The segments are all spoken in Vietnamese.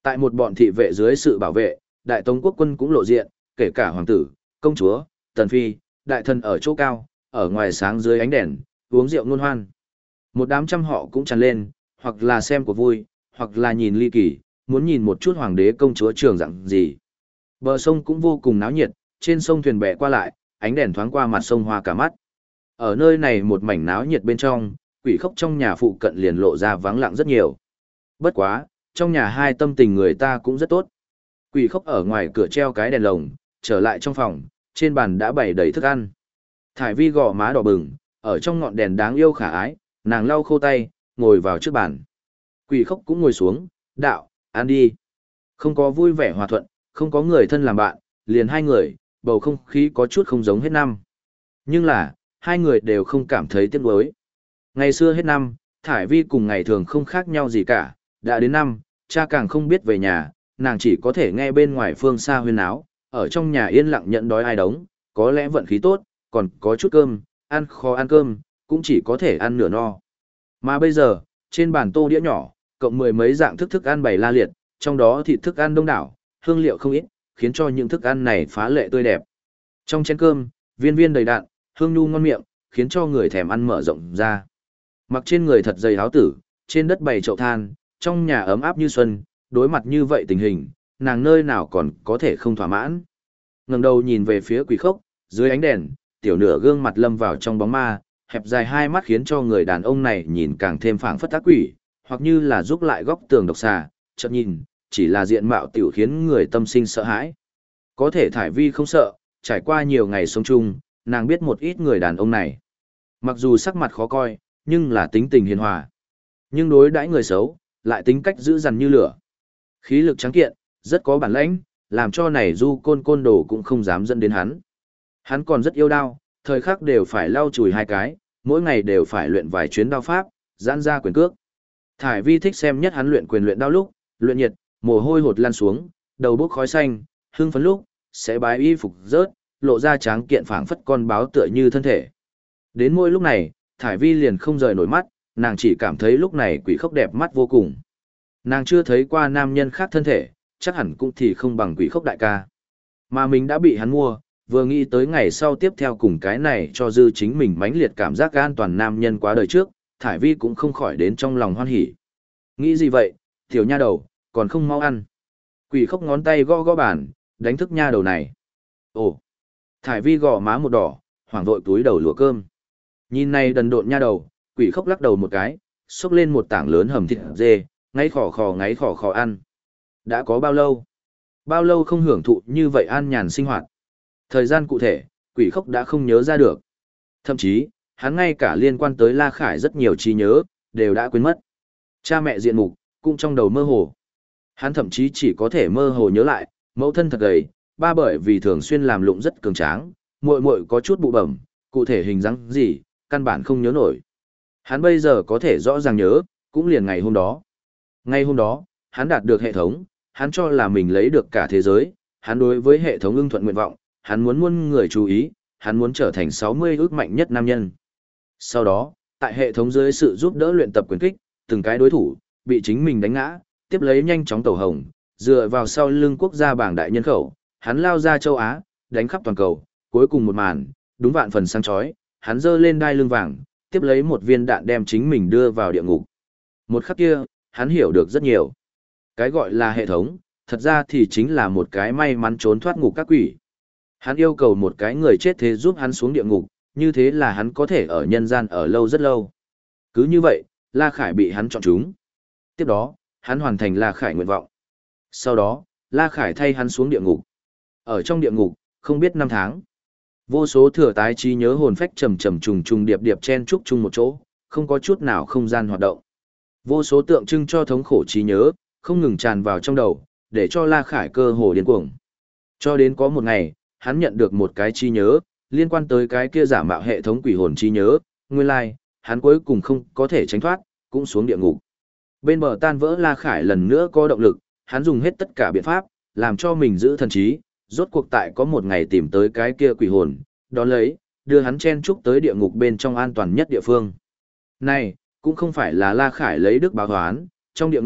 Tại một bọn thị vệ dưới sự bảo vệ, Đại Tống quốc quân cũng lộ diện, kể cả hoàng tử, công chúa, tần phi, đại thần ở chỗ cao, ở ngoài sáng dưới ánh đèn, uống rượu ngôn hoan. Một đám trăm họ cũng tràn lên, hoặc là xem của vui, hoặc là nhìn ly kỳ, muốn nhìn một chút hoàng đế công chúa trường dạng gì. Bờ sông cũng vô cùng náo nhiệt, trên sông thuyền bè qua lại, ánh đèn thoáng qua mặt sông hoa cả mắt. Ở nơi này một mảnh náo nhiệt bên trong, Quỷ Khốc trong nhà phụ cận liền lộ ra vắng lặng rất nhiều. Bất quá, trong nhà hai tâm tình người ta cũng rất tốt. Quỷ Khốc ở ngoài cửa treo cái đèn lồng, trở lại trong phòng, trên bàn đã bày đầy thức ăn. Thải Vi gò má đỏ bừng, ở trong ngọn đèn đáng yêu khả ái, nàng lau khô tay, ngồi vào trước bàn. Quỷ Khốc cũng ngồi xuống, đạo, ăn đi. Không có vui vẻ hòa thuận, không có người thân làm bạn, liền hai người, bầu không khí có chút không giống hết năm. Nhưng là, hai người đều không cảm thấy tiếc nuối. Ngày xưa hết năm, Thải Vi cùng ngày thường không khác nhau gì cả, đã đến năm, cha càng không biết về nhà, nàng chỉ có thể nghe bên ngoài phương xa huyên áo, ở trong nhà yên lặng nhận đói ai đống, có lẽ vận khí tốt, còn có chút cơm, ăn khó ăn cơm, cũng chỉ có thể ăn nửa no. Mà bây giờ, trên bàn tô đĩa nhỏ, cộng mười mấy dạng thức ăn bày la liệt, trong đó thịt thức ăn đông đảo, hương liệu không ít, khiến cho những thức ăn này phá lệ tươi đẹp. Trong chén cơm, viên viên đầy đặn, hương nhu ngon miệng, khiến cho người thèm ăn mở rộng ra. Mặc trên người thật dày áo tử, trên đất bày chậu than, trong nhà ấm áp như xuân, đối mặt như vậy tình hình, nàng nơi nào còn có thể không thỏa mãn. Ngẩng đầu nhìn về phía Quỷ Khốc, dưới ánh đèn, tiểu nửa gương mặt lâm vào trong bóng ma, hẹp dài hai mắt khiến cho người đàn ông này nhìn càng thêm phảng phất ác quỷ, hoặc như là giúp lại góc tường độc xà, chợt nhìn, chỉ là diện mạo tiểu khiến người tâm sinh sợ hãi. Có thể Thải Vi không sợ, trải qua nhiều ngày sống chung, nàng biết một ít người đàn ông này. Mặc dù sắc mặt khó coi, nhưng là tính tình hiền hòa. Nhưng đối đãi người xấu, lại tính cách dữ dằn như lửa. Khí lực trắng kiện, rất có bản lãnh, làm cho này du côn côn đồ cũng không dám dẫn đến hắn. Hắn còn rất yêu đao, thời khắc đều phải lau chùi hai cái, mỗi ngày đều phải luyện vài chuyến đao pháp, giãn ra quyền cước. Thải Vi thích xem nhất hắn luyện quyền luyện đao lúc, luyện nhiệt, mồ hôi hột lan xuống, đầu bốc khói xanh, hưng phấn lúc, sẽ bái y phục rớt, lộ ra tráng kiện phảng phất con báo tựa như thân thể. Đến mỗi lúc này, Thải Vi liền không rời nổi mắt, nàng chỉ cảm thấy lúc này Quỷ Khốc đẹp mắt vô cùng. Nàng chưa thấy qua nam nhân khác thân thể, chắc hẳn cũng thì không bằng Quỷ Khốc đại ca. Mà mình đã bị hắn mua, vừa nghĩ tới ngày sau tiếp theo cùng cái này cho dư chính mình mãnh liệt cảm giác an toàn nam nhân quá đời trước, Thải Vi cũng không khỏi đến trong lòng hoan hỉ. Nghĩ gì vậy, tiểu nha đầu, còn không mau ăn. Quỷ Khốc ngón tay gõ gõ bàn, đánh thức nha đầu này. Ồ, Thải Vi gò má một đỏ, hoảng vội túi đầu lùa cơm. Nhìn này đần độn nha đầu, Quỷ Khốc lắc đầu một cái, xúc lên một tảng lớn hầm thịt dê, ngáy khò khò ăn. Đã có bao lâu? Bao lâu không hưởng thụ như vậy an nhàn sinh hoạt? Thời gian cụ thể, Quỷ Khốc đã không nhớ ra được. Thậm chí, hắn ngay cả liên quan tới La Khải rất nhiều trí nhớ, đều đã quên mất. Cha mẹ diện mục, cũng trong đầu mơ hồ. Hắn thậm chí chỉ có thể mơ hồ nhớ lại, mẫu thân thật gầy, ba bởi vì thường xuyên làm lụng rất cường tráng, muội muội có chút bụ bẩm, cụ thể hình dáng gì, căn bản không nhớ nổi. Hắn bây giờ có thể rõ ràng nhớ, cũng liền ngày hôm đó. Ngày hôm đó, hắn đạt được hệ thống, hắn cho là mình lấy được cả thế giới, hắn đối với hệ thống ưng thuận nguyện vọng, hắn muốn muôn người chú ý, hắn muốn trở thành 60 ước mạnh nhất nam nhân. Sau đó, tại hệ thống dưới sự giúp đỡ luyện tập quyền kích, từng cái đối thủ, bị chính mình đánh ngã, tiếp lấy nhanh chóng tẩu hồng, dựa vào sau lưng quốc gia bảng đại nhân khẩu, hắn lao ra châu Á, đánh khắp toàn cầu, cuối cùng một màn, đúng vạn phần sáng chói, hắn giơ lên đai lưng vàng, tiếp lấy một viên đạn đem chính mình đưa vào địa ngục. Một khắc kia, hắn hiểu được rất nhiều. Cái gọi là hệ thống, thật ra thì chính là một cái may mắn trốn thoát ngục các quỷ. Hắn yêu cầu một cái người chết thế giúp hắn xuống địa ngục, như thế là hắn có thể ở nhân gian ở lâu rất lâu. Cứ như vậy, La Khải bị hắn chọn chúng. Tiếp đó, hắn hoàn thành La Khải nguyện vọng. Sau đó, La Khải thay hắn xuống địa ngục. Ở trong địa ngục, không biết năm tháng. Vô số thừa tái trí nhớ hồn phách trầm trầm trùng trùng điệp điệp chen chúc chung một chỗ, không có chút nào không gian hoạt động. Vô số tượng trưng cho thống khổ trí nhớ, không ngừng tràn vào trong đầu, để cho La Khải cơ hồ điên cuồng. Cho đến có một ngày, hắn nhận được một cái trí nhớ, liên quan tới cái kia giả mạo hệ thống quỷ hồn trí nhớ, nguyên lai, hắn cuối cùng không có thể tránh thoát, cũng xuống địa ngục. Bên bờ tan vỡ La Khải lần nữa có động lực, hắn dùng hết tất cả biện pháp, làm cho mình giữ thần trí, rốt cuộc tại có một ngày tìm tới cái kia quỷ hồn, đón lấy, đưa hắn chen chúc tới địa ngục bên trong an toàn nhất địa phương. Này, cũng không phải là La Khải lấy đức báo hoán, trong địa ngục,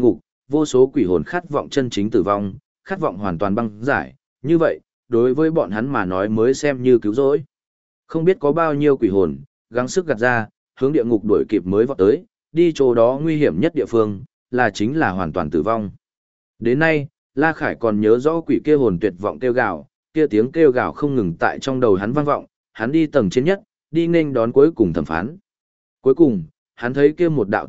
vô số quỷ hồn khát vọng chân chính tử vong, khát vọng hoàn toàn băng giải, như vậy, đối với bọn hắn mà nói mới xem như cứu rỗi. Không biết có bao nhiêu quỷ hồn, gắng sức gạt ra, hướng địa ngục đuổi kịp mới vọt tới, đi chỗ đó nguy hiểm nhất địa phương, là chính là hoàn toàn tử vong. Đến nay, La Khải còn nhớ rõ quỷ kia hồn tuyệt vọng kêu gào, kia tiếng kêu gào không ngừng tại trong đầu hắn vang vọng, hắn đi tầng trên nhất, đi nghênh đón cuối cùng thẩm phán. Cuối cùng, hắn thấy kia một đạo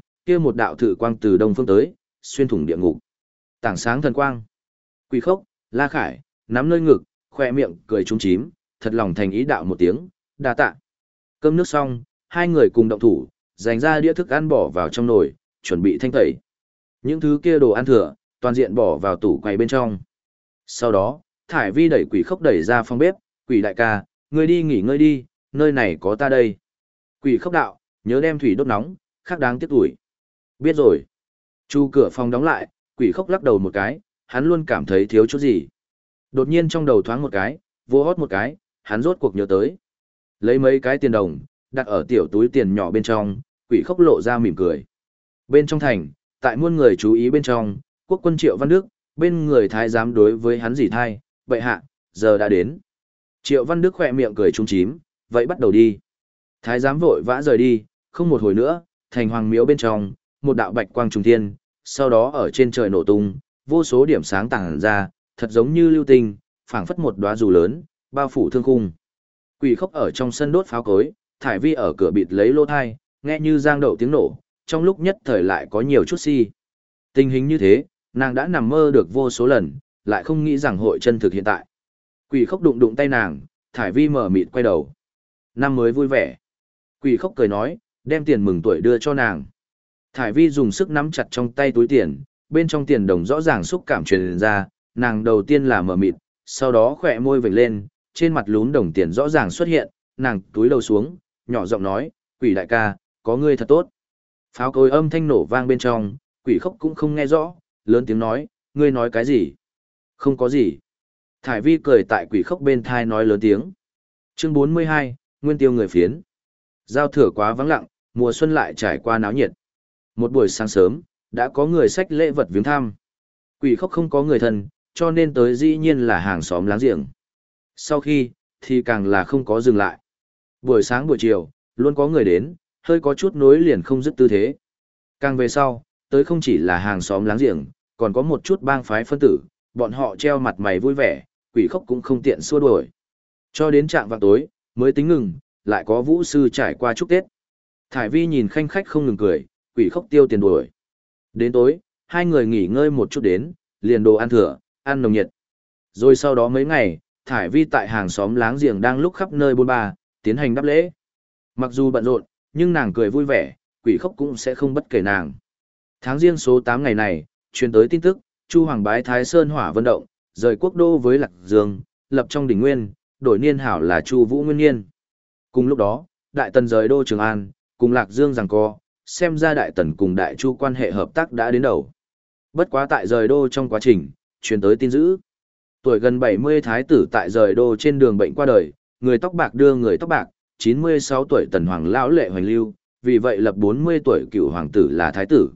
thử quang từ đông phương tới, xuyên thủng địa ngục. Tảng sáng thần quang. Quỷ khốc, La Khải, nắm nơi ngực, khoe miệng cười trúng chím, thật lòng thành ý đạo một tiếng, đa tạ. Cơm nước xong, hai người cùng động thủ, dành ra đĩa thức ăn bỏ vào trong nồi, chuẩn bị thanh tẩy. Những thứ kia đồ ăn thừa, toàn diện bỏ vào tủ quầy bên trong. Sau đó, Thải Vi đẩy quỷ khốc đẩy ra phòng bếp, quỷ đại ca, ngươi đi nghỉ ngơi đi, nơi này có ta đây. Quỷ khốc đạo, nhớ đem thủy đốt nóng, khác đáng tiếc tuổi. Biết rồi. Chu cửa phòng đóng lại, quỷ khốc lắc đầu một cái, hắn luôn cảm thấy thiếu chút gì. Đột nhiên trong đầu thoáng một cái, vô hót một cái, hắn rốt cuộc nhớ tới. Lấy mấy cái tiền đồng, đặt ở tiểu túi tiền nhỏ bên trong, quỷ khốc lộ ra mỉm cười. Bên trong thành, tại muôn người chú ý bên trong, quốc quân Triệu Văn Đức, bên người thái giám đối với hắn dì thai, bệ hạ, giờ đã đến. Triệu Văn Đức khỏe miệng cười trúng chím, vậy bắt đầu đi. Thái giám vội vã rời đi, không một hồi nữa, thành hoàng miếu bên trong, một đạo bạch quang trùng thiên, sau đó ở trên trời nổ tung, vô số điểm sáng tàng ra, thật giống như lưu tinh, phảng phất một đóa dù lớn, bao phủ thương khung. Quỷ khốc ở trong sân đốt pháo cối, Thải Vi ở cửa bịt lấy lỗ thai, nghe như giang đậu tiếng nổ, trong lúc nhất thời lại có nhiều chút si. Tình hình như thế, nàng đã nằm mơ được vô số lần, lại không nghĩ rằng hội chân thực hiện tại. Quỷ khốc đụng đụng tay nàng, Thải Vi mở mịt quay đầu. Năm mới vui vẻ. Quỷ khốc cười nói, đem tiền mừng tuổi đưa cho nàng. Thải Vi dùng sức nắm chặt trong tay túi tiền, bên trong tiền đồng rõ ràng xúc cảm truyền ra, nàng đầu tiên là mở mịt, sau đó khỏe môi vểnh lên, trên mặt lún đồng tiền rõ ràng xuất hiện, nàng túi đầu xuống, nhỏ giọng nói, quỷ đại ca, có ngươi thật tốt. Pháo cối âm thanh nổ vang bên trong, quỷ khốc cũng không nghe rõ, lớn tiếng nói, ngươi nói cái gì? Không có gì. Thải Vi cười tại quỷ khốc bên thai nói lớn tiếng. Chương 42, Nguyên tiêu người phiến. Giao thừa quá vắng lặng, mùa xuân lại trải qua náo nhiệt. Một buổi sáng sớm, đã có người xách lễ vật viếng thăm. Quỷ khốc không có người thân, cho nên tới dĩ nhiên là hàng xóm láng giềng. Sau khi, thì càng là không có dừng lại. Buổi sáng buổi chiều, luôn có người đến, hơi có chút nối liền không dứt tư thế. Càng về sau, tới không chỉ là hàng xóm láng giềng, còn có một chút bang phái phân tử, bọn họ treo mặt mày vui vẻ, quỷ khốc cũng không tiện xua đuổi. Cho đến trạm vào tối, mới tính ngừng, lại có vũ sư trải qua chúc Tết. Thải Vi nhìn khanh khách không ngừng cười, quỷ khốc tiêu tiền đuổi. Đến tối, hai người nghỉ ngơi một chút đến, liền đồ ăn thừa, ăn nồng nhiệt. Rồi sau đó mấy ngày, Thải Vi tại hàng xóm láng giềng đang lúc khắp nơi bôn ba, tiến hành đáp lễ. Mặc dù bận rộn, nhưng nàng cười vui vẻ, quỷ khốc cũng sẽ không bất kể nàng. Tháng riêng số 8 ngày này, truyền tới tin tức, Chu Hoàng bái Thái Sơn Hỏa Vân Động, rời quốc đô với Lạc Dương, lập trong đỉnh nguyên, đổi niên hảo là Chu Vũ Nguyên Niên. Cùng lúc đó, Đại Tần rời đô Trường An, cùng Lạc Dương giằng co, xem ra Đại Tần cùng Đại Chu quan hệ hợp tác đã đến đầu. Bất quá tại rời đô trong quá trình, truyền tới tin dữ. Tuổi gần 70 thái tử tại rời đô trên đường bệnh qua đời, người tóc bạc đưa người tóc bạc, 96 tuổi Tần Hoàng lão lệ hoành lưu, vì vậy lập 40 tuổi cựu hoàng tử là thái tử.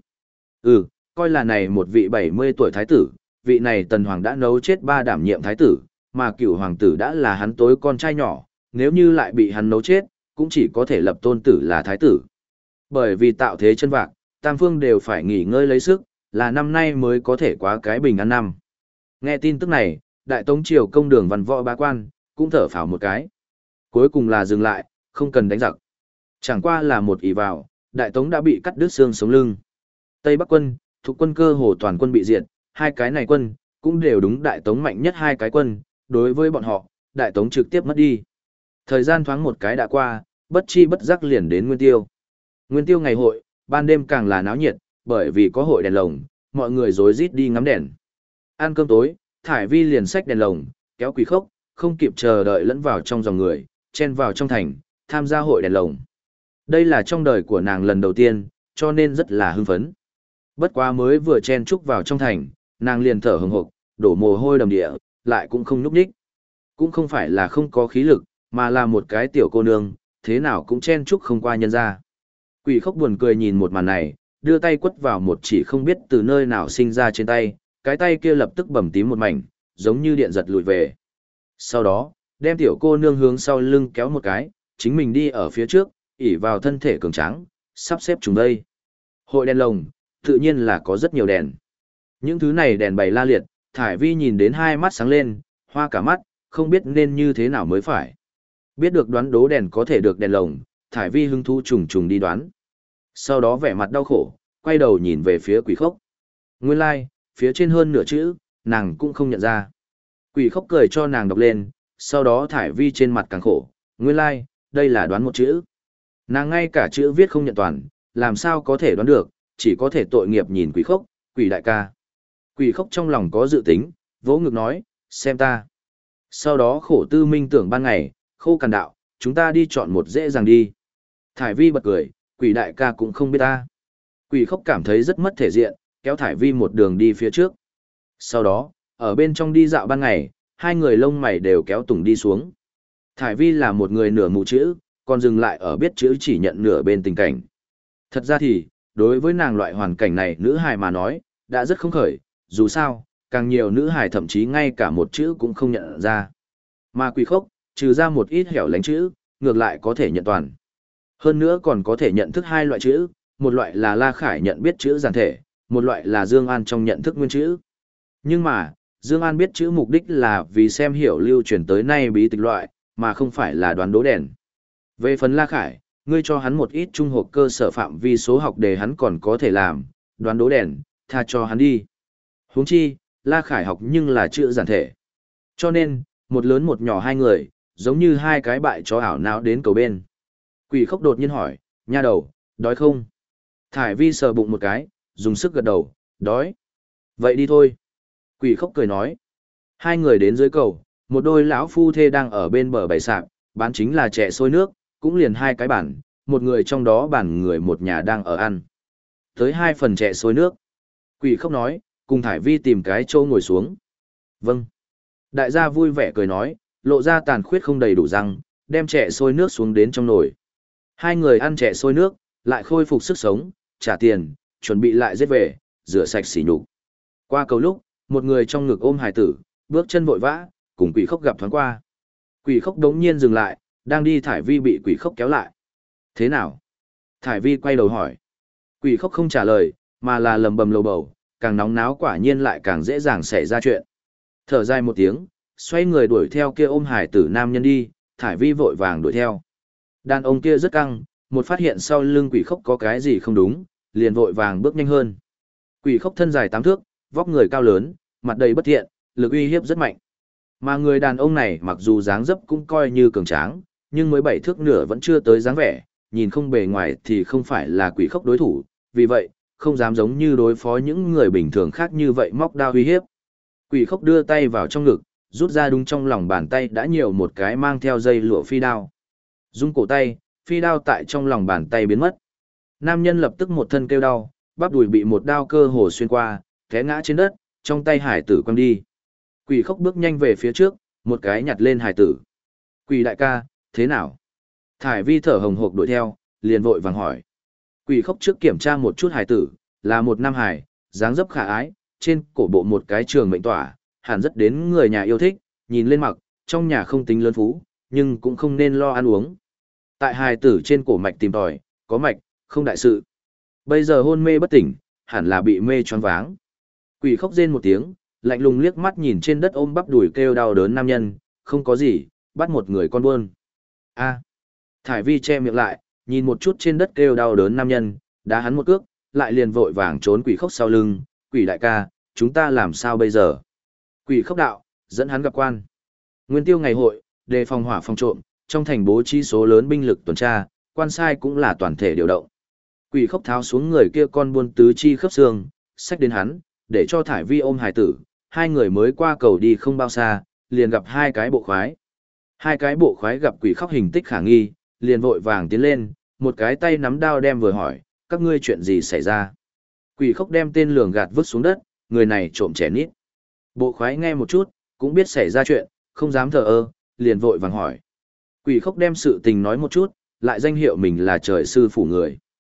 Coi là này một vị 70 tuổi thái tử, vị này Tần Hoàng đã nấu chết 3 đảm nhiệm thái tử, mà cựu hoàng tử đã là hắn tối con trai nhỏ, nếu như lại bị hắn nấu chết, cũng chỉ có thể lập tôn tử là thái tử. Bởi vì tạo thế chân vạc, tam phương đều phải nghỉ ngơi lấy sức, là năm nay mới có thể quá cái bình an năm. Nghe tin tức này, Đại Tống triều công đường văn võ bá quan, cũng thở phào một cái. Cuối cùng là dừng lại, không cần đánh giặc. Chẳng qua là một ỷ vào, Đại Tống đã bị cắt đứt xương sống lưng. Tây Bắc quân, thuộc quân cơ hồ toàn quân bị diệt, hai cái này quân, cũng đều đúng Đại Tống mạnh nhất hai cái quân, đối với bọn họ, Đại Tống trực tiếp mất đi. Thời gian thoáng một cái đã qua, bất chi bất giác liền đến Nguyên Tiêu. Nguyên Tiêu ngày hội, ban đêm càng là náo nhiệt, bởi vì có hội đèn lồng, mọi người rối rít đi ngắm đèn. Ăn cơm tối, Thải Vi liền xách đèn lồng, kéo quỷ khốc, không kịp chờ đợi lẫn vào trong dòng người, chen vào trong thành, tham gia hội đèn lồng. Đây là trong đời của nàng lần đầu tiên, cho nên rất là hưng phấn. Bất quá mới vừa chen chúc vào trong thành, nàng liền thở hừng hực, đổ mồ hôi đầm địa, lại cũng không nhúc nhích. Cũng không phải là không có khí lực, mà là một cái tiểu cô nương, thế nào cũng chen chúc không qua nhân ra. Quỷ khốc buồn cười nhìn một màn này, đưa tay quất vào một chỉ không biết từ nơi nào sinh ra trên tay, cái tay kia lập tức bầm tím một mảnh, giống như điện giật lùi về. Sau đó, đem tiểu cô nương hướng sau lưng kéo một cái, chính mình đi ở phía trước, ỉ vào thân thể cường tráng, sắp xếp chúng đây. Hội đèn lồng, tự nhiên là có rất nhiều đèn. Những thứ này đèn bày la liệt, Thải Vi nhìn đến hai mắt sáng lên, hoa cả mắt, không biết nên như thế nào mới phải. Biết được đoán đố đèn có thể được đèn lồng, Thải Vi hứng thú trùng trùng đi đoán. Sau đó vẻ mặt đau khổ, quay đầu nhìn về phía quỷ khốc. Nguyên lai, phía trên hơn nửa chữ, nàng cũng không nhận ra. Quỷ khốc cười cho nàng đọc lên, sau đó Thải Vi trên mặt càng khổ. Nguyên lai, đây là đoán một chữ. Nàng ngay cả chữ viết không nhận toàn, làm sao có thể đoán được, chỉ có thể tội nghiệp nhìn quỷ khốc, quỷ đại ca. Quỷ khốc trong lòng có dự tính, vỗ ngực nói, xem ta. Sau đó khổ tư minh tưởng ban ngày, khô cằn đạo, chúng ta đi chọn một dễ dàng đi. Thải Vi bật cười, quỷ đại ca cũng không biết ta. Quỷ khốc cảm thấy rất mất thể diện, kéo Thải Vi một đường đi phía trước. Sau đó, ở bên trong đi dạo ban ngày, hai người lông mày đều kéo tùng đi xuống. Thải Vi là một người nửa mù chữ, còn dừng lại ở biết chữ chỉ nhận nửa bên tình cảnh. Thật ra thì, đối với nàng loại hoàn cảnh này nữ hài mà nói, đã rất không khởi, dù sao, càng nhiều nữ hài thậm chí ngay cả một chữ cũng không nhận ra. Mà quỷ khốc, trừ ra một ít hẻo lánh chữ, ngược lại có thể nhận toàn. Hơn nữa còn có thể nhận thức hai loại chữ, một loại là La Khải nhận biết chữ giản thể, một loại là Dương An trong nhận thức nguyên chữ. Nhưng mà, Dương An biết chữ mục đích là vì xem hiểu lưu truyền tới nay bí tịch loại, mà không phải là đoán đố đèn. Về phần La Khải, ngươi cho hắn một ít trung học cơ sở phạm vi số học đề hắn còn có thể làm, đoán đố đèn, tha cho hắn đi. Huống chi, La Khải học nhưng là chữ giản thể. Cho nên, một lớn một nhỏ hai người, giống như hai cái bại chó ảo não đến cầu bên. Quỷ khốc đột nhiên hỏi, nha đầu, đói không? Thải Vi sờ bụng một cái, dùng sức gật đầu, đói. Vậy đi thôi. Quỷ khốc cười nói. Hai người đến dưới cầu, một đôi lão phu thê đang ở bên bờ bày sạp, bán chính là chè sôi nước, cũng liền hai cái bản, một người trong đó bản người một nhà đang ở ăn. Tới hai phần chè sôi nước. Quỷ khốc nói, cùng Thải Vi tìm cái chỗ ngồi xuống. Vâng. Đại gia vui vẻ cười nói, lộ ra tàn khuyết không đầy đủ răng, đem chè sôi nước xuống đến trong nồi. Hai người ăn chè sôi nước, lại khôi phục sức sống, trả tiền, chuẩn bị lại giết về, rửa sạch xỉ nhục. Qua cầu lúc, một người trong ngực ôm hài tử, bước chân vội vã, cùng quỷ khốc gặp thoáng qua. Quỷ khốc đống nhiên dừng lại, đang đi Thải Vi bị quỷ khốc kéo lại. Thế nào? Thải Vi quay đầu hỏi. Quỷ khốc không trả lời, mà là lầm bầm lầu bầu, càng nóng náo quả nhiên lại càng dễ dàng xảy ra chuyện. Thở dài một tiếng, xoay người đuổi theo kia ôm hài tử nam nhân đi, Thải Vi vội vàng đuổi theo. Đàn ông kia rất căng, một phát hiện sau lưng quỷ khốc có cái gì không đúng, liền vội vàng bước nhanh hơn. Quỷ khốc thân dài 8 thước, vóc người cao lớn, mặt đầy bất thiện, lực uy hiếp rất mạnh. Mà người đàn ông này mặc dù dáng dấp cũng coi như cường tráng, nhưng mới 7 thước nửa vẫn chưa tới dáng vẻ, nhìn không bề ngoài thì không phải là quỷ khốc đối thủ, vì vậy, không dám giống như đối phó những người bình thường khác như vậy móc đao uy hiếp. Quỷ khốc đưa tay vào trong ngực, rút ra đúng trong lòng bàn tay đã nhiều một cái mang theo dây lụa phi đao. Dung cổ tay, phi đao tại trong lòng bàn tay biến mất. Nam nhân lập tức một thân kêu đau, bắp đùi bị một đao cơ hồ xuyên qua, té ngã trên đất, trong tay hải tử quăng đi. Quỷ khốc bước nhanh về phía trước, một cái nhặt lên hải tử. Quỷ đại ca, thế nào? Thải Vi thở hồng hộc đuổi theo, liền vội vàng hỏi. Quỷ khốc trước kiểm tra một chút hải tử, là một nam hải, dáng dấp khả ái, trên cổ bộ một cái trường mệnh tỏa, hẳn rất đến người nhà yêu thích, nhìn lên mặc, trong nhà không tính lớn phú, nhưng cũng không nên lo ăn uống. Tại hài tử trên cổ mạch tìm tòi, có mạch, không đại sự. Bây giờ hôn mê bất tỉnh, hẳn là bị mê choáng váng. Quỷ khóc rên một tiếng, lạnh lùng liếc mắt nhìn trên đất ôm bắp đùi kêu đau đớn nam nhân, không có gì, bắt một người con buôn. A. Thải Vi che miệng lại, nhìn một chút trên đất kêu đau đớn nam nhân, đá hắn một cước, lại liền vội vàng trốn quỷ khóc sau lưng, quỷ đại ca, chúng ta làm sao bây giờ? Quỷ khóc đạo, dẫn hắn gặp quan. Nguyên tiêu ngày hội, đề phòng hỏa phòng trộm, trong thành bố trí số lớn binh lực tuần tra, quan sai cũng là toàn thể điều động. Quỷ khóc tháo xuống người kia con buôn tứ chi khớp xương, xách đến hắn, để cho Thải Vi ôm hài tử, hai người mới qua cầu đi không bao xa, liền gặp hai cái bộ khoái. Hai cái bộ khoái gặp quỷ khóc hình tích khả nghi, liền vội vàng tiến lên, một cái tay nắm đao đem vừa hỏi, các ngươi chuyện gì xảy ra? Quỷ khóc đem tên lường gạt vứt xuống đất, người này trộm trẻ nít. Bộ khoái nghe một chút, cũng biết xảy ra chuyện, không dám thờ ơ, liền vội vàng hỏi. Quỷ khóc đem sự tình nói một chút, lại danh hiệu mình là trời sư phủ người.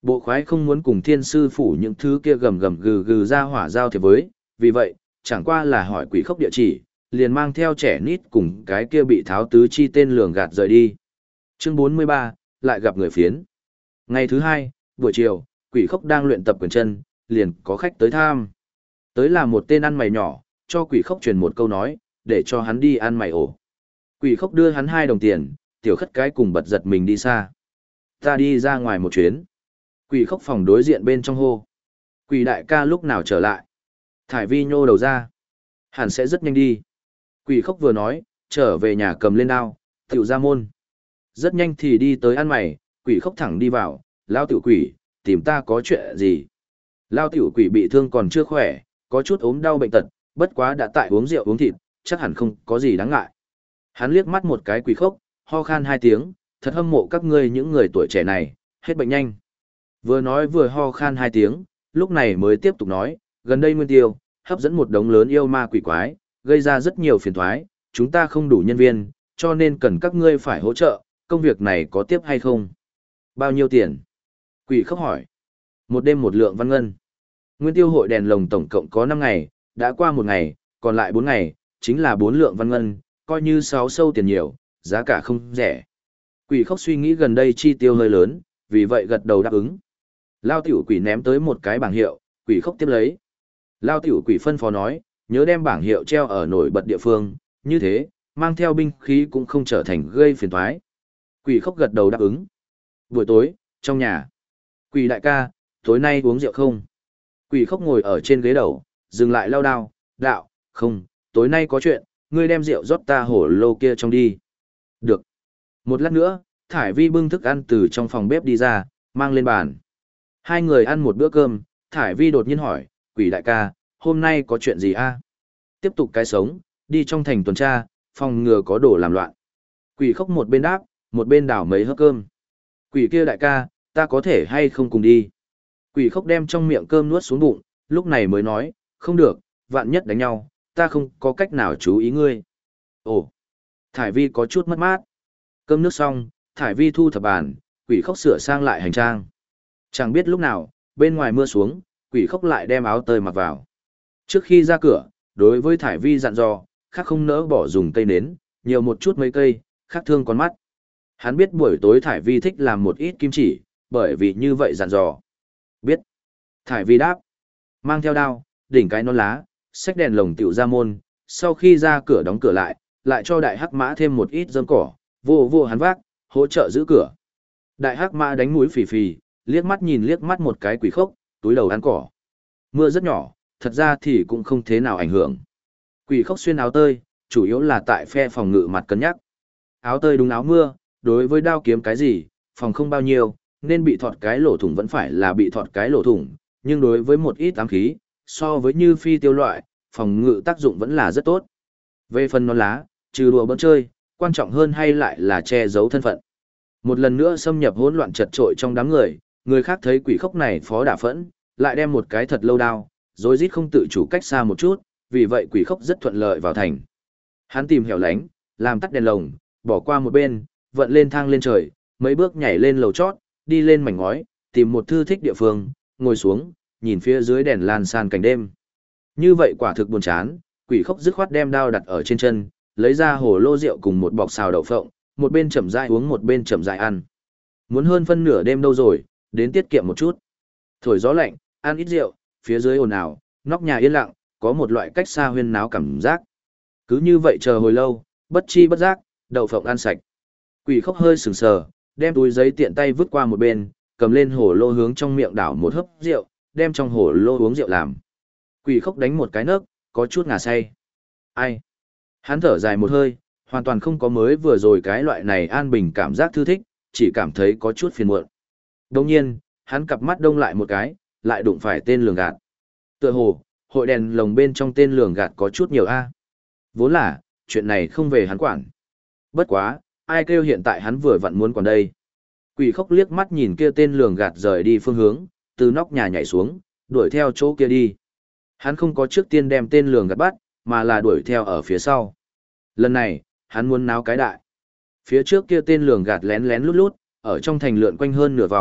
Bộ khoái không muốn cùng thiên sư phủ những thứ kia gầm gầm gừ gừ ra hỏa giao thiệp với, vì vậy, chẳng qua là hỏi quỷ khốc địa chỉ, liền mang theo trẻ nít cùng cái kia bị tháo tứ chi tên lường gạt rời đi. Chương 43, lại gặp người phiến. Ngày thứ hai, buổi chiều, quỷ khốc đang luyện tập quyền chân, liền có khách tới thăm. Tới là một tên ăn mày nhỏ, cho quỷ khốc truyền một câu nói, để cho hắn đi ăn mày ổ. Quỷ khốc đưa hắn 2 đồng tiền, tiểu khất cái cùng bật giật mình đi xa. Ta đi ra ngoài một chuyến. Quỷ khốc phòng đối diện bên trong hô. Quỷ đại ca lúc nào trở lại? Thải vi nhô đầu ra. Hẳn sẽ rất nhanh đi. Quỷ khốc vừa nói, trở về nhà cầm lên đao, tiểu ra môn. Rất nhanh thì đi tới ăn mày, quỷ khốc thẳng đi vào, lao tiểu quỷ, tìm ta có chuyện gì? Lao tiểu quỷ bị thương còn chưa khỏe, có chút ốm đau bệnh tật, bất quá đã tại uống rượu uống thịt, chắc hẳn không có gì đáng ngại. Hắn liếc mắt một cái quỷ khốc, ho khan 2 tiếng, thật hâm mộ các ngươi những người tuổi trẻ này, hết bệnh nhanh. Vừa nói vừa ho khan 2 tiếng, lúc này mới tiếp tục nói, gần đây Nguyên Tiêu, hấp dẫn một đống lớn yêu ma quỷ quái, gây ra rất nhiều phiền toái, chúng ta không đủ nhân viên, cho nên cần các ngươi phải hỗ trợ, công việc này có tiếp hay không? Bao nhiêu tiền? Quỷ khốc hỏi. Một đêm 1 lượng văn ngân. Nguyên Tiêu hội đèn lồng tổng cộng có 5 ngày, đã qua 1 ngày, còn lại 4 ngày, chính là 4 lượng văn ngân, coi như 6 sâu tiền nhiều, giá cả không rẻ. Quỷ khốc suy nghĩ gần đây chi tiêu hơi lớn, vì vậy gật đầu đáp ứng. Lao tiểu quỷ ném tới một cái bảng hiệu, quỷ khốc tiếp lấy. Lao tiểu quỷ phân phó nói, nhớ đem bảng hiệu treo ở nổi bật địa phương, như thế, mang theo binh khí cũng không trở thành gây phiền toái. Quỷ khốc gật đầu đáp ứng. Buổi tối, trong nhà. Quỷ đại ca, tối nay uống rượu không? Quỷ khốc ngồi ở trên ghế đầu, dừng lại lao đao, đạo, không, tối nay có chuyện, ngươi đem rượu rót ta hổ lô kia trong đi. Được. Một lát nữa, Thải Vi bưng thức ăn từ trong phòng bếp đi ra, mang lên bàn. 2 người ăn một bữa cơm, Thải Vi đột nhiên hỏi, quỷ đại ca, hôm nay có chuyện gì a? Tiếp tục cái sống, đi trong thành tuần tra, phòng ngừa có đồ làm loạn. Quỷ khốc một bên đáp, một bên đảo mấy hớp cơm. Quỷ kia đại ca, ta có thể hay không cùng đi? Quỷ khốc đem trong miệng cơm nuốt xuống bụng, lúc này mới nói, không được, vạn nhất đánh nhau, ta không có cách nào chú ý ngươi. Ồ, Thải Vi có chút mất mát. Cơm nước xong, Thải Vi thu thập bàn, quỷ khốc sửa sang lại hành trang. Chẳng biết lúc nào, bên ngoài mưa xuống, quỷ khốc lại đem áo tơi mặc vào. Trước khi ra cửa, đối với Thải Vi dặn dò, khác không nỡ bỏ dùng cây nến, nhiều một chút mấy cây, khác thương con mắt. Hắn biết buổi tối Thải Vi thích làm một ít kim chỉ, bởi vì như vậy dặn dò. Biết. Thải Vi đáp. Mang theo đao, đỉnh cái nón lá, xách đèn lồng tiểu ra môn, sau khi ra cửa đóng cửa lại, lại cho đại hắc mã thêm một ít dơm cỏ, vô vô hắn vác, hỗ trợ giữ cửa. Đại hắc mã đánh mũi phì phì, liếc mắt nhìn liếc mắt một cái quỷ khốc, túi đầu ăn cỏ. Mưa rất nhỏ, thật ra thì cũng không thế nào ảnh hưởng. Quỷ khốc xuyên áo tơi, chủ yếu là tại phe phòng ngự mặt cân nhắc. Áo tơi đúng áo mưa, đối với đao kiếm cái gì, phòng không bao nhiêu, nên bị thọt cái lỗ thủng vẫn phải là bị thọt cái lỗ thủng, nhưng đối với một ít ám khí, so với như phi tiêu loại, phòng ngự tác dụng vẫn là rất tốt. Về phần nón lá, trừ đùa bỡn chơi, quan trọng hơn hay lại là che giấu thân phận. Một lần nữa xâm nhập hỗn loạn chật trội trong đám người, người khác thấy quỷ khốc này phó đả phẫn, lại đem một cái thật lâu đao, rồi rít không tự chủ cách xa một chút, vì vậy quỷ khốc rất thuận lợi vào thành. Hắn tìm hẻo lánh, làm tắt đèn lồng, bỏ qua một bên, vận lên thang lên trời, mấy bước nhảy lên lầu chót, đi lên mảnh ngói, tìm một thư thích địa phương, ngồi xuống, nhìn phía dưới đèn lan san cảnh đêm. Như vậy quả thực buồn chán, quỷ khốc dứt khoát đem đao đặt ở trên chân, lấy ra hồ lô rượu cùng một bọc xào đậu phộng, một bên chậm rãi uống một bên chậm rãi ăn. Muốn hơn phân nửa đêm đâu rồi, đến tiết kiệm một chút. Thổi gió lạnh, ăn ít rượu, phía dưới ồn ào, nóc nhà yên lặng, có một loại cách xa huyên náo cảm giác. Cứ như vậy chờ hồi lâu, bất chi bất giác, đậu phộng ăn sạch. Quỷ khốc hơi sừng sờ, đem túi giấy tiện tay vứt qua một bên, cầm lên hồ lô hướng trong miệng đảo một hớp rượu, đem trong hồ lô uống rượu làm. Quỷ khốc đánh một cái nấc, có chút ngà say. Ai? Hắn thở dài một hơi, hoàn toàn không có mới vừa rồi cái loại này an bình cảm giác thư thích, chỉ cảm thấy có chút phiền muộn. Đồng nhiên, hắn cặp mắt đông lại một cái, lại đụng phải tên lường gạt. Tựa hồ, hội đèn lồng bên trong tên lường gạt có chút nhiều a. Vốn là, chuyện này không về hắn quản. Bất quá, ai kêu hiện tại hắn vừa vặn muốn còn đây. Quỷ khốc liếc mắt nhìn kia tên lường gạt rời đi phương hướng, từ nóc nhà nhảy xuống, đuổi theo chỗ kia đi. Hắn không có trước tiên đem tên lường gạt bắt, mà là đuổi theo ở phía sau. Lần này, hắn muốn náo cái đại. Phía trước kia tên lường gạt lén lén lút lút, ở trong thành lượn quanh hơn nửa vòng,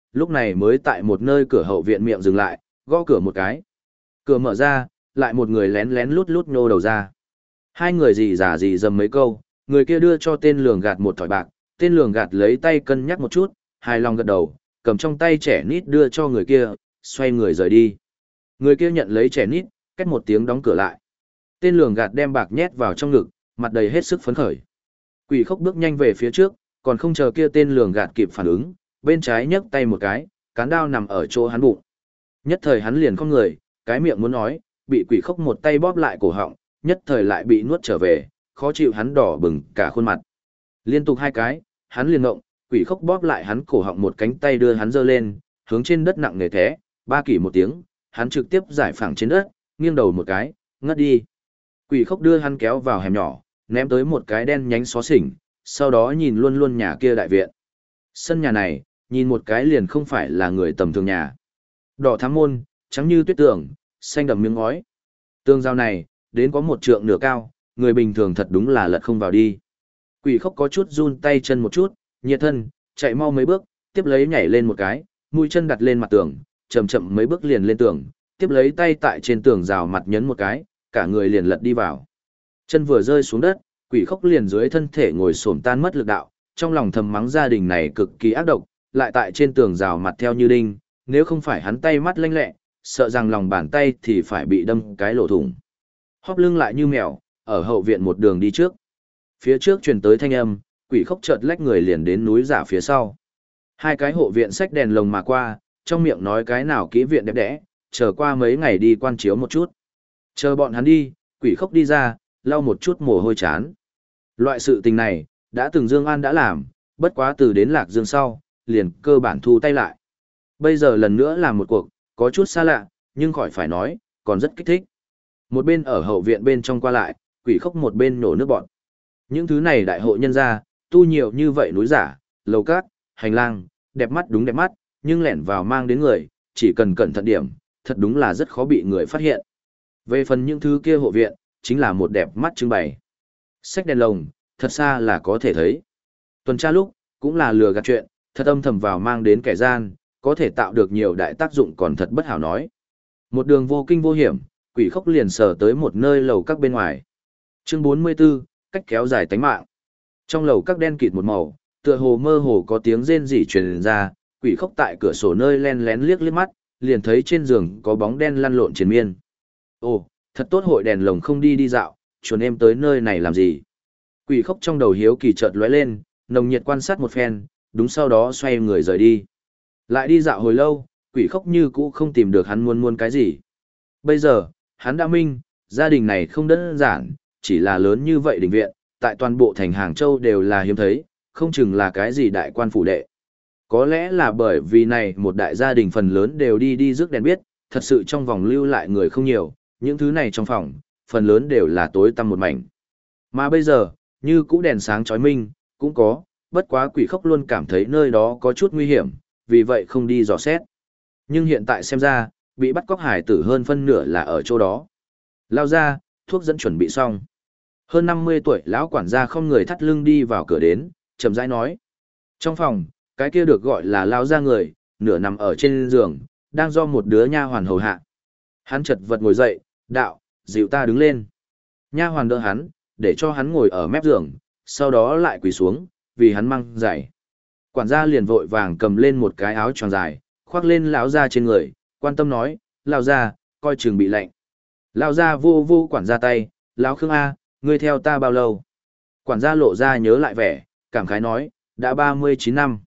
lúc này mới tại một nơi cửa hậu viện miệng dừng lại, gõ cửa một cái. Cửa mở ra, lại một người lén lén lút lút nhô đầu ra. Hai người gì giả gì dầm mấy câu, người kia đưa cho tên lường gạt một thỏi bạc, tên lường gạt lấy tay cân nhắc một chút, hài lòng gật đầu, cầm trong tay trẻ nít đưa cho người kia, xoay người rời đi. Người kia nhận lấy trẻ nít, két một tiếng đóng cửa lại. Tên lường gạt đem bạc nhét vào trong ngực, mặt đầy hết sức phấn khởi. Quỷ Khốc bước nhanh về phía trước, còn không chờ kia tên lường gạt kịp phản ứng, bên trái nhấc tay một cái, cán đao nằm ở chỗ hắn bụng. Nhất thời hắn liền không người, cái miệng muốn nói, bị Quỷ Khốc một tay bóp lại cổ họng, nhất thời lại bị nuốt trở về, khó chịu hắn đỏ bừng cả khuôn mặt. Liên tục hai cái, hắn liền ngộng, Quỷ Khốc bóp lại hắn cổ họng một cánh tay đưa hắn giơ lên, hướng trên đất nặng nề thế, ba kỷ một tiếng, hắn trực tiếp giải phẳng trên đất, nghiêng đầu một cái, ngất đi. Quỷ Khốc đưa hắn kéo vào hẻm nhỏ, ném tới một cái đen nhánh xó xỉnh, sau đó nhìn luôn luôn nhà kia đại viện. Sân nhà này, nhìn một cái liền không phải là người tầm thường nhà. Đỏ thắm môn, trắng như tuyết tường, xanh đậm miếng ngói. Tường rào này, đến có 1 trượng nửa cao, người bình thường thật đúng là lật không vào đi. Quỷ Khốc có chút run tay chân một chút, nhiệt thân, chạy mau mấy bước, tiếp lấy nhảy lên một cái, mũi chân đặt lên mặt tường, chậm chậm mấy bước liền lên tường, tiếp lấy tay tại trên tường rào mặt nhấn một cái, cả người liền lật đi vào. Chân vừa rơi xuống đất, Quỷ Khốc liền dưới thân thể ngồi xổm tan mất lực đạo, trong lòng thầm mắng gia đình này cực kỳ ác độc, lại tại trên tường rào mặt theo như đinh, nếu không phải hắn tay mắt lanh lẹ, sợ rằng lòng bàn tay thì phải bị đâm cái lỗ thủng. Hóp lưng lại như mèo, ở hậu viện một đường đi trước. Phía trước truyền tới thanh âm, Quỷ Khốc chợt lách người liền đến núi giả phía sau. Hai cái hộ viện xách đèn lồng mà qua, trong miệng nói cái nào kỹ viện đẹp đẽ, chờ qua mấy ngày đi quan chiếu một chút. Chờ bọn hắn đi, Quỷ Khốc đi ra, lau một chút mồ hôi chán. Loại sự tình này, đã từng Dương An đã làm, bất quá từ đến Lạc Dương sau, liền cơ bản thu tay lại. Bây giờ lần nữa làm một cuộc, có chút xa lạ, nhưng khỏi phải nói, còn rất kích thích. Một bên ở hậu viện bên trong qua lại, Quỷ Khốc một bên nổ nước bọt. Những thứ này đại hộ nhân gia, tu nhiều như vậy núi giả, lầu cát, hành lang, đẹp mắt đúng đẹp mắt, nhưng lẻn vào mang đến người, chỉ cần cẩn thận điểm, thật đúng là rất khó bị người phát hiện. Về phần những thứ kia hộ viện, chính là một đẹp mắt trưng bày. Xách đèn lồng, thật xa là có thể thấy. Tuần tra lúc, cũng là lừa gạt chuyện, thật âm thầm vào mang đến kẻ gian, có thể tạo được nhiều đại tác dụng còn thật bất hảo nói. Một đường vô kinh vô hiểm, Quỷ Khốc liền sờ tới một nơi lầu các bên ngoài. Chương 44, cách kéo dài tánh mạng. Trong lầu các đen kịt một màu, tựa hồ mơ hồ có tiếng rên rỉ truyền ra, Quỷ Khốc tại cửa sổ nơi len lén liếc liếc mắt, liền thấy trên giường có bóng đen lăn lộn triền miên. Ồ, thật tốt hội đèn lồng không đi đi dạo, chuồn em tới nơi này làm gì? Quỷ Khốc trong đầu hiếu kỳ chợt lóe lên, nồng nhiệt quan sát một phen, đúng sau đó xoay người rời đi. Lại đi dạo hồi lâu, Quỷ Khốc như cũ không tìm được hắn muốn cái gì. Bây giờ, hắn đã minh, gia đình này không đơn giản, chỉ là lớn như vậy đình viện, tại toàn bộ thành Hàng Châu đều là hiếm thấy, không chừng là cái gì đại quan phủ đệ. Có lẽ là bởi vì này một đại gia đình phần lớn đều đi rước đèn biết, thật sự trong vòng lưu lại người không nhiều, những thứ này trong phòng, phần lớn đều là tối tăm một mảnh. Mà bây giờ, như cũ đèn sáng chói minh, cũng có, bất quá Quỷ Khốc luôn cảm thấy nơi đó có chút nguy hiểm, vì vậy không đi dò xét. Nhưng hiện tại xem ra, bị bắt cóc hải tử hơn phân nửa là ở chỗ đó. Lao ra, thuốc dẫn chuẩn bị xong. Hơn 50 tuổi lão quản gia không người thắt lưng đi vào cửa đến, chậm rãi nói. Trong phòng, cái kia được gọi là lao ra người, nửa nằm ở trên giường, đang do một đứa nha hoàn hầu hạ. Hắn chật vật ngồi dậy, đạo, dịu ta đứng lên. Nha hoàn đỡ hắn, để cho hắn ngồi ở mép giường, sau đó lại quỳ xuống, vì hắn mang giày. Quản gia liền vội vàng cầm lên một cái áo choàng dài, khoác lên lão gia trên người, quan tâm nói, lão gia, coi chừng bị lạnh. Lão gia vô quản gia tay, lão Khương A, ngươi theo ta bao lâu? Quản gia lộ ra nhớ lại vẻ, cảm khái nói, đã 39 năm.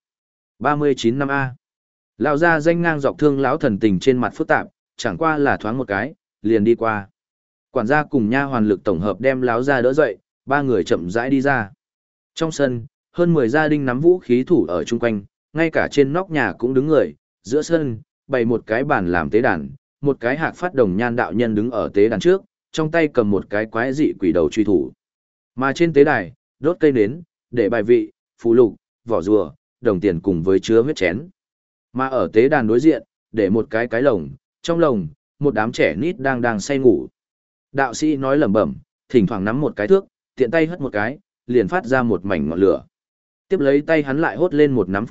39 năm A. Lão gia danh ngang dọc thương lão thần tình trên mặt phức tạp, chẳng qua là thoáng một cái, liền đi qua. Quản gia cùng nha hoàn lực tổng hợp đem lão gia đỡ dậy, ba người chậm rãi đi ra. Trong sân, hơn 10 gia đình nắm vũ khí thủ ở chung quanh, ngay cả trên nóc nhà cũng đứng người, giữa sân, bày một cái bàn làm tế đàn, một cái hạc phát đồng nhan đạo nhân đứng ở tế đàn trước, trong tay cầm một cái quái dị quỷ đầu truy thủ. Mà trên tế đài, đốt cây nến, để bài vị, phù lục, vỏ rùa, đồng tiền cùng với chứa huyết chén. Mà ở tế đàn đối diện, để một cái lồng, trong lồng, một đám trẻ nít đang say ngủ. Đạo sĩ nói lẩm bẩm, thỉnh thoảng nắm một cái thước, tiện tay hất một cái, liền phát ra một mảnh ngọn lửa. Tiếp lấy tay hắn lại hốt lên một nắm phù lục,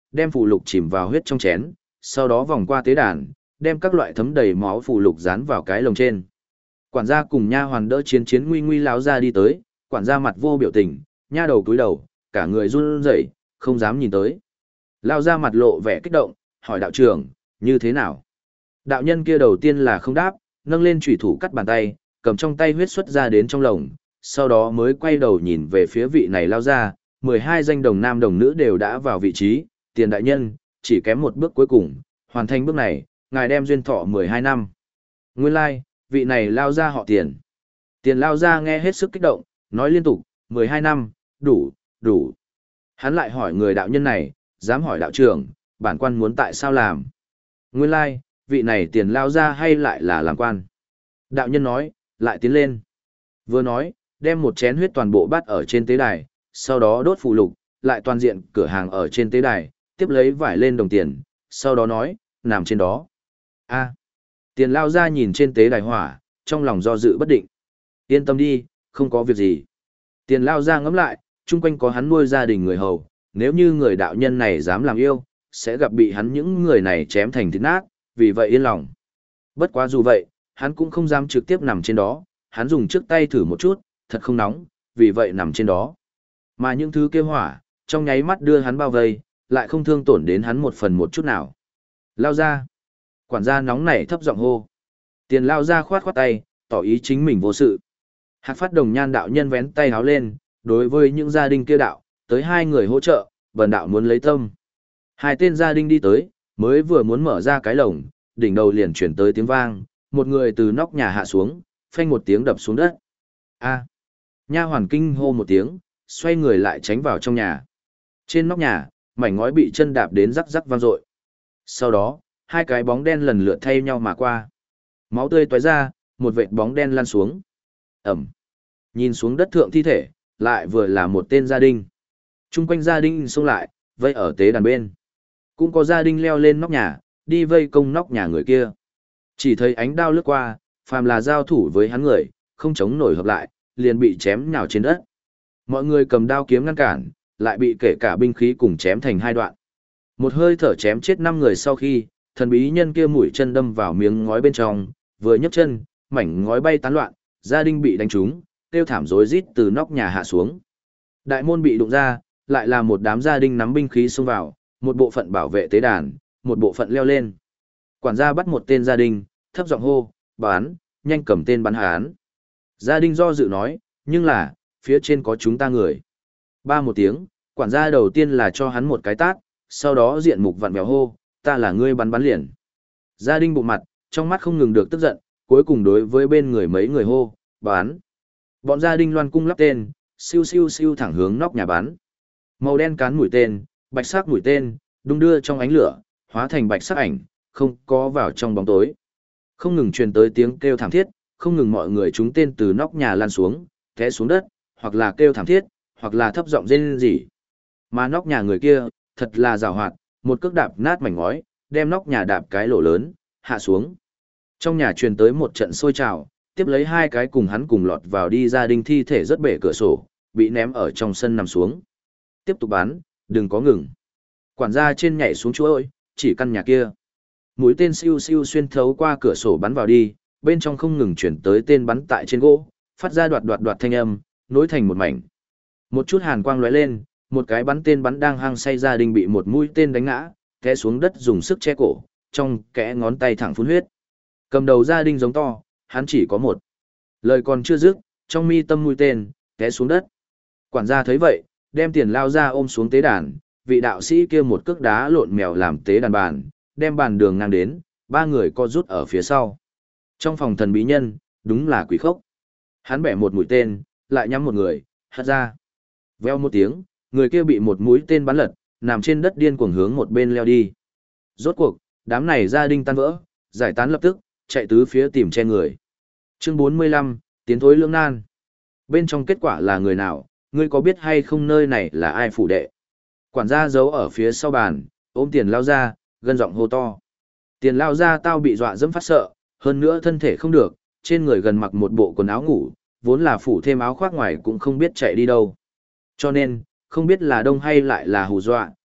đem phù lục chìm vào huyết trong chén, sau đó vòng qua tế đàn, đem các loại thấm đầy máu phù lục dán vào cái lồng trên. Quản gia cùng nha hoàn đỡ chiến chiến nguy nguy láo ra đi tới, quản gia mặt vô biểu tình, nha đầu cúi đầu, cả người run rẩy, không dám nhìn tới. Lao ra mặt lộ vẻ kích động, hỏi đạo trưởng, như thế nào? Đạo nhân kia đầu tiên là không đáp, nâng lên chủy thủ cắt bàn tay, cầm trong tay huyết xuất ra đến trong lồng, sau đó mới quay đầu nhìn về phía vị này lao ra, 12 danh đồng nam đồng nữ đều đã vào vị trí, Tiền đại nhân, chỉ kém một bước cuối cùng, hoàn thành bước này, ngài đem duyên thọ 12 năm. Nguyên lai, like, vị này lao ra họ Tiền. Tiền lao ra nghe hết sức kích động, nói liên tục, 12 năm, đủ, đủ. Hắn lại hỏi người đạo nhân này, dám hỏi đạo trưởng, bản quan muốn tại sao làm. Nguyên lai, like, vị này Tiền lao ra hay lại là làm quan. Đạo nhân nói, lại tiến lên. Vừa nói, đem một chén huyết toàn bộ bắt ở trên tế đài, sau đó đốt phù lục, lại toàn diện cửa hàng ở trên tế đài, tiếp lấy vải lên đồng tiền, sau đó nói, nằm trên đó. A. Tiền lao ra nhìn trên tế đài hỏa, trong lòng do dự bất định. Yên tâm đi, không có việc gì. Tiền lao ra ngẫm lại, chung quanh có hắn nuôi gia đình người hầu, nếu như người đạo nhân này dám làm yêu, sẽ gặp bị hắn những người này chém thành thịt nát, vì vậy yên lòng. Bất quá dù vậy, hắn cũng không dám trực tiếp nằm trên đó, hắn dùng trước tay thử một chút, thật không nóng, vì vậy nằm trên đó. Mà những thứ kêu hỏa, trong nháy mắt đưa hắn bao vây, lại không thương tổn đến hắn một phần một chút nào. Lao ra. Quản gia nóng nảy thấp giọng hô. Tiền lao ra khoát khoát tay, tỏ ý chính mình vô sự. Hạc phát đồng nhan đạo nhân vén tay háo lên, đối với những gia đình kia đạo, tới hai người hỗ trợ, bần đạo muốn lấy tâm. Hai tên gia đình đi tới, mới vừa muốn mở ra cái lồng, đỉnh đầu liền chuyển tới tiếng vang, một người từ nóc nhà hạ xuống, phanh một tiếng đập xuống đất. A. Nha hoàn kinh hô một tiếng, xoay người lại tránh vào trong nhà. Trên nóc nhà, mảnh ngói bị chân đạp đến rắc rắc vang dội. Sau đó, hai cái bóng đen lần lượt thay nhau mà qua. Máu tươi tóe ra, một vệt bóng đen lăn xuống. Ẩm. Nhìn xuống đất thượng thi thể, lại vừa là một tên gia đình. Trung quanh gia đình xông lại, vây ở tế đàn bên. Cũng có gia đình leo lên nóc nhà, đi vây công nóc nhà người kia. Chỉ thấy ánh đao lướt qua, phàm là giao thủ với hắn người, không chống nổi hợp lại, liền bị chém nhào trên đất. Mọi người cầm đao kiếm ngăn cản, lại bị kể cả binh khí cùng chém thành hai đoạn. Một hơi thở chém chết 5 người sau khi, thần bí nhân kia mũi chân đâm vào miếng ngói bên trong, vừa nhấc chân, mảnh ngói bay tán loạn, gia đình bị đánh trúng, kêu thảm rối rít từ nóc nhà hạ xuống. Đại môn bị đụng ra, lại là một đám gia đình nắm binh khí xông vào, một bộ phận bảo vệ tế đàn, một bộ phận leo lên. Quản gia bắt một tên gia đình, thấp giọng hô, bán, nhanh cầm tên bắn hắn. Gia đình do dự nói, nhưng là, phía trên có chúng ta người. Ba một tiếng, quản gia đầu tiên là cho hắn một cái tát, sau đó diện mục vặn vẹo hô, ta là ngươi bắn liền. Gia đình bụng mặt, trong mắt không ngừng được tức giận, cuối cùng đối với bên người mấy người hô, bán. Bọn gia đình loan cung lắp tên, siêu siêu siêu thẳng hướng nóc nhà bắn. Màu đen cán mũi tên, bạch sắc mũi tên, đung đưa trong ánh lửa, hóa thành bạch sắc ảnh, không có vào trong bóng tối. Không ngừng truyền tới tiếng kêu thảm thiết, không ngừng mọi người trúng tên từ nóc nhà lan xuống, té xuống đất, hoặc là kêu thảm thiết, hoặc là thấp giọng rên rỉ. Mà nóc nhà người kia, thật là giàu hoạt, một cước đạp nát mảnh ngói, đem nóc nhà đạp cái lỗ lớn, hạ xuống. Trong nhà truyền tới một trận sôi trào, tiếp lấy hai cái cùng hắn cùng lọt vào đi gia đình thi thể rất bể cửa sổ, bị ném ở trong sân nằm xuống. Tiếp tục bắn, đừng có ngừng. Quản gia trên nhảy xuống chuỗi, chỉ căn nhà kia. Mũi tên siêu siêu xuyên thấu qua cửa sổ bắn vào đi, bên trong không ngừng chuyển tới tên bắn tại trên gỗ, phát ra đoạt đoạt đoạt thanh âm, nối thành một mảnh. Một chút hàn quang lóe lên, một cái bắn tên bắn đang hăng say gia đình bị một mũi tên đánh ngã, té xuống đất dùng sức che cổ, trong kẽ ngón tay thẳng phun huyết. Cầm đầu gia đình giống to, hắn chỉ có một. Lời còn chưa dứt, trong mi tâm mũi tên, té xuống đất. Quản gia thấy vậy, đem Tiền lao ra ôm xuống tế đàn, vị đạo sĩ kia một cước đá lộn mèo làm tế đàn bàn, đem bàn đường ngang đến, ba người co rút ở phía sau. Trong phòng thần bí nhân, đúng là quỷ khốc. Hắn bẻ một mũi tên, lại nhắm một người, hất ra. Veo một tiếng, người kia bị một mũi tên bắn lật, nằm trên đất điên cuồng hướng một bên leo đi. Rốt cuộc, đám này gia đình tan vỡ, giải tán lập tức, chạy tứ phía tìm che người. Chương 45, tiến thối lưỡng nan. Bên trong kết quả là người nào, ngươi có biết hay không nơi này là ai phủ đệ? Quản gia giấu ở phía sau bàn, ôm Tiền lao ra, gân giọng hô to. Tiền lao ra tao bị dọa dẫm phát sợ, hơn nữa thân thể không được, trên người gần mặc một bộ quần áo ngủ, vốn là phủ thêm áo khoác ngoài cũng không biết chạy đi đâu. Cho nên, không biết là đông hay lại là hù dọa,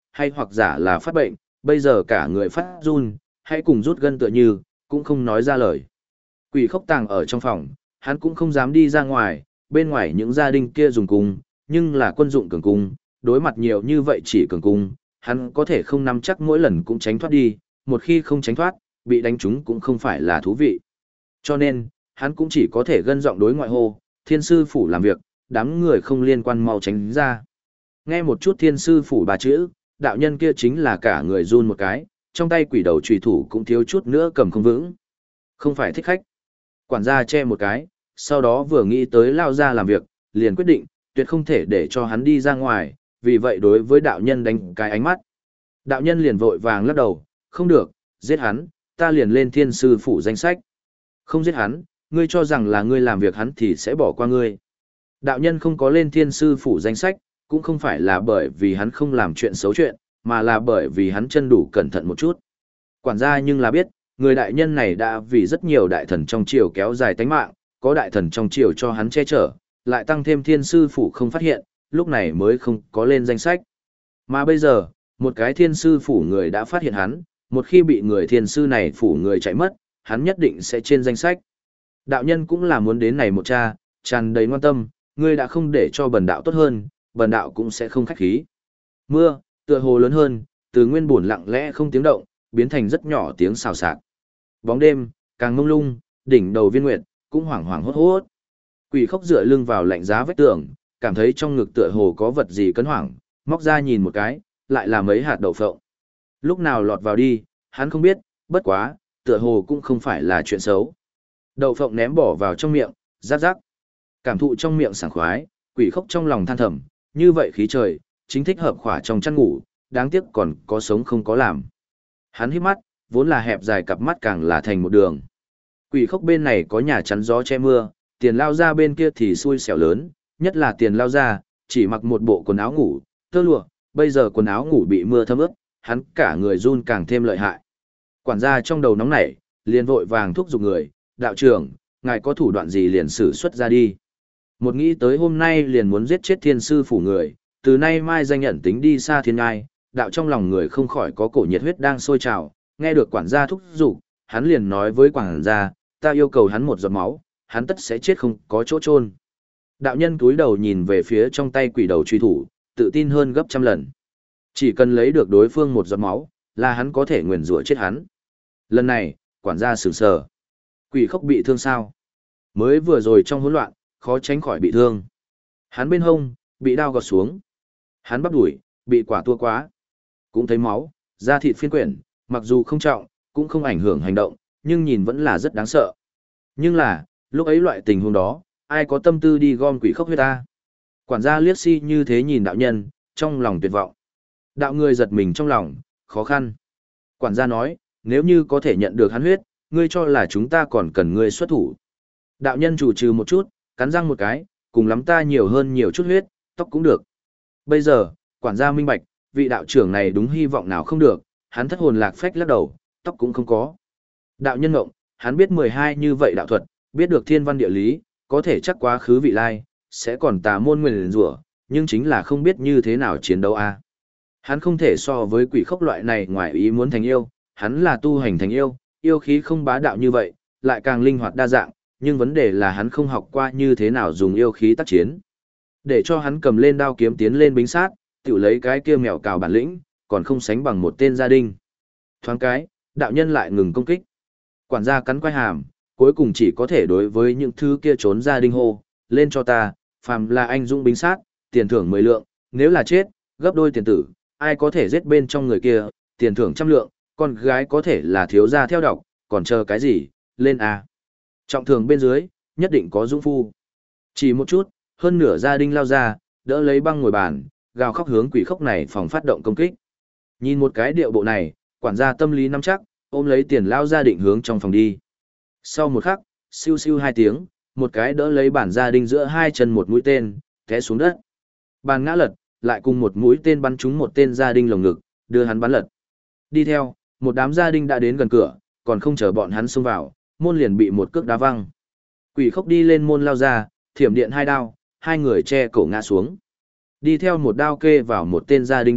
hay hoặc giả là phát bệnh, bây giờ cả người phát run, hay cùng rút gân tựa như, cũng không nói ra lời. Quỷ khốc tàng ở trong phòng, hắn cũng không dám đi ra ngoài, bên ngoài những gia đình kia dùng cung, nhưng là quân dụng cường cung, đối mặt nhiều như vậy chỉ cường cung, hắn có thể không nắm chắc mỗi lần cũng tránh thoát đi, một khi không tránh thoát, bị đánh trúng cũng không phải là thú vị. Cho nên, hắn cũng chỉ có thể gân giọng đối ngoại hô, thiên sư phủ làm việc, đám người không liên quan mau tránh ra. Nghe một chút thiên sư phủ ba chữ, đạo nhân kia chính là cả người run một cái, trong tay quỷ đầu trùy thủ cũng thiếu chút nữa cầm không vững. Không phải thích khách. Quản gia che một cái, sau đó vừa nghĩ tới lao ra làm việc, liền quyết định, tuyệt không thể để cho hắn đi ra ngoài, vì vậy đối với đạo nhân đánh cái ánh mắt. Đạo nhân liền vội vàng lắc đầu, không được, giết hắn, ta liền lên thiên sư phủ danh sách. Không giết hắn, ngươi cho rằng là ngươi làm việc hắn thì sẽ bỏ qua ngươi. Đạo nhân không có lên thiên sư phủ danh sách, cũng không phải là bởi vì hắn không làm chuyện xấu chuyện, mà là bởi vì hắn chân đủ cẩn thận một chút. Quản gia nhưng là biết, người đại nhân này đã vì rất nhiều đại thần trong triều kéo dài tánh mạng, có đại thần trong triều cho hắn che chở, lại tăng thêm thiên sư phủ không phát hiện, lúc này mới không có lên danh sách. Mà bây giờ, một cái thiên sư phủ người đã phát hiện hắn, một khi bị người thiên sư này phủ người chạy mất, hắn nhất định sẽ trên danh sách. Đạo nhân cũng là muốn đến này một cha, tràn đầy ngoan tâm, ngươi đã không để cho bần đạo tốt hơn, bần đạo cũng sẽ không khách khí. Mưa, tựa hồ lớn hơn, từ nguyên buồn lặng lẽ không tiếng động, biến thành rất nhỏ tiếng xào xạc. Bóng đêm, càng mông lung, đỉnh đầu viên nguyệt, cũng hoảng hoảng hốt hốt. Quỷ khốc dựa lưng vào lạnh giá vách tường, cảm thấy trong ngực tựa hồ có vật gì cấn hoảng, móc ra nhìn một cái, lại là mấy hạt đậu phộng. Lúc nào lọt vào đi, hắn không biết, bất quá, tựa hồ cũng không phải là chuyện xấu. Đậu phộng ném bỏ vào trong miệng, rát rát. Cảm thụ trong miệng sảng khoái, quỷ khốc trong lòng than thầm, như vậy khí trời, chính thích hợp khỏa trong chăn ngủ, đáng tiếc còn có sống không có làm. Hắn hít mắt, vốn là hẹp dài cặp mắt càng là thành một đường. Quỷ khốc bên này có nhà chắn gió che mưa, tiền lao ra bên kia thì xui xẻo lớn, nhất là tiền lao ra, chỉ mặc một bộ quần áo ngủ, tơ lụa, bây giờ quần áo ngủ bị mưa thấm ướt, hắn cả người run càng thêm lợi hại. Quản gia trong đầu nóng nảy, liền vội vàng thúc giục người, đạo trưởng, ngài có thủ đoạn gì liền sử xuất ra đi. Một nghĩ tới hôm nay liền muốn giết chết thiên sư phủ người, từ nay mai danh nhận tính đi xa thiên ngai, đạo trong lòng người không khỏi có cổ nhiệt huyết đang sôi trào, nghe được quản gia thúc giục, hắn liền nói với quản gia, ta yêu cầu hắn một giọt máu, hắn tất sẽ chết không có chỗ chôn. Đạo nhân cúi đầu nhìn về phía trong tay quỷ đầu truy thủ, tự tin hơn gấp trăm lần. Chỉ cần lấy được đối phương một giọt máu, là hắn có thể nguyền rủa chết hắn. Lần này, quản gia sửng sờ. Quỷ khốc bị thương sao? Mới vừa rồi trong hỗn loạn, khó tránh khỏi bị thương. Hắn bên hông, bị đao gọt xuống. Hắn bắp đuổi, bị quả tua quá. Cũng thấy máu, da thịt phiên quyển, mặc dù không trọng, cũng không ảnh hưởng hành động, nhưng nhìn vẫn là rất đáng sợ. Nhưng là, lúc ấy loại tình huống đó, ai có tâm tư đi gom quỷ khốc huyết ta? Quản gia liếc si như thế nhìn đạo nhân, trong lòng tuyệt vọng. Đạo người giật mình trong lòng, khó khăn. Quản gia nói, nếu như có thể nhận được hắn huyết, ngươi cho là chúng ta còn cần ngươi xuất thủ. Đạo nhân chủ trừ một chút, cắn răng một cái, cùng lắm ta nhiều hơn nhiều chút huyết, tóc cũng được. Bây giờ, quản gia minh bạch, vị đạo trưởng này đúng hy vọng nào không được, hắn thất hồn lạc phách lắc đầu, tóc cũng không có. Đạo nhân ngộng, hắn biết 12 như vậy đạo thuật, biết được thiên văn địa lý, có thể chắc quá khứ vị lai, sẽ còn tà môn nguyền rủa, nhưng chính là không biết như thế nào chiến đấu a. Hắn không thể so với quỷ khốc loại này ngoài ý muốn thành yêu, hắn là tu hành thành yêu, yêu khí không bá đạo như vậy, lại càng linh hoạt đa dạng, nhưng vấn đề là hắn không học qua như thế nào dùng yêu khí tác chiến. Để cho hắn cầm lên đao kiếm tiến lên bính sát, tự lấy cái kia mèo cào bản lĩnh, còn không sánh bằng một tên gia đình. Thoáng cái, đạo nhân lại ngừng công kích. Quản gia cắn quai hàm, cuối cùng chỉ có thể đối với những thứ kia trốn gia đình hô, lên cho ta, phàm là anh dũng bính sát, tiền thưởng 10 lượng, nếu là chết, gấp đôi tiền tử, ai có thể giết bên trong người kia, tiền thưởng 100 lượng, con gái có thể là thiếu gia theo đọc, còn chờ cái gì, lên a. Trọng thường bên dưới, nhất định có dũng phu. Chỉ một chút, hơn nửa gia đình lao ra, đỡ lấy băng ngồi bàn, gào khóc hướng quỷ khốc này phòng phát động công kích. Nhìn một cái điệu bộ này, quản gia tâm lý nắm chắc, ôm lấy tiền lao ra định hướng trong phòng đi. Sau một khắc, siêu siêu 2 tiếng, một cái đỡ lấy bản gia đình giữa hai chân một mũi tên, té xuống đất. Bàn ngã lật, lại cùng một mũi tên bắn trúng một tên gia đình lồng ngực, đưa hắn bắn lật. Đi theo, một đám gia đình đã đến gần cửa, còn không chờ bọn hắn xông vào, môn liền bị một cước đá văng. Quỷ khốc đi lên môn lao ra, thiểm điện 2 đao, 2 người che cổ ngã xuống. Đi theo một đao kê vào một tên gia đình đao,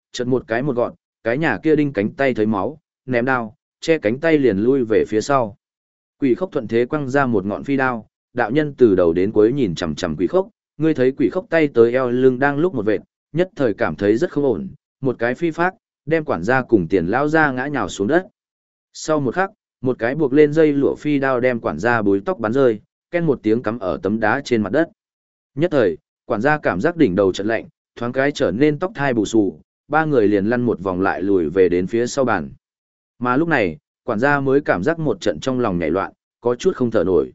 chợt một cái một gọn, cái nhà kia đinh cánh tay thấy máu, ném đao, che cánh tay liền lui về phía sau. Quỷ khốc thuận thế quăng ra một ngọn phi đao, đạo nhân từ đầu đến cuối nhìn chằm chằm quỷ khốc, ngươi thấy quỷ khốc tay tới eo lưng đang lúc một vệt, nhất thời cảm thấy rất không ổn, một cái phi phác, đem quản gia cùng tiền lao ra ngã nhào xuống đất. Sau một khắc, một cái buộc lên dây lụa phi đao đem quản gia búi tóc bắn rơi, ken một tiếng cắm ở tấm đá trên mặt đất. Nhất thời, quản gia cảm giác đỉnh đầu chợt lạnh, thoáng cái trở nên tóc thai bù xù, ba người liền lăn một vòng lại lùi về đến phía sau bàn. Mà lúc này, quản gia mới cảm giác một trận trong lòng nhảy loạn, có chút không thở nổi.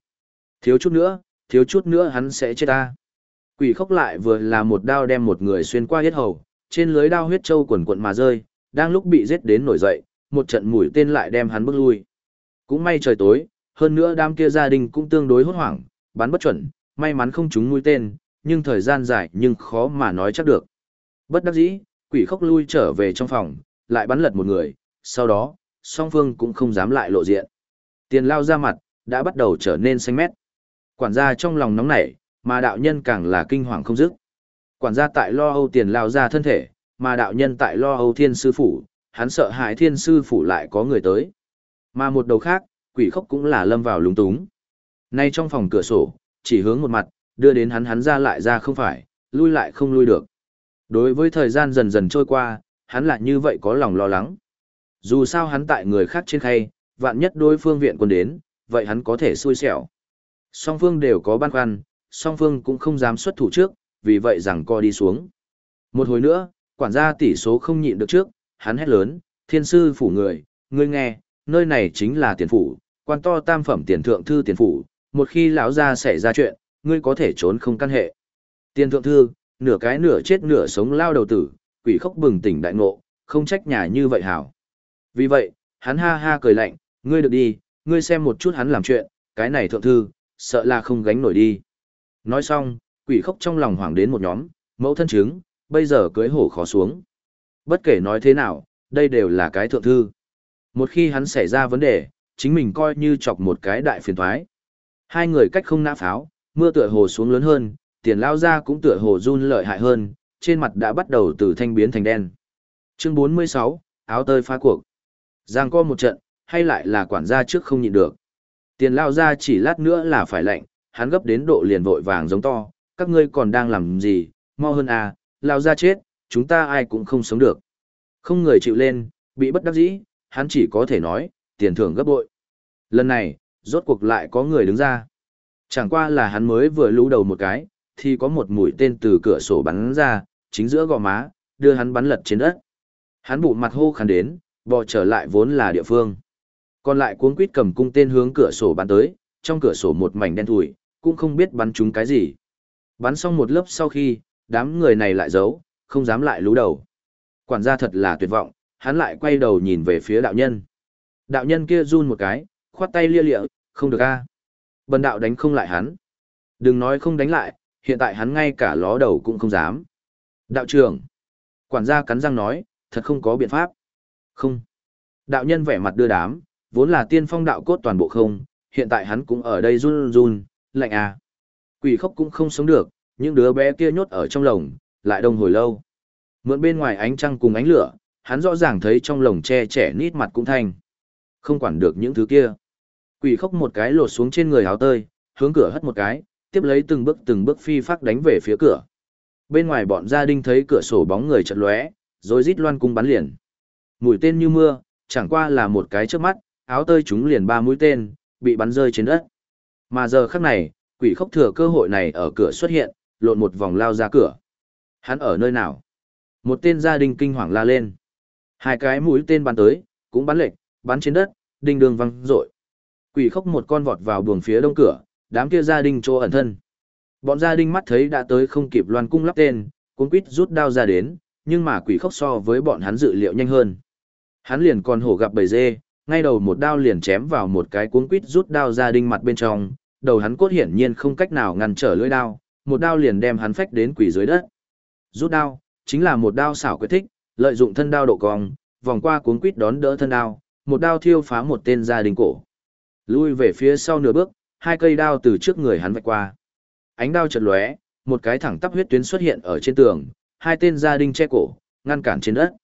Thiếu chút nữa hắn sẽ chết ta. Quỷ khốc lại vừa là một đao đem một người xuyên qua yết hầu, trên lưới đao huyết châu quần quận mà rơi, đang lúc bị giết đến nổi dậy, một trận mũi tên lại đem hắn bước lui. Cũng may trời tối, hơn nữa đám kia gia đình cũng tương đối hốt hoảng, bắn bất chuẩn, may mắn không trúng mũi tên, nhưng thời gian dài nhưng khó mà nói chắc được. Bất đắc dĩ, quỷ khốc lui trở về trong phòng, lại bắn lật một người, sau đó, song phương cũng không dám lại lộ diện. Tiền lao ra mặt, đã bắt đầu trở nên xanh mét. Quản gia trong lòng nóng nảy, mà đạo nhân càng là kinh hoàng không dứt. Quản gia tại lo âu tiền lao ra thân thể, mà đạo nhân tại lo âu thiên sư phủ, hắn sợ hãi thiên sư phủ lại có người tới. Mà một đầu khác, quỷ khốc cũng là lâm vào lúng túng. Nay trong phòng cửa sổ, chỉ hướng một mặt, đưa đến hắn ra lại ra không phải, lui lại không lui được. Đối với thời gian dần dần trôi qua, hắn lại như vậy có lòng lo lắng. Dù sao hắn tại người khác trên khay, vạn nhất đối phương viện quân đến, vậy hắn có thể xui xẻo. Song phương đều có băn khoăn, song phương cũng không dám xuất thủ trước, vì vậy rằng co đi xuống. Một hồi nữa, quản gia tỷ số không nhịn được trước, hắn hét lớn, thiên sư phủ người, ngươi nghe, nơi này chính là tiền phủ, quan to tam phẩm tiền thượng thư tiền phủ, một khi lão gia xảy ra chuyện, ngươi có thể trốn không căn hệ. Tiền thượng thư, nửa cái nửa chết nửa sống lao đầu tử, quỷ khốc bừng tỉnh đại ngộ, không trách nhà như vậy hảo. Vì vậy, hắn ha ha cười lạnh, ngươi được đi, ngươi xem một chút hắn làm chuyện, cái này thượng thư, sợ là không gánh nổi đi. Nói xong, quỷ khốc trong lòng hoảng đến một nhóm, mẫu thân chứng, bây giờ cưới hổ khó xuống. Bất kể nói thế nào, đây đều là cái thượng thư. Một khi hắn xảy ra vấn đề, chính mình coi như chọc một cái đại phiền thoái. Hai người cách không nã pháo, mưa tựa hồ xuống lớn hơn, tiền lao ra cũng tựa hồ run lợi hại hơn, trên mặt đã bắt đầu từ thanh biến thành đen. Chương 46, áo tơi phá cuộc. Giang co một trận, hay lại là quản gia trước không nhịn được. Tiền lao ra chỉ lát nữa là phải lạnh, hắn gấp đến độ liền vội vàng giống to, các ngươi còn đang làm gì, mau hơn à, lao ra chết, chúng ta ai cũng không sống được. Không người chịu lên, bị bất đắc dĩ, hắn chỉ có thể nói, tiền thưởng gấp bội. Lần này, rốt cuộc lại có người đứng ra. Chẳng qua là hắn mới vừa lú đầu một cái, thì có một mũi tên từ cửa sổ bắn ra, chính giữa gò má, đưa hắn bắn lật trên đất. Hắn bụng mặt hô khàn đến, bò trở lại vốn là địa phương. Còn lại cuống quýt cầm cung tên hướng cửa sổ bắn tới, trong cửa sổ một mảnh đen thủi, cũng không biết bắn trúng cái gì. Bắn xong một lớp sau khi, đám người này lại giấu, không dám lại lú đầu. Quản gia thật là tuyệt vọng, hắn lại quay đầu nhìn về phía đạo nhân. Đạo nhân kia run một cái, khoát tay lia lịa, không được a. Bần đạo đánh không lại hắn. Đừng nói không đánh lại, hiện tại hắn ngay cả ló đầu cũng không dám. Đạo trưởng. Quản gia cắn răng nói, thật không có biện pháp. Không. Đạo nhân vẻ mặt đưa đám, vốn là tiên phong đạo cốt toàn bộ không, hiện tại hắn cũng ở đây run run, lạnh à. Quỷ khốc cũng không sống được, những đứa bé kia nhốt ở trong lồng, lại đông hồi lâu. Mượn bên ngoài ánh trăng cùng ánh lửa, hắn rõ ràng thấy trong lồng tre trẻ nít mặt cũng thanh. Không quản được những thứ kia. Quỷ khốc một cái lột xuống trên người áo tơi, hướng cửa hất một cái, tiếp lấy từng bước phi phác đánh về phía cửa. Bên ngoài bọn gia đình thấy cửa sổ bóng người chật lóe, rồi rít loan cung bắn liền. Mũi tên như mưa, chẳng qua là một cái trước mắt, áo tơi chúng liền 3 mũi tên, bị bắn rơi trên đất. Mà giờ khắc này, quỷ khốc thừa cơ hội này ở cửa xuất hiện, lộn một vòng lao ra cửa. Hắn ở nơi nào? Một tên gia đình kinh hoàng la lên. Hai cái mũi tên bắn tới, cũng bắn lệch, bắn trên đất, đinh đường văng rội. Quỷ khốc một con vọt vào buồng phía đông cửa, đám kia gia đình chỗ ẩn thân. Bọn gia đình mắt thấy đã tới không kịp loan cung lắp tên, cuống quýt rút đao ra đến, nhưng mà quỷ khốc so với bọn hắn dự liệu nhanh hơn. Hắn liền còn hổ gặp bầy dê, ngay đầu một đao liền chém vào một cái cuống quýt rút đao gia đình mặt bên trong, đầu hắn cốt hiển nhiên không cách nào ngăn trở lưỡi đao, một đao liền đem hắn phách đến quỷ dưới đất. Rút đao, chính là một đao xảo quyệt thích, lợi dụng thân đao độ cong, vòng qua cuống quýt đón đỡ thân đao, một đao thiêu phá một tên gia đình cổ. Lui về phía sau nửa bước, hai cây đao từ trước người hắn vạch qua. Ánh đao chợt lóe, một cái thẳng tắp huyết tuyến xuất hiện ở trên tường, hai tên gia đình che cổ, ngăn cản trên đất.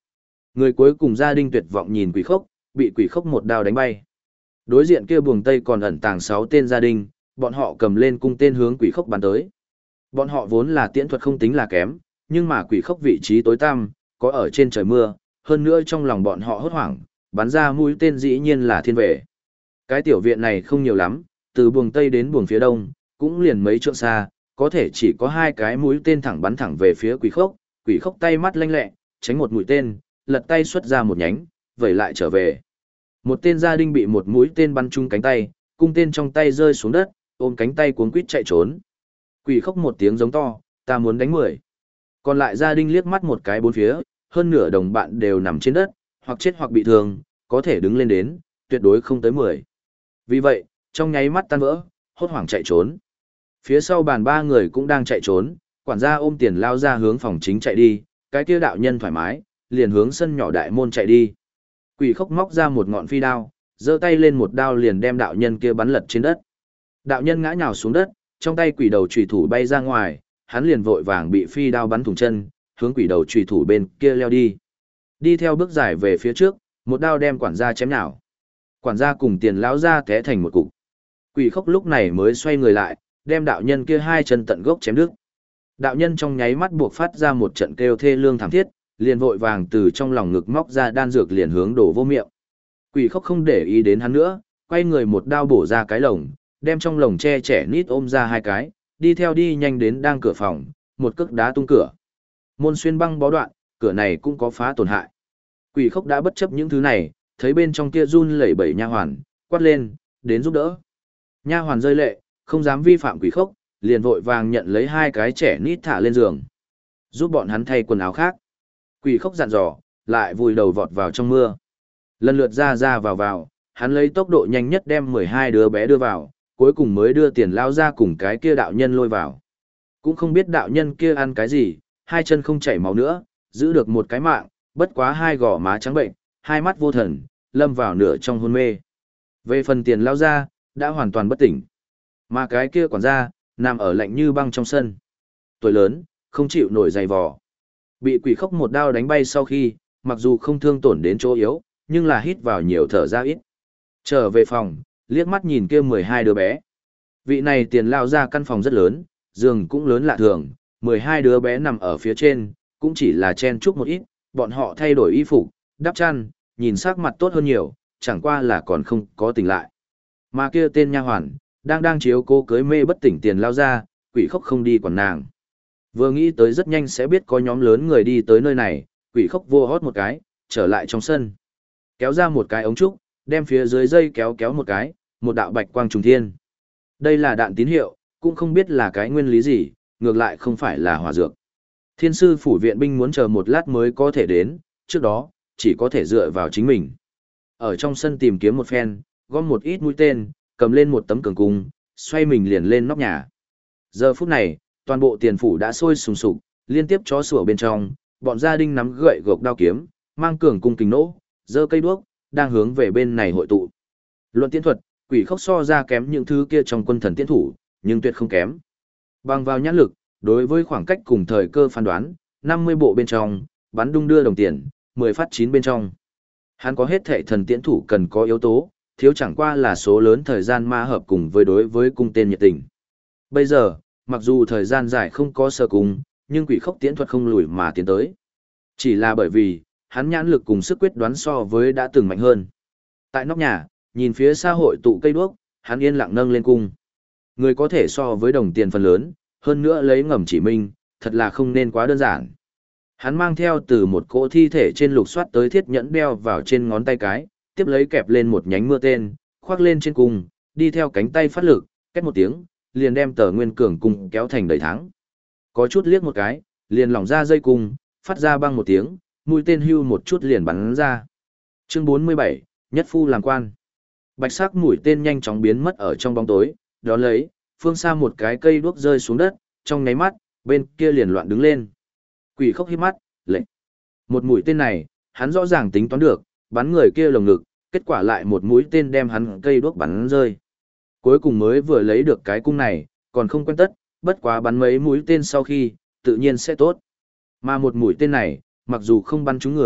Người cuối cùng gia đình tuyệt vọng nhìn quỷ khốc, bị quỷ khốc một đao đánh bay. Đối diện kia buồng tây còn ẩn tàng 6 tên gia đình, bọn họ cầm lên cung tên hướng quỷ khốc bắn tới. Bọn họ vốn là tiễn thuật không tính là kém, nhưng mà quỷ khốc vị trí tối tăm, có ở trên trời mưa, hơn nữa trong lòng bọn họ hốt hoảng, bắn ra mũi tên dĩ nhiên là thiên vệ. Cái tiểu viện này không nhiều lắm, từ buồng tây đến buồng phía đông, cũng liền mấy trượng xa, có thể chỉ có 2 cái mũi tên thẳng bắn thẳng về phía quỷ khốc tay mắt lanh lẹ, tránh một mũi tên, lật tay xuất ra một nhánh, vẩy lại trở về. Một tên gia đình bị một mũi tên bắn trúng cánh tay, cung tên trong tay rơi xuống đất, ôm cánh tay cuống quýt chạy trốn. Quỷ khốc một tiếng giống to, ta muốn đánh 10. Còn lại gia đình liếc mắt một cái bốn phía, hơn nửa đồng bạn đều nằm trên đất, hoặc chết hoặc bị thương, có thể đứng lên đến, tuyệt đối không tới 10. Vì vậy, trong nháy mắt tan vỡ, hốt hoảng chạy trốn. Phía sau bàn 3 người cũng đang chạy trốn, quản gia ôm tiền lao ra hướng phòng chính chạy đi, cái kia đạo nhân thoải mái, liền hướng sân nhỏ đại môn chạy đi. Quỷ khốc móc ra một ngọn phi đao, giơ tay lên một đao liền đem đạo nhân kia bắn lật trên đất. Đạo nhân ngã nhào xuống đất, trong tay quỷ đầu chùy thủ bay ra ngoài, hắn liền vội vàng bị phi đao bắn thủng chân, hướng quỷ đầu chùy thủ bên kia leo đi. Đi theo bước dài về phía trước, một đao đem quản gia chém nhào. Quản gia cùng tiền lão ra té thành một cục. Quỷ khốc lúc này mới xoay người lại, đem đạo nhân kia 2 chân tận gốc chém đứt. Đạo nhân trong nháy mắt buộc phát ra một trận kêu thê lương thảm thiết, liền vội vàng từ trong lòng ngực móc ra đan dược liền hướng đổ vô miệng. Quỷ khốc không để ý đến hắn nữa, quay người một đao bổ ra cái lồng, đem trong lồng tre trẻ nít ôm ra 2 cái, đi theo đi nhanh đến đang cửa phòng, một cước đá tung cửa. Môn xuyên băng bó đoạn, cửa này cũng có phá tổn hại. Quỷ khốc đã bất chấp những thứ này, thấy bên trong kia run lẩy bẩy nha hoàn, quát lên, đến giúp đỡ. Nha hoàn rơi lệ, không dám vi phạm quỷ khốc, liền vội vàng nhận lấy 2 cái trẻ nít thả lên giường, giúp bọn hắn thay quần áo khác. Quỷ khốc dặn dò, lại vùi đầu vọt vào trong mưa. Lần lượt ra vào, hắn lấy tốc độ nhanh nhất đem 12 đứa bé đưa vào, cuối cùng mới đưa tiền lao ra cùng cái kia đạo nhân lôi vào. Cũng không biết đạo nhân kia ăn cái gì, 2 chân không chảy máu nữa, giữ được một cái mạng, bất quá 2 gò má trắng bệnh, 2 mắt vô thần, lâm vào nửa trong hôn mê. Về phần tiền lao ra, đã hoàn toàn bất tỉnh. Mà cái kia quản gia, nằm ở lạnh như băng trong sân. Tuổi lớn, không chịu nổi dày vò. Bị quỷ khốc một đao đánh bay sau khi, mặc dù không thương tổn đến chỗ yếu, nhưng là hít vào nhiều thở ra ít. Trở về phòng, liếc mắt nhìn kia 12 đứa bé. Vị này tiền lao ra căn phòng rất lớn, giường cũng lớn lạ thường, 12 đứa bé nằm ở phía trên, cũng chỉ là chen chúc một ít, bọn họ thay đổi y phục, đắp chăn, nhìn sắc mặt tốt hơn nhiều, chẳng qua là còn không có tỉnh lại. Mà kia tên nha hoàn, đang chiếu cố cưới mê bất tỉnh tiền lao ra, quỷ khốc không đi quản nàng. Vừa nghĩ tới rất nhanh sẽ biết có nhóm lớn người đi tới nơi này, quỷ khốc vô hót một cái, trở lại trong sân. Kéo ra một cái ống trúc, đem phía dưới dây kéo một cái, một đạo bạch quang trùng thiên. Đây là đạn tín hiệu, cũng không biết là cái nguyên lý gì, ngược lại không phải là hỏa dược. Thiên sư phủ viện binh muốn chờ một lát mới có thể đến, trước đó, chỉ có thể dựa vào chính mình. Ở trong sân tìm kiếm một phen, gom một ít mũi tên, cầm lên một tấm cường cung, xoay mình liền lên nóc nhà. Giờ phút này, toàn bộ tiền phủ đã sôi sùng sục, liên tiếp chó sủa bên trong, bọn gia đình nắm gậy gộc đao kiếm, mang cường cung kình nỗ, giơ cây đuốc, đang hướng về bên này hội tụ. Luận tiễn thuật, quỷ khốc so ra kém những thứ kia trong quân thần tiễn thủ, nhưng tuyệt không kém. Bằng vào nhãn lực, đối với khoảng cách cùng thời cơ phán đoán, 50 bộ bên trong, bắn đung đưa đồng tiền, 10 phát 9 bên trong. Hắn có hết thệ thần tiễn thủ cần có yếu tố, thiếu chẳng qua là số lớn thời gian ma hợp cùng với đối với cung tên nhiệt tình. Bây giờ, mặc dù thời gian dài không có sơ cung, nhưng quỷ khốc tiễn thuật không lùi mà tiến tới. Chỉ là bởi vì, hắn nhãn lực cùng sức quyết đoán so với đã từng mạnh hơn. Tại nóc nhà, nhìn phía xa hội tụ cây đuốc, hắn yên lặng nâng lên cung. Người có thể so với đồng tiền phần lớn, hơn nữa lấy ngầm chỉ minh, thật là không nên quá đơn giản. Hắn mang theo từ một cỗ thi thể trên lục soát tới thiết nhẫn đeo vào trên ngón tay cái, tiếp lấy kẹp lên một nhánh mưa tên, khoác lên trên cung, đi theo cánh tay phát lực, cách một tiếng, liền đem tờ nguyên cường cung kéo thành đầy thắng. Có chút liếc một cái, liền lỏng ra dây cung, phát ra băng một tiếng, mũi tên hưu một chút liền bắn ra. Chương 47, Nhất Phu làm quan. Bạch sắc mũi tên nhanh chóng biến mất ở trong bóng tối, đó lấy, phương xa một cái cây đuốc rơi xuống đất, trong nháy mắt, bên kia liền loạn đứng lên. Quỷ khốc híp mắt, lệnh. Một mũi tên này, hắn rõ ràng tính toán được, bắn người kia lồng ngực, kết quả lại một mũi tên đem hắn cây đuốc bắn rơi. Cuối cùng mới vừa lấy được cái cung này, còn không quen tất, bất quá bắn mấy mũi tên sau khi, tự nhiên sẽ tốt. Mà một mũi tên này, mặc dù không bắn trúng người,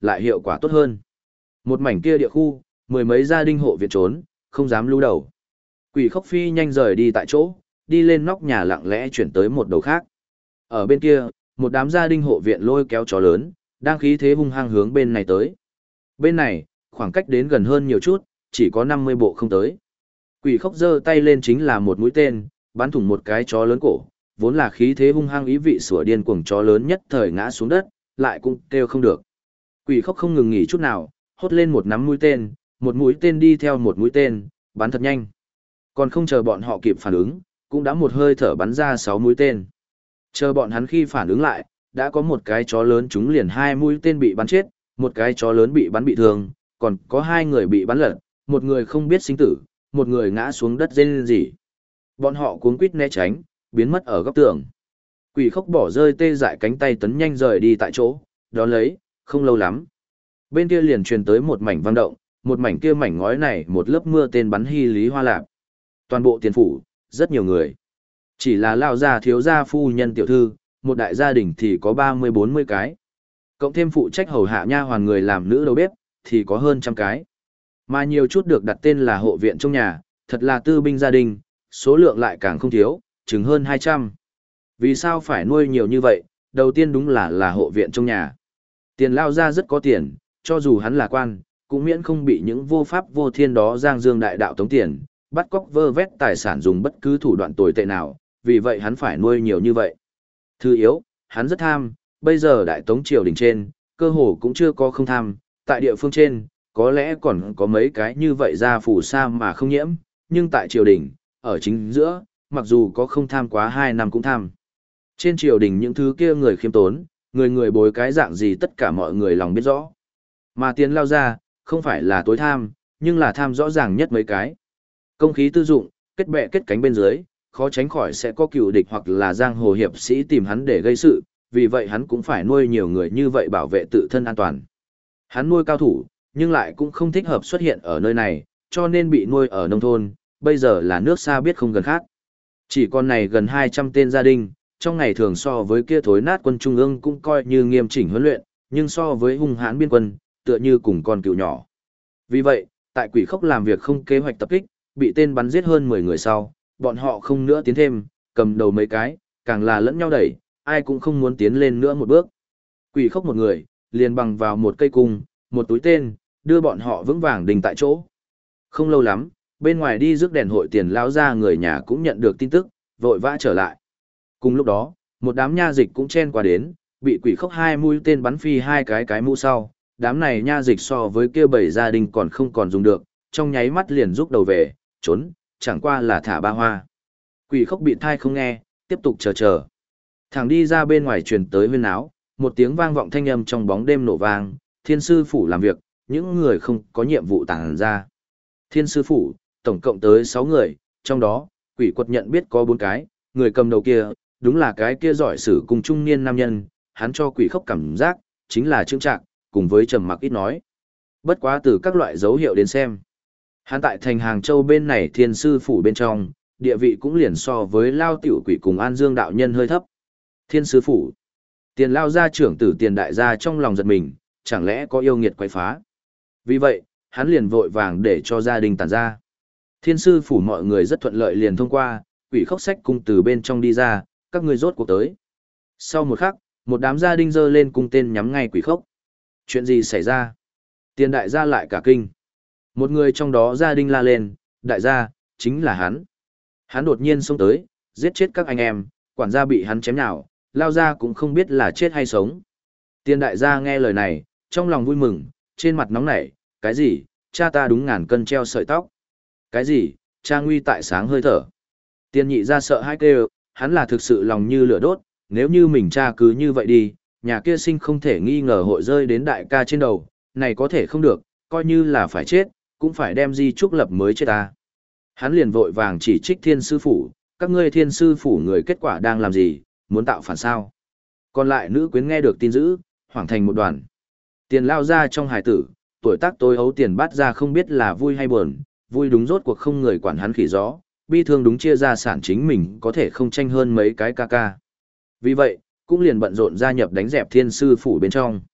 lại hiệu quả tốt hơn. Một mảnh kia địa khu, mười mấy gia đình hộ viện trốn, không dám lưu đầu. Quỷ khốc phi nhanh rời đi tại chỗ, đi lên nóc nhà lặng lẽ chuyển tới một đầu khác. Ở bên kia, một đám gia đình hộ viện lôi kéo chó lớn, đang khí thế hung hăng hướng bên này tới. Bên này, khoảng cách đến gần hơn nhiều chút, chỉ có 50 bộ không tới. Quỷ khốc giơ tay lên chính là một mũi tên, bắn thủng một cái chó lớn cổ, vốn là khí thế hung hăng ý vị sủa điên cuồng chó lớn nhất thời ngã xuống đất, lại cũng kêu không được. Quỷ khốc không ngừng nghỉ chút nào, hốt lên một nắm mũi tên, một mũi tên đi theo một mũi tên, bắn thật nhanh. Còn không chờ bọn họ kịp phản ứng, cũng đã một hơi thở bắn ra 6 mũi tên. Chờ bọn hắn khi phản ứng lại, đã có một cái chó lớn trúng liền 2 mũi tên bị bắn chết, một cái chó lớn bị bắn bị thương, còn có 2 người bị bắn lật, một người không biết sinh tử, một người ngã xuống đất rên rỉ. Bọn họ cuống quýt né tránh, biến mất ở góc tường. Quỷ khốc bỏ rơi tê dại cánh tay tấn nhanh rời đi tại chỗ, đó lấy, không lâu lắm. Bên kia liền truyền tới một mảnh vang động, một mảnh kia mảnh ngói này một lớp mưa tên bắn hy lý hoa lạp. Toàn bộ tiền phủ, rất nhiều người. Chỉ là lao gia thiếu gia phu nhân tiểu thư, một đại gia đình thì có 30-40 cái. Cộng thêm phụ trách hầu hạ nha hoàn người làm nữ đầu bếp, thì có hơn trăm cái. Mà nhiều chút được đặt tên là hộ viện trong nhà, thật là tư binh gia đình, số lượng lại càng không thiếu, chừng hơn 200. Vì sao phải nuôi nhiều như vậy? Đầu tiên đúng là hộ viện trong nhà. Tiền lao ra rất có tiền, cho dù hắn là quan, cũng miễn không bị những vô pháp vô thiên đó giang dương đại đạo tống tiền, bắt cóc vơ vét tài sản dùng bất cứ thủ đoạn tồi tệ nào, vì vậy hắn phải nuôi nhiều như vậy. Thứ yếu, hắn rất tham, bây giờ đại tống triều đình trên, cơ hồ cũng chưa có không tham, tại địa phương trên, có lẽ còn có mấy cái như vậy ra phủ sa mà không nhiễm, nhưng tại triều đình, ở chính giữa, mặc dù có không tham quá 2 năm cũng tham. Trên triều đình những thứ kia người khiêm tốn, người người bối cái dạng gì tất cả mọi người lòng biết rõ. Mà tiền lao ra, không phải là tối tham, nhưng là tham rõ ràng nhất mấy cái. Công khí tư dụng, kết bè kết cánh bên dưới, khó tránh khỏi sẽ có cựu địch hoặc là giang hồ hiệp sĩ tìm hắn để gây sự, vì vậy hắn cũng phải nuôi nhiều người như vậy bảo vệ tự thân an toàn. Hắn nuôi cao thủ, nhưng lại cũng không thích hợp xuất hiện ở nơi này, cho nên bị nuôi ở nông thôn, bây giờ là nước xa biết không gần khác. Chỉ con này gần 200 tên gia đình, trong ngày thường so với kia thối nát quân trung ương cũng coi như nghiêm chỉnh huấn luyện, nhưng so với hung hãn biên quân, tựa như cùng con cừu nhỏ. Vì vậy, tại quỷ khốc làm việc không kế hoạch tập kích, bị tên bắn giết hơn 10 người sau, bọn họ không nữa tiến thêm, cầm đầu mấy cái, càng là lẫn nhau đẩy, ai cũng không muốn tiến lên nữa một bước. Quỷ khốc một người, liền bằng vào một cây cung, một túi tên, đưa bọn họ vững vàng đình tại chỗ. Không lâu lắm, bên ngoài đi rước đèn hội tiền lao ra người nhà cũng nhận được tin tức, vội vã trở lại. Cùng lúc đó, một đám nha dịch cũng chen qua đến, bị quỷ khốc 2 mũi tên bắn phi 2 cái mũ sau, đám này nha dịch so với kia 7 gia đình còn không còn dùng được, trong nháy mắt liền rút đầu về, trốn, chẳng qua là thả ba hoa. Quỷ khốc bị thai không nghe, tiếp tục chờ. Thằng đi ra bên ngoài truyền tới huyên áo, một tiếng vang vọng thanh âm trong bóng đêm nổ vang, thiên sư phủ làm việc, những người không có nhiệm vụ tàng ra. Thiên sư phủ, tổng cộng tới 6 người, trong đó, quỷ quật nhận biết có 4 cái, người cầm đầu kia, đúng là cái kia giỏi sử cùng trung niên nam nhân, hắn cho quỷ khốc cảm giác, chính là trương trạng, cùng với trầm mặc ít nói. Bất quá từ các loại dấu hiệu đến xem. Hắn tại thành Hàng Châu bên này thiên sư phủ bên trong, địa vị cũng liền so với Lao Tiểu Quỷ cùng An Dương đạo nhân hơi thấp. Thiên sư phủ. Tiền Lao gia trưởng tử Tiền đại gia trong lòng giật mình, chẳng lẽ có yêu nghiệt quấy phá. Vì vậy, hắn liền vội vàng để cho gia đình tản ra. Thiên sư phủ mọi người rất thuận lợi liền thông qua, quỷ khốc sách cung từ bên trong đi ra, các người rốt cuộc tới. Sau một khắc, một đám gia đình giơ lên cung tên nhắm ngay quỷ khốc. Chuyện gì xảy ra? Tiền đại gia lại cả kinh. Một người trong đó gia đình la lên, đại gia, chính là hắn. Hắn đột nhiên xông tới, giết chết các anh em, quản gia bị hắn chém nhào, lao ra cũng không biết là chết hay sống. Tiền đại gia nghe lời này, trong lòng vui mừng, trên mặt nóng nảy, cái gì, cha ta đúng ngàn cân treo sợi tóc. Cái gì, cha nguy tại sáng hơi thở. Tiền nhị ra sợ hãi kêu, hắn là thực sự lòng như lửa đốt, nếu như mình cha cứ như vậy đi, nhà kia sinh không thể nghi ngờ hội rơi đến đại ca trên đầu, này có thể không được, coi như là phải chết, cũng phải đem di trúc lập mới chết ta. Hắn liền vội vàng chỉ trích thiên sư phủ, các ngươi thiên sư phủ người kết quả đang làm gì, muốn tạo phản sao. Còn lại nữ quyến nghe được tin dữ, hoảng thành một đoàn. Tiền lao ra trong hài tử, tuổi tác tối ấu tiền bát ra không biết là vui hay buồn, vui đúng rốt cuộc không người quản hắn khỉ gió, bi thương đúng chia ra sản chính mình có thể không tranh hơn mấy cái ca ca. Vì vậy, cũng liền bận rộn gia nhập đánh dẹp thiên sư phủ bên trong.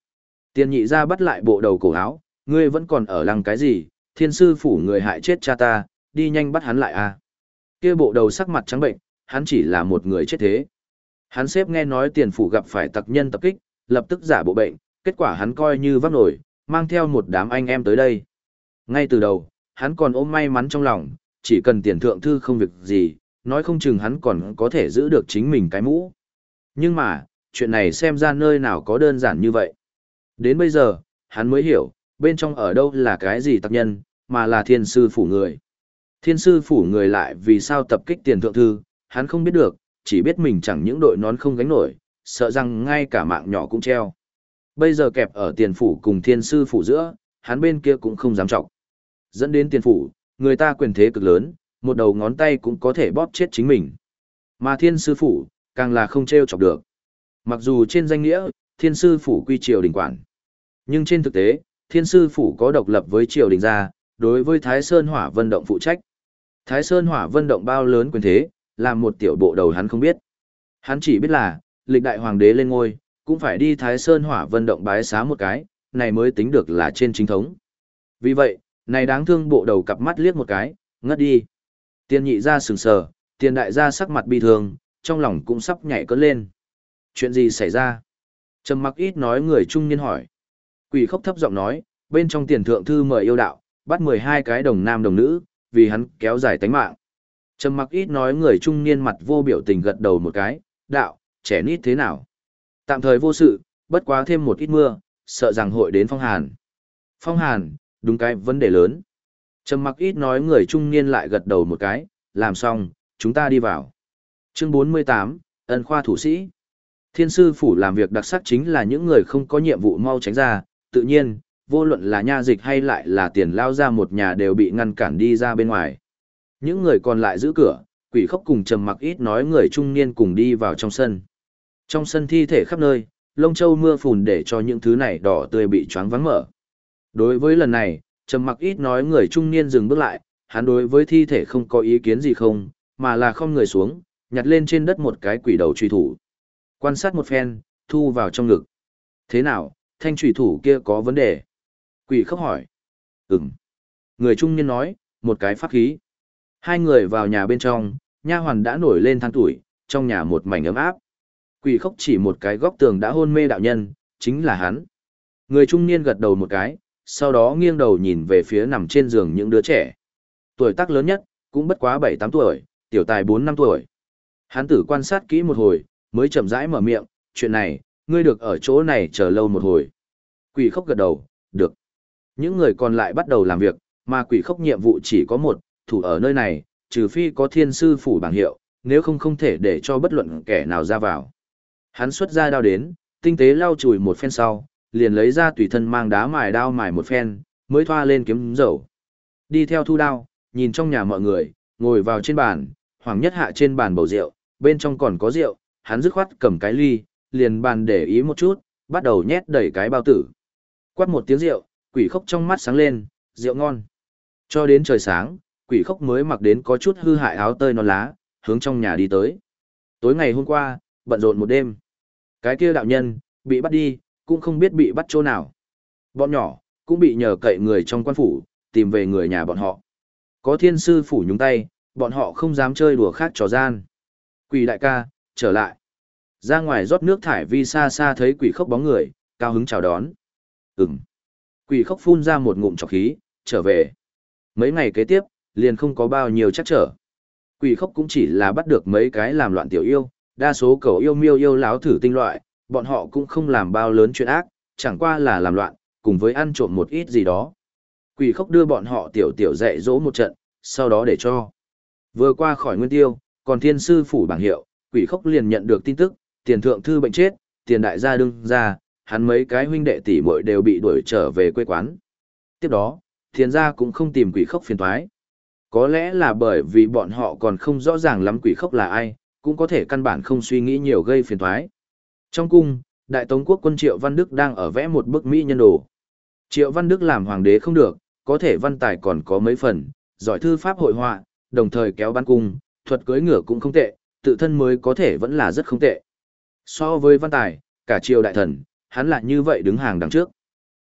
Tiền nhị ra bắt lại bộ đầu cổ áo, ngươi vẫn còn ở lăng cái gì, thiên sư phủ người hại chết cha ta, đi nhanh bắt hắn lại a. Kia bộ đầu sắc mặt trắng bệnh, hắn chỉ là một người chết thế. Hắn sếp nghe nói tiền phủ gặp phải tặc nhân tập kích, lập tức giả bộ bệnh, kết quả hắn coi như vác nổi, mang theo một đám anh em tới đây. Ngay từ đầu, hắn còn ôm may mắn trong lòng, chỉ cần tiền thượng thư không việc gì, nói không chừng hắn còn có thể giữ được chính mình cái mũ. Nhưng mà, chuyện này xem ra nơi nào có đơn giản như vậy. Đến bây giờ, hắn mới hiểu, bên trong ở đâu là cái gì tặc nhân, mà là thiên sư phủ người. Thiên sư phủ người lại vì sao tập kích tiền thượng thư, hắn không biết được, chỉ biết mình chẳng những đội nón không gánh nổi, sợ rằng ngay cả mạng nhỏ cũng treo. Bây giờ kẹp ở tiền phủ cùng thiên sư phủ giữa, hắn bên kia cũng không dám trọng. Dẫn đến tiền phủ, người ta quyền thế cực lớn, một đầu ngón tay cũng có thể bóp chết chính mình. Mà thiên sư phủ, càng là không treo chọc được. Mặc dù trên danh nghĩa, thiên sư phủ quy triều đình quản. Nhưng trên thực tế, thiên sư phủ có độc lập với triều đình ra, đối với Thái Sơn Hỏa Vân Động phụ trách. Thái Sơn Hỏa Vân Động bao lớn quyền thế, làm một tiểu bộ đầu hắn không biết. Hắn chỉ biết là, lịch đại hoàng đế lên ngôi, cũng phải đi Thái Sơn Hỏa Vân Động bái xá một cái, này mới tính được là trên chính thống. Vì vậy, này đáng thương bộ đầu cặp mắt liếc một cái, ngất đi. Tiền nhị ra sừng sờ, tiền đại gia sắc mặt bi thương, trong lòng cũng sắp nhảy cất lên. Chuyện gì xảy ra? Trầm mặc ít nói người trung niên hỏi. Quỷ khốc thấp giọng nói, bên trong tiền thượng thư mời yêu đạo, bắt 12 cái đồng nam đồng nữ, vì hắn kéo dài tánh mạng. Trầm mặc ít nói người trung niên mặt vô biểu tình gật đầu một cái, đạo, trẻ nít thế nào? Tạm thời vô sự, bất quá thêm một ít mưa, sợ rằng hội đến phong hàn. Phong hàn, đúng cái vấn đề lớn. Trầm mặc ít nói người trung niên lại gật đầu một cái, làm xong, chúng ta đi vào. Chương 48, ân khoa thủ sĩ. Thiên sư phủ làm việc đặc sắc chính là những người không có nhiệm vụ mau tránh ra, tự nhiên, vô luận là nha dịch hay lại là tiền lao ra một nhà đều bị ngăn cản đi ra bên ngoài. Những người còn lại giữ cửa, quỷ khốc cùng trầm mặc ít nói người trung niên cùng đi vào trong sân. Trong sân thi thể khắp nơi, lông châu mưa phùn để cho những thứ này đỏ tươi bị choáng vắng mở. Đối với lần này, trầm mặc ít nói người trung niên dừng bước lại, hắn đối với thi thể không có ý kiến gì không, mà là không người xuống, nhặt lên trên đất một cái quỷ đầu truy thủ. Quan sát một phen, thu vào trong ngực. Thế nào, thanh truy thủ kia có vấn đề? Quỷ khóc hỏi. Ừm. Người trung niên nói, một cái pháp khí. Hai người vào nhà bên trong, nha hoàn đã nổi lên than tuổi, trong nhà một mảnh ấm áp. Quỷ khóc chỉ một cái góc tường đã hôn mê đạo nhân, chính là hắn. Người trung niên gật đầu một cái, sau đó nghiêng đầu nhìn về phía nằm trên giường những đứa trẻ. Tuổi tác lớn nhất, cũng bất quá 7-8 tuổi, tiểu tài 4-5 tuổi. Hắn tử quan sát kỹ một hồi, mới chậm rãi mở miệng, chuyện này, ngươi được ở chỗ này chờ lâu một hồi. Quỷ khóc gật đầu, được. Những người còn lại bắt đầu làm việc, mà quỷ khóc nhiệm vụ chỉ có một, thủ ở nơi này, trừ phi có thiên sư phủ bảng hiệu, nếu không không thể để cho bất luận kẻ nào ra vào. Hắn xuất ra đao đến, tinh tế lau chùi một phen sau, liền lấy ra tùy thân mang đá mài đao mài một phen, mới thoa lên kiếm dầu. Đi theo thu đao, nhìn trong nhà mọi người, ngồi vào trên bàn, Hoàng Nhất hạ trên bàn bầu rượu, bên trong còn có rượu, hắn dứt khoát cầm cái ly, liền bàn để ý một chút, bắt đầu nhét đầy cái bao tử. Quát một tiếng rượu, quỷ khóc trong mắt sáng lên, rượu ngon. Cho đến trời sáng, quỷ khóc mới mặc đến có chút hư hại áo tơi non lá, hướng trong nhà đi tới. Tối ngày hôm qua, bận rộn một đêm. Cái kia đạo nhân, bị bắt đi, cũng không biết bị bắt chỗ nào. Bọn nhỏ, cũng bị nhờ cậy người trong quan phủ, tìm về người nhà bọn họ. Có thiên sư phủ nhúng tay, bọn họ không dám chơi đùa khác trò gian. Quỷ đại ca, trở lại. Ra ngoài rót nước thải vi xa xa thấy quỷ khóc bóng người, cao hứng chào đón. Ừm. Quỷ khóc phun ra một ngụm trọc khí, trở về. Mấy ngày kế tiếp, liền không có bao nhiêu chắc trở. Quỷ khóc cũng chỉ là bắt được mấy cái làm loạn tiểu yêu, đa số cầu yêu miêu yêu láo thử tinh loại, bọn họ cũng không làm bao lớn chuyện ác, chẳng qua là làm loạn, cùng với ăn trộm một ít gì đó. Quỷ khóc đưa bọn họ tiểu tiểu dạy dỗ một trận, sau đó để cho. Vừa qua khỏi nguyên tiêu, còn thiên sư phủ bảng hiệu, quỷ khóc liền nhận được tin tức, tiền thượng thư bệnh chết, tiền đại gia đương ra, hắn mấy cái huynh đệ tỷ muội đều bị đuổi trở về quê quán. Tiếp đó, tiền gia cũng không tìm quỷ khóc phiền toái. Có lẽ là bởi vì bọn họ còn không rõ ràng lắm quỷ khóc là ai, cũng có thể căn bản không suy nghĩ nhiều gây phiền toái. Trong cung, Đại Tống quốc quân Triệu Văn Đức đang ở vẽ một bức mỹ nhân đồ. Triệu Văn Đức làm hoàng đế không được, có thể văn tài còn có mấy phần, giỏi thư pháp hội họa, đồng thời kéo bắn cung, thuật cưỡi ngựa cũng không tệ, tự thân mới có thể vẫn là rất không tệ. So với văn tài, cả triều đại thần, hắn lại như vậy đứng hàng đằng trước.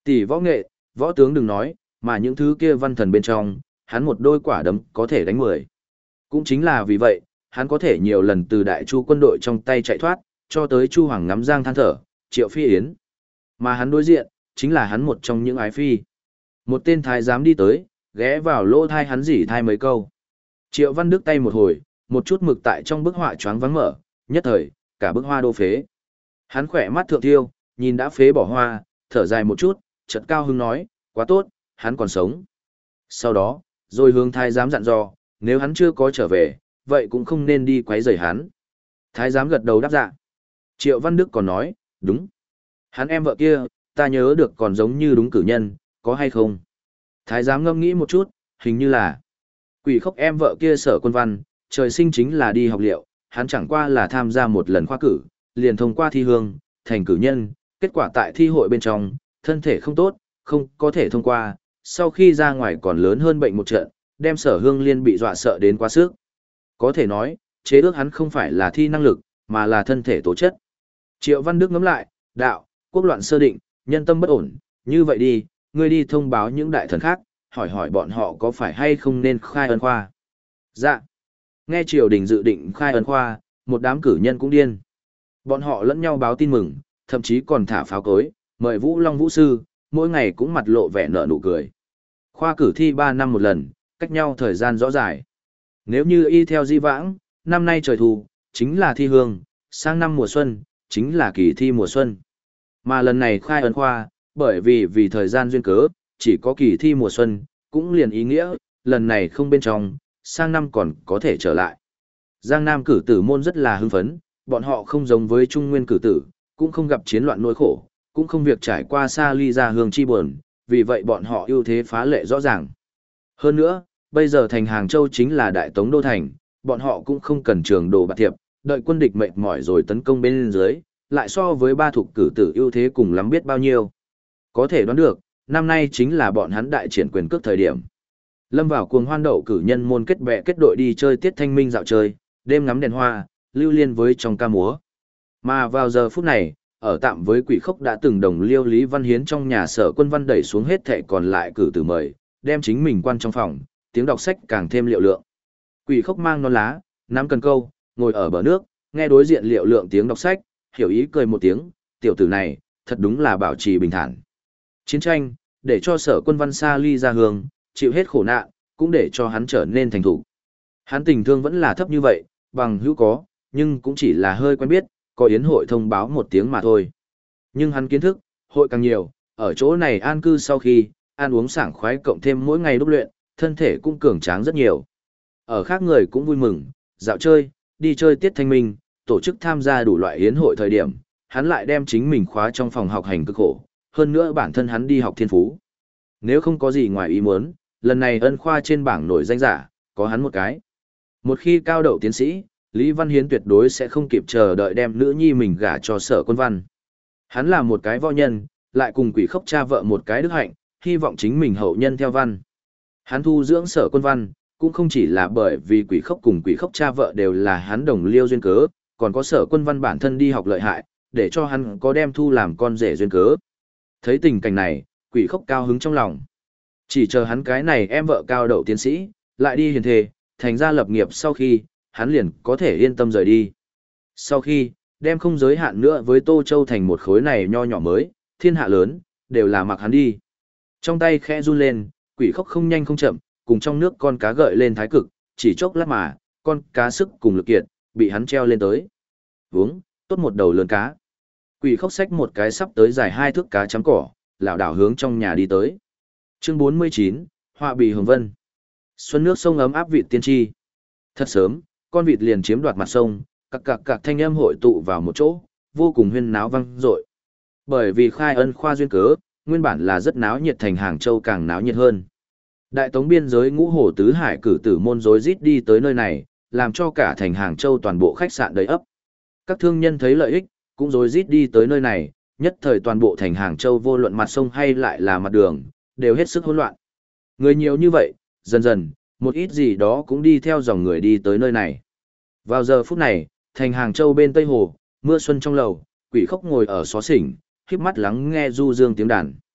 Tỷ võ nghệ, võ tướng đừng nói, mà những thứ kia văn thần bên trong, hắn một đôi quả đấm có thể đánh 10. Cũng chính là vì vậy, hắn có thể nhiều lần từ đại chu quân đội trong tay chạy thoát, cho tới Chu Hoàng ngắm giang than thở, Triệu Phi Yến. Mà hắn đối diện, chính là hắn một trong những ái phi. Một tên thái giám đi tới, ghé vào lỗ thai hắn rỉ thai mấy câu. Triệu Văn Đức tay một hồi, một chút mực tại trong bức họa choáng vắng mở, nhất thời, cả bức hoa đô phế. Hắn khỏe mắt thượng tiêu, nhìn đã phế bỏ hoa, thở dài một chút, chợt cao hứng nói, quá tốt, hắn còn sống. Sau đó, rồi hướng thái giám dặn dò, nếu hắn chưa có trở về, vậy cũng không nên đi quấy rầy hắn. Thái giám gật đầu đáp dạ. Triệu Văn Đức còn nói, đúng. Hắn em vợ kia, ta nhớ được còn giống như đúng cử nhân, có hay không? Thái giám ngâm nghĩ một chút, hình như là Quỷ Khốc em vợ kia Sở Quân Văn, trời sinh chính là đi học liệu, hắn chẳng qua là tham gia một lần khoa cử, liền thông qua thi hương, thành cử nhân, kết quả tại thi hội bên trong, thân thể không tốt, không có thể thông qua, sau khi ra ngoài còn lớn hơn bệnh một trận, đem Sở Hương Liên bị dọa sợ đến quá sức. Có thể nói, chế ước hắn không phải là thi năng lực, mà là thân thể tố chất. Triệu Văn Đức ngẫm lại, đạo, quốc loạn sơ định, nhân tâm bất ổn, như vậy đi, ngươi đi thông báo những đại thần khác, hỏi hỏi bọn họ có phải hay không nên khai ân khoa. Dạ. Nghe triều đình dự định khai ân khoa, một đám cử nhân cũng điên. Bọn họ lẫn nhau báo tin mừng, thậm chí còn thả pháo cối, mời Vũ Long Vũ Sư, mỗi ngày cũng mặt lộ vẻ nở nụ cười. Khoa cử thi 3 năm một lần, cách nhau thời gian rõ ràng. Nếu như y theo di vãng, năm nay trời thu, chính là thi hương, sang năm mùa xuân, chính là kỳ thi mùa xuân. Mà lần này khai ân khoa, bởi vì thời gian duyên cớ, chỉ có kỳ thi mùa xuân, cũng liền ý nghĩa, lần này không bên trong, sang năm còn có thể trở lại. Giang Nam cử tử môn rất là hưng phấn, bọn họ không giống với Trung Nguyên cử tử, cũng không gặp chiến loạn nỗi khổ, cũng không việc trải qua xa ly ra hương chi buồn, vì vậy bọn họ ưu thế phá lệ rõ ràng. Hơn nữa, bây giờ thành Hàng Châu chính là Đại Tống Đô Thành, bọn họ cũng không cần trường đồ bạc thiệp, đợi quân địch mệt mỏi rồi tấn công bên dưới, lại so với ba thuộc cử tử ưu thế cùng lắm biết bao nhiêu. Có thể đoán được, năm nay chính là bọn hắn đại triển quyền cước thời điểm. Lâm vào cuồng hoan đậu cử nhân môn kết bè kết đội đi chơi tiết thanh minh dạo chơi, đêm ngắm đèn hoa, lưu liên với trong ca múa. Mà vào giờ phút này, ở tạm với Quỷ Khốc đã từng đồng liêu Lý Văn Hiến trong nhà Sở Quân Văn đẩy xuống hết thệ còn lại cử tử mời, đem chính mình quan trong phòng, tiếng đọc sách càng thêm liệu lượng. Quỷ Khốc mang nón lá, nắm cần câu, ngồi ở bờ nước, nghe đối diện liệu lượng tiếng đọc sách, hiểu ý cười một tiếng, tiểu tử này, thật đúng là bảo trì bình thản. Chiến tranh, để cho Sở Quân Văn xa ly ra hương, chịu hết khổ nạn, cũng để cho hắn trở nên thành thủ. Hắn tình thương vẫn là thấp như vậy, bằng hữu có, nhưng cũng chỉ là hơi quen biết, có yến hội thông báo một tiếng mà thôi. Nhưng hắn kiến thức, hội càng nhiều, ở chỗ này an cư sau khi, ăn uống sảng khoái cộng thêm mỗi ngày đúc luyện, thân thể cũng cường tráng rất nhiều. Ở khác người cũng vui mừng, dạo chơi, đi chơi tiết thanh minh, tổ chức tham gia đủ loại yến hội thời điểm, hắn lại đem chính mình khóa trong phòng học hành cực khổ, hơn nữa bản thân hắn đi học thiên phú. Nếu không có gì ngoài ý muốn, lần này ân khoa trên bảng nổi danh giả, có hắn một cái. Một khi cao đậu tiến sĩ, Lý Văn Hiến tuyệt đối sẽ không kịp chờ đợi đem nữ nhi mình gả cho Sở Quân Văn. Hắn là một cái võ nhân, lại cùng Quỷ Khốc cha vợ một cái đức hạnh, hy vọng chính mình hậu nhân theo văn. Hắn thu dưỡng Sở Quân Văn, cũng không chỉ là bởi vì Quỷ Khốc cùng Quỷ Khốc cha vợ đều là hắn đồng liêu duyên cớ, còn có Sở Quân Văn bản thân đi học lợi hại, để cho hắn có đem thu làm con rể duyên cớ. Thấy tình cảnh này, Quỷ Khốc cao hứng trong lòng. Chỉ chờ hắn cái này em vợ cao đậu tiến sĩ, lại đi hiền thề, thành ra lập nghiệp sau khi, hắn liền có thể yên tâm rời đi. Sau khi, đem không giới hạn nữa với Tô Châu thành một khối này nho nhỏ mới, thiên hạ lớn, đều là mặc hắn đi. Trong tay khẽ run lên, Quỷ Khốc không nhanh không chậm, cùng trong nước con cá gợi lên thái cực, chỉ chốc lát mà, con cá sức cùng lực kiệt, bị hắn treo lên tới. Vướng, tốt một đầu lớn cá. Quỷ Khốc xách một cái sắp tới dài 2 thước cá chấm cỏ, lảo đảo hướng trong nhà đi tới. Chương 49, Họa bì hồng vân. Xuân nước sông ấm áp vịt tiên tri. Thật sớm, con vịt liền chiếm đoạt mặt sông, cặc thanh âm hội tụ vào một chỗ, vô cùng huyên náo vang dội. Bởi vì khai ân khoa duyên cớ, nguyên bản là rất náo nhiệt, thành Hàng Châu càng náo nhiệt hơn. Đại Tống biên giới Ngũ Hổ tứ hải cử tử môn rối rít đi tới nơi này, làm cho cả thành Hàng Châu toàn bộ khách sạn đầy ắp. Các thương nhân thấy lợi ích, cũng rối rít đi tới nơi này, nhất thời toàn bộ thành Hàng Châu vô luận mặt sông hay lại là mặt đường, đều hết sức hỗn loạn. Người nhiều như vậy, dần dần, một ít gì đó cũng đi theo dòng người đi tới nơi này. Vào giờ phút này, thành Hàng Châu bên Tây Hồ, mưa xuân trong lầu, Quỷ Khốc ngồi ở xó xỉnh, khép mắt lắng nghe du dương tiếng đàn.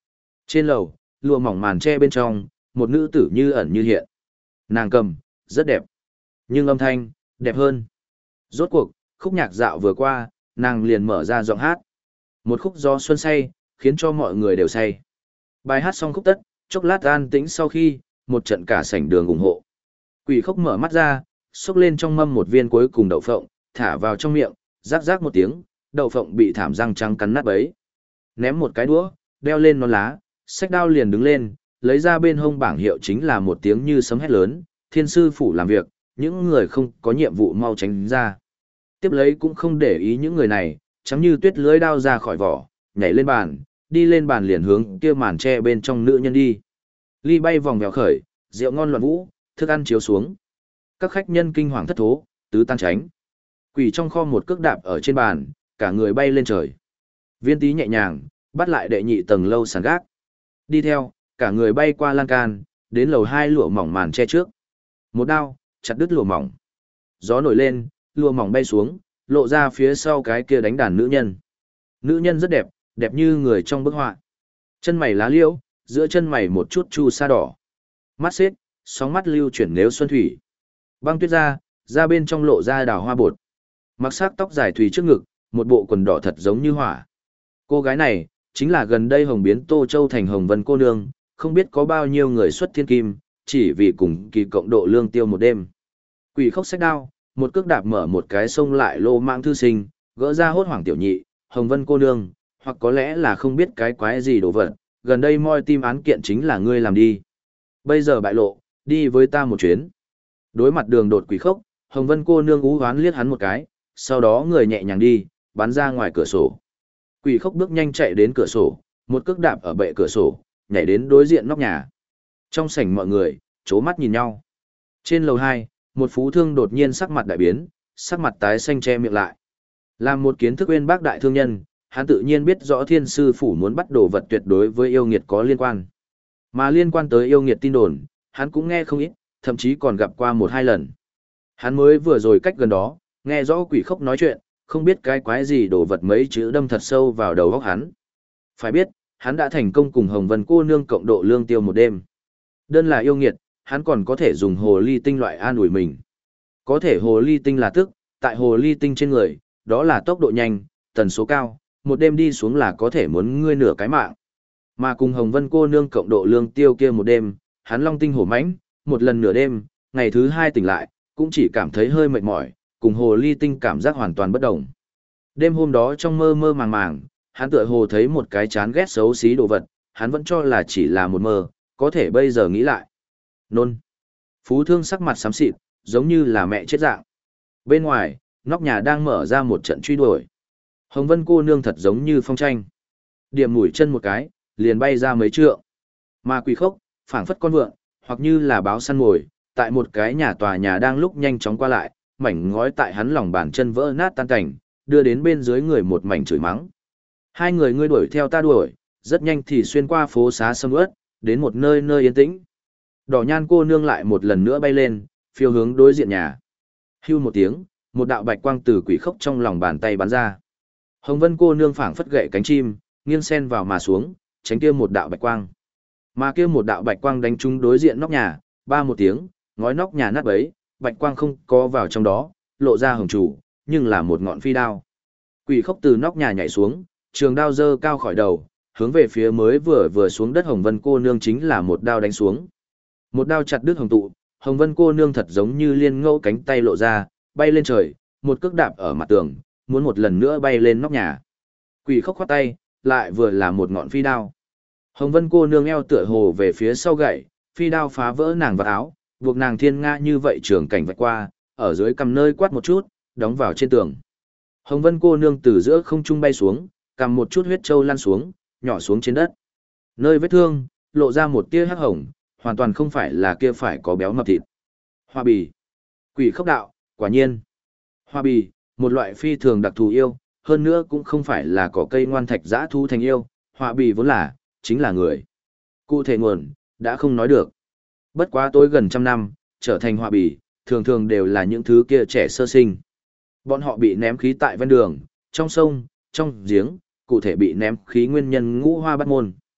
Trên lầu, lụa mỏng màn tre bên trong, một nữ tử như ẩn như hiện. Nàng cầm, rất đẹp. Nhưng âm thanh, đẹp hơn. Rốt cuộc, khúc nhạc dạo vừa qua, nàng liền mở ra giọng hát. Một khúc gió xuân say, khiến cho mọi người đều say. Bài hát xong khúc tất, chốc lát an tĩnh sau khi, một trận cả sảnh đường ủng hộ. Quỷ khốc mở mắt ra, xúc lên trong mâm một viên cuối cùng đậu phộng, thả vào trong miệng, rác rác một tiếng, đậu phộng bị thảm răng trắng cắn nát bấy. Ném một cái đũa, đeo lên nón lá, xách đao liền đứng lên, lấy ra bên hông bảng hiệu chính là một tiếng như sấm hét lớn, Thiên sư phủ làm việc, những người không có nhiệm vụ mau tránh ra. Tiếp lấy cũng không để ý những người này, chắm như tuyết lưới đao ra khỏi vỏ, nhảy lên bàn, đi lên bàn liền hướng kia màn tre bên trong nữ nhân đi. Ly bay vòng vèo khởi, rượu ngon loạn vũ, thức ăn chiếu xuống. Các khách nhân kinh hoàng thất thố, tứ tan tránh. Quỷ trong kho một cước đạp ở trên bàn, cả người bay lên trời. Viên Tý nhẹ nhàng, bắt lại đệ nhị tầng lâu sàn gác. Đi theo, cả người bay qua lan can, đến lầu 2 lụa mỏng màn che trước. Một đao, chặt đứt lụa mỏng. Gió nổi lên, lụa mỏng bay xuống, lộ ra phía sau cái kia đánh đàn nữ nhân. Nữ nhân rất đẹp, đẹp như người trong bức họa. Chân mày lá liễu, giữa chân mày một chút chu sa đỏ. Mắt xếp, sóng mắt lưu chuyển nếu xuân thủy. Băng tuyết ra bên trong lộ ra đào hoa bột. Mặc sắc tóc dài thùy trước ngực, một bộ quần đỏ thật giống như hỏa. Cô gái này, chính là gần đây hồng biến Tô Châu thành Hồng Vân cô nương, không biết có bao nhiêu người xuất thiên kim, chỉ vì cùng kỳ cộng độ lương tiêu một đêm. Quỷ khốc xách đao, một cước đạp mở một cái sông lại lô mạng thư sinh, gỡ ra hốt hoảng tiểu nhị, Hồng Vân cô nương, hoặc có lẽ là không biết cái quái gì đồ vật, gần đây moi tim án kiện chính là ngươi làm đi. Bây giờ bại lộ, đi với ta một chuyến. Đối mặt đường đột quỷ khốc, Hồng Vân cô nương ú hoán liếc hắn một cái, sau đó người nhẹ nhàng đi, bắn ra ngoài cửa sổ. Quỷ khốc bước nhanh chạy đến cửa sổ, một cước đạp ở bệ cửa sổ, nhảy đến đối diện nóc nhà. Trong sảnh mọi người, chố mắt nhìn nhau. Trên lầu 2, một phú thương đột nhiên sắc mặt đại biến, sắc mặt tái xanh che miệng lại. Làm một kiến thức uyên bác đại thương nhân, hắn tự nhiên biết rõ Thiên sư phủ muốn bắt đồ vật tuyệt đối với yêu nghiệt có liên quan. Mà liên quan tới yêu nghiệt tin đồn, hắn cũng nghe không ít, thậm chí còn gặp qua 1-2 lần. Hắn mới vừa rồi cách gần đó, nghe rõ quỷ khốc nói chuyện, không biết cái quái gì đồ vật mấy chữ đâm thật sâu vào đầu óc hắn. Phải biết, hắn đã thành công cùng Hồng Vân cô nương cộng độ lương tiêu một đêm. Đơn là yêu nghiệt, hắn còn có thể dùng hồ ly tinh loại an ủi mình. Có thể hồ ly tinh là tức, tại hồ ly tinh trên người, đó là tốc độ nhanh, tần số cao, một đêm đi xuống là có thể muốn ngươi nửa cái mạng. Mà cùng Hồng Vân cô nương cộng độ lương tiêu kia một đêm, hắn long tinh hổ mãnh, một lần nửa đêm, ngày thứ 2 tỉnh lại, cũng chỉ cảm thấy hơi mệt mỏi, cùng hồ ly tinh cảm giác hoàn toàn bất đồng. Đêm hôm đó trong mơ mơ màng màng, hắn tựa hồ thấy một cái chán ghét xấu xí đồ vật, hắn vẫn cho là chỉ là một mơ, có thể bây giờ nghĩ lại. Nôn. Phú thương sắc mặt xám xịt, giống như là mẹ chết dạng. Bên ngoài, nóc nhà đang mở ra một trận truy đuổi. Hồng Vân cô nương thật giống như phong tranh. Điểm mũi chân một cái, liền bay ra mấy trượng. Mà quỷ khốc, phảng phất con vượn, hoặc như là báo săn mồi, tại một cái tòa nhà đang lúc nhanh chóng qua lại, mảnh ngói tại hắn lòng bàn chân vỡ nát tan cảnh, đưa đến bên dưới người một mảnh chửi mắng. Hai người ngươi đuổi theo ta đuổi, rất nhanh thì xuyên qua phố xá sầm uất, đến một nơi nơi yên tĩnh. Đỏ nhan cô nương lại một lần nữa bay lên, phiêu hướng đối diện nhà. Hưu một tiếng, một đạo bạch quang từ quỷ khốc trong lòng bàn tay bắn ra. Hồng Vân cô nương phảng phất gậy cánh chim, nghiêng sen vào mà xuống, tránh kia một đạo bạch quang. Mà kia một đạo bạch quang đánh trúng đối diện nóc nhà, ba một tiếng, ngói nóc nhà nát bấy, bạch quang không có vào trong đó, lộ ra hồng chủ, nhưng là một ngọn phi đao. Quỷ khốc từ nóc nhà nhảy xuống, trường đao giơ cao khỏi đầu, hướng về phía mới vừa xuống đất Hồng Vân cô nương chính là một đao đánh xuống. Một đao chặt đứt hồng tụ, Hồng Vân cô nương thật giống như liên ngẫu cánh tay lộ ra, bay lên trời, một cước đạp ở mặt tường, muốn một lần nữa bay lên nóc nhà. Quỷ khốc khoát tay, lại vừa là một ngọn phi đao. Hồng Vân cô nương eo tựa hồ về phía sau gậy, phi đao phá vỡ nàng vào áo, buộc nàng thiên nga như vậy trường cảnh vạch qua, ở dưới cầm nơi quát một chút, đóng vào trên tường. Hồng Vân cô nương từ giữa không trung bay xuống, cầm một chút huyết châu lăn xuống, nhỏ xuống trên đất. Nơi vết thương, lộ ra một tia hắc hồng, hoàn toàn không phải là kia phải có béo mập thịt. Hoa bì. Quỷ khốc đạo, quả nhiên. Hoa bì, một loại phi thường đặc thù yêu, hơn nữa cũng không phải là cỏ cây ngoan thạch dã thu thành yêu, hoa bì vốn là, chính là người. Cụ thể nguồn, đã không nói được. Bất quá tối gần 100 năm, trở thành hoa bì, thường thường đều là những thứ kia trẻ sơ sinh. Bọn họ bị ném khí tại ven đường, trong sông, trong giếng, cụ thể bị ném khí nguyên nhân ngũ hoa bắt môn.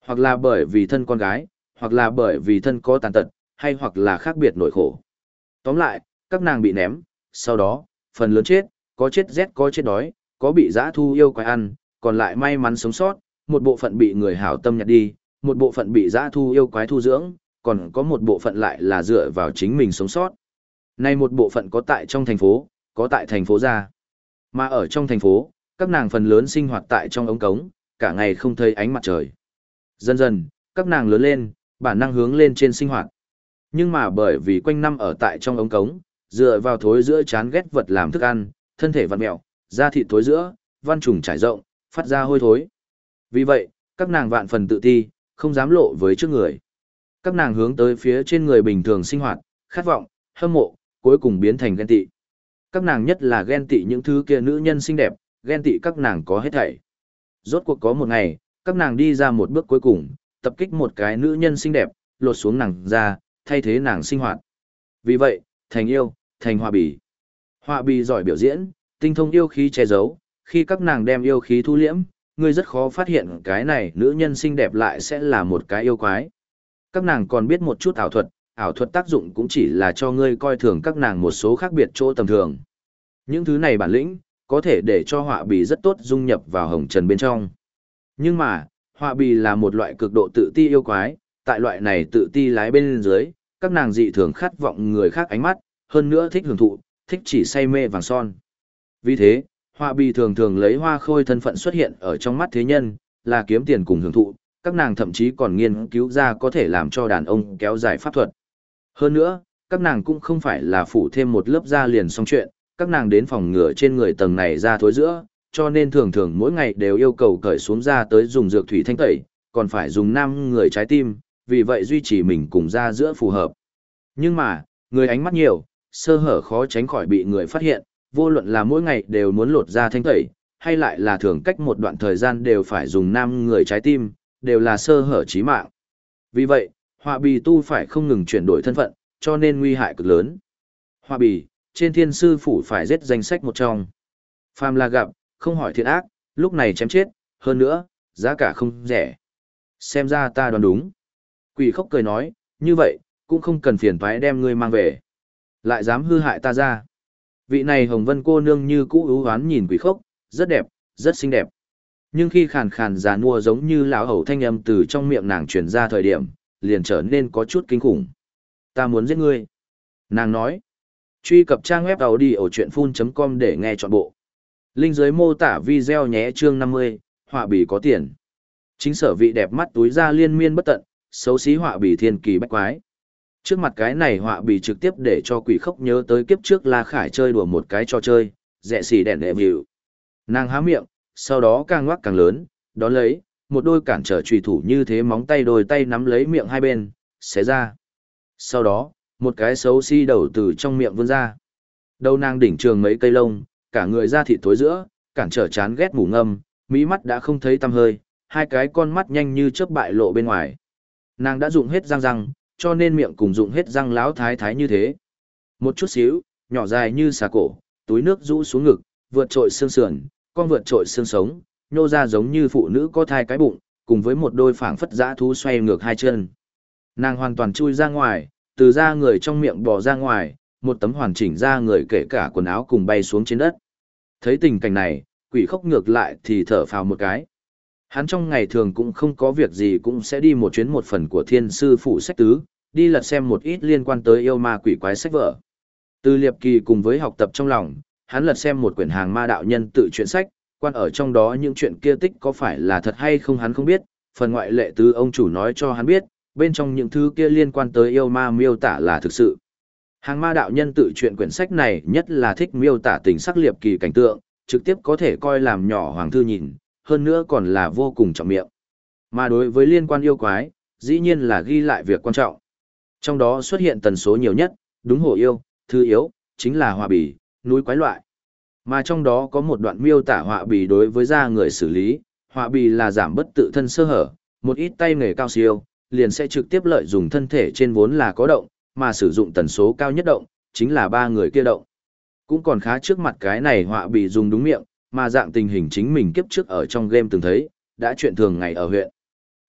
Hoặc là bởi vì thân con gái, hoặc là bởi vì thân có tàn tật, hay hoặc là khác biệt nỗi khổ. Tóm lại, các nàng bị ném, sau đó, phần lớn chết, có chết rét có chết đói, có bị dã thu yêu quái ăn, còn lại may mắn sống sót, một bộ phận bị người hảo tâm nhặt đi, một bộ phận bị dã thu yêu quái thu dưỡng, còn có một bộ phận lại là dựa vào chính mình sống sót. Này một bộ phận có tại trong thành phố, có tại thành phố ra. Mà ở trong thành phố, các nàng phần lớn sinh hoạt tại trong ống cống, cả ngày không thấy ánh mặt trời. Dần dần, các nàng lớn lên, bản năng hướng lên trên sinh hoạt. Nhưng mà bởi vì quanh năm ở tại trong ống cống, dựa vào thối giữa chán ghét vật làm thức ăn, thân thể vặn mẹo, da thịt thối giữa, văn trùng trải rộng, phát ra hôi thối. Vì vậy, các nàng vạn phần tự ti, không dám lộ với trước người. Các nàng hướng tới phía trên người bình thường sinh hoạt, khát vọng, hâm mộ, cuối cùng biến thành ghen tị. Các nàng nhất là ghen tị những thứ kia nữ nhân xinh đẹp, ghen tị các nàng có hết thảy. Rốt cuộc có một ngày, các nàng đi ra một bước cuối cùng, tập kích một cái nữ nhân xinh đẹp, lột xuống nàng ra, thay thế nàng sinh hoạt. Vì vậy, thành yêu, thành họa bì. Họa bì giỏi biểu diễn, tinh thông yêu khí che giấu, khi các nàng đem yêu khí thu liễm, ngươi rất khó phát hiện cái này nữ nhân xinh đẹp lại sẽ là một cái yêu quái. Các nàng còn biết một chút ảo thuật tác dụng cũng chỉ là cho ngươi coi thường các nàng một số khác biệt chỗ tầm thường. Những thứ này bản lĩnh, có thể để cho họa bì rất tốt dung nhập vào hồng trần bên trong. Nhưng mà, họa bì là một loại cực độ tự ti yêu quái, tại loại này tự ti lái bên dưới, các nàng dị thường khát vọng người khác ánh mắt, hơn nữa thích hưởng thụ, thích chỉ say mê vàng son. Vì thế, họa bì thường thường lấy hoa khôi thân phận xuất hiện ở trong mắt thế nhân, là kiếm tiền cùng hưởng thụ, các nàng thậm chí còn nghiên cứu ra có thể làm cho đàn ông kéo dài pháp thuật. Hơn nữa, các nàng cũng không phải là phủ thêm một lớp da liền xong chuyện, các nàng đến phòng ngừa trên người tầng này ra thối giữa, cho nên thường thường mỗi ngày đều yêu cầu cởi xuống da tới dùng dược thủy thanh tẩy, còn phải dùng nam người trái tim, vì vậy duy trì mình cùng da giữa phù hợp. Nhưng mà, người ánh mắt nhiều, sơ hở khó tránh khỏi bị người phát hiện, vô luận là mỗi ngày đều muốn lột da thanh tẩy, hay lại là thường cách một đoạn thời gian đều phải dùng nam người trái tim, đều là sơ hở chí mạng. Vì vậy, họa bì tu phải không ngừng chuyển đổi thân phận, cho nên nguy hại cực lớn. Họa bì, trên thiên sư phủ phải giết danh sách một trong. Phàm là gặp, không hỏi thiện ác, lúc này chém chết, hơn nữa, giá cả không rẻ. Xem ra ta đoán đúng. Quỷ khóc cười nói, như vậy, cũng không cần phiền toái đem ngươi mang về. Lại dám hư hại ta ra. Vị này hồng vân cô nương như cũ ưu hoán nhìn quỷ khóc, rất đẹp, rất xinh đẹp. Nhưng khi khàn khàn già nua giống như lão hầu thanh âm từ trong miệng nàng truyền ra thời điểm, liền trở nên có chút kinh khủng. Ta muốn giết ngươi. Nàng nói. Truy cập trang web audiochuyenphun.com để nghe trọn bộ. Link dưới mô tả video nhé chương 50, họa bì có tiền. Chính sở vị đẹp mắt túi ra liên miên bất tận, xấu xí họa bì thiên kỳ bách quái. Trước mặt cái này họa bì trực tiếp để cho quỷ khóc nhớ tới kiếp trước La Khải chơi đùa một cái trò chơi, rẻ xì đèn đệ vịu. Nàng há miệng, sau đó càng ngoác càng lớn, đón lấy, một đôi cản trở trùy thủ như thế móng tay đôi tay nắm lấy miệng hai bên, xé ra. Sau đó, một cái xấu xí đầu từ trong miệng vươn ra. Đầu nàng đỉnh trường mấy cây lông, cả người da thịt thối giữa, cản trở chán ghét mủ ngâm, mỹ mắt đã không thấy tăm hơi, hai cái con mắt nhanh như chớp bại lộ bên ngoài. Nàng đã dụng hết răng, cho nên miệng cùng dụng hết răng láo thái thái như thế. Một chút xíu, nhỏ dài như xà cổ, túi nước rũ xuống ngực, vượt trội xương sườn, con vượt trội xương sống, nhô ra giống như phụ nữ có thai cái bụng, cùng với một đôi phảng phất dã thú xoay ngược hai chân. Nàng hoàn toàn chui ra ngoài, từ da người trong miệng bò ra ngoài, một tấm hoàn chỉnh da người kể cả quần áo cùng bay xuống trên đất. Thấy tình cảnh này, quỷ khóc ngược lại thì thở phào một cái. Hắn trong ngày thường cũng không có việc gì cũng sẽ đi một chuyến một phần của thiên sư phụ sách tứ, đi lật xem một ít liên quan tới yêu ma quỷ quái sách vở. Từ Liệp Kỳ cùng với học tập trong lòng, hắn lật xem một quyển hàng ma đạo nhân tự truyện sách, quan ở trong đó những chuyện kia tích có phải là thật hay không hắn không biết, phần ngoại lệ từ ông chủ nói cho hắn biết, bên trong những thứ kia liên quan tới yêu ma miêu tả là thực sự. Hàng ma đạo nhân tự truyện quyển sách này nhất là thích miêu tả tình sắc Liệp Kỳ cảnh tượng, trực tiếp có thể coi làm nhỏ hoàng thư nhìn, hơn nữa còn là vô cùng trọng miệng. Mà đối với liên quan yêu quái, dĩ nhiên là ghi lại việc quan trọng. Trong đó xuất hiện tần số nhiều nhất, đúng hổ yêu, thư yếu, chính là họa bì, núi quái loại. Mà trong đó có một đoạn miêu tả họa bì đối với da người xử lý, họa bì là giảm bất tự thân sơ hở, một ít tay nghề cao siêu, liền sẽ trực tiếp lợi dụng thân thể trên vốn là có động, mà sử dụng tần số cao nhất động, chính là ba người kia động. Cũng còn khá trước mặt cái này họa bì dùng đúng miệng, mà dạng tình hình chính mình kiếp trước ở trong game từng thấy, đã chuyện thường ngày ở huyện.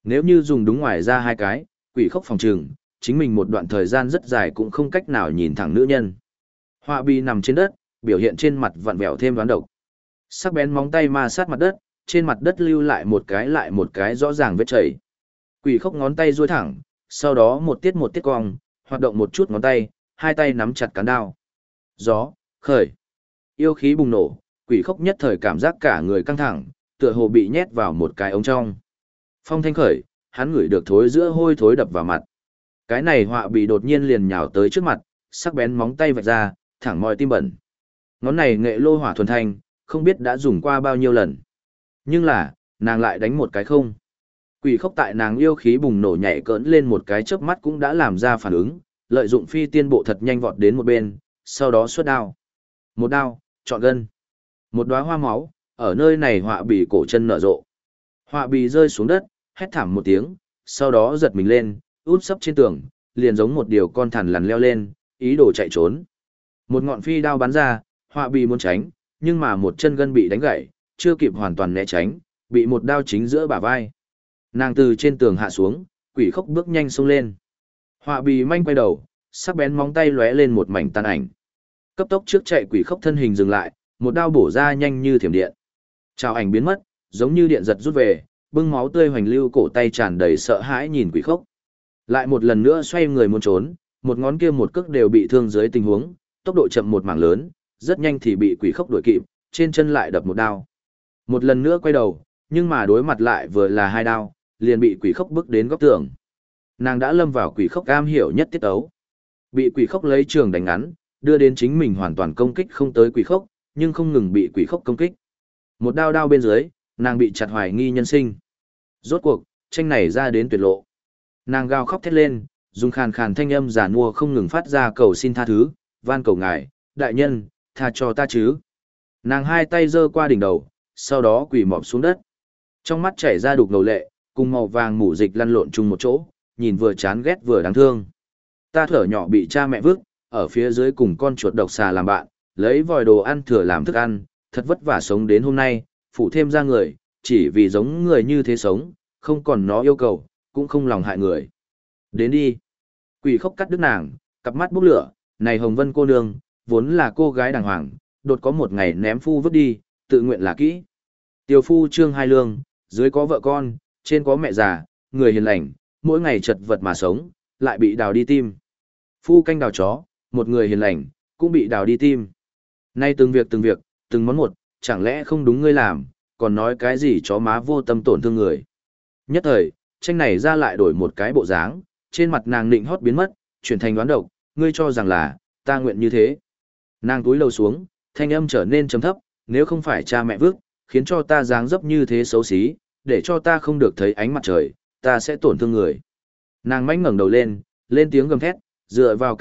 Nếu như dùng đúng ngoài ra hai cái, quỷ khốc phòng trừng, chính mình một đoạn thời gian rất dài cũng không cách nào nhìn thẳng nữ nhân. Họa bì nằm trên đất, biểu hiện trên mặt vặn vẹo thêm đoán độc. Sắc bén móng tay ma sát mặt đất, trên mặt đất lưu lại một cái rõ ràng vết chảy. Quỷ khốc ngón tay duỗi thẳng, sau đó một tiết cong, hoạt động một chút ngón tay, hai tay nắm chặt cán đao. Gió, khởi. Yêu khí bùng nổ, quỷ khốc nhất thời cảm giác cả người căng thẳng, tựa hồ bị nhét vào một cái ống trong. Phong thanh khởi, hắn ngửi được thối giữa hôi thối đập vào mặt. Cái này họa bị đột nhiên liền nhào tới trước mặt, sắc bén móng tay vạch ra, thẳng moi tim bẩn. Ngón này nghệ lô hỏa thuần thanh, không biết đã dùng qua bao nhiêu lần. Nhưng là, nàng lại đánh một cái không. Quỷ khốc tại nàng yêu khí bùng nổ nhảy cỡn lên một cái chớp mắt cũng đã làm ra phản ứng, lợi dụng phi tiên bộ thật nhanh vọt đến một bên, sau đó xuất đao. Một đao, chọn gân. Một đóa hoa máu, ở nơi này họa bì cổ chân nở rộ. Họa bì rơi xuống đất, hét thảm một tiếng, sau đó giật mình lên, út sấp trên tường, liền giống một điều con thằn lằn leo lên, ý đồ chạy trốn. Một ngọn phi đao bắn ra, họa bì muốn tránh, nhưng mà một chân gân bị đánh gãy, chưa kịp hoàn toàn né tránh, bị một đao chính giữa bả vai. Nàng từ trên tường hạ xuống, quỷ khốc bước nhanh xông lên. Họa bì manh quay đầu, sắc bén móng tay lóe lên một mảnh tàn ảnh. Cấp tốc trước chạy quỷ khốc thân hình dừng lại, một đao bổ ra nhanh như thiểm điện. Trào ảnh biến mất, giống như điện giật rút về, bưng máu tươi hoành lưu cổ tay tràn đầy sợ hãi nhìn quỷ khốc. Lại một lần nữa xoay người muốn trốn, một ngón kia một cước đều bị thương dưới tình huống, tốc độ chậm một mảng lớn, rất nhanh thì bị quỷ khốc đuổi kịp, trên chân lại đập một đao. Một lần nữa quay đầu, nhưng mà đối mặt lại vừa là hai đao, liền bị quỷ khốc bước đến góc tường. Nàng đã lâm vào quỷ khốc am hiểu nhất tiết ấu. Bị quỷ khốc lấy trường đánh ngắn, đưa đến chính mình hoàn toàn công kích không tới quỷ khốc, nhưng không ngừng bị quỷ khốc công kích. Một đao đao bên dưới, nàng bị chặt hoài nghi nhân sinh. Rốt cuộc, tranh này ra đến tuyệt lộ. Nàng gào khóc thét lên, dùng khàn khàn thanh âm giả nua không ngừng phát ra cầu xin tha thứ, van cầu ngài, đại nhân, tha cho ta chứ. Nàng hai tay giơ qua đỉnh đầu, sau đó quỳ mọp xuống đất. Trong mắt chảy ra đục ngầu lệ, cùng màu vàng mủ dịch lăn lộn chung một chỗ, nhìn vừa chán ghét vừa đáng thương. Ta thở nhỏ bị cha mẹ vứt, ở phía dưới cùng con chuột độc xà làm bạn, lấy vòi đồ ăn thừa làm thức ăn, thật vất vả sống đến hôm nay, phụ thêm ra người, chỉ vì giống người như thế sống, không còn nó yêu cầu, cũng không lòng hại người. Đến đi. Quỷ khốc cắt đứt nàng, cặp mắt bốc lửa, này Hồng Vân cô nương, vốn là cô gái đàng hoàng, đột có một ngày ném phu vứt đi, tự nguyện là kỹ. Tiểu phu trương hai lương, dưới có vợ con, trên có mẹ già, người hiền lành, mỗi ngày chật vật mà sống, lại bị đào đi tim. Phu canh đào chó, một người hiền lành, cũng bị đào đi tim. Nay từng việc, từng món một, chẳng lẽ không đúng ngươi làm, còn nói cái gì chó má vô tâm tổn thương người. Nhất thời, tranh này ra lại đổi một cái bộ dáng, trên mặt nàng nịnh hót biến mất, chuyển thành đoán độc, ngươi cho rằng là, ta nguyện như thế. Nàng túi lầu xuống, thanh âm trở nên trầm thấp, nếu không phải cha mẹ vước, khiến cho ta dáng dấp như thế xấu xí, để cho ta không được thấy ánh mặt trời, ta sẽ tổn thương người. Nàng mãnh ngẩng đầu lên, lên tiếng gầm thét, dựa vào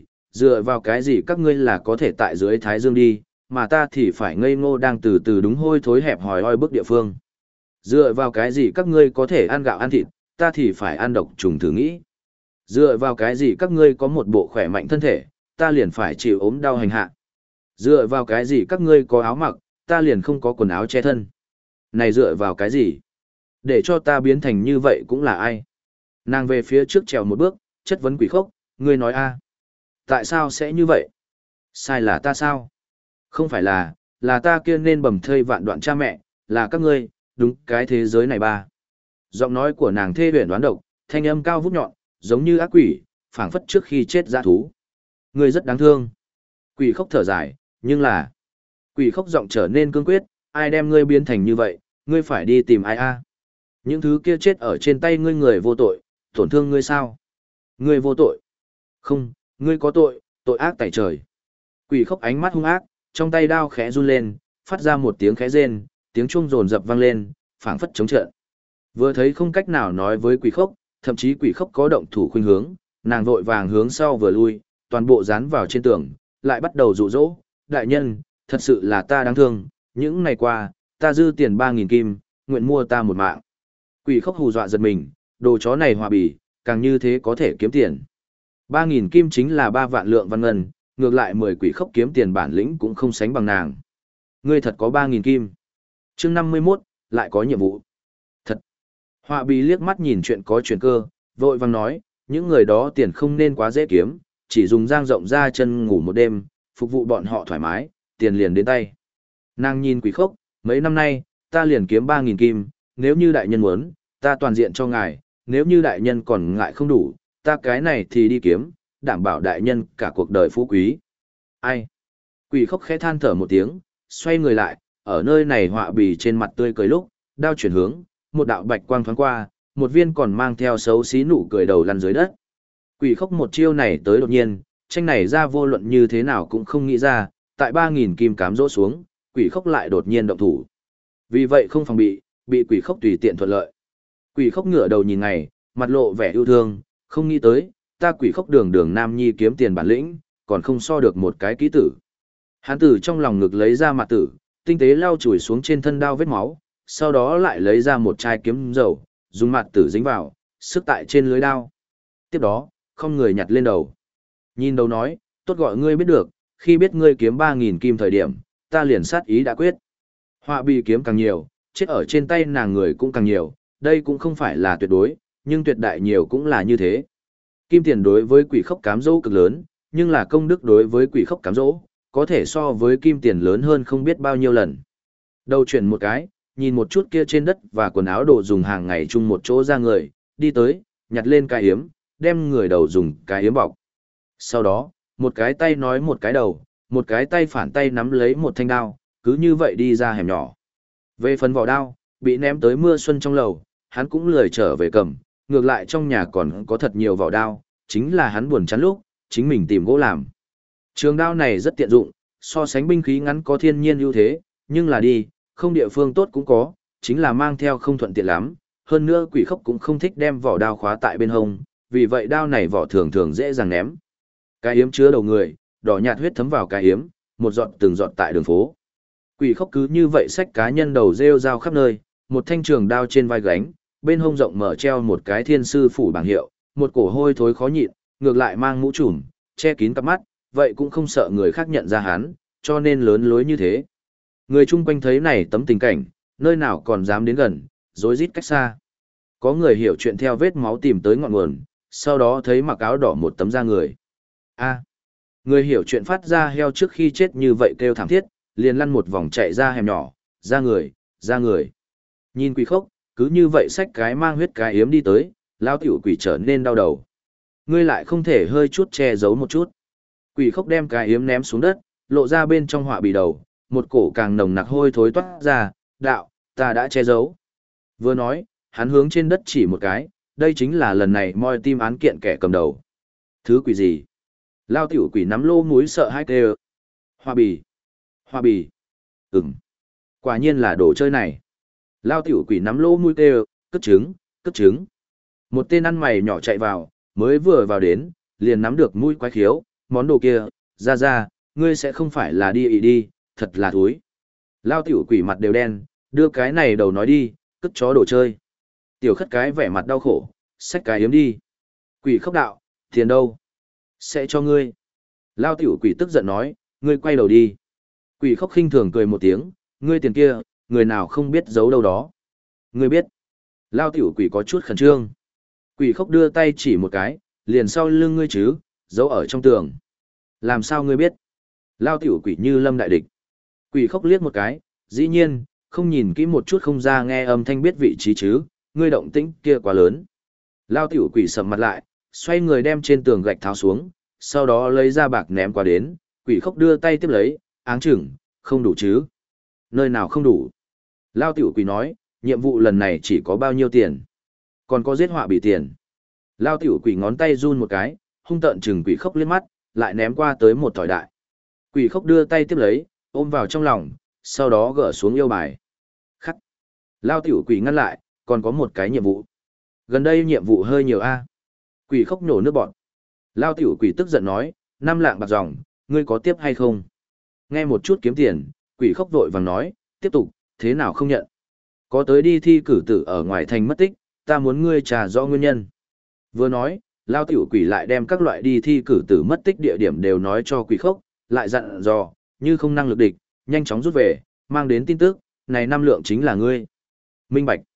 cái gì các ngươi là có thể tại dưới thái dương đi, mà ta thì phải ngây ngô đang từ từ đúng hôi thối hẹp hòi oi bức địa phương. Dựa vào cái gì các ngươi có thể ăn gạo ăn thịt, ta thì phải ăn độc trùng thử nghĩ. Dựa vào cái gì các ngươi có một bộ khỏe mạnh thân thể, ta liền phải chịu ốm đau hành hạ. Dựa vào cái gì các ngươi có áo mặc, ta liền không có quần áo che thân. Này dựa vào cái gì? Để cho ta biến thành như vậy cũng là ai? Nàng về phía trước trèo một bước, chất vấn quỷ khốc, ngươi nói a? Tại sao sẽ như vậy? Sai là ta sao? Không phải là ta kia nên bầm thây vạn đoạn cha mẹ, là các ngươi, đúng cái thế giới này ba. Giọng nói của nàng thê huyền đoán độc, thanh âm cao vút nhọn, giống như ác quỷ, phảng phất trước khi chết dã thú. Ngươi rất đáng thương. Quỷ khốc thở dài, nhưng là... Quỷ khốc giọng trở nên cương quyết, ai đem ngươi biến thành như vậy, ngươi phải đi tìm ai a? Những thứ kia chết ở trên tay ngươi người vô tội, tổn thương ngươi sao? Ngươi vô tội. Không, ngươi có tội, tội ác tại trời. Quỷ khốc ánh mắt hung ác, trong tay đao khẽ run lên, phát ra một tiếng khẽ rên, tiếng chuông rồn rập vang lên, phảng phất chống trận. Vừa thấy không cách nào nói với quỷ khốc, thậm chí quỷ khốc có động thủ khuynh hướng, nàng vội vàng hướng sau vừa lui, toàn bộ dán vào trên tường, lại bắt đầu dụ dỗ, đại nhân, thật sự là ta đáng thương, những ngày qua, ta dư tiền 3.000 kim, nguyện mua ta một mạng. Quỷ khốc hù dọa giật mình, đồ chó này hòa bì, càng như thế có thể kiếm tiền. 3.000 kim chính là 3 vạn lượng văn ngân, ngược lại 10 quỷ khốc kiếm tiền bản lĩnh cũng không sánh bằng nàng. Ngươi thật có 3.000 kim. Chương 51, lại có nhiệm vụ. Thật. Họa bì liếc mắt nhìn chuyện có chuyện cơ, vội vàng nói, những người đó tiền không nên quá dễ kiếm, chỉ dùng dang rộng ra chân ngủ một đêm, phục vụ bọn họ thoải mái, tiền liền đến tay. Nàng nhìn Quỷ Khốc, mấy năm nay, ta liền kiếm 3.000 kim, nếu như đại nhân muốn, ta toàn diện cho ngài, nếu như đại nhân còn ngại không đủ, ta cái này thì đi kiếm, đảm bảo đại nhân cả cuộc đời phú quý. Ai? Quỷ Khốc khẽ than thở một tiếng, xoay người lại, ở nơi này họa bì trên mặt tươi cười lúc, đao chuyển hướng, một đạo bạch quang thoáng qua, một viên còn mang theo xấu xí nụ cười đầu lăn dưới đất. Quỷ Khốc một chiêu này tới đột nhiên, tranh này ra vô luận như thế nào cũng không nghĩ ra, tại 3.000 kim cám dỗ xuống, Quỷ Khốc lại đột nhiên động thủ. Vì vậy không phòng bị Quỷ Khốc tùy tiện thuận lợi. Quỷ Khốc ngửa đầu nhìn ngày, mặt lộ vẻ yêu thương, không nghĩ tới, ta Quỷ Khốc đường đường nam nhi kiếm tiền bản lĩnh, còn không so được một cái kỹ tử. Hán tử trong lòng ngực lấy ra mặt tử, tinh tế lau chùi xuống trên thân đao vết máu, sau đó lại lấy ra một chai kiếm dầu, dùng mặt tử dính vào, sức tại trên lưới đao. Tiếp đó, không người nhặt lên đầu. Nhìn đầu nói, tốt gọi ngươi biết được, khi biết ngươi kiếm 3.000 kim thời điểm, ta liền sát ý đã quyết. Họa bì kiếm càng nhiều, chết ở trên tay nàng người cũng càng nhiều, đây cũng không phải là tuyệt đối, nhưng tuyệt đại nhiều cũng là như thế. Kim tiền đối với Quỷ Khốc cám dỗ cực lớn, nhưng là công đức đối với Quỷ Khốc cám dỗ, có thể so với kim tiền lớn hơn không biết bao nhiêu lần. Đầu chuyển một cái, nhìn một chút kia trên đất và quần áo đồ dùng hàng ngày chung một chỗ ra người, đi tới, nhặt lên cái hiếm, đem người đầu dùng cái hiếm bọc. Sau đó, một cái tay nói một cái đầu, một cái tay phản tay nắm lấy một thanh đao, cứ như vậy đi ra hẻm nhỏ. Về phần vỏ đao, bị ném tới mưa xuân trong lầu, hắn cũng lười trở về cầm, ngược lại trong nhà còn có thật nhiều vỏ đao, chính là hắn buồn chán lúc, chính mình tìm gỗ làm. Trường đao này rất tiện dụng, so sánh binh khí ngắn có thiên nhiên ưu thế, nhưng là đi, không địa phương tốt cũng có, chính là mang theo không thuận tiện lắm. Hơn nữa Quỷ Khốc cũng không thích đem vỏ đao khóa tại bên hông, vì vậy đao này vỏ thường thường dễ dàng ném. Cái yếm chứa đầu người, đỏ nhạt huyết thấm vào cái yếm, một giọt từng giọt tại đường phố. Quỷ Khốc cứ như vậy xách cá nhân đầu rêu rao khắp nơi, một thanh trường đao trên vai gánh, bên hông rộng mở treo một cái thiên sư phủ bảng hiệu, một cổ hôi thối khó nhịn, ngược lại mang mũ trùm, che kín cặp mắt, vậy cũng không sợ người khác nhận ra hắn, cho nên lớn lối như thế. Người chung quanh thấy này tấm tình cảnh, nơi nào còn dám đến gần, rối rít cách xa. Có người hiểu chuyện theo vết máu tìm tới ngọn nguồn, sau đó thấy mặc áo đỏ một tấm da người. Người hiểu chuyện phát ra heo trước khi chết như vậy kêu thảm thiết, liền lăn một vòng chạy ra hẻm nhỏ, ra người, ra người. Nhìn Quỷ Khốc, cứ như vậy xách cái mang huyết cái yếm đi tới, lao tiểu quỷ trở nên đau đầu. Ngươi lại không thể hơi chút che giấu một chút. Quỷ Khốc đem cái yếm ném xuống đất, lộ ra bên trong họa bì đầu, một cổ càng nồng nặc hôi thối toát ra, đạo, ta đã che giấu. Vừa nói, hắn hướng trên đất chỉ một cái, đây chính là lần này moi tim án kiện kẻ cầm đầu. Thứ quỷ gì? Lao tiểu quỷ nắm lô mũi sợ hai kêu. Hoa bì. Hoa bì. Ừm. Quả nhiên là đồ chơi này. Lao tiểu quỷ nắm lô mũi kêu, cất trứng, cất trứng. Một tên ăn mày nhỏ chạy vào, mới vừa vào đến, liền nắm được mũi quái khiếu, món đồ kia, ra, ngươi sẽ không phải là đi đi, thật là thúi. Lao tiểu quỷ mặt đều đen, đưa cái này đầu nói đi, cất chó đồ chơi. Tiểu khất cái vẻ mặt đau khổ, xách cái yếm đi. Quỷ Khốc đạo, tiền đâu? Sẽ cho ngươi. Lao tiểu quỷ tức giận nói, ngươi quay đầu đi. Quỷ Khốc khinh thường cười một tiếng, ngươi tiền kia, người nào không biết giấu đâu đó. Ngươi biết. Lao tiểu quỷ có chút khẩn trương. Quỷ Khốc đưa tay chỉ một cái, liền sau lưng ngươi chứ, giấu ở trong tường. Làm sao ngươi biết? Lao tiểu quỷ như lâm đại địch. Quỷ Khốc liếc một cái, dĩ nhiên, không nhìn kỹ một chút không ra nghe âm thanh biết vị trí chứ, ngươi động tĩnh kia quá lớn. Lao tiểu quỷ sầm mặt lại, xoay người đem trên tường gạch tháo xuống, sau đó lấy ra bạc ném qua đến, Quỷ Khốc đưa tay tiếp lấy, áng chừng, không đủ chứ. Nơi nào không đủ? Lao tiểu quỷ nói, nhiệm vụ lần này chỉ có bao nhiêu tiền? Còn có giết họa bị tiền. Lao tiểu quỷ ngón tay run một cái, hung tợn chừng Quỷ Khốc liếc mắt, lại ném qua tới một thỏi đại. Quỷ Khốc đưa tay tiếp lấy, ôm vào trong lòng, sau đó gỡ xuống yêu bài. Khắc. Lao tiểu quỷ ngăn lại, còn có một cái nhiệm vụ. Gần đây nhiệm vụ hơi nhiều a. Quỷ Khốc nổ nước bọt. Lao tiểu quỷ tức giận nói, 5 lạng bạc dòng, ngươi có tiếp hay không? Nghe một chút kiếm tiền, Quỷ Khốc vội vàng nói, tiếp tục, thế nào không nhận? Có tới đi thi cử tử ở ngoài thành mất tích, ta muốn ngươi trả rõ nguyên nhân. Vừa nói, Lao tiểu quỷ lại đem các loại đi thi cử tử mất tích địa điểm đều nói cho Quỷ Khốc, lại dặn dò, như không năng lực địch, nhanh chóng rút về, mang đến tin tức, này 5 lượng chính là ngươi. Minh bạch.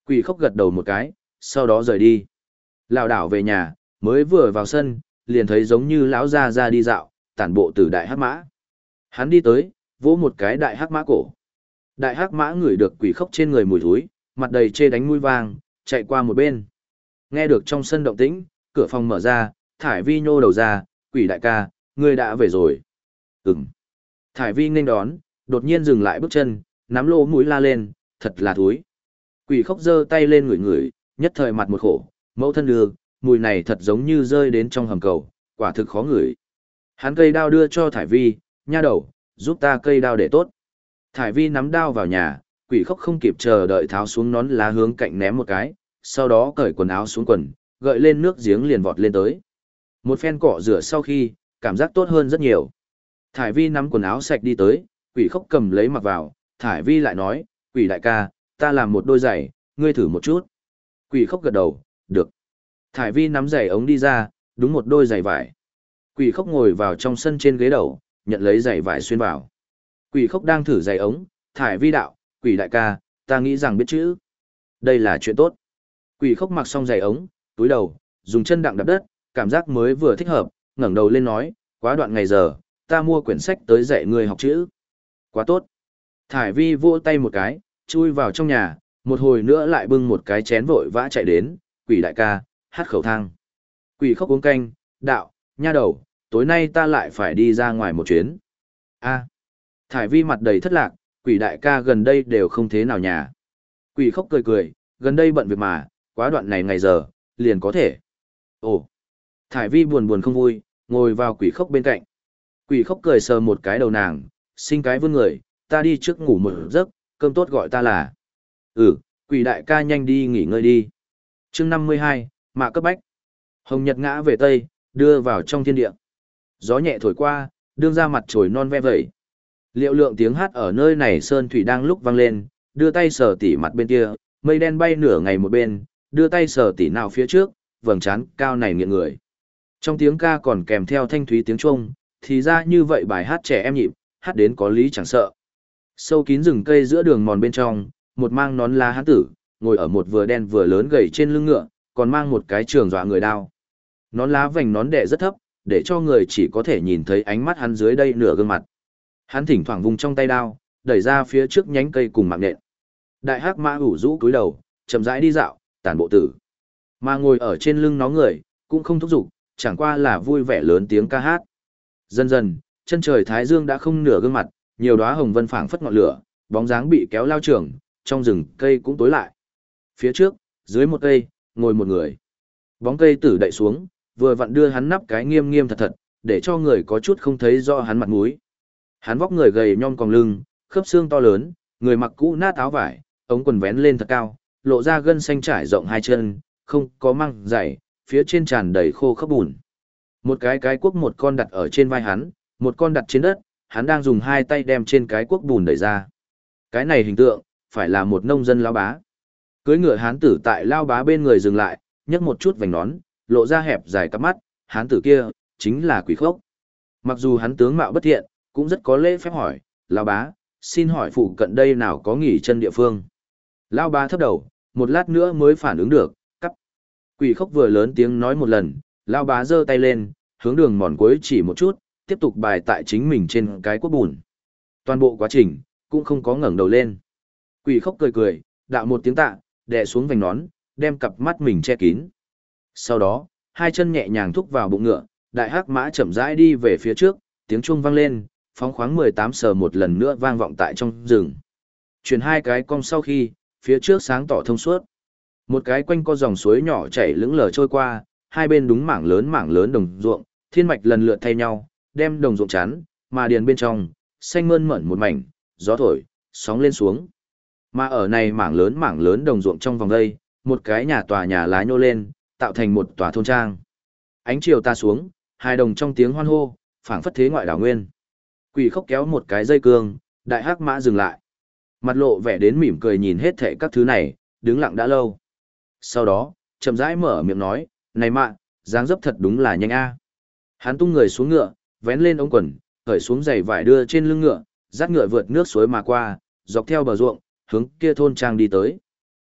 Quỷ khốc gật đầu một cái, sau đó rời đi. Lảo đảo về nhà, mới vừa vào sân, liền thấy giống như lão gia ra đi dạo, tản bộ từ đại hắc mã. Hắn đi tới, vỗ một cái đại hắc mã cổ. Đại hắc mã ngửi được quỷ khốc trên người mùi thối, mặt đầy chê đánh mũi vang, chạy qua một bên. Nghe được trong sân động tĩnh, cửa phòng mở ra, Thải Vi nhô đầu ra, quỷ đại ca, ngươi đã về rồi. Ừm. Thải Vi nghênh đón, đột nhiên dừng lại bước chân, nắm lỗ mũi la lên, thật là thối. Quỷ khốc giơ tay lên ngửi ngửi, nhất thời mặt một khổ, mẫu thân đường, mùi này thật giống như rơi đến trong hầm cầu, quả thực khó ngửi. Hắn cây đao đưa cho Thải Vi, nha đầu, giúp ta cây đao để tốt. Thải Vi nắm đao vào nhà, quỷ khốc không kịp chờ đợi tháo xuống nón lá hướng cạnh ném một cái, sau đó cởi quần áo xuống quần, gợi lên nước giếng liền vọt lên tới. Một phen cọ rửa sau khi, cảm giác tốt hơn rất nhiều. Thải Vi nắm quần áo sạch đi tới, quỷ khốc cầm lấy mặc vào, Thải Vi lại nói, quỷ đại ca, ta làm một đôi giày, ngươi thử một chút. Quỷ khốc gật đầu, được. Thải Vi nắm giày ống đi ra, đúng một đôi giày vải. Quỷ khốc ngồi vào trong sân trên ghế đầu, nhận lấy giày vải xuyên vào. Quỷ khốc đang thử giày ống, Thải Vi đạo, quỷ đại ca, ta nghĩ rằng biết chữ. Đây là chuyện tốt. Quỷ khốc mặc xong giày ống, túi đầu, dùng chân đặng đạp đất, cảm giác mới vừa thích hợp, ngẩng đầu lên nói, quá đoạn ngày giờ, ta mua quyển sách tới dạy ngươi học chữ. Quá tốt. Thải Vi vỗ tay một cái, chui vào trong nhà, một hồi nữa lại bưng một cái chén vội vã chạy đến, quỷ đại ca, hát khẩu thang. Quỷ khốc uống canh, đạo, nha đầu, tối nay ta lại phải đi ra ngoài một chuyến. A. Thải Vi mặt đầy thất lạc, quỷ đại ca gần đây đều không thế nào nhà. Quỷ khốc cười cười, gần đây bận việc mà, quá đoạn này ngày giờ, liền có thể. Ồ. Thải Vi buồn buồn không vui, ngồi vào quỷ khốc bên cạnh. Quỷ khốc cười sờ một cái đầu nàng, sinh cái vươn người, ta đi trước ngủ một giấc, cơm tốt gọi ta là. Ừ, quỷ đại ca nhanh đi nghỉ ngơi đi. Chương 52, mạ cấp bách. Hồng nhật ngã về tây, đưa vào trong thiên địa. Gió nhẹ thổi qua, đương ra mặt trồi non ve vẩy. Liệu lượng tiếng hát ở nơi này sơn thủy đang lúc vang lên, đưa tay sờ tỉ mặt bên kia, mây đen bay nửa ngày một bên, đưa tay sờ tỉ nào phía trước, vầng trán cao này nghiện người. Trong tiếng ca còn kèm theo thanh thúy tiếng chuông, thì ra như vậy bài hát trẻ em nhịp, hát đến có lý chẳng sợ. Sâu kín rừng cây giữa đường mòn bên trong, một mang nón lá hán tử, ngồi ở một vừa đen vừa lớn gầy trên lưng ngựa, còn mang một cái trường dọa người đao. Nón lá vành nón đẻ rất thấp, để cho người chỉ có thể nhìn thấy ánh mắt hắn dưới đây nửa gương mặt. Hắn thỉnh thoảng vung trong tay đao, đẩy ra phía trước nhánh cây cùng mạng nện. Đại hắc mã ủ rũ cúi đầu, chậm rãi đi dạo, tản bộ tử. Mà ngồi ở trên lưng nó người, cũng không thúc giục, chẳng qua là vui vẻ lớn tiếng ca hát. Dần dần, chân trời thái dương đã không nửa gương mặt, nhiều đóa hồng vân phảng phất ngọn lửa, bóng dáng bị kéo lao trường, trong rừng cây cũng tối lại. Phía trước, dưới một cây, ngồi một người. Bóng cây tử đậy xuống, vừa vặn đưa hắn nắp cái nghiêm nghiêm thật thật, để cho người có chút không thấy rõ hắn mặt mũi. Hắn vóc người gầy nhom còng lưng, khớp xương to lớn, người mặc cũ nát áo vải, ống quần vén lên thật cao, lộ ra gân xanh trải rộng hai chân, không có măng giày, phía trên tràn đầy khô khốc bùn. Một cái cuốc một con đặt ở trên vai hắn, một con đặt trên đất, hắn đang dùng hai tay đem trên cái cuốc bùn đẩy ra. Cái này hình tượng, phải là một nông dân lão bá. Cưỡi ngựa hán tử tại lao bá bên người dừng lại, nhấc một chút vành nón, lộ ra hẹp dài cặp mắt, hán tử kia, chính là quỷ khốc. Mặc dù hắn tướng mạo bất thiện, cũng rất có lễ phép hỏi, lão bá, xin hỏi phụ cận đây nào có nghỉ chân địa phương. Lão bá thấp đầu, một lát nữa mới phản ứng được, cắp. Quỷ khốc vừa lớn tiếng nói một lần, lão bá giơ tay lên, hướng đường mòn cuối chỉ một chút, tiếp tục bài tại chính mình trên cái cuốc bùn. Toàn bộ quá trình, cũng không có ngẩng đầu lên. Quỷ khốc cười cười, đạo một tiếng tạ, đè xuống vành nón, đem cặp mắt mình che kín. Sau đó, hai chân nhẹ nhàng thúc vào bụng ngựa, đại hắc mã chậm rãi đi về phía trước, tiếng chuông vang lên, phóng khoáng 18 sờ một lần nữa vang vọng tại trong rừng. Chuyển hai cái cong sau khi, phía trước sáng tỏ thông suốt. Một cái quanh co dòng suối nhỏ chảy lững lờ trôi qua, hai bên đúng mảng lớn đồng ruộng, thiên mạch lần lượt thay nhau, đem đồng ruộng chắn, mà điền bên trong, xanh mơn mởn một mảnh, gió thổi, sóng lên xuống. Mà ở này mảng lớn đồng ruộng trong vòng đây, một cái tòa nhà lá nhô lên, tạo thành một tòa thôn trang. Ánh chiều ta xuống, hai đồng trong tiếng hoan hô, phảng phất thế ngoại đảo nguyên. Quỷ khốc kéo một cái dây cương, đại hắc mã dừng lại. Mặt lộ vẻ đến mỉm cười nhìn hết thảy các thứ này, đứng lặng đã lâu. Sau đó, chậm rãi mở miệng nói, này mạ, dáng dấp thật đúng là nhanh a. Hắn tung người xuống ngựa, vén lên ống quần, cởi xuống giày vải đưa trên lưng ngựa, dắt ngựa vượt nước suối mà qua, dọc theo bờ ruộng, hướng kia thôn trang đi tới.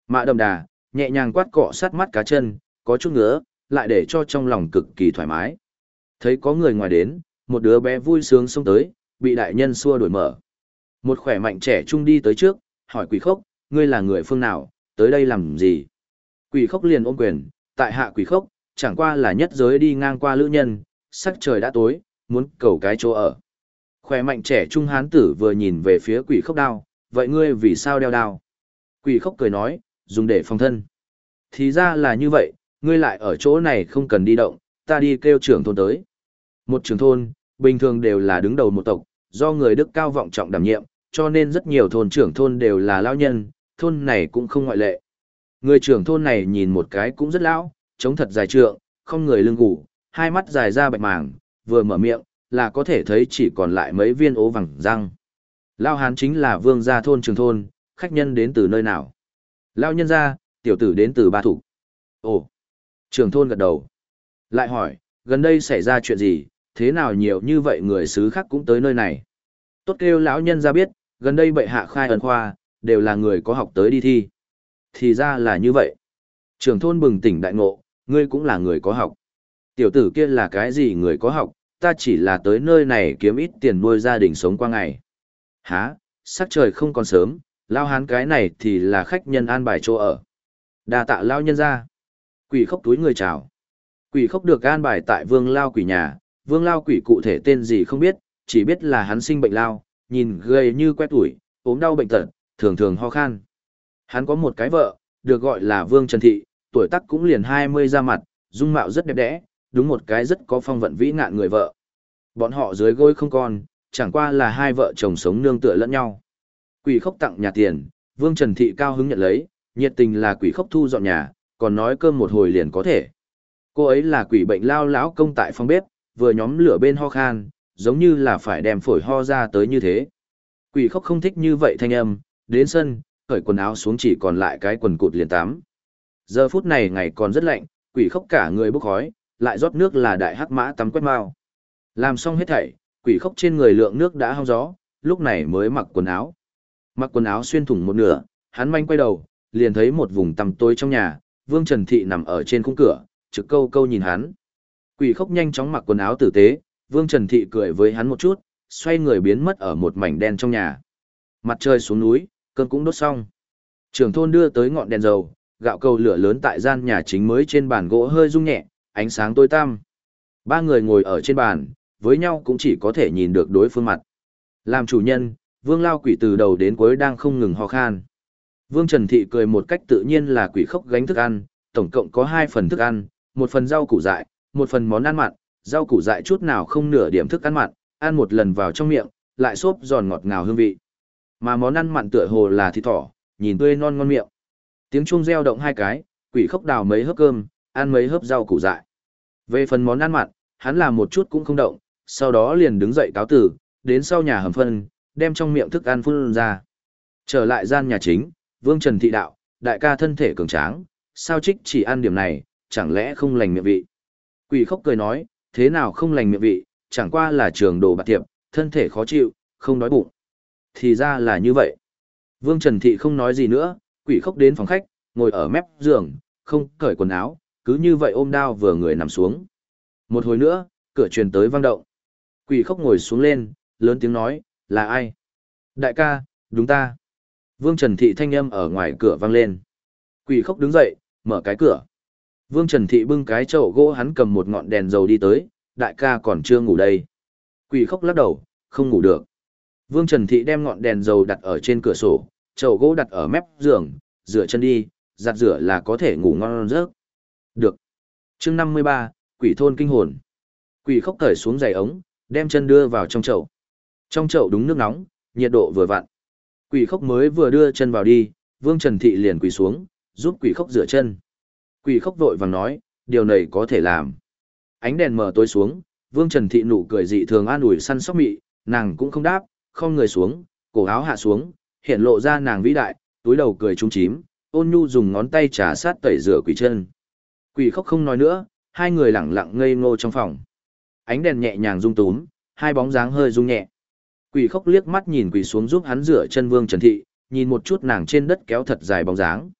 Mạ đậm đà, nhẹ nhàng quát cọ sát mắt cá chân, có chút ngứa, lại để cho trong lòng cực kỳ thoải mái. Thấy có người ngoài đến, một đứa bé vui sướng xông tới, bị đại nhân xua đuổi mở. Một khỏe mạnh trẻ trung đi tới trước, hỏi Quỷ Khốc, ngươi là người phương nào, tới đây làm gì? Quỷ Khốc liền ôm quyền, tại hạ Quỷ Khốc, chẳng qua là nhất giới đi ngang qua lữ nhân, sắc trời đã tối, muốn cầu cái chỗ ở. Khỏe mạnh trẻ trung hán tử vừa nhìn về phía Quỷ Khốc đao, vậy ngươi vì sao đeo đao? Quỷ Khốc cười nói, dùng để phòng thân. Thì ra là như vậy, ngươi lại ở chỗ này không cần đi động, ta đi kêu trưởng thôn tới. Một trưởng thôn, bình thường đều là đứng đầu một tộc, do người đức cao vọng trọng đảm nhiệm, cho nên rất nhiều thôn trưởng thôn đều là lão nhân, thôn này cũng không ngoại lệ. Người trưởng thôn này nhìn một cái cũng rất lão, chống thật dài trượng, không người lưng gù, hai mắt dài ra bạch màng, vừa mở miệng, là có thể thấy chỉ còn lại mấy viên ố vàng răng. Lão hán chính là vương gia thôn trưởng thôn, khách nhân đến từ nơi nào? Lão nhân gia, tiểu tử đến từ Ba Thủ. Ồ, trưởng thôn gật đầu. Lại hỏi, gần đây xảy ra chuyện gì, thế nào nhiều như vậy người xứ khác cũng tới nơi này? Tốt kêu lão nhân gia biết, gần đây bệ hạ khai ấn khoa, đều là người có học tới đi thi. Thì ra là như vậy. Trưởng thôn bừng tỉnh đại ngộ, ngươi cũng là người có học. Tiểu tử kia là cái gì người có học, ta chỉ là tới nơi này kiếm ít tiền nuôi gia đình sống qua ngày. Hả, sắc trời không còn sớm, lao hán cái này thì là khách nhân an bài chỗ ở. Đà tạ lao nhân ra. Quỷ Khốc túi người chào. Quỷ Khốc được an bài tại vương lao quỷ nhà, vương lao quỷ cụ thể tên gì không biết, chỉ biết là hắn sinh bệnh lao, nhìn gầy như que tuổi, ốm đau bệnh tật, thường thường ho khan. Hắn có một cái vợ, được gọi là Vương Trần Thị, tuổi tác cũng liền 20 ra mặt, dung mạo rất đẹp đẽ, đúng một cái rất có phong vận vĩ ngạn người vợ. Bọn họ dưới gối không con, chẳng qua là hai vợ chồng sống nương tựa lẫn nhau. Quỷ Khốc tặng nhà tiền, Vương Trần Thị cao hứng nhận lấy, nhiệt tình là Quỷ Khốc thu dọn nhà, còn nói cơm một hồi liền có thể. Cô ấy là quỷ bệnh lao lão công tại phòng bếp, vừa nhóm lửa bên ho khan, giống như là phải đem phổi ho ra tới như thế. Quỷ Khốc không thích như vậy thanh âm, đến sân, cởi quần áo xuống chỉ còn lại cái quần cụt liền tắm. Giờ phút này ngày còn rất lạnh, Quỷ Khốc cả người bốc khói, lại rót nước là đại hắc mã tắm quét mao. Làm xong hết thảy, Quỷ Khốc trên người lượng nước đã hong gió, lúc này mới mặc quần áo. Mặc quần áo xuyên thủng một nửa, hắn manh quay đầu, liền thấy một vùng tăm tối trong nhà, Vương Trần Thị nằm ở trên khung cửa, trực câu câu nhìn hắn. Quỷ Khốc nhanh chóng mặc quần áo tử tế, Vương Trần Thị cười với hắn một chút, xoay người biến mất ở một mảnh đen trong nhà. Mặt trời xuống núi, cơm cũng đốt xong. Trưởng thôn đưa tới ngọn đèn dầu, gạo cầu lửa lớn tại gian nhà chính mới trên bàn gỗ hơi rung nhẹ, ánh sáng tối tăm. Ba người ngồi ở trên bàn, với nhau cũng chỉ có thể nhìn được đối phương mặt. Làm chủ nhân, Vương Lao Quỷ từ đầu đến cuối đang không ngừng ho khan. Vương Trần Thị cười một cách tự nhiên là Quỷ Khốc gánh thức ăn, tổng cộng có 2 phần thức ăn, một phần rau củ dại, một phần món ăn mặn, rau củ dại chút nào không nửa điểm thức ăn mặn, ăn một lần vào trong miệng, lại xốp giòn ngọt ngào hương vị. Mà món ăn mặn tựa hồ là thịt thỏ, nhìn tươi non ngon miệng. Tiếng chuông reo động 2 cái, Quỷ Khốc đào mấy hớp cơm, ăn mấy hớp rau củ dại. Về phần món ăn mặn, hắn làm một chút cũng không động, sau đó liền đứng dậy cáo tử, đến sau nhà hầm phân, đem trong miệng thức ăn phun ra. Trở lại gian nhà chính, Vương Trần Thị đạo, đại ca thân thể cường tráng, sao trích chỉ ăn điểm này, chẳng lẽ không lành miệng vị. Quỷ Khốc cười nói, thế nào không lành miệng vị, chẳng qua là trường đồ bạc tiệp, thân thể khó chịu, không đói bụng. Thì ra là như vậy. Vương Trần Thị không nói gì nữa, Quỷ Khốc đến phòng khách, ngồi ở mép giường, không cởi quần áo, cứ như vậy ôm đao vừa người nằm xuống. Một hồi nữa, cửa truyền tới vang động. Quỷ Khốc ngồi xuống lên, lớn tiếng nói, là ai? Đại ca, đúng ta. Vương Trần Thị thanh âm ở ngoài cửa vang lên. Quỷ Khốc đứng dậy, mở cái cửa. Vương Trần Thị bưng cái chậu gỗ, hắn cầm một ngọn đèn dầu đi tới, đại ca còn chưa ngủ đây. Quỷ Khốc lắc đầu, không ngủ được. Vương Trần Thị đem ngọn đèn dầu đặt ở trên cửa sổ, chậu gỗ đặt ở mép giường, rửa chân đi, giặt rửa là có thể ngủ ngon giấc. Được. Chương 53, Quỷ thôn kinh hồn. Quỷ Khốc cởi xuống giày ống, đem chân đưa vào trong chậu. Trong chậu đúng nước nóng, nhiệt độ vừa vặn. Quỷ Khốc mới vừa đưa chân vào đi, Vương Trần Thị liền quỳ xuống, giúp Quỷ Khốc rửa chân. Quỷ Khốc vội vàng nói, điều này có thể làm. Ánh đèn mờ tối xuống, Vương Trần Thị nụ cười dị thường an ủi săn sóc mị, nàng cũng không đáp, không người xuống, cổ áo hạ xuống, hiện lộ ra nàng vĩ đại, túi đầu cười trúng chím, ôn nhu dùng ngón tay trà sát tẩy rửa Quỷ chân. Quỷ Khốc không nói nữa, hai người lặng lặng ngây ngô trong phòng. Ánh đèn nhẹ nhàng rung túm, hai bóng dáng hơi rung nhẹ. Quỷ Khốc liếc mắt nhìn quỳ xuống giúp hắn rửa chân Vương Trần Thị, nhìn một chút nàng trên đất kéo thật dài bóng dáng.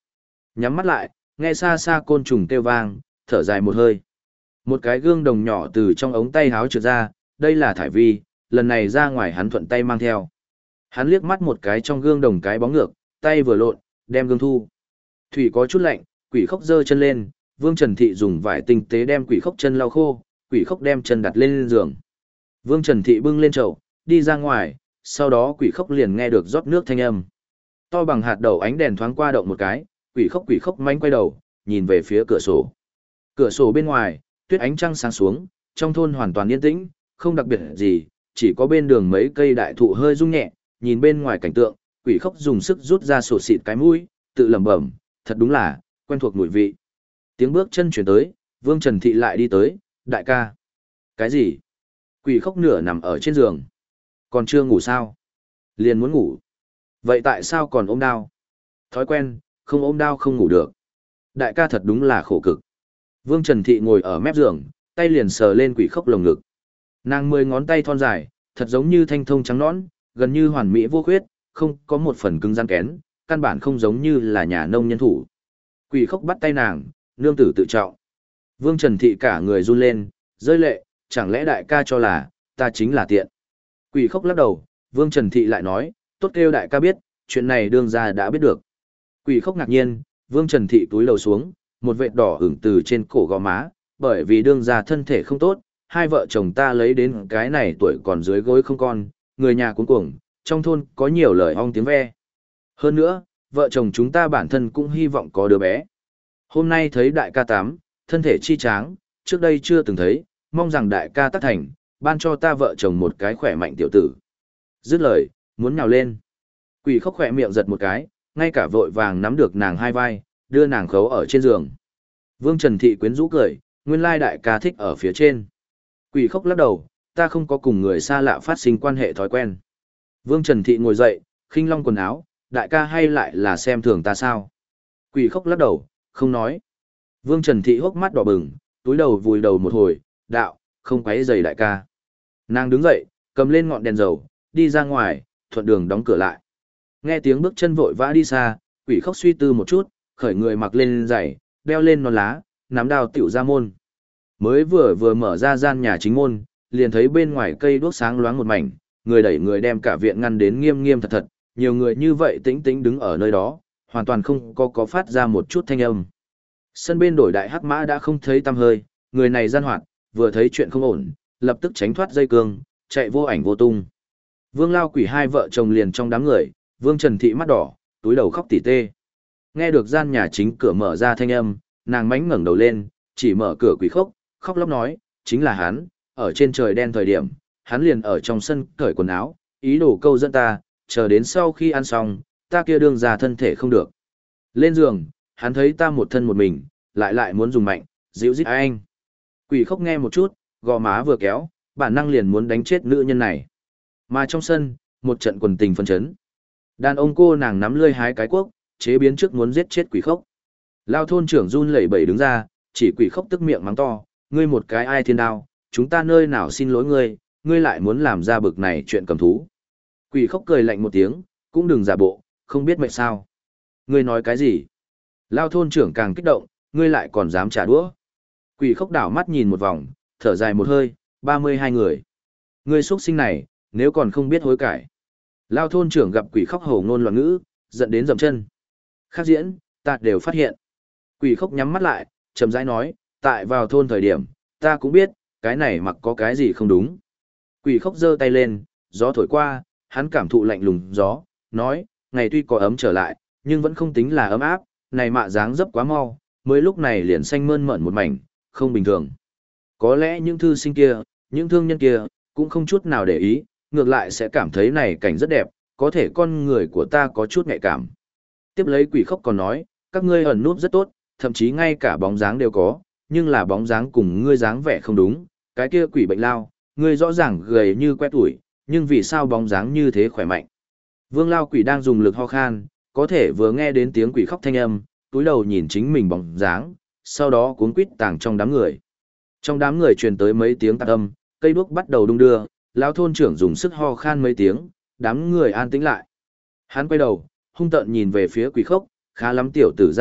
Nhắm mắt lại, nghe xa xa côn trùng kêu vang, thở dài một hơi. Một cái gương đồng nhỏ từ trong ống tay háo trượt ra, đây là thải vi, lần này ra ngoài hắn thuận tay mang theo. Hắn liếc mắt một cái trong gương đồng cái bóng ngược, tay vừa lộn, đem gương thu. Thủy có chút lạnh, quỷ khốc giơ chân lên, Vương Trần Thị dùng vải tinh tế đem quỷ khốc chân lau khô, quỷ khốc đem chân đặt lên giường. Vương Trần Thị bưng lên chậu, đi ra ngoài, sau đó quỷ khốc liền nghe được rót nước thanh âm. To bằng hạt đậu ánh đèn thoáng qua động một cái, quỷ khốc manh quay đầu, nhìn về phía cửa sổ. Cửa sổ bên ngoài, tuyết ánh trăng sáng xuống, trong thôn hoàn toàn yên tĩnh, không đặc biệt gì, chỉ có bên đường mấy cây đại thụ hơi rung nhẹ, nhìn bên ngoài cảnh tượng, quỷ khốc dùng sức rút ra sổ xịt cái mũi, tự lẩm bẩm, thật đúng là quen thuộc mùi vị. Tiếng bước chân chuyển tới, Vương Trần Thị lại đi tới, đại ca. Cái gì? Quỷ khốc nửa nằm ở trên giường. Còn chưa ngủ sao? Liền muốn ngủ. Vậy tại sao còn ôm đao? Thói quen, không ôm đao không ngủ được. Đại ca thật đúng là khổ cực. Vương Trần Thị ngồi ở mép giường, tay liền sờ lên quỷ khốc lồng ngực. Nàng 10 ngón tay thon dài, thật giống như thanh thông trắng nõn, gần như hoàn mỹ vô khuyết, không có một phần cứng rắn kén, căn bản không giống như là nhà nông nhân thủ. Quỷ khốc bắt tay nàng, nương tử tự trọng. Vương Trần Thị cả người run lên, rơi lệ, chẳng lẽ đại ca cho là, ta chính là tiện. Quỷ khốc lắc đầu, Vương Trần Thị lại nói, tốt kêu đại ca biết, chuyện này đương gia đã biết được. Quỷ khốc ngạc nhiên, Vương Trần Thị túi lầu xuống, một vệt đỏ ửng từ trên cổ gò má, bởi vì đương gia thân thể không tốt, hai vợ chồng ta lấy đến cái này tuổi còn dưới gối không con, người nhà cuống cuồng, trong thôn có nhiều lời ong tiếng ve. Hơn nữa, vợ chồng chúng ta bản thân cũng hy vọng có đứa bé. Hôm nay thấy đại ca tám, thân thể chi tráng, trước đây chưa từng thấy, mong rằng đại ca tác thành, ban cho ta vợ chồng một cái khỏe mạnh tiểu tử. Dứt lời, muốn nhào lên. Quỷ khốc khỏe miệng giật một cái, ngay cả vội vàng nắm được nàng hai vai, đưa nàng khấu ở trên giường. Vương Trần Thị quyến rũ cười, nguyên lai đại ca thích ở phía trên. Quỷ khốc lắc đầu, ta không có cùng người xa lạ phát sinh quan hệ thói quen. Vương Trần Thị ngồi dậy, khinh long quần áo, đại ca hay lại là xem thường ta sao? Quỷ khốc lắc đầu, không nói. Vương Trần Thị hốc mắt đỏ bừng, túi đầu vùi đầu một hồi, đạo, không quấy rầy đại ca. Nàng đứng dậy, cầm lên ngọn đèn dầu, đi ra ngoài, thuận đường đóng cửa lại. Nghe tiếng bước chân vội vã đi xa, quỷ khốc suy tư một chút, khởi người mặc lên giày, đeo lên nón lá, nắm đao tiểu ra môn. Mới vừa mở ra gian nhà chính môn, liền thấy bên ngoài cây đuốc sáng loáng một mảnh, người đẩy người đem cả viện ngăn đến nghiêm nghiêm thật thật, nhiều người như vậy tĩnh tĩnh đứng ở nơi đó, hoàn toàn không có phát ra một chút thanh âm. Sân bên đổi đại hắc mã đã không thấy tăm hơi, người này gian hoạt, vừa thấy chuyện không ổn, lập tức tránh thoát dây cương, chạy vô ảnh vô tung. Vương Lao Quỷ hai vợ chồng liền trong đám người, Vương Trần Thị mắt đỏ, túi đầu khóc tỉ tê. Nghe được gian nhà chính cửa mở ra thanh âm, nàng mánh ngẩng đầu lên, chỉ mở cửa quỷ khốc, khóc lóc nói, chính là hắn, ở trên trời đen thời điểm, hắn liền ở trong sân cởi quần áo, ý đồ câu dẫn ta, chờ đến sau khi ăn xong, ta kia đương ra thân thể không được. Lên giường, hắn thấy ta một thân một mình, lại muốn dùng mạnh, dịu dít anh. Quỷ khốc nghe một chút, gò má vừa kéo, bản năng liền muốn đánh chết nữ nhân này. Mà trong sân, một trận quần tình phân chấn. Đàn ông cô nàng nắm lươi hái cái cuốc, chế biến trước muốn giết chết quỷ khốc. Lao thôn trưởng run lẩy bẩy đứng ra, chỉ quỷ khốc tức miệng mắng to, ngươi một cái ai thiên đao, chúng ta nơi nào xin lỗi ngươi, ngươi lại muốn làm ra bực này chuyện cầm thú. Quỷ khốc cười lạnh một tiếng, cũng đừng giả bộ, không biết mệnh sao. Ngươi nói cái gì? Lao thôn trưởng càng kích động, ngươi lại còn dám trả đũa. Quỷ khốc đảo mắt nhìn một vòng, thở dài một hơi, 32 người. Ngươi xuất sinh này, nếu còn không biết hối cải. Lao thôn trưởng gặp quỷ khốc hổ ngôn loạn ngữ, giận đến dậm chân. Khác diễn, ta đều phát hiện. Quỷ khốc nhắm mắt lại, chậm rãi nói, tại vào thôn thời điểm, ta cũng biết, cái này mặc có cái gì không đúng. Quỷ khốc giơ tay lên, gió thổi qua, hắn cảm thụ lạnh lùng gió, nói, ngày tuy có ấm trở lại, nhưng vẫn không tính là ấm áp, này mạ dáng dấp quá mau, mới lúc này liền xanh mơn mởn một mảnh, không bình thường. Có lẽ những thư sinh kia, những thương nhân kia, cũng không chút nào để ý, ngược lại sẽ cảm thấy này cảnh rất đẹp, có thể con người của ta có chút nhạy cảm. Tiếp lấy quỷ khốc còn nói, các ngươi ẩn núp rất tốt, thậm chí ngay cả bóng dáng đều có, nhưng là bóng dáng cùng ngươi dáng vẻ không đúng, cái kia quỷ bệnh lao, ngươi rõ ràng gầy như que tuổi, nhưng vì sao bóng dáng như thế khỏe mạnh. Vương Lao Quỷ đang dùng lực ho khan, có thể vừa nghe đến tiếng quỷ khóc thanh âm, túi đầu nhìn chính mình bóng dáng, sau đó cuốn quýt tàng trong đám người. Trong đám người truyền tới mấy tiếng tạc âm, cây đuốc bắt đầu đung đưa, lão thôn trưởng dùng sức ho khan mấy tiếng, đám người an tĩnh lại. Hắn quay đầu, hung tợn nhìn về phía quỷ khốc, khá lắm tiểu tử gian hoạt,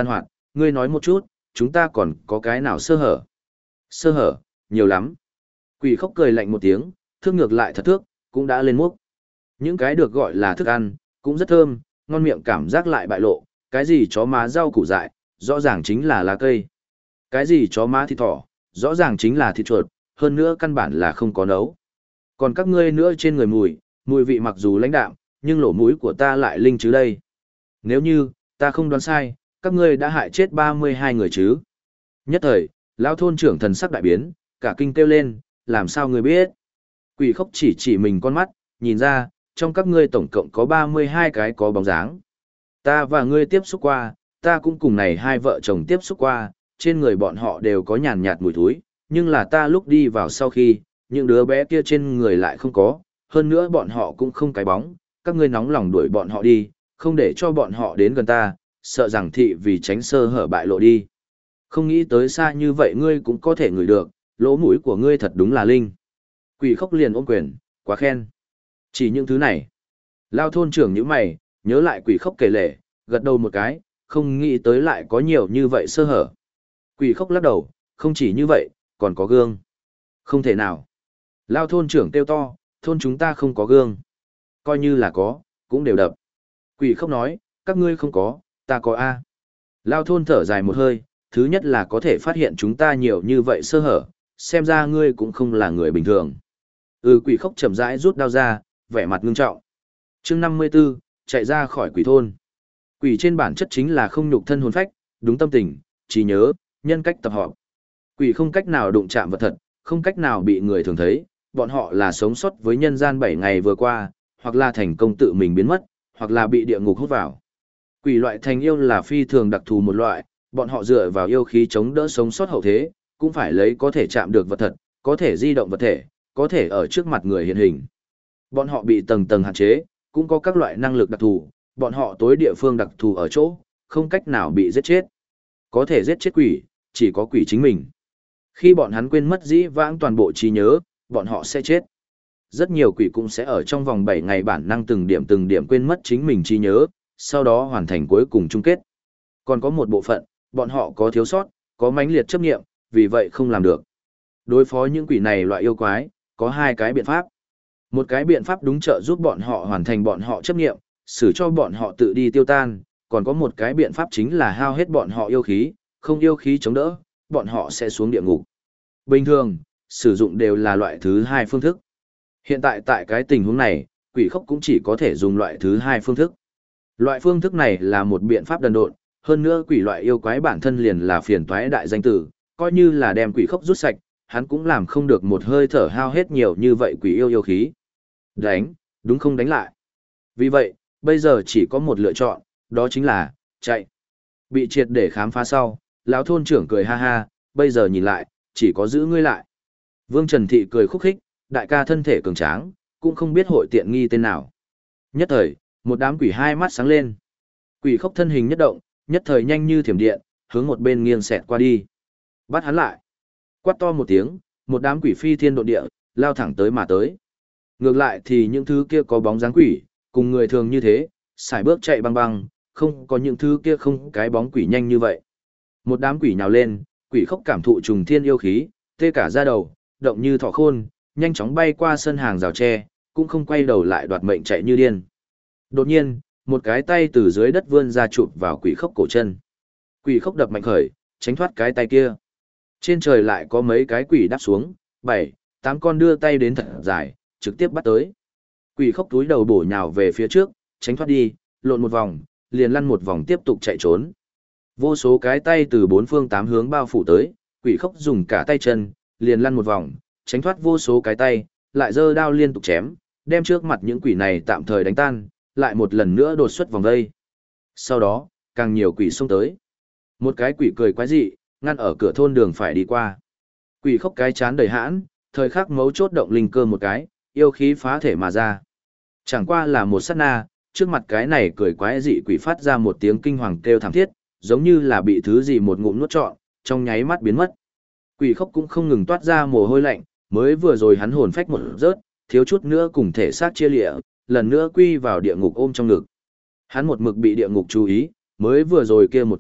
ngươi nói một chút, chúng ta còn có cái nào sơ hở? Sơ hở, nhiều lắm. Quỷ khóc cười lạnh một tiếng, thước ngược lại thật thước, cũng đã lên múc. Những cái được gọi là thức ăn, cũng rất thơm, ngon miệng cảm giác lại bại lộ, cái gì chó má rau củ dại, rõ ràng chính là lá cây. Cái gì chó má thịt thỏ, rõ ràng chính là thịt chuột, hơn nữa căn bản là không có nấu. Còn các ngươi nữa trên người mùi vị mặc dù lãnh đạm, nhưng lỗ mũi của ta lại linh chứ đây. Nếu như, ta không đoán sai, các ngươi đã hại chết 32 người chứ. Nhất thời, lão thôn trưởng thần sắc đại biến, cả kinh kêu lên, làm sao ngươi biết? Quỷ khóc chỉ mình con mắt, nhìn ra, trong các ngươi tổng cộng có 32 cái có bóng dáng. Ta và ngươi tiếp xúc qua, ta cũng cùng này hai vợ chồng tiếp xúc qua, trên người bọn họ đều có nhàn nhạt mùi thối, nhưng là ta lúc đi vào sau khi, những đứa bé kia trên người lại không có, hơn nữa bọn họ cũng không cái bóng, các ngươi nóng lòng đuổi bọn họ đi, không để cho bọn họ đến gần ta, sợ rằng thị vì tránh sơ hở bại lộ đi. Không nghĩ tới xa như vậy ngươi cũng có thể ngửi được, lỗ mũi của ngươi thật đúng là linh. Quỷ khóc liền ôm quyền, quá khen. Chỉ những thứ này. Lao thôn trưởng như mày, nhớ lại quỷ khóc kể lể, gật đầu một cái, không nghĩ tới lại có nhiều như vậy sơ hở. Quỷ khóc lắc đầu, không chỉ như vậy, còn có gương. Không thể nào. Lao thôn trưởng kêu to, thôn chúng ta không có gương. Coi như là có, cũng đều đập. Quỷ khóc nói, các ngươi không có, ta có A. Lao thôn thở dài một hơi, thứ nhất là có thể phát hiện chúng ta nhiều như vậy sơ hở, xem ra ngươi cũng không là người bình thường. Quỷ khóc chậm rãi rút đao ra, vẻ mặt ngưng trọng. Chương 54, chạy ra khỏi quỷ thôn. Quỷ trên bản chất chính là không nhục thân hồn phách, đúng tâm tình, trí nhớ, nhân cách tập hợp. Quỷ không cách nào đụng chạm vật thật, không cách nào bị người thường thấy, bọn họ là sống sót với nhân gian 7 ngày vừa qua, hoặc là thành công tự mình biến mất, hoặc là bị địa ngục hút vào. Quỷ loại thành yêu là phi thường đặc thù một loại, bọn họ dựa vào yêu khí chống đỡ sống sót hậu thế, cũng phải lấy có thể chạm được vật thật, có thể di động vật thể, có thể ở trước mặt người hiện hình. Bọn họ bị tầng tầng hạn chế, cũng có các loại năng lực đặc thù, bọn họ tối địa phương đặc thù ở chỗ, không cách nào bị giết chết. Có thể giết chết quỷ, chỉ có quỷ chính mình. Khi bọn hắn quên mất dĩ vãng toàn bộ trí nhớ, bọn họ sẽ chết. Rất nhiều quỷ cũng sẽ ở trong vòng 7 ngày bản năng từng điểm quên mất chính mình trí nhớ, sau đó hoàn thành cuối cùng chung kết. Còn có một bộ phận, bọn họ có thiếu sót, có mãnh liệt chấp nghiệm, vì vậy không làm được. Đối phó những quỷ này loại yêu quái, có hai cái biện pháp. Một cái biện pháp đúng trợ giúp bọn họ hoàn thành bọn họ chấp nghiệm, xử cho bọn họ tự đi tiêu tan, còn có một cái biện pháp chính là hao hết bọn họ yêu khí, không yêu khí chống đỡ, bọn họ sẽ xuống địa ngục. Bình thường, sử dụng đều là loại thứ hai phương thức. Hiện tại tại cái tình huống này, quỷ khóc cũng chỉ có thể dùng loại thứ hai phương thức. Loại phương thức này là một biện pháp đần độn, hơn nữa quỷ loại yêu quái bản thân liền là phiền toái đại danh tử, coi như là đem quỷ khóc rút sạch, hắn cũng làm không được một hơi thở hao hết nhiều như vậy quỷ yêu khí. Đánh, đúng không đánh lại. Vì vậy, bây giờ chỉ có một lựa chọn, đó chính là chạy. Bị triệt để khám phá sau, lão thôn trưởng cười ha ha, bây giờ nhìn lại, chỉ có giữ ngươi lại. Vương Trần Thị cười khúc khích, đại ca thân thể cường tráng, cũng không biết hội tiện nghi tên nào. Nhất thời, một đám quỷ hai mắt sáng lên. Quỷ khóc thân hình nhất động, nhất thời nhanh như thiểm điện, hướng một bên nghiêng xẹt qua đi. Bắt hắn lại. Quát to một tiếng, một đám quỷ phi thiên độ địa, lao thẳng tới mà tới. Ngược lại thì những thứ kia có bóng dáng quỷ, cùng người thường như thế, xài bước chạy băng băng, không có những thứ kia không cái bóng quỷ nhanh như vậy. Một đám quỷ nhào lên, quỷ khóc cảm thụ trùng thiên yêu khí, tê cả da đầu, động như thỏ khôn, nhanh chóng bay qua sân hàng rào tre, cũng không quay đầu lại đoạt mệnh chạy như điên. Đột nhiên, một cái tay từ dưới đất vươn ra chụp vào quỷ khóc cổ chân. Quỷ khóc đập mạnh khởi, tránh thoát cái tay kia. Trên trời lại có mấy cái quỷ đáp xuống, 7, 8 con đưa tay đến thật dài, trực tiếp bắt tới. Quỷ khóc túi đầu bổ nhào về phía trước, tránh thoát đi, lộn một vòng, liền lăn một vòng tiếp tục chạy trốn. Vô số cái tay từ bốn phương tám hướng bao phủ tới, quỷ khóc dùng cả tay chân, liền lăn một vòng, tránh thoát vô số cái tay, lại giơ đao liên tục chém, đem trước mặt những quỷ này tạm thời đánh tan, lại một lần nữa đột xuất vòng vây. Sau đó, càng nhiều quỷ xông tới. Một cái quỷ cười quái dị, ngăn ở cửa thôn đường phải đi qua. Quỷ khóc cái chán đầy hãn, thời khắc mấu chốt động linh cơ một cái, yêu khí phá thể mà ra. Chẳng qua là một sát na, trước mặt cái này cười quái dị quỷ phát ra một tiếng kinh hoàng kêu thảm thiết, giống như là bị thứ gì một ngụm nuốt trọn, trong nháy mắt biến mất. Quỷ khóc cũng không ngừng toát ra mồ hôi lạnh, mới vừa rồi hắn hồn phách một rớt, thiếu chút nữa cùng thể xác chia lịa, lần nữa quy vào địa ngục ôm trong ngực. Hắn một mực bị địa ngục chú ý, mới vừa rồi kia một chút,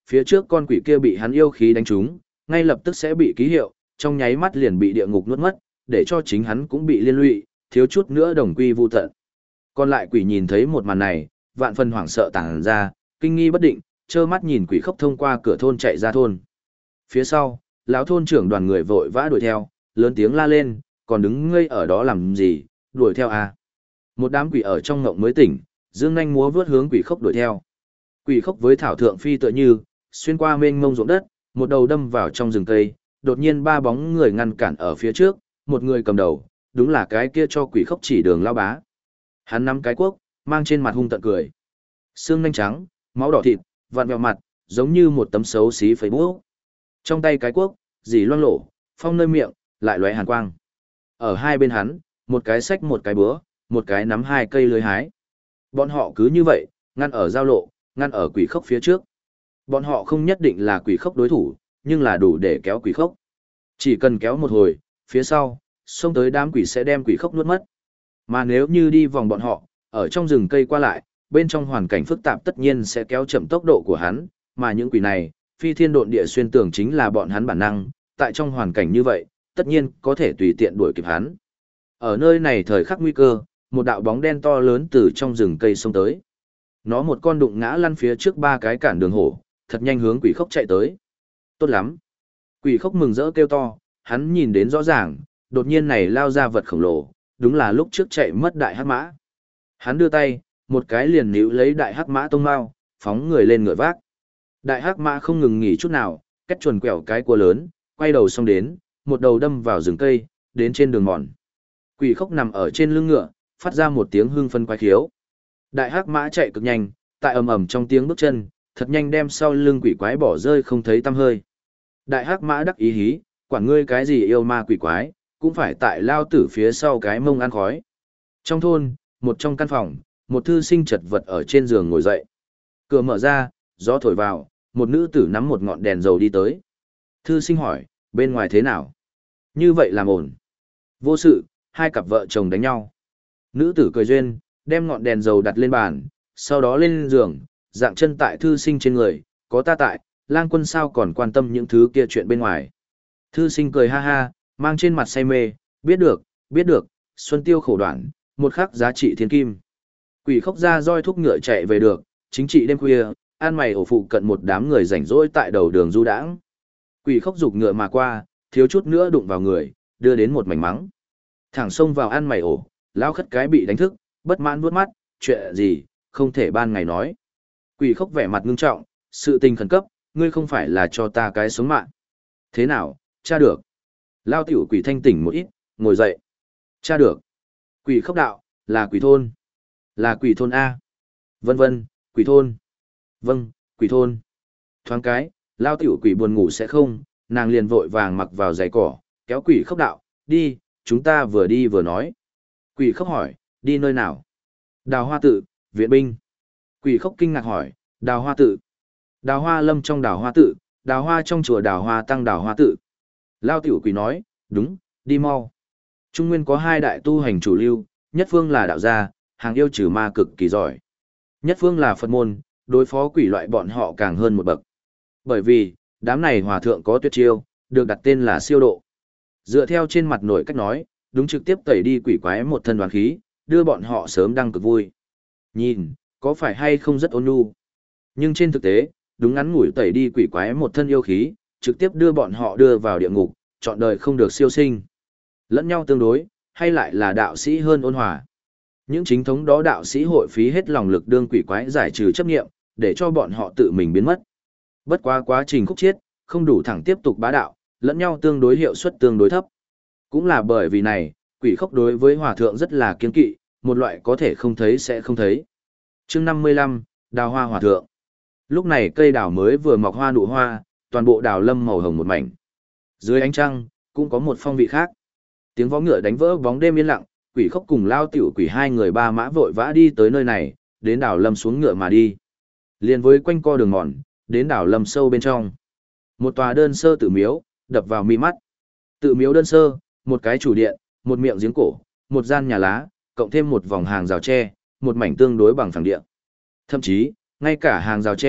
phía trước con quỷ kia bị hắn yêu khí đánh trúng, ngay lập tức sẽ bị ký hiệu, trong nháy mắt liền bị địa ngục nuốt mất, để cho chính hắn cũng bị liên lụy, thiếu chút nữa đồng quy vu tận. Còn lại quỷ nhìn thấy một màn này, vạn phần hoảng sợ tàng ra, kinh nghi bất định, trơ mắt nhìn quỷ khốc thông qua cửa thôn chạy ra thôn. Phía sau, lão thôn trưởng đoàn người vội vã đuổi theo, lớn tiếng la lên, còn đứng ngây ở đó làm gì, đuổi theo à. Một đám quỷ ở trong ngộng mới tỉnh, dương nhanh múa vướt hướng quỷ khốc đuổi theo. Quỷ khốc với thảo thượng phi tựa như, xuyên qua mênh mông ruộng đất, một đầu đâm vào trong rừng cây, đột nhiên ba bóng người ngăn cản ở phía trước, một người cầm đầu, đúng là cái kia cho quỷ khốc chỉ đường lao bá. Hắn nắm cái cuốc, mang trên mặt hung tận cười. Xương nanh trắng, máu đỏ thịt, vặn vẹo mặt, giống như một tấm xấu xí phẩy bút. Trong tay cái cuốc, dì loang lổ, phong nơi miệng, lại lóe hàn quang. Ở hai bên hắn, một cái xách một cái búa, một cái nắm hai cây lưới hái. Bọn họ cứ như vậy, ngăn ở giao lộ, ngăn ở quỷ khốc phía trước. Bọn họ không nhất định là quỷ khốc đối thủ, nhưng là đủ để kéo quỷ khốc. Chỉ cần kéo một hồi, phía sau, xông tới đám quỷ sẽ đem quỷ khốc nuốt mất. Mà nếu như đi vòng bọn họ, ở trong rừng cây qua lại, bên trong hoàn cảnh phức tạp tất nhiên sẽ kéo chậm tốc độ của hắn, mà những quỷ này, phi thiên độn địa xuyên tường chính là bọn hắn bản năng, tại trong hoàn cảnh như vậy, tất nhiên có thể tùy tiện đuổi kịp hắn. Ở nơi này thời khắc nguy cơ, một đạo bóng đen to lớn từ trong rừng cây xông tới. Nó một con đụng ngã lăn phía trước ba cái cản đường hổ, thật nhanh hướng quỷ khốc chạy tới. Tốt lắm. Quỷ khốc mừng rỡ kêu to, hắn nhìn đến rõ ràng, đột nhiên này lao ra vật khổng lồ, đúng là lúc trước chạy mất đại hắc mã. Hắn đưa tay, một cái liền níu lấy đại hắc mã tông mao, phóng người lên ngựa vác. Đại hắc mã không ngừng nghỉ chút nào, cách chuồn quẹo cái cua lớn, quay đầu xong đến, một đầu đâm vào rừng cây, đến trên đường mòn. Quỷ khốc nằm ở trên lưng ngựa, phát ra một tiếng hưng phân quái khiếu. Đại hắc mã chạy cực nhanh, tại ầm ầm trong tiếng bước chân, thật nhanh đem sau lưng quỷ quái bỏ rơi không thấy tăm hơi. Đại hắc mã đắc ý hí, quản ngươi cái gì yêu ma quỷ quái, cũng phải tại lao tử phía sau cái mông ăn khói. Trong thôn, một trong căn phòng, một thư sinh chật vật ở trên giường ngồi dậy. Cửa mở ra, gió thổi vào, một nữ tử nắm một ngọn đèn dầu đi tới. Thư sinh hỏi, bên ngoài thế nào? Như vậy làm ổn. Vô sự, hai cặp vợ chồng đánh nhau. Nữ tử cười duyên, đem ngọn đèn dầu đặt lên bàn, sau đó lên giường, dạng chân tại thư sinh trên người, có ta tại, lang quân sao còn quan tâm những thứ kia chuyện bên ngoài. Thư sinh cười ha ha, mang trên mặt say mê, biết được, xuân tiêu khổ đoạn, một khắc giá trị thiên kim. Quỷ khốc ra roi thúc ngựa chạy về được, chính trị đêm khuya, an mày ổ phụ cận một đám người rảnh rỗi tại đầu đường du đãng. Quỷ khốc giục ngựa mà qua, thiếu chút nữa đụng vào người, đưa đến một mảnh mắng. Thẳng xông vào an mày ổ, lão khất cái bị đánh thức, bất mãn vuốt mắt, chuyện gì, không thể ban ngày nói. Quỷ khốc vẻ mặt ngưng trọng, sự tình khẩn cấp, ngươi không phải là cho ta cái sống mạng. Thế nào, tra được. Lao tiểu quỷ thanh tỉnh một ít, ngồi dậy. Tra được. Quỷ khốc đạo, là quỷ thôn. Là quỷ thôn A. Vân vân, quỷ thôn. Vâng, quỷ thôn. Thoáng cái, lao tiểu quỷ buồn ngủ sẽ không, nàng liền vội vàng mặc vào giày cỏ, kéo quỷ khốc đạo, đi, chúng ta vừa đi vừa nói. Quỷ khốc hỏi, đi nơi nào? Đào hoa tự, viện binh. Quỷ khốc kinh ngạc hỏi, đào hoa tự. Đào hoa lâm trong đào hoa tự, đào hoa trong chùa đào hoa tăng đào hoa tự. Lao tiểu quỷ nói, đúng, đi mau. Trung Nguyên có hai đại tu hành chủ lưu, nhất phương là đạo gia, hàng yêu trừ ma cực kỳ giỏi. Nhất phương là Phật môn, đối phó quỷ loại bọn họ càng hơn một bậc. Bởi vì, đám này hòa thượng có tuyệt chiêu, được đặt tên là siêu độ. Dựa theo trên mặt nội cách nói, đúng trực tiếp tẩy đi quỷ quái một thân đoán khí, đưa bọn họ sớm đăng cực vui. Nhìn, có phải hay không rất ôn nhu. Nhưng trên thực tế, đúng ngắn ngủi tẩy đi quỷ quái một thân yêu khí, trực tiếp đưa bọn họ đưa vào địa ngục, chọn đời không được siêu sinh. Lẫn nhau tương đối, hay lại là đạo sĩ hơn ôn hòa. Những chính thống đó đạo sĩ hội phí hết lòng lực đương quỷ quái giải trừ chấp nghiệm, để cho bọn họ tự mình biến mất. Bất quá quá trình khúc chiết, không đủ thẳng tiếp tục bá đạo, lẫn nhau tương đối hiệu suất tương đối thấp. Cũng là bởi vì này, quỷ khốc đối với hòa thượng rất là kiên kỵ, một loại có thể không thấy sẽ không thấy. Chương 55, đào hoa hòa thượng. Lúc này cây đào mới vừa mọc hoa nụ hoa, toàn bộ đào lâm màu hồng một mảnh. Dưới ánh trăng, cũng có một phong vị khác. Tiếng vó ngựa đánh vỡ bóng đêm yên lặng, quỷ khốc cùng lao tiểu quỷ hai người ba mã vội vã đi tới nơi này, đến đào lâm xuống ngựa mà đi. Liên với quanh co đường mòn, đến đào lâm sâu bên trong. Một tòa đơn sơ tự miếu, đập vào mi mắt. Tự miếu đơn sơ, một cái chủ điện, một miệng giếng cổ, một gian nhà lá, cộng thêm một vòng hàng rào tre, một mảnh tương đối bằng phẳng điện. Thậm chí, ngay cả hàng rào tre,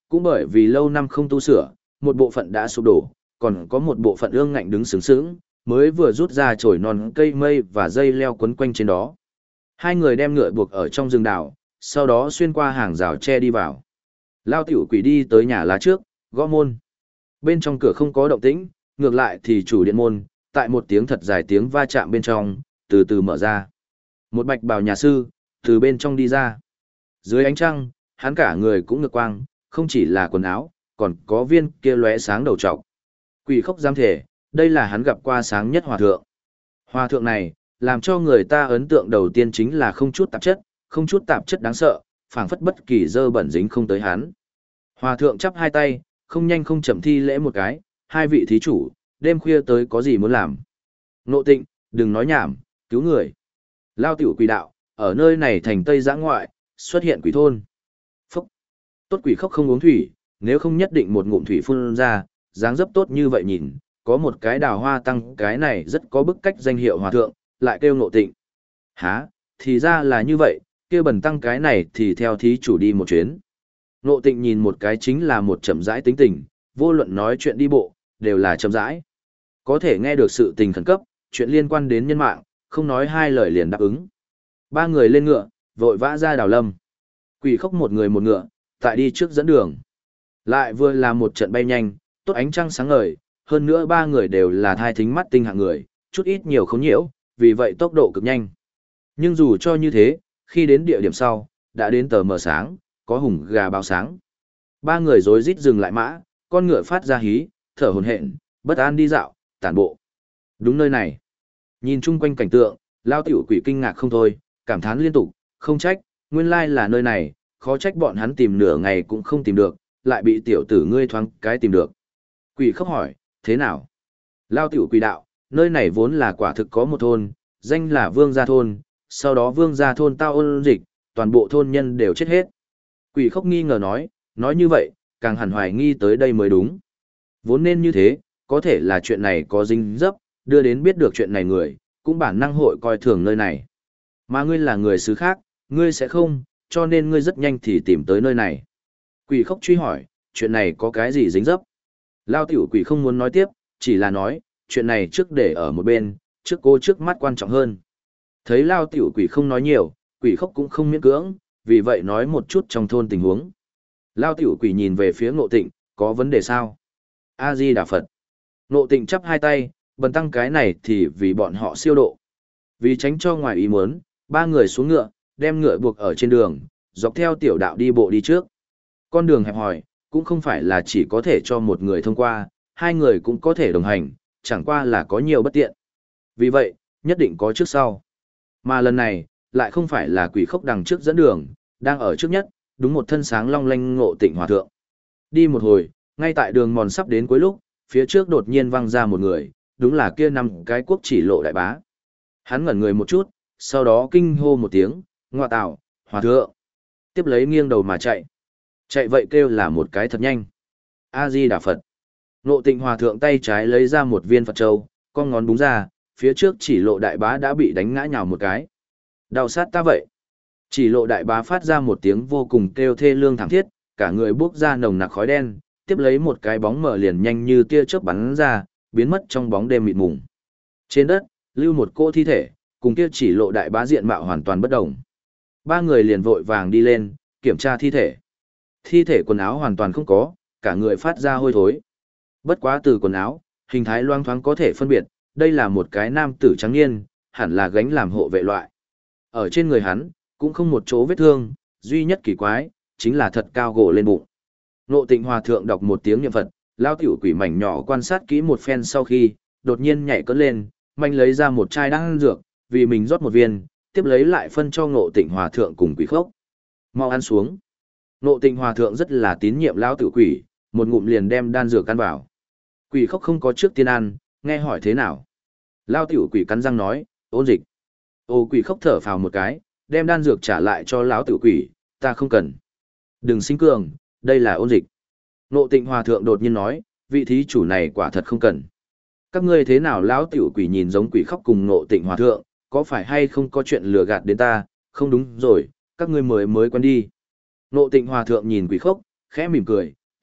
cũng bởi vì lâu năm không tu sửa, một bộ phận đã sụp đổ, còn có một bộ phận ương ngạnh đứng sướng sướng, mới vừa rút ra chồi non cây mây và dây leo quấn quanh trên đó. Hai người đem ngựa buộc ở trong rừng đào, sau đó xuyên qua hàng rào tre đi vào. Lao tiểu quỷ đi tới nhà lá trước, gõ môn. Bên trong cửa không có động tĩnh, ngược lại thì chủ điện môn, tại một tiếng thật dài tiếng va chạm bên trong, từ từ mở ra. Một bạch bào nhà sư, từ bên trong đi ra. Dưới ánh trăng, hắn cả người cũng ngược quang, không chỉ là quần áo, còn có viên kia lóe sáng đầu trọc. Quỷ Khốc dám thể, đây là hắn gặp qua sáng nhất hòa thượng. Hòa thượng này, làm cho người ta ấn tượng đầu tiên chính là không chút tạp chất đáng sợ, phảng phất bất kỳ dơ bẩn dính không tới hắn. Hòa thượng chắp hai tay, không nhanh không chậm thi lễ một cái, hai vị thí chủ, đêm khuya tới có gì muốn làm? Ngộ Tịnh, đừng nói nhảm, cứu người. Lao tiểu quỷ đạo, ở nơi này thành Tây Giã ngoại, xuất hiện quỷ thôn. Phúc! Tốt Quỷ Khốc không uống thủy, nếu không nhất định một ngụm thủy phun ra, dáng dấp tốt như vậy nhìn, có một cái đào hoa tăng cái này rất có bức cách danh hiệu hòa thượng, lại kêu Ngộ Tịnh. Hả, thì ra là như vậy, kêu bần tăng cái này thì theo thí chủ đi một chuyến. Ngộ Tịnh nhìn một cái chính là một chậm rãi tính tình, vô luận nói chuyện đi bộ, đều là chậm rãi. Có thể nghe được sự tình khẩn cấp, chuyện liên quan đến nhân mạng, không nói hai lời liền đáp ứng. Ba người lên ngựa, vội vã ra đào lâm. Quỷ Khốc một người một ngựa, tại đi trước dẫn đường. Lại vừa là một trận bay nhanh, tốt ánh trăng sáng ngời, hơn nữa ba người đều là thai thính mắt tinh hạng người, chút ít nhiều không nhiễu, vì vậy tốc độ cực nhanh. Nhưng dù cho như thế, khi đến địa điểm sau, đã đến tờ mờ sáng, có hùng gà báo sáng. Ba người rối rít dừng lại mã, con ngựa phát ra hí, thở hổn hển, bất an đi dạo, tản bộ. Đúng nơi này. Nhìn chung quanh cảnh tượng, Lao tiểu quỷ kinh ngạc không thôi, cảm thán liên tục, không trách, nguyên lai là nơi này, khó trách bọn hắn tìm nửa ngày cũng không tìm được, lại bị tiểu tử ngươi thoáng cái tìm được. Quỷ Khốc hỏi, thế nào? Lao tiểu quỷ đạo, nơi này vốn là quả thực có một thôn, danh là Vương Gia Thôn, sau đó Vương Gia Thôn tao ôn dịch, toàn bộ thôn nhân đều chết hết. Quỷ Khốc nghi ngờ nói như vậy, càng hẳn hoài nghi tới đây mới đúng. Vốn nên như thế, có thể là chuyện này có dính dấp, đưa đến biết được chuyện này người, cũng bản năng hội coi thường nơi này. Mà ngươi là người xứ khác, ngươi sẽ không, cho nên ngươi rất nhanh thì tìm tới nơi này. Quỷ Khốc truy hỏi, chuyện này có cái gì dính dấp? Lao tiểu quỷ không muốn nói tiếp, chỉ là nói, chuyện này trước để ở một bên, trước cô trước mắt quan trọng hơn. Thấy Lao tiểu quỷ không nói nhiều, Quỷ Khốc cũng không miễn cưỡng, vì vậy nói một chút trong thôn tình huống. Lao tiểu quỷ nhìn về phía Ngộ Tịnh, có vấn đề sao? A-di-đà Phật. Ngộ Tịnh chắp hai tay, bần tăng cái này thì vì bọn họ siêu độ. Vì tránh cho ngoài ý muốn, ba người xuống ngựa, đem ngựa buộc ở trên đường, dọc theo tiểu đạo đi bộ đi trước. Con đường hẹp hòi, cũng không phải là chỉ có thể cho một người thông qua, hai người cũng có thể đồng hành, chẳng qua là có nhiều bất tiện. Vì vậy, nhất định có trước sau. Mà lần này, lại không phải là Quỷ Khốc đằng trước dẫn đường, đang ở trước nhất, đúng một thân sáng long lanh Ngộ Tịnh hòa thượng. Đi một hồi, ngay tại đường mòn sắp đến cuối lúc, phía trước đột nhiên văng ra một người, đúng là kia năm cái quốc chỉ lộ đại bá. Hắn ngẩn người một chút, sau đó kinh hô một tiếng, ngoa tạo, hòa thượng. Tiếp lấy nghiêng đầu mà chạy. Chạy vậy kêu là một cái thật nhanh. A-di-đà Phật. Ngộ Tịnh hòa thượng tay trái lấy ra một viên Phật châu, con ngón búng ra, phía trước chỉ lộ đại bá đã bị đánh ngã nhào một cái. Đau sát ta vậy. Chỉ lộ đại bá phát ra một tiếng vô cùng kêu thê lương thảm thiết, cả người bốc ra nồng nặc khói đen, tiếp lấy một cái bóng mở liền nhanh như tia chớp bắn ra, biến mất trong bóng đêm mịt mùng. Trên đất, lưu một cô thi thể, cùng kia chỉ lộ đại bá diện mạo hoàn toàn bất đồng. Ba người liền vội vàng đi lên, kiểm tra thi thể. Thi thể quần áo hoàn toàn không có, cả người phát ra hôi thối. Bất quá từ quần áo, hình thái loang thoáng có thể phân biệt, đây là một cái nam tử trắng niên, hẳn là gánh làm hộ vệ loại. Ở trên người hắn, cũng không một chỗ vết thương, duy nhất kỳ quái, chính là thật cao gỗ lên bụng. Ngộ Tịnh hòa thượng đọc một tiếng niệm Phật, lao tiểu quỷ mảnh nhỏ quan sát kỹ một phen sau khi, đột nhiên nhảy cất lên, manh lấy ra một chai đan dược, vì mình rót một viên, tiếp lấy lại phân cho Ngộ Tịnh hòa thượng cùng Quỷ Khốc. Mau ăn xuống. Ngộ Tịnh hòa thượng rất là tín nhiệm lao tiểu quỷ, một ngụm liền đem đan dược ăn vào. Quỷ Khốc không có trước tiên ăn, nghe hỏi thế nào. Lao tiểu quỷ cắn răng nói, ôn dịch. Ô Quỷ Khốc thở phào một cái, đem đan dược trả lại cho lão tiểu quỷ, ta không cần. Đừng sinh cường, đây là ôn dịch. Ngộ Tịnh hòa thượng đột nhiên nói, vị thí chủ này quả thật không cần. Các ngươi thế nào lão tiểu quỷ nhìn giống Quỷ Khốc cùng Ngộ Tịnh hòa thượng, có phải hay không có chuyện lừa gạt đến ta, không đúng rồi, các ngươi mới quen đi. Ngộ Tịnh hòa thượng nhìn Quỷ Khốc, khẽ mỉm cười,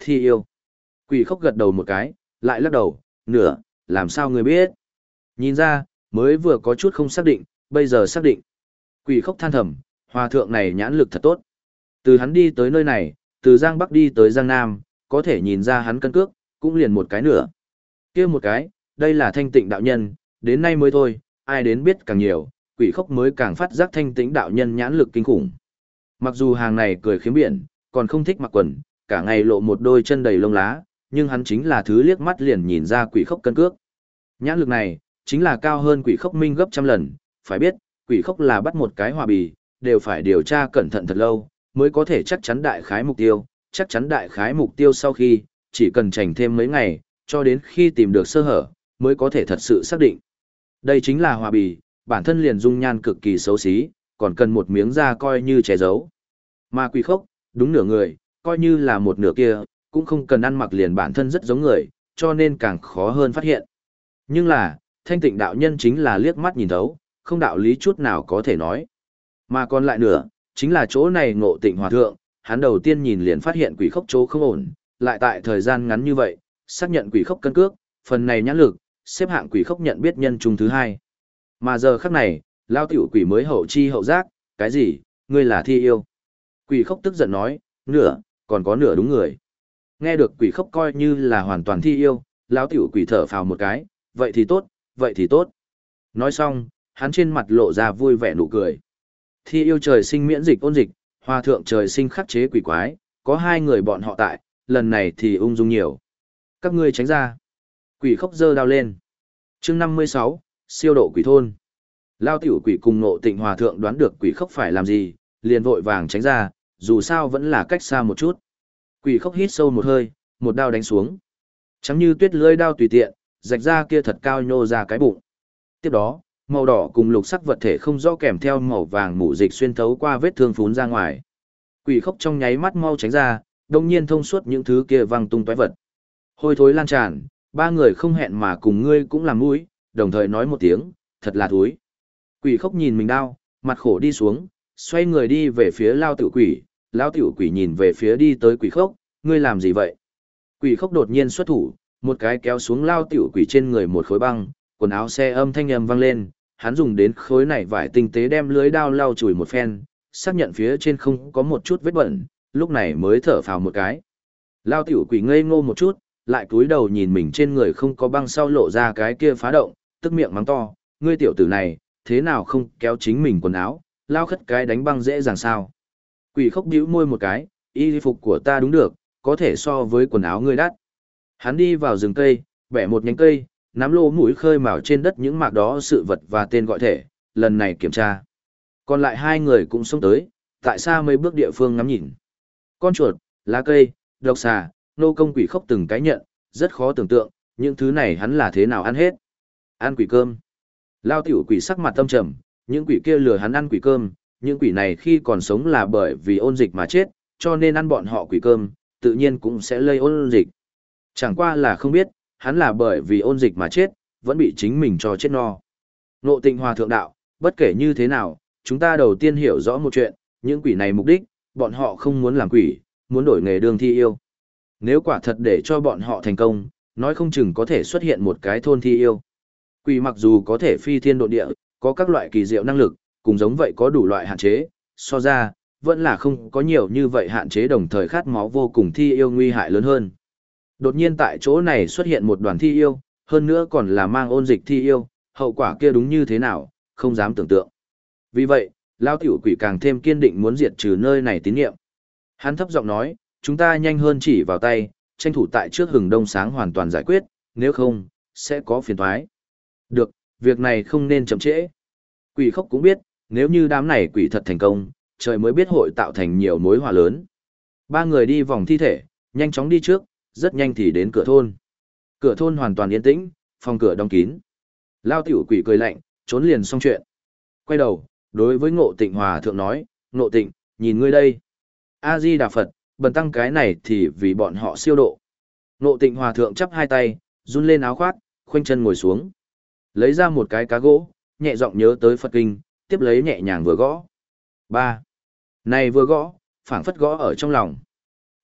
Thi yêu. Quỷ khốc gật đầu một cái, lại lắc đầu, nửa, làm sao người biết? Nhìn ra, mới vừa có chút không xác định, bây giờ xác định. Quỷ khốc than thầm, hòa thượng này nhãn lực thật tốt. Từ hắn đi tới nơi này, từ Giang Bắc đi tới Giang Nam, có thể nhìn ra hắn cân cước, cũng liền một cái nửa. Kia một cái, đây là thanh tịnh đạo nhân, đến nay mới thôi, ai đến biết càng nhiều, quỷ khốc mới càng phát giác thanh tịnh đạo nhân nhãn lực kinh khủng. Mặc dù hàng này cười khiếm biển, còn không thích mặc quần, cả ngày lộ một đôi chân đầy lông lá, nhưng hắn chính là thứ liếc mắt liền nhìn ra quỷ khốc cân cước. Nhãn lực này, chính là cao hơn quỷ khốc minh gấp trăm lần, phải biết, quỷ khốc là bắt một cái hòa bì, đều phải điều tra cẩn thận thật lâu, mới có thể chắc chắn đại khái mục tiêu, chắc chắn đại khái mục tiêu sau khi, chỉ cần chành thêm mấy ngày, cho đến khi tìm được sơ hở, mới có thể thật sự xác định. Đây chính là hòa bì, bản thân liền dung nhan cực kỳ xấu xí, còn cần một miếng da coi như che giấu. Mà quỷ khốc, đúng nửa người, coi như là một nửa kia, cũng không cần ăn mặc liền bản thân rất giống người, cho nên càng khó hơn phát hiện. Nhưng là, thanh tịnh đạo nhân chính là liếc mắt nhìn thấu, không đạo lý chút nào có thể nói. Mà còn lại nửa, chính là chỗ này ngộ tịnh hòa thượng, hắn đầu tiên nhìn liền phát hiện quỷ khốc chỗ không ổn, lại tại thời gian ngắn như vậy, xác nhận quỷ khốc cân cước, phần này nhãn lực, xếp hạng quỷ khốc nhận biết nhân trung thứ hai. Mà giờ khắc này, lao tiểu quỷ mới hậu chi hậu giác, cái gì, ngươi là thi yêu. Quỷ khốc tức giận nói, nửa, còn có nửa đúng người. Nghe được quỷ khốc coi như là hoàn toàn thi yêu, lão tiểu quỷ thở phào một cái, vậy thì tốt, vậy thì tốt. Nói xong, hắn trên mặt lộ ra vui vẻ nụ cười. Thi yêu trời sinh miễn dịch ôn dịch, hòa thượng trời sinh khắc chế quỷ quái, có hai người bọn họ tại, lần này thì ung dung nhiều. Các ngươi tránh ra. Quỷ khốc giơ đao lên. Chương 56, siêu độ quỷ thôn. Lao tiểu quỷ cùng Ngộ Tịnh hòa thượng đoán được quỷ khốc phải làm gì, liền vội vàng tránh ra, dù sao vẫn là cách xa một chút. Quỷ khốc hít sâu một hơi, một đao đánh xuống. Trắng như tuyết lưỡi đao tùy tiện, rạch ra kia thật cao nhô ra cái bụng. Tiếp đó, màu đỏ cùng lục sắc vật thể không rõ kèm theo màu vàng mủ dịch xuyên thấu qua vết thương phún ra ngoài. Quỷ khốc trong nháy mắt mau tránh ra, đồng nhiên thông suốt những thứ kia văng tung tóe vật. Hôi thối lan tràn, ba người không hẹn mà cùng ngươi cũng làm mũi, đồng thời nói một tiếng, thật là thúi. Quỷ khốc nhìn mình đau, mặt khổ đi xuống, xoay người đi về phía lao tiểu quỷ, lao tiểu quỷ nhìn về phía đi tới quỷ khốc, ngươi làm gì vậy? Quỷ khốc đột nhiên xuất thủ, một cái kéo xuống lao tiểu quỷ trên người một khối băng, quần áo xe âm thanh âm vang lên, hắn dùng đến khối này vải tinh tế đem lưới đao lau chùi một phen, xác nhận phía trên không có một chút vết bẩn, lúc này mới thở phào một cái. Lao tiểu quỷ ngây ngô một chút, lại cúi đầu nhìn mình trên người không có băng sau lộ ra cái kia phá động, tức miệng mắng to, ngươi tiểu tử này, thế nào không kéo chính mình quần áo, lao khất cái đánh băng dễ dàng sao. Quỷ khốc bĩu môi một cái, y phục của ta đúng được, có thể so với quần áo ngươi đắt. Hắn đi vào rừng cây, bẻ một nhánh cây, nắm lỗ mũi khơi mào trên đất những mạc đó sự vật và tên gọi thể, lần này kiểm tra. Còn lại hai người cũng xông tới, tại sao mấy bước địa phương ngắm nhìn. Con chuột, lá cây, độc xà, nô công quỷ khốc từng cái nhận, rất khó tưởng tượng, những thứ này hắn là thế nào ăn hết. Ăn quỷ cơm. Lao tiểu quỷ sắc mặt tâm trầm, những quỷ kia lừa hắn ăn quỷ cơm, những quỷ này khi còn sống là bởi vì ôn dịch mà chết, cho nên ăn bọn họ quỷ cơm, tự nhiên cũng sẽ lây ôn dịch. Chẳng qua là không biết, hắn là bởi vì ôn dịch mà chết, vẫn bị chính mình cho chết no. Ngộ Tịnh hòa thượng đạo, bất kể như thế nào, chúng ta đầu tiên hiểu rõ một chuyện, những quỷ này mục đích, bọn họ không muốn làm quỷ, muốn đổi nghề đường thi yêu. Nếu quả thật để cho bọn họ thành công, nói không chừng có thể xuất hiện một cái thôn thi yêu. Quỷ mặc dù có thể phi thiên độ địa, có các loại kỳ diệu năng lực, cùng giống vậy có đủ loại hạn chế, so ra, vẫn là không có nhiều như vậy hạn chế đồng thời khát máu vô cùng thi yêu nguy hại lớn hơn. Đột nhiên tại chỗ này xuất hiện một đoàn thi yêu, hơn nữa còn là mang ôn dịch thi yêu, hậu quả kia đúng như thế nào, không dám tưởng tượng. Vì vậy, Lao tiểu quỷ càng thêm kiên định muốn diệt trừ nơi này tín niệm. Hắn thấp giọng nói, chúng ta nhanh hơn chỉ vào tay, tranh thủ tại trước hừng đông sáng hoàn toàn giải quyết, nếu không, sẽ có phiền toái. Được, việc này không nên chậm trễ. Quỷ khốc cũng biết, nếu như đám này quỷ thật thành công, trời mới biết hội tạo thành nhiều mối họa lớn. Ba người đi vòng thi thể, nhanh chóng đi trước, rất nhanh thì đến cửa thôn. Cửa thôn hoàn toàn yên tĩnh, phòng cửa đóng kín. Lao tiểu quỷ cười lạnh, trốn liền xong chuyện. Quay đầu, đối với Ngộ Tịnh hòa thượng nói, Ngộ Tịnh, nhìn ngươi đây. A-di Đà Phật, bần tăng cái này thì vì bọn họ siêu độ. Ngộ Tịnh hòa thượng chắp hai tay, run lên áo khoác, khoanh chân ngồi xuống. Lấy ra một cái cá gỗ, nhẹ giọng nhớ tới Phật kinh, tiếp lấy nhẹ nhàng vừa gõ. Ba. Này vừa gõ, phảng phất gõ ở trong lòng.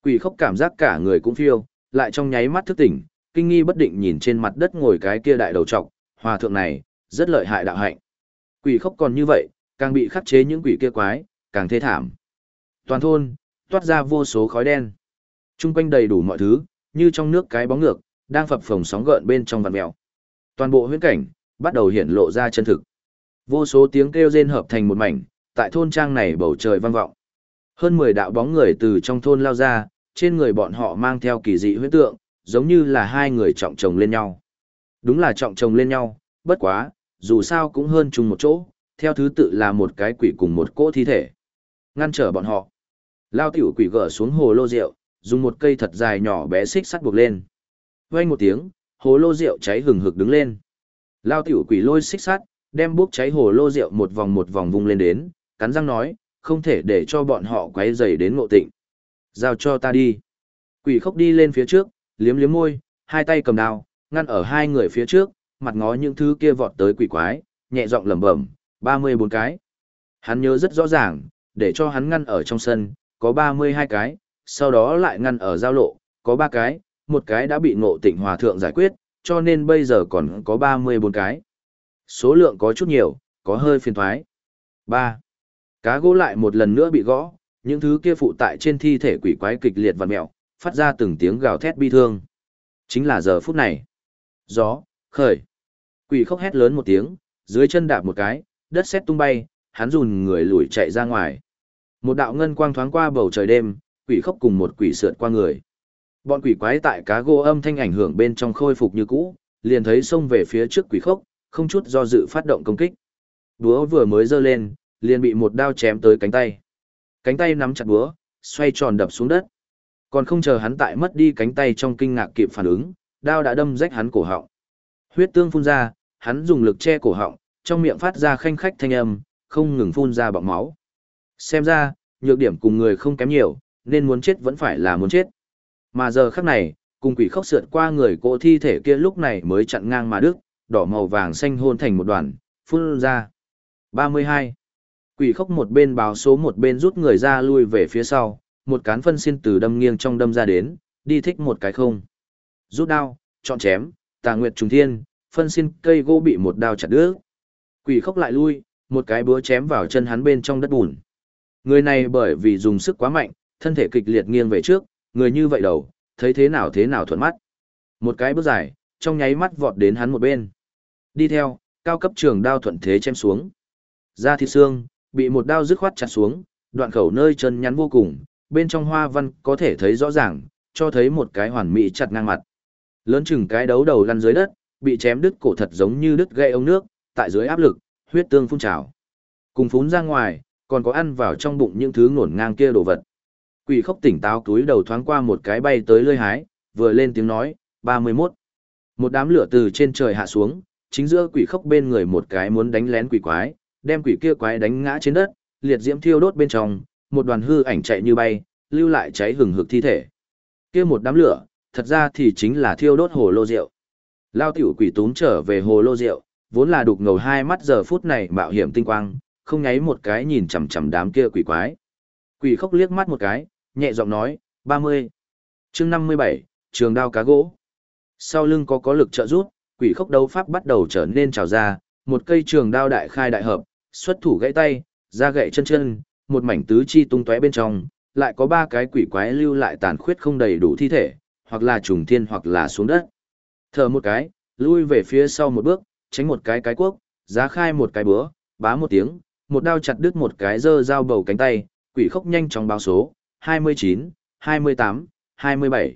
Quỷ khốc cảm giác cả người cũng phiêu, lại trong nháy mắt thức tỉnh, kinh nghi bất định nhìn trên mặt đất ngồi cái kia đại đầu trọc, hòa thượng này, rất lợi hại đạo hạnh. Quỷ khốc còn như vậy, càng bị khắc chế những quỷ kia quái, càng thê thảm. Toàn thôn, toát ra vô số khói đen. Trung quanh đầy đủ mọi thứ, như trong nước cái bóng ngược, đang phập phồng sóng gợn bên trong vằn mèo. Toàn bộ huyễn cảnh, bắt đầu hiện lộ ra chân thực. Vô số tiếng kêu rên hợp thành một mảnh, tại thôn trang này bầu trời vang vọng. Hơn 10 đạo bóng người từ trong thôn lao ra, trên người bọn họ mang theo kỳ dị huyễn tượng, giống như là hai người trọng chồng lên nhau. Đúng là trọng chồng lên nhau, bất quá, dù sao cũng hơn chung một chỗ, theo thứ tự là một cái quỷ cùng một cỗ thi thể. Ngăn trở bọn họ. Lao tiểu quỷ gỡ xuống hồ lô rượu, dùng một cây thật dài nhỏ bé xích sắt buộc lên. Vang một tiếng, hồ lô rượu cháy hừng hực đứng lên. Lao tiểu quỷ lôi xích sắt, đem bốc cháy hồ lô rượu một vòng vung lên đến, cắn răng nói, không thể để cho bọn họ quấy rầy đến Ngộ Tịnh. Giao cho ta đi. Quỷ khốc đi lên phía trước, liếm liếm môi, hai tay cầm đao, ngăn ở hai người phía trước, mặt ngó những thứ kia vọt tới quỷ quái, nhẹ giọng lẩm bẩm, 34 cái. Hắn nhớ rất rõ ràng, để cho hắn ngăn ở trong sân, có 32 cái, sau đó lại ngăn ở giao lộ, có 3 cái, một cái đã bị Ngộ Tịnh Hòa Thượng giải quyết, cho nên bây giờ còn có 34 cái. Số lượng có chút nhiều, có hơi phiền thoái. 3. Cá gỗ lại một lần nữa bị gõ, những thứ kia phụ tại trên thi thể quỷ quái kịch liệt vặn mẹo, phát ra từng tiếng gào thét bi thương. Chính là giờ phút này. Gió, khởi. Quỷ khóc hét lớn một tiếng, dưới chân đạp một cái, đất sét tung bay, hắn rùn người lùi chạy ra ngoài. Một đạo ngân quang thoáng qua bầu trời đêm, quỷ khóc cùng một quỷ sượt qua người. Bọn quỷ quái tại cá gỗ âm thanh ảnh hưởng bên trong khôi phục như cũ, liền thấy xông về phía trước quỷ khóc, không chút do dự phát động công kích. Búa vừa mới giơ lên, liền bị một đao chém tới cánh tay. Cánh tay nắm chặt búa, xoay tròn đập xuống đất. Còn không chờ hắn tại mất đi cánh tay trong kinh ngạc kịp phản ứng, đao đã đâm rách hắn cổ họng. Huyết tương phun ra, hắn dùng lực che cổ họng, trong miệng phát ra khanh khách thanh âm, không ngừng phun ra bọt máu. Xem ra, nhược điểm cùng người không kém nhiều, nên muốn chết vẫn phải là muốn chết. Mà giờ khắc này, cùng quỷ khóc sượt qua người cỗ thi thể kia lúc này mới chặn ngang mà đứt, đỏ màu vàng xanh hôn thành một đoàn, phun ra. 32. Quỷ khóc một bên báo số một bên rút người ra lui về phía sau, một cán phân xin từ đâm nghiêng trong đâm ra đến, đi thích một cái không. Rút đao, chọn chém, tà nguyệt trùng thiên, phân xin cây gỗ bị một đao chặt đứt. Quỷ khóc lại lui, một cái búa chém vào chân hắn bên trong đất bùn. Người này bởi vì dùng sức quá mạnh, thân thể kịch liệt nghiêng về trước, người như vậy đầu, thấy thế nào thuận mắt. Một cái bước dài, trong nháy mắt vọt đến hắn một bên. Đi theo, cao cấp trường đao thuận thế chém xuống. Da thịt xương, bị một đao dứt khoát chặt xuống, đoạn khẩu nơi chân nhắn vô cùng, bên trong hoa văn có thể thấy rõ ràng, cho thấy một cái hoàn mỹ chặt ngang mặt. Lớn chừng cái đấu đầu lăn dưới đất, bị chém đứt cổ thật giống như đứt gãy ống nước, tại dưới áp lực, huyết tương phun trào. Cùng phún ra ngoài, còn có ăn vào trong bụng những thứ ngổn ngang kia đồ vật. Quỷ khóc tỉnh táo túi đầu thoáng qua một cái bay tới lơi hái, vừa lên tiếng nói, 31. Một đám lửa từ trên trời hạ xuống, chính giữa quỷ khóc bên người một cái muốn đánh lén quỷ quái, đem quỷ kia quái đánh ngã trên đất, liệt diễm thiêu đốt bên trong, một đoàn hư ảnh chạy như bay, lưu lại cháy hừng hực thi thể. Kia một đám lửa, thật ra thì chính là thiêu đốt hồ lô rượu. Lao tiểu quỷ túm trở về hồ lô rượu, vốn là đục ngầu hai mắt giờ phút này mạo hiểm tinh quang, không nháy một cái nhìn chằm chằm đám kia quỷ quái. Quỷ khóc liếc mắt một cái, nhẹ giọng nói, 30. Chương 57, trường đao cá gỗ. Sau lưng có lực trợ giúp, quỷ khóc đấu pháp bắt đầu trở nên trào ra, một cây trường đao đại khai đại hợp, xuất thủ gãy tay, ra gãy chân, một mảnh tứ chi tung tóe bên trong, lại có 3 cái quỷ quái lưu lại tàn khuyết không đầy đủ thi thể, hoặc là trùng thiên hoặc là xuống đất. Thở một cái, lui về phía sau một bước, tránh một cái cuốc, giá khai một cái búa, bá một tiếng, một đao chặt đứt một cái dơ dao bầu cánh tay, quỷ khóc nhanh chóng báo số, 29, 28, 27.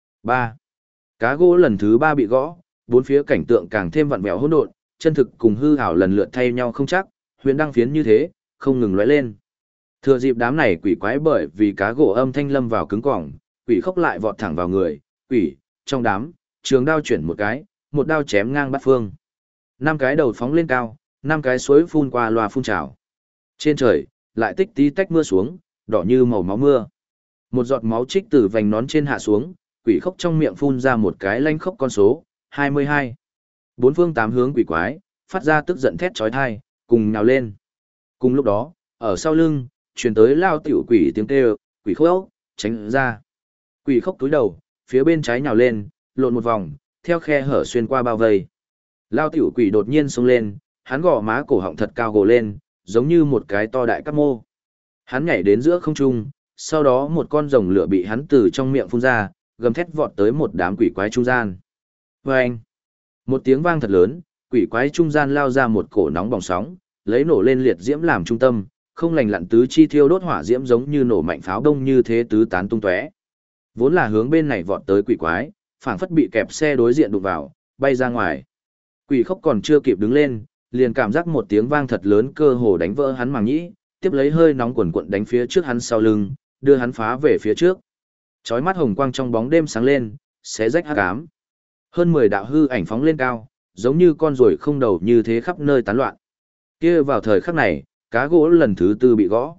3. Cá gỗ lần thứ 3 bị gõ, bốn phía cảnh tượng càng thêm vặn vẹo hỗn độn, chân thực cùng hư ảo lần lượt thay nhau không chắc, huyền đăng phiến như thế, không ngừng lóe lên. Thừa dịp đám này quỷ quái bởi vì cá gỗ âm thanh lâm vào cứng cỏng, quỷ khóc lại vọt thẳng vào người, quỷ, trong đám, trường đao chuyển một cái, một đao chém ngang bát phương. 5 cái đầu phóng lên cao, 5 cái suối phun qua loa phun trào. Trên trời, lại tích tí tách mưa xuống, đỏ như màu máu mưa. Một giọt máu trích từ vành nón trên hạ xuống, quỷ khóc trong miệng phun ra một cái lanh khóc con số, 22. Bốn phương tám hướng quỷ quái, phát ra tức giận thét chói tai, cùng nhào lên. Cùng lúc đó, ở sau lưng, truyền tới lao tiểu quỷ tiếng kêu, quỷ khóc, tránh ra. Quỷ khốc túi đầu, phía bên trái nhào lên, lộn một vòng, theo khe hở xuyên qua bao vây. Lao tiểu quỷ đột nhiên xông lên, hắn gò má cổ họng thật cao gồ lên, giống như một cái to đại cắp mô. Hắn nhảy đến giữa không trung, sau đó một con rồng lửa bị hắn từ trong miệng phun ra, gầm thét vọt tới một đám quỷ quái trung gian. Vâng! Một tiếng vang thật lớn, quỷ quái trung gian lao ra một cổ nóng bỏng sóng, lấy nổ lên liệt diễm làm trung tâm, không lành lặn tứ chi thiêu đốt hỏa diễm giống như nổ mạnh pháo đông như thế tứ tán tung tóe. Vốn là hướng bên này vọt tới quỷ quái, phảng phất bị kẹp xe đối diện đụng vào, bay ra ngoài. Quỷ khốc còn chưa kịp đứng lên, liền cảm giác một tiếng vang thật lớn cơ hồ đánh vỡ hắn màng nhĩ, tiếp lấy hơi nóng quần quận đánh phía trước hắn sau lưng, đưa hắn phá về phía trước. Chói mắt hồng quang trong bóng đêm sáng lên, xé rách hắc ám. Hơn 10 đạo hư ảnh phóng lên cao, giống như con ruồi không đầu như thế khắp nơi tán loạn. Kia vào thời khắc này, cá gỗ lần thứ tư bị gõ.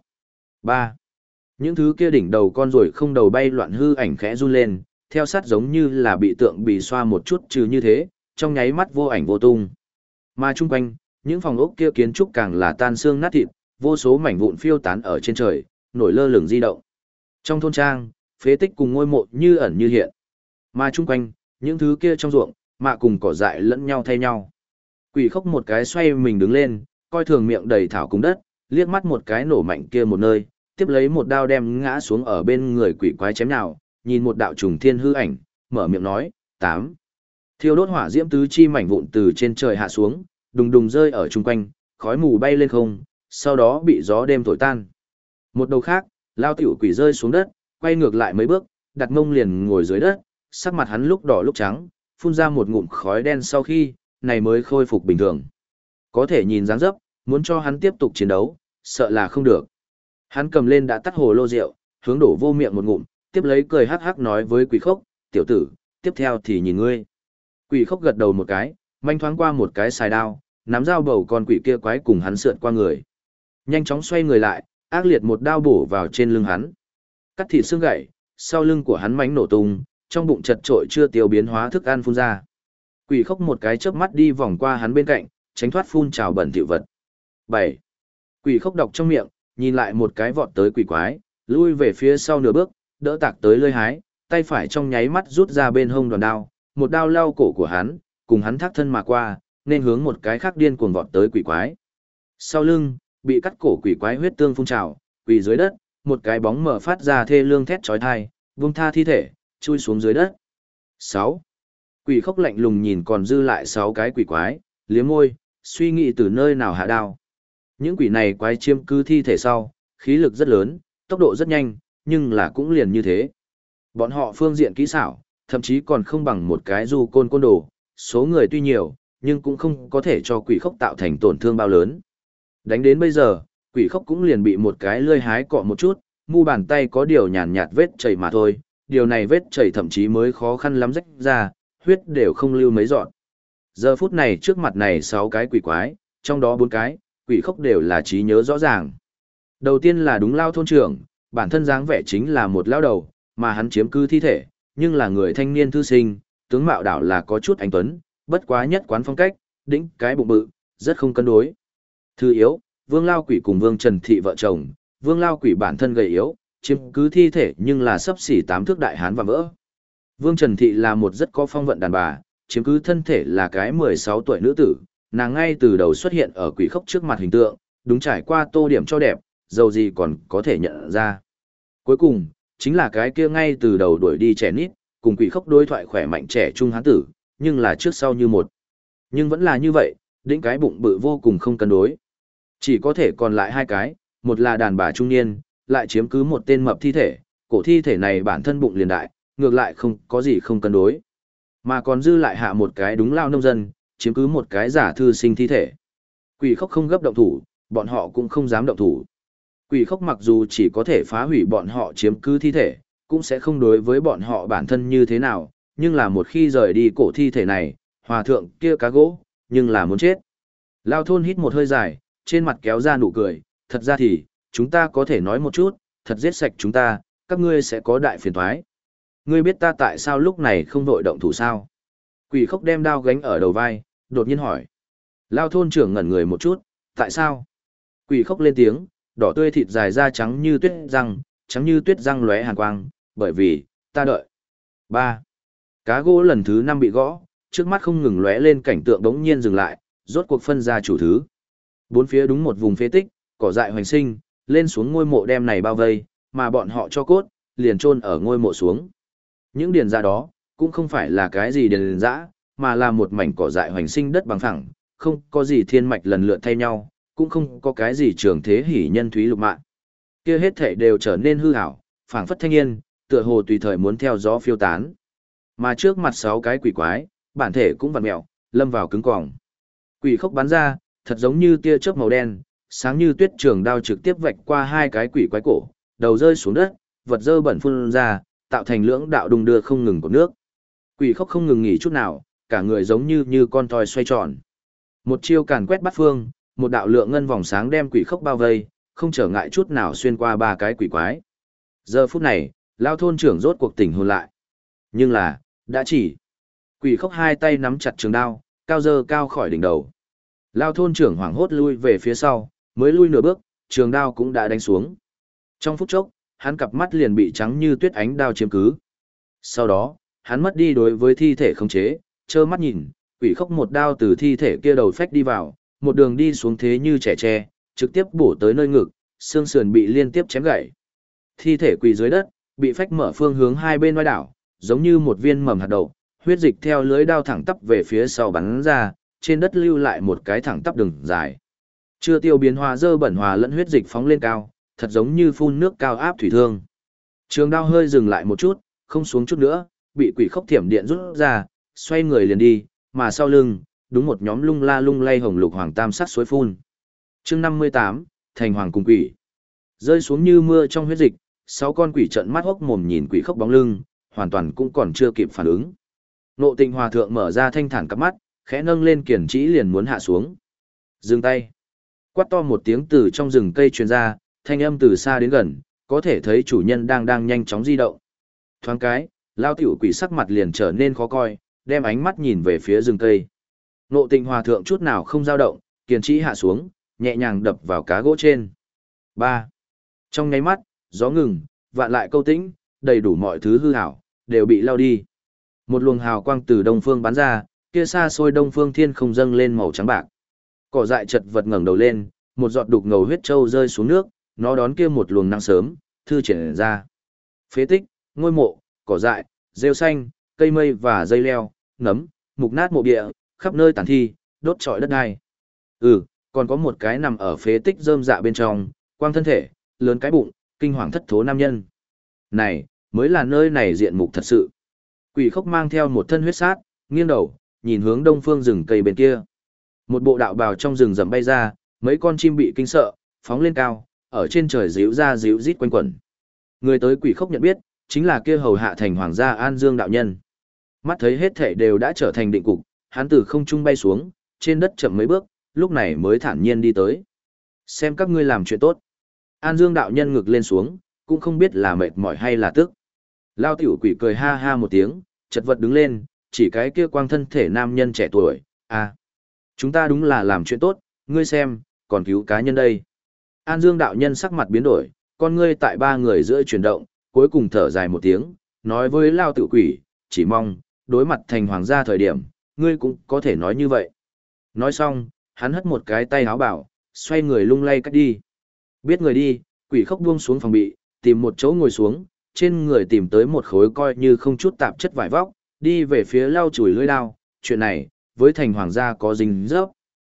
3. Những thứ kia đỉnh đầu con ruồi không đầu bay loạn hư ảnh khẽ run lên, theo sát giống như là bị tượng bị xoa một chút trừ như thế, trong nháy mắt vô ảnh vô tung. Mà chung quanh, những phòng ốc kia kiến trúc càng là tan xương nát thịt, vô số mảnh vụn phiêu tán ở trên trời, nổi lơ lửng di động. Trong thôn trang, phế tích cùng ngôi mộ như ẩn như hiện. Mà chung quanh, những thứ kia trong ruộng, mạ cùng cỏ dại lẫn nhau thay nhau. Quỷ khốc một cái xoay mình đứng lên, coi thường miệng đầy thảo cùng đất, liếc mắt một cái nổ mạnh kia một nơi, tiếp lấy một đao đem ngã xuống ở bên người quỷ quái chém nào, nhìn một đạo trùng thiên hư ảnh, mở miệng nói, 8. Thiêu đốt hỏa diễm tứ chi mảnh vụn từ trên trời hạ xuống, đùng đùng rơi ở chung quanh, khói mù bay lên không, sau đó bị gió đêm thổi tan. Một đầu khác, lao tiểu quỷ rơi xuống đất, quay ngược lại mấy bước, đặt mông liền ngồi dưới đất, sắc mặt hắn lúc đỏ lúc trắng, phun ra một ngụm khói đen sau khi, này mới khôi phục bình thường. Có thể nhìn dáng dấp, muốn cho hắn tiếp tục chiến đấu, sợ là không được. Hắn cầm lên đã tắt hồ lô rượu, hướng đổ vô miệng một ngụm, tiếp lấy cười hắc hắc nói với quỷ khốc, tiểu tử, tiếp theo thì nhìn ngươi. Quỷ khốc gật đầu một cái, manh thoáng qua một cái xài đao, nắm dao bầu con quỷ kia quái cùng hắn sượn qua người. Nhanh chóng xoay người lại, ác liệt một đao bổ vào trên lưng hắn. Cắt thịt xương gãy, sau lưng của hắn mánh nổ tung, trong bụng chật trội chưa tiêu biến hóa thức ăn phun ra. Quỷ khốc một cái chớp mắt đi vòng qua hắn bên cạnh, tránh thoát phun trào bẩn thỉu vật. 7. Quỷ khốc đọc trong miệng, nhìn lại một cái vọt tới quỷ quái, lui về phía sau nửa bước, đỡ tạc tới lơi hái, tay phải trong nháy mắt rút ra bên hông đòn đao, một đao lao cổ của hắn, cùng hắn thác thân mà qua, nên hướng một cái khác điên cuồng vọt tới quỷ quái. Sau lưng, bị cắt cổ quỷ quái huyết tương phun trào, quỳ dưới đất, một cái bóng mở phát ra thê lương thét chói tai, vung tha thi thể, chui xuống dưới đất. 6. Quỷ khốc lạnh lùng nhìn còn dư lại 6 cái quỷ quái, liếm môi, suy nghĩ từ nơi nào hạ đao. Những quỷ này quái chiếm cứ thi thể sau, khí lực rất lớn, tốc độ rất nhanh, nhưng là cũng liền như thế. Bọn họ phương diện kỹ xảo, thậm chí còn không bằng một cái du côn côn đồ, số người tuy nhiều, nhưng cũng không có thể cho quỷ khốc tạo thành tổn thương bao lớn. Đánh đến bây giờ, quỷ khốc cũng liền bị một cái lươi hái cọ một chút, mu bàn tay có điều nhàn nhạt vết chảy mà thôi, điều này vết chảy thậm chí mới khó khăn lắm rách ra, huyết đều không lưu mấy giọt. Giờ phút này trước mặt này 6 cái quỷ quái, trong đó 4 cái, quỷ khốc đều là trí nhớ rõ ràng. Đầu tiên là đúng lao thôn trưởng, bản thân dáng vẻ chính là một lao đầu, mà hắn chiếm cứ thi thể, nhưng là người thanh niên thư sinh, tướng mạo đảo là có chút anh tuấn, bất quá nhất quán phong cách, đĩnh cái bụng bự, rất không cân đối. Thứ yếu, Vương Lao Quỷ cùng Vương Trần Thị vợ chồng, Vương Lao Quỷ bản thân gầy yếu, chiếm cứ thi thể nhưng là sấp xỉ 8 thước đại hán và vỡ. Vương Trần Thị là một rất có phong vận đàn bà, chiếm cứ thân thể là cái 16 tuổi nữ tử, nàng ngay từ đầu xuất hiện ở quỷ khốc trước mặt hình tượng, đúng trải qua tô điểm cho đẹp, dầu gì còn có thể nhận ra. Cuối cùng, chính là cái kia ngay từ đầu đuổi đi trẻ nít, cùng quỷ khốc đối thoại khỏe mạnh trẻ trung hán tử, nhưng là trước sau như một. Nhưng vẫn là như vậy, đĩnh cái bụng bự vô cùng không cân đối. Chỉ có thể còn lại 2 cái, một là đàn bà trung niên, lại chiếm cứ một tên mập thi thể, cổ thi thể này bản thân bụng liền đại, ngược lại không có gì không cân đối. Mà còn dư lại hạ một cái đúng lao nông dân, chiếm cứ một cái giả thư sinh thi thể. Quỷ khốc không gấp động thủ, bọn họ cũng không dám động thủ. Quỷ khốc mặc dù chỉ có thể phá hủy bọn họ chiếm cứ thi thể, cũng sẽ không đối với bọn họ bản thân như thế nào, nhưng là một khi rời đi cổ thi thể này, hòa thượng kia cá gỗ, nhưng là muốn chết. Lao thôn hít một hơi dài, trên mặt kéo ra nụ cười, thật ra thì, chúng ta có thể nói một chút, thật giết sạch chúng ta, các ngươi sẽ có đại phiền toái. Ngươi biết ta tại sao lúc này không vội động thủ sao? Quỷ khốc đem đao gánh ở đầu vai, đột nhiên hỏi. Lao thôn trưởng ngẩn người một chút, tại sao? Quỷ khốc lên tiếng, đỏ tươi thịt dài da trắng như tuyết răng lóe hàn quang, bởi vì, ta đợi. 3. Cá gỗ lần thứ 5 bị gõ, trước mắt không ngừng lóe lên cảnh tượng đống nhiên dừng lại, rốt cuộc phân ra chủ thứ. Bốn phía đúng một vùng phế tích, cỏ dại hoành sinh, lên xuống ngôi mộ đem này bao vây, mà bọn họ cho cốt, liền chôn ở ngôi mộ xuống. Những điền ra đó, cũng không phải là cái gì điền dã, mà là một mảnh cỏ dại hoành sinh đất bằng phẳng, không có gì thiên mạch lần lượt thay nhau, cũng không có cái gì trường thế hỉ nhân thúy lục mạng. Kia hết thảy đều trở nên hư ảo, phảng phất thanh yên, tựa hồ tùy thời muốn theo gió phiêu tán. Mà trước mặt 6 cái quỷ quái, bản thể cũng vặn mèo, lâm vào cứng cỏng. Quỷ khốc bắn ra, thật giống như tia chớp màu đen, sáng như tuyết trường đao trực tiếp vạch qua 2 cái quỷ quái cổ, đầu rơi xuống đất, vật dơ bẩn phun ra, tạo thành lưỡng đạo đung đưa không ngừng của nước. Quỷ khốc không ngừng nghỉ chút nào, cả người giống như con toy xoay tròn. Một chiêu càn quét bát phương, một đạo lượng ngân vòng sáng đem quỷ khốc bao vây, không trở ngại chút nào xuyên qua 3 cái quỷ quái. Giờ phút này, lao thôn trưởng rốt cuộc tỉnh hồn lại. Nhưng là, đã chỉ. Quỷ khốc 2 tay nắm chặt trường đao, cao dơ cao khỏi đỉnh đầu. Lao thôn trưởng hoảng hốt lui về phía sau, mới lui nửa bước, trường đao cũng đã đánh xuống. Trong phút chốc, hắn cặp mắt liền bị trắng như tuyết ánh đao chiếm cứ. Sau đó, hắn mất đi đối với thi thể khống chế, trơ mắt nhìn, quỷ khốc một đao từ thi thể kia đầu phách đi vào, một đường đi xuống thế như trẻ tre, trực tiếp bổ tới nơi ngực, xương sườn bị liên tiếp chém gãy. Thi thể quỳ dưới đất, bị phách mở phương hướng hai bên oai đảo, giống như một viên mầm hạt đậu, huyết dịch theo lưới đao thẳng tắp về phía sau bắn ra, trên đất lưu lại một cái thẳng tắp đường dài. Chưa tiêu biến hóa dơ bẩn hòa lẫn huyết dịch phóng lên cao, thật giống như phun nước cao áp thủy thương. Trường đao hơi dừng lại một chút, không xuống chút nữa, bị quỷ khốc thiểm điện rút ra, xoay người liền đi, mà sau lưng, đúng một nhóm lung la lung lay hồng lục hoàng tam sắc suối phun. Chương 58, thành hoàng cùng quỷ. Rơi xuống như mưa trong huyết dịch, 6 con quỷ trợn mắt hốc mồm nhìn quỷ khốc bóng lưng, hoàn toàn cũng còn chưa kịp phản ứng. Nộ Tịnh Hòa thượng mở ra thanh thản cặp mắt, khẽ nâng lên kiển trĩ liền muốn hạ xuống. Dừng tay. Quát to một tiếng từ trong rừng cây truyền ra, thanh âm từ xa đến gần, có thể thấy chủ nhân đang nhanh chóng di động. Thoáng cái, lao tiểu quỷ sắc mặt liền trở nên khó coi, đem ánh mắt nhìn về phía rừng cây. Nộ Tịnh Hòa thượng chút nào không dao động, kiền trĩ hạ xuống, nhẹ nhàng đập vào cá gỗ trên. 3. Trong nháy mắt, gió ngừng, vạn lại câu tĩnh, đầy đủ mọi thứ hư ảo, đều bị lao đi. Một luồng hào quang từ đông phương bắn ra, kia xa xôi đông phương thiên không dâng lên màu trắng bạc. Cỏ dại chật vật ngẩng đầu lên, một giọt đục ngầu huyết trâu rơi xuống nước, nó đón kia một luồng nắng sớm, thư triển ra. Phế tích, ngôi mộ, cỏ dại, rêu xanh, cây mây và dây leo, nấm, mục nát mộ địa, khắp nơi tàn thi, đốt trọi đất đai. Còn có một cái nằm ở phế tích rơm dạ bên trong, quang thân thể, lớn cái bụng, kinh hoàng thất thố nam nhân. Này, mới là nơi này diện mục thật sự. Quỷ khốc mang theo một thân huyết sát, nghiêng đầu, nhìn hướng đông phương rừng cây bên kia. Một bộ đạo bào trong rừng rậm bay ra, mấy con chim bị kinh sợ, phóng lên cao, ở trên trời díu ra díu rít quanh quẩn. Người tới quỷ khốc nhận biết, chính là kia hầu hạ thành hoàng gia An Dương đạo nhân. Mắt thấy hết thể đều đã trở thành định cục, hắn từ không trung bay xuống, trên đất chậm mấy bước, lúc này mới thản nhiên đi tới. Xem các ngươi làm chuyện tốt. An Dương đạo nhân ngực lên xuống, cũng không biết là mệt mỏi hay là tức. Lao tiểu quỷ cười ha ha một tiếng, chật vật đứng lên, chỉ cái kia quang thân thể nam nhân trẻ tuổi, chúng ta đúng là làm chuyện tốt, ngươi xem, còn cứu cá nhân đây. An Dương đạo nhân sắc mặt biến đổi, con ngươi tại 3 người giữa chuyển động, cuối cùng thở dài một tiếng, nói với Lao tiểu quỷ, chỉ mong, đối mặt thành hoàng gia thời điểm, ngươi cũng có thể nói như vậy. Nói xong, hắn hất một cái tay áo bảo, xoay người lung lay cách đi. Biết người đi, quỷ khốc buông xuống phòng bị, tìm một chỗ ngồi xuống, trên người tìm tới một khối coi như không chút tạp chất vải vóc, đi về phía lau chùi lưỡi đao, chuyện này, với thành hoàng gia có dính dấp.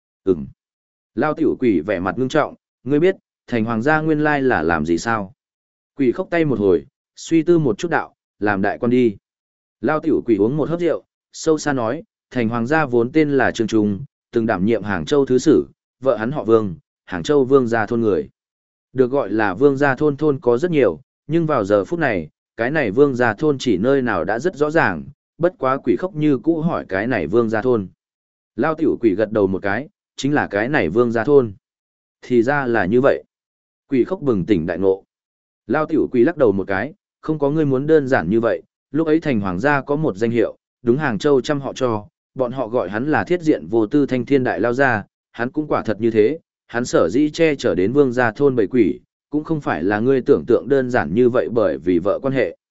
Lao tiểu quỷ vẻ mặt ngưng trọng, ngươi biết, thành hoàng gia nguyên lai là làm gì sao? Quỷ khốc tay một hồi, suy tư một chút đạo, làm đại quan đi. Lao tiểu quỷ uống một hớp rượu, sâu xa nói, thành hoàng gia vốn tên là Trương Trung, từng đảm nhiệm Hàng Châu thứ sử, vợ hắn họ Vương, Hàng Châu Vương gia thôn người. Được gọi là Vương gia thôn có rất nhiều, nhưng vào giờ phút này, cái này Vương gia thôn chỉ nơi nào đã rất rõ ràng, bất quá quỷ khốc như cũ hỏi cái này Vương gia thôn. Lao tiểu quỷ gật đầu một cái, chính là cái này Vương gia thôn. Thì ra là như vậy. Quỷ khốc bừng tỉnh đại ngộ. Lao tiểu quỷ lắc đầu một cái, không có ngươi muốn đơn giản như vậy, lúc ấy thành hoàng gia có một danh hiệu, đúng Hàng Châu trăm họ cho, bọn họ gọi hắn là thiết diện vô tư thanh thiên đại lao gia, hắn cũng quả thật như thế, hắn sở dĩ che chở đến Vương gia thôn bầy quỷ, cũng không phải là ngươi tưởng tượng đơn giản như vậy bởi vì vợ quan hệ.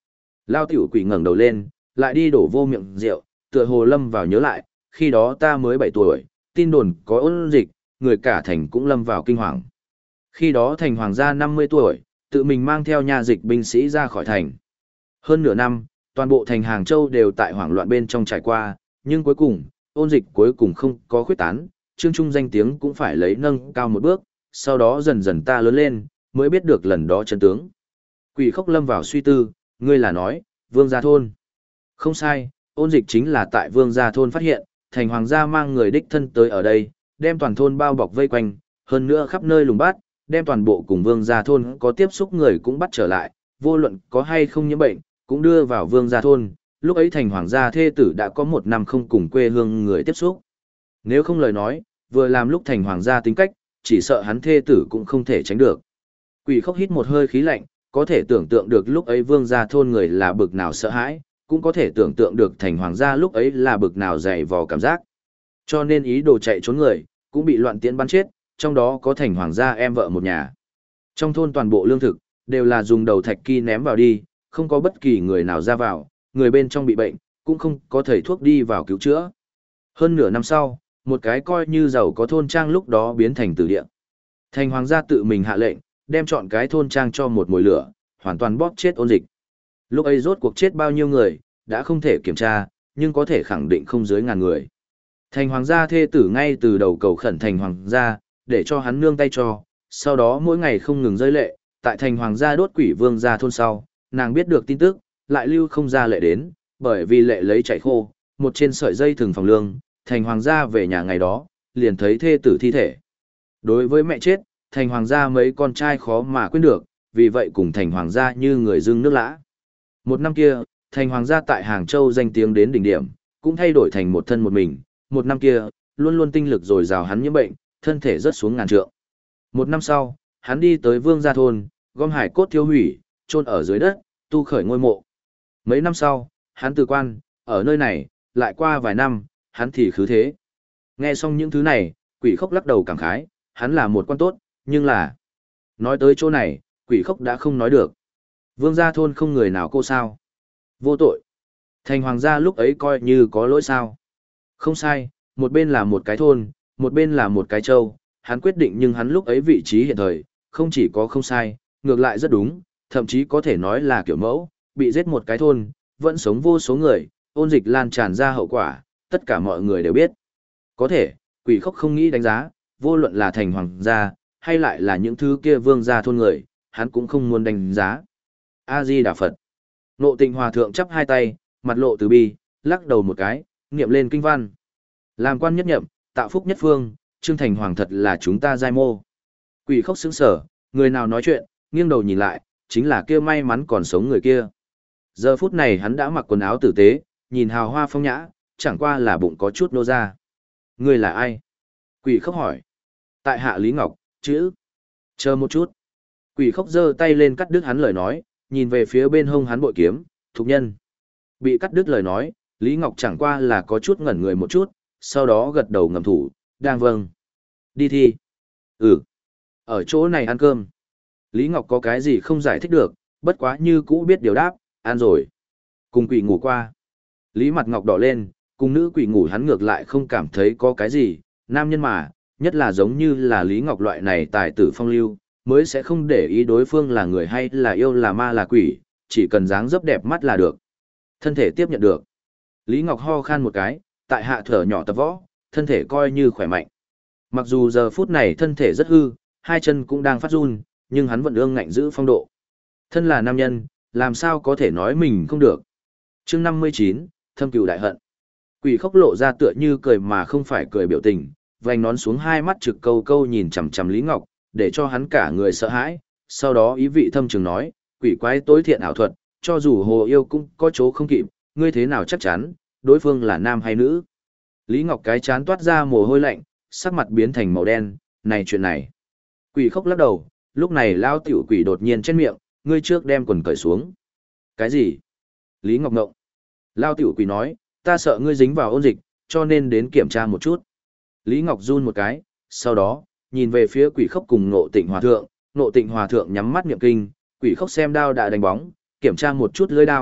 Lao tiểu quỷ ngẩng đầu lên, lại đi đổ vô miệng rượu, tựa hồ lâm vào nhớ lại, khi đó ta mới 7 tuổi, tin đồn có ôn dịch, người cả thành cũng lâm vào kinh hoàng. Khi đó thành hoàng gia 50 tuổi, tự mình mang theo nha dịch binh sĩ ra khỏi thành. Hơn nửa năm, toàn bộ thành Hàng Châu đều tại hoảng loạn bên trong trải qua, nhưng cuối cùng, ôn dịch cuối cùng không có khuyết tán, Trương Trung danh tiếng cũng phải lấy nâng cao một bước, sau đó dần dần ta lớn lên, mới biết được lần đó chân tướng. Quỷ Khốc lâm vào suy tư, ngươi là nói, Vương Gia Thôn. Không sai, ôn dịch chính là tại Vương Gia Thôn phát hiện, thành hoàng gia mang người đích thân tới ở đây, đem toàn thôn bao bọc vây quanh, hơn nữa khắp nơi lùng bắt, đem toàn bộ cùng Vương Gia Thôn có tiếp xúc người cũng bắt trở lại, vô luận có hay không nhiễm bệnh, cũng đưa vào Vương Gia Thôn. Lúc ấy thành hoàng gia thê tử đã có 1 năm không cùng quê hương người tiếp xúc. Nếu không lời nói, vừa làm lúc thành hoàng gia tính cách, chỉ sợ hắn thê tử cũng không thể tránh được. Quỷ Khốc hít một hơi khí lạnh, có thể tưởng tượng được lúc ấy Vương Gia Thôn người là bực nào sợ hãi, cũng có thể tưởng tượng được thành hoàng gia lúc ấy là bực nào dày vò cảm giác. Cho nên ý đồ chạy trốn người, cũng bị loạn tiễn bắn chết, trong đó có thành hoàng gia em vợ một nhà. Trong thôn toàn bộ lương thực, đều là dùng đầu thạch kỳ ném vào đi, không có bất kỳ người nào ra vào, người bên trong bị bệnh, cũng không có thầy thuốc đi vào cứu chữa. Hơn nửa năm sau, một cái coi như giàu có thôn trang lúc đó biến thành tử địa. Thành hoàng gia tự mình hạ lệnh, đem chọn cái thôn trang cho một mồi lửa, hoàn toàn bóp chết ôn dịch. Lúc ấy rốt cuộc chết bao nhiêu người, đã không thể kiểm tra, nhưng có thể khẳng định không dưới 1000 người. Thành hoàng gia thê tử ngay từ đầu cầu khẩn thành hoàng gia, để cho hắn nương tay cho, sau đó mỗi ngày không ngừng rơi lệ, tại thành hoàng gia đốt quỷ Vương Gia Thôn sau, nàng biết được tin tức, lại lưu không ra lệ đến, bởi vì lệ lấy chảy khô, một trên sợi dây thừng phòng lương, thành hoàng gia về nhà ngày đó, liền thấy thê tử thi thể. Đối với mẹ chết, thành hoàng gia mấy con trai khó mà quên được, vì vậy cùng thành hoàng gia như người dưng nước lã. Một năm kia, thành hoàng gia tại Hàng Châu danh tiếng đến đỉnh điểm, cũng thay đổi thành một thân một mình. Một năm kia, luôn luôn tinh lực dồi dào hắn nhiễm bệnh, thân thể rớt xuống ngàn trượng. Một năm sau, hắn đi tới Vương Gia Thôn, gom hải cốt tiêu hủy, chôn ở dưới đất, tu khởi ngôi mộ. Mấy năm sau, hắn từ quan, ở nơi này, lại qua vài năm, hắn thì khứ thế. Nghe xong những thứ này, Quỷ Khốc lắc đầu cảm khái, hắn là một quan tốt, nhưng là... Nói tới chỗ này, Quỷ Khốc đã không nói được. Vương Gia Thôn không người nào cô sao. Vô tội. Thành hoàng gia lúc ấy coi như có lỗi sao. Không sai, một bên là một cái thôn, một bên là một cái châu, hắn quyết định nhưng hắn lúc ấy vị trí hiện thời, không chỉ có không sai, ngược lại rất đúng, thậm chí có thể nói là kiểu mẫu, bị giết một cái thôn, vẫn sống vô số người, ôn dịch lan tràn ra hậu quả, tất cả mọi người đều biết. Có thể, Quỷ Khốc không nghĩ đánh giá, vô luận là thành hoàng gia, hay lại là những thứ kia Vương Gia Thôn người, hắn cũng không muốn đánh giá. A-di-đà Phật. Ngộ Tịnh Hòa Thượng chắp hai tay, mặt lộ từ bi, lắc đầu một cái, niệm lên kinh văn. Làm quan nhất nhậm, tạo phúc nhất phương, Trương Thành Hoàng thật là chúng ta giai mô. Quỷ Khốc sững sờ, người nào nói chuyện, nghiêng đầu nhìn lại, chính là kia may mắn còn sống người kia. Giờ phút này hắn đã mặc quần áo tử tế, nhìn hào hoa phong nhã, chẳng qua là bụng có chút nô ra. Người là ai? Quỷ Khốc hỏi. Tại hạ Lý Ngọc, chữ. Chờ một chút. Quỷ Khốc giơ tay lên cắt đứt hắn lời nói, nhìn về phía bên hông hắn bội kiếm, thục nhân. Bị cắt đứt lời nói, Lý Ngọc chẳng qua là có chút ngẩn người một chút, sau đó gật đầu ngầm thủ, đang vâng. Đi thi. Ừ. Ở chỗ này ăn cơm. Lý Ngọc có cái gì không giải thích được, bất quá như cũ biết điều đáp, ăn rồi. Cùng quỷ ngủ qua. Lý mặt Ngọc đỏ lên, cùng nữ quỷ ngủ hắn ngược lại không cảm thấy có cái gì, nam nhân mà, nhất là giống như là Lý Ngọc loại này tài tử phong lưu, mới sẽ không để ý đối phương là người hay là yêu là ma là quỷ, chỉ cần dáng dấp đẹp mắt là được. Thân thể tiếp nhận được. Lý Ngọc ho khan một cái, tại hạ thở nhỏ tập võ, thân thể coi như khỏe mạnh. Mặc dù giờ phút này thân thể rất hư, hai chân cũng đang phát run, nhưng hắn vẫn ương ngạnh giữ phong độ. Thân là nam nhân, làm sao có thể nói mình không được. Chương 59, thâm cừu đại hận. Quỷ Khốc lộ ra tựa như cười mà không phải cười biểu tình, vành nón xuống hai mắt trực câu câu nhìn chằm chằm Lý Ngọc, để cho hắn cả người sợ hãi, sau đó ý vị thâm trường nói, quỷ quái tối thiện ảo thuật, cho dù hồ yêu cũng có chỗ không kịp, ngươi thế nào chắc chắn, đối phương là nam hay nữ. Lý Ngọc cái chán toát ra mồ hôi lạnh, sắc mặt biến thành màu đen, này chuyện này. Quỷ Khốc lắc đầu, lúc này lao tiểu quỷ đột nhiên trên miệng, ngươi trước đem quần cởi xuống. Cái gì? Lý Ngọc ngộng. Lao tiểu quỷ nói, ta sợ ngươi dính vào ôn dịch, cho nên đến kiểm tra một chút. Lý Ngọc run một cái, sau đó, nhìn về phía Quỷ Khốc cùng Ngộ Tịnh Hòa Thượng, Ngộ Tịnh Hòa Thượng nhắm mắt niệm kinh, Quỷ Khốc xem đao đã đánh bóng, kiểm tra một chút lưỡi đao,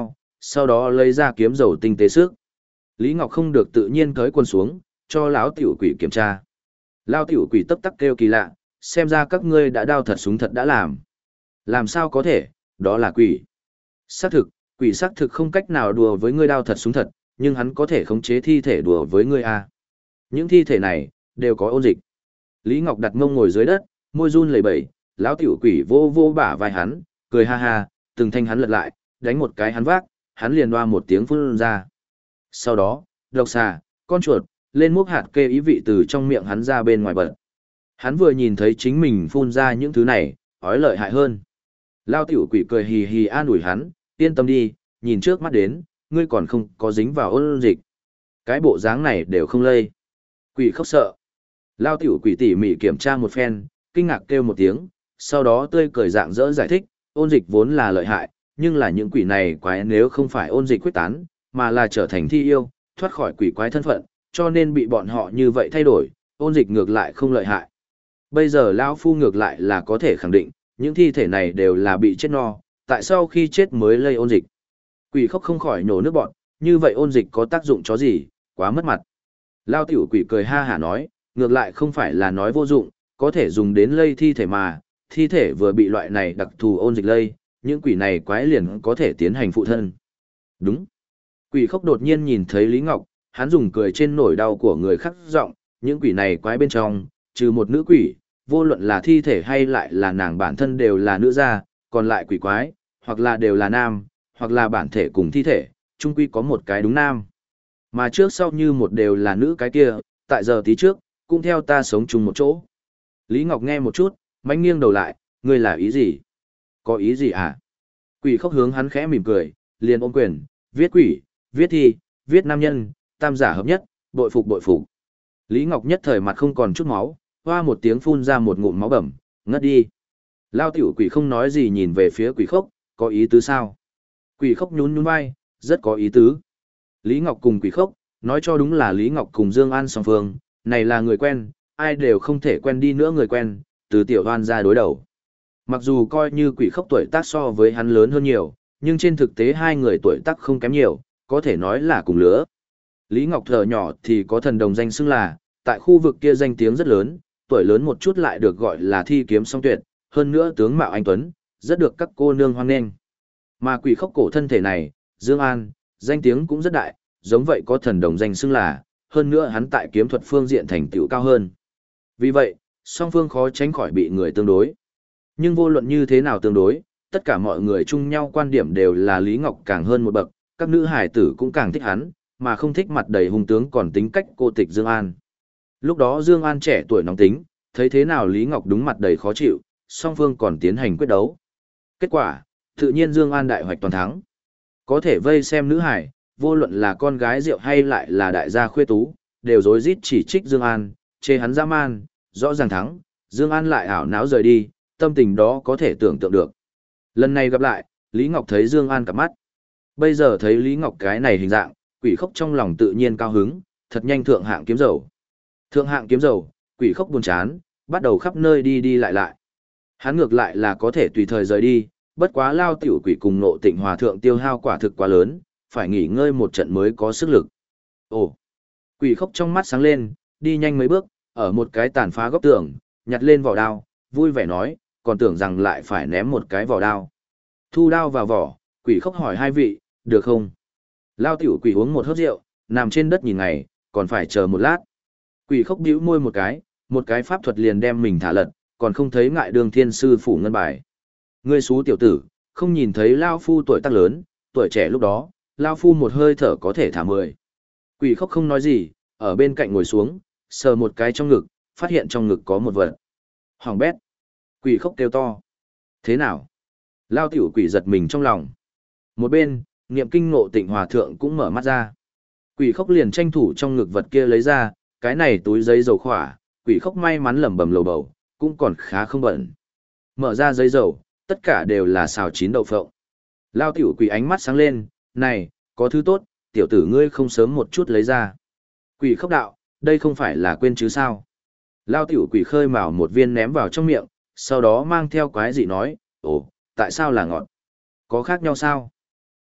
sau đó lấy ra kiếm dầu tinh tế sức. Lý Ngọc không được tự nhiên cởi quần xuống, cho lão tiểu quỷ kiểm tra. Lão tiểu quỷ tấp tắc kêu kỳ lạ, xem ra các ngươi đã đao thật súng thật đã làm. Làm sao có thể, đó là quỷ. Xác thực, quỷ xác thực không cách nào đùa với ngươi đao thật súng thật, nhưng hắn có thể khống chế thi thể đùa với ngươi a. Những thi thể này, đều có ôn dịch. Lý Ngọc đặt mông ngồi dưới đất, môi run lẩy bẩy, lão tiểu quỷ vô vô bả vai hắn, cười ha ha, từng thanh hắn lật lại, đánh một cái hắn vác, hắn liền loa một tiếng phun ra. Sau đó, độc xà, con chuột, lên múc hạt kê ý vị từ trong miệng hắn ra bên ngoài bật. Hắn vừa nhìn thấy chính mình phun ra những thứ này, ói lợi hại hơn. Lao tiểu quỷ cười hì hì an ủi hắn, yên tâm đi, nhìn trước mắt đến, ngươi còn không có dính vào ôn dịch. Cái bộ dáng này đều không lây. Quỷ khóc sợ. Lao tiểu quỷ tỉ mỉ kiểm tra một phen, kinh ngạc kêu một tiếng, sau đó tươi cười dạng dỡ giải thích, ôn dịch vốn là lợi hại, nhưng là những quỷ này quái nếu không phải ôn dịch quyết tán, mà là trở thành thi yêu, thoát khỏi quỷ quái thân phận, cho nên bị bọn họ như vậy thay đổi, ôn dịch ngược lại không lợi hại. Bây giờ lão phu ngược lại là có thể khẳng định, những thi thể này đều là bị chết no, tại sao khi chết mới lây ôn dịch. Quỷ khóc không khỏi nhổ nước bọn, như vậy ôn dịch có tác dụng chó gì, quá mất mặt. Lao tiểu quỷ cười ha hả nói, ngược lại không phải là nói vô dụng, có thể dùng đến lây thi thể mà, thi thể vừa bị loại này đặc thù ôn dịch lây, những quỷ này quái liền có thể tiến hành phụ thân. Đúng. Quỷ khóc đột nhiên nhìn thấy Lý Ngọc, hắn dùng cười trên nỗi đau của người khác giọng, những quỷ này quái bên trong, trừ một nữ quỷ, vô luận là thi thể hay lại là nàng bản thân đều là nữ gia, còn lại quỷ quái, hoặc là đều là nam, hoặc là bản thể cùng thi thể, chung quy có một cái đúng nam. Mà trước sau như một đều là nữ cái kia, tại giờ tí trước, cũng theo ta sống chung một chỗ. Lý Ngọc nghe một chút, mánh nghiêng đầu lại, ngươi là ý gì? Có ý gì à? Quỷ khóc hướng hắn khẽ mỉm cười, liền ôm quyền, viết quỷ, viết thi, viết nam nhân, tam giả hợp nhất, bội phục bội phục. Lý Ngọc nhất thời mặt không còn chút máu, hoa một tiếng phun ra một ngụm máu bầm, ngất đi. Lao tiểu quỷ không nói gì nhìn về phía quỷ khóc, có ý tứ sao? Quỷ khóc nhún nhún vai, rất có ý tứ. Lý Ngọc cùng quỷ khóc, nói cho đúng là Lý Ngọc cùng Dương An song phương, này là người quen, ai đều không thể quen đi nữa người quen, từ tiểu hoan ra đối đầu. Mặc dù coi như quỷ khóc tuổi tác so với hắn lớn hơn nhiều, nhưng trên thực tế hai người tuổi tác không kém nhiều, có thể nói là cùng lứa. Lý Ngọc thở nhỏ thì có thần đồng danh xưng là, tại khu vực kia danh tiếng rất lớn, tuổi lớn một chút lại được gọi là thi kiếm song tuyệt, hơn nữa tướng mạo anh tuấn, rất được các cô nương hoan nghênh. Mà quỷ khóc cổ thân thể này, Dương An, danh tiếng cũng rất đại, giống vậy có thần đồng danh xưng là, hơn nữa hắn tại kiếm thuật phương diện thành tựu cao hơn. Vì vậy, song phương khó tránh khỏi bị người tương đối. Nhưng vô luận như thế nào tương đối, tất cả mọi người chung nhau quan điểm đều là Lý Ngọc càng hơn một bậc, các nữ hải tử cũng càng thích hắn, mà không thích mặt đầy hung tướng còn tính cách cô tịch Dương An. Lúc đó Dương An trẻ tuổi nóng tính, thấy thế nào Lý Ngọc đúng mặt đầy khó chịu, song phương còn tiến hành quyết đấu. Kết quả, tự nhiên Dương An đại hoạch toàn thắng. Có thể vây xem nữ hải, vô luận là con gái rượu hay lại là đại gia khuê tú, đều rối rít chỉ trích Dương An, chê hắn dã man, rõ ràng thắng, Dương An lại ảo não rời đi, tâm tình đó có thể tưởng tượng được. Lần này gặp lại, Lý Ngọc thấy Dương An cặp mắt. Bây giờ thấy Lý Ngọc cái này hình dạng, quỷ khóc trong lòng tự nhiên cao hứng, thật nhanh thượng hạng kiếm dầu. Thượng hạng kiếm dầu, quỷ khóc buồn chán, bắt đầu khắp nơi đi đi lại lại. Hắn ngược lại là có thể tùy thời rời đi, bất quá lao tiểu quỷ cùng Nộ Tịnh Hòa thượng tiêu hao quả thực quá lớn, phải nghỉ ngơi một trận mới có sức lực. Ồ! Quỷ khóc trong mắt sáng lên, đi nhanh mấy bước, ở một cái tàn phá góc tường, nhặt lên vỏ đao, vui vẻ nói, còn tưởng rằng lại phải ném một cái vỏ đao. Thu đao vào vỏ, quỷ khóc hỏi hai vị, được không? Lao tiểu quỷ uống một hớp rượu, nằm trên đất nhìn ngày, còn phải chờ một lát. Quỷ khóc bĩu môi một cái pháp thuật liền đem mình thả lật, còn không thấy ngại đường thiên sư phủ ngân bài. Ngươi xú tiểu tử, không nhìn thấy Lao phu tuổi tác lớn, tuổi trẻ lúc đó, Lao phu một hơi thở có thể thả 10. Quỷ khóc không nói gì, ở bên cạnh ngồi xuống, sờ một cái trong ngực, phát hiện trong ngực có một vật. Hoàng bét. Quỷ khóc kêu to. Thế nào? Lao tiểu quỷ giật mình trong lòng. Một bên, niệm kinh Ngộ Tịnh Hòa thượng cũng mở mắt ra. Quỷ khóc liền tranh thủ trong ngực vật kia lấy ra, cái này túi giấy dầu khỏa, quỷ khóc may mắn lẩm bẩm lầu bầu, cũng còn khá không bẩn. Mở ra giấy dầu, tất cả đều là xào chín đậu phộng. Lao tiểu quỷ ánh mắt sáng lên, này, có thứ tốt, tiểu tử ngươi không sớm một chút lấy ra. Quỷ khóc đạo, đây không phải là quên chứ sao. Lao tiểu quỷ khơi mào một viên ném vào trong miệng, sau đó mang theo quái dị nói, ồ, tại sao là ngọt? Có khác nhau sao?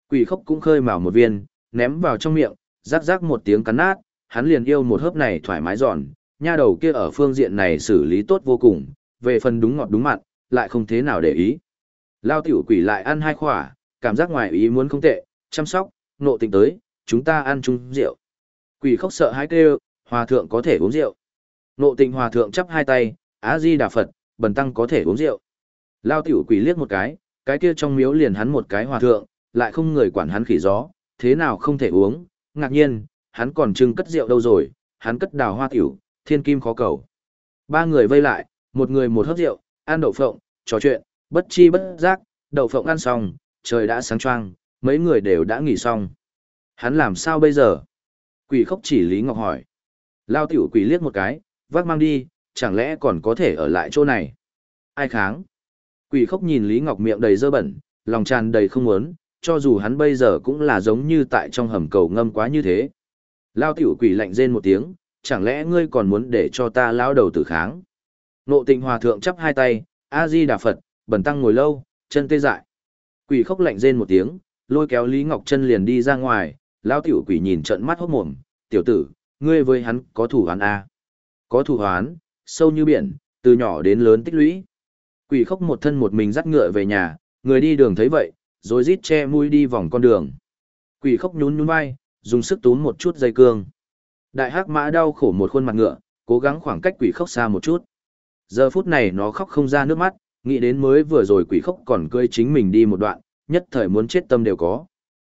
Quỷ khốc cũng khơi mào một viên, ném vào trong miệng, rắc rắc một tiếng cắn nát, hắn liền yêu một hớp này thoải mái giòn, nha đầu kia ở phương diện này xử lý tốt vô cùng, về phần đúng ngọt đúng mặn, lại không thế nào để ý. Lao tiểu quỷ lại ăn 2 khỏa, cảm giác ngoài ý muốn không tệ, chăm sóc, nộ tình tới, chúng ta ăn chung rượu. Quỷ khóc sợ hãi kêu, hòa thượng có thể uống rượu. Nộ tình hòa thượng chắp 2 tay, Á Di Đà Phật, bần tăng có thể uống rượu. Lao tiểu quỷ liếc một cái kia trong miếu liền hắn một cái hòa thượng, lại không người quản hắn khỉ gió, thế nào không thể uống, ngạc nhiên, hắn còn trưng cất rượu đâu rồi, hắn cất đào hoa tiểu, thiên kim khó cầu. 3 người vây lại, một người một hớp rượu, ăn đậu phộng, trò chuyện, bất chi bất giác, đậu phộng ăn xong, trời đã sáng choang, mấy người đều đã nghỉ xong. Hắn làm sao bây giờ? Quỷ khóc chỉ Lý Ngọc hỏi. Lao tiểu quỷ liếc một cái, vác mang đi, chẳng lẽ còn có thể ở lại chỗ này? Ai kháng? Quỷ khóc nhìn Lý Ngọc miệng đầy dơ bẩn, lòng tràn đầy không muốn, cho dù hắn bây giờ cũng là giống như tại trong hầm cầu ngâm quá như thế. Lao tiểu quỷ lạnh rên một tiếng, chẳng lẽ ngươi còn muốn để cho ta lao đầu tử kháng? Nộ Tịnh hòa thượng chắp 2 tay, A Di Đà Phật, bần tăng ngồi lâu, chân tê dại. Quỷ khóc lạnh rên một tiếng, lôi kéo Lý Ngọc Chân liền đi ra ngoài, lao tiểu quỷ nhìn trợn mắt hốt mồm, tiểu tử, ngươi với hắn có thủ hoán à? Có thủ hoán, sâu như biển, từ nhỏ đến lớn tích lũy. Quỷ khóc một thân một mình dắt ngựa về nhà, người đi đường thấy vậy, rồi rít che mũi đi vòng con đường. Quỷ khóc nhún nhún vai, dùng sức túm một chút dây cương. Đại hắc mã đau khổ một khuôn mặt ngựa, cố gắng khoảng cách quỷ khóc xa một chút. Giờ phút này nó khóc không ra nước mắt, nghĩ đến mới vừa rồi quỷ khóc còn cưỡi chính mình đi một đoạn, nhất thời muốn chết tâm đều có.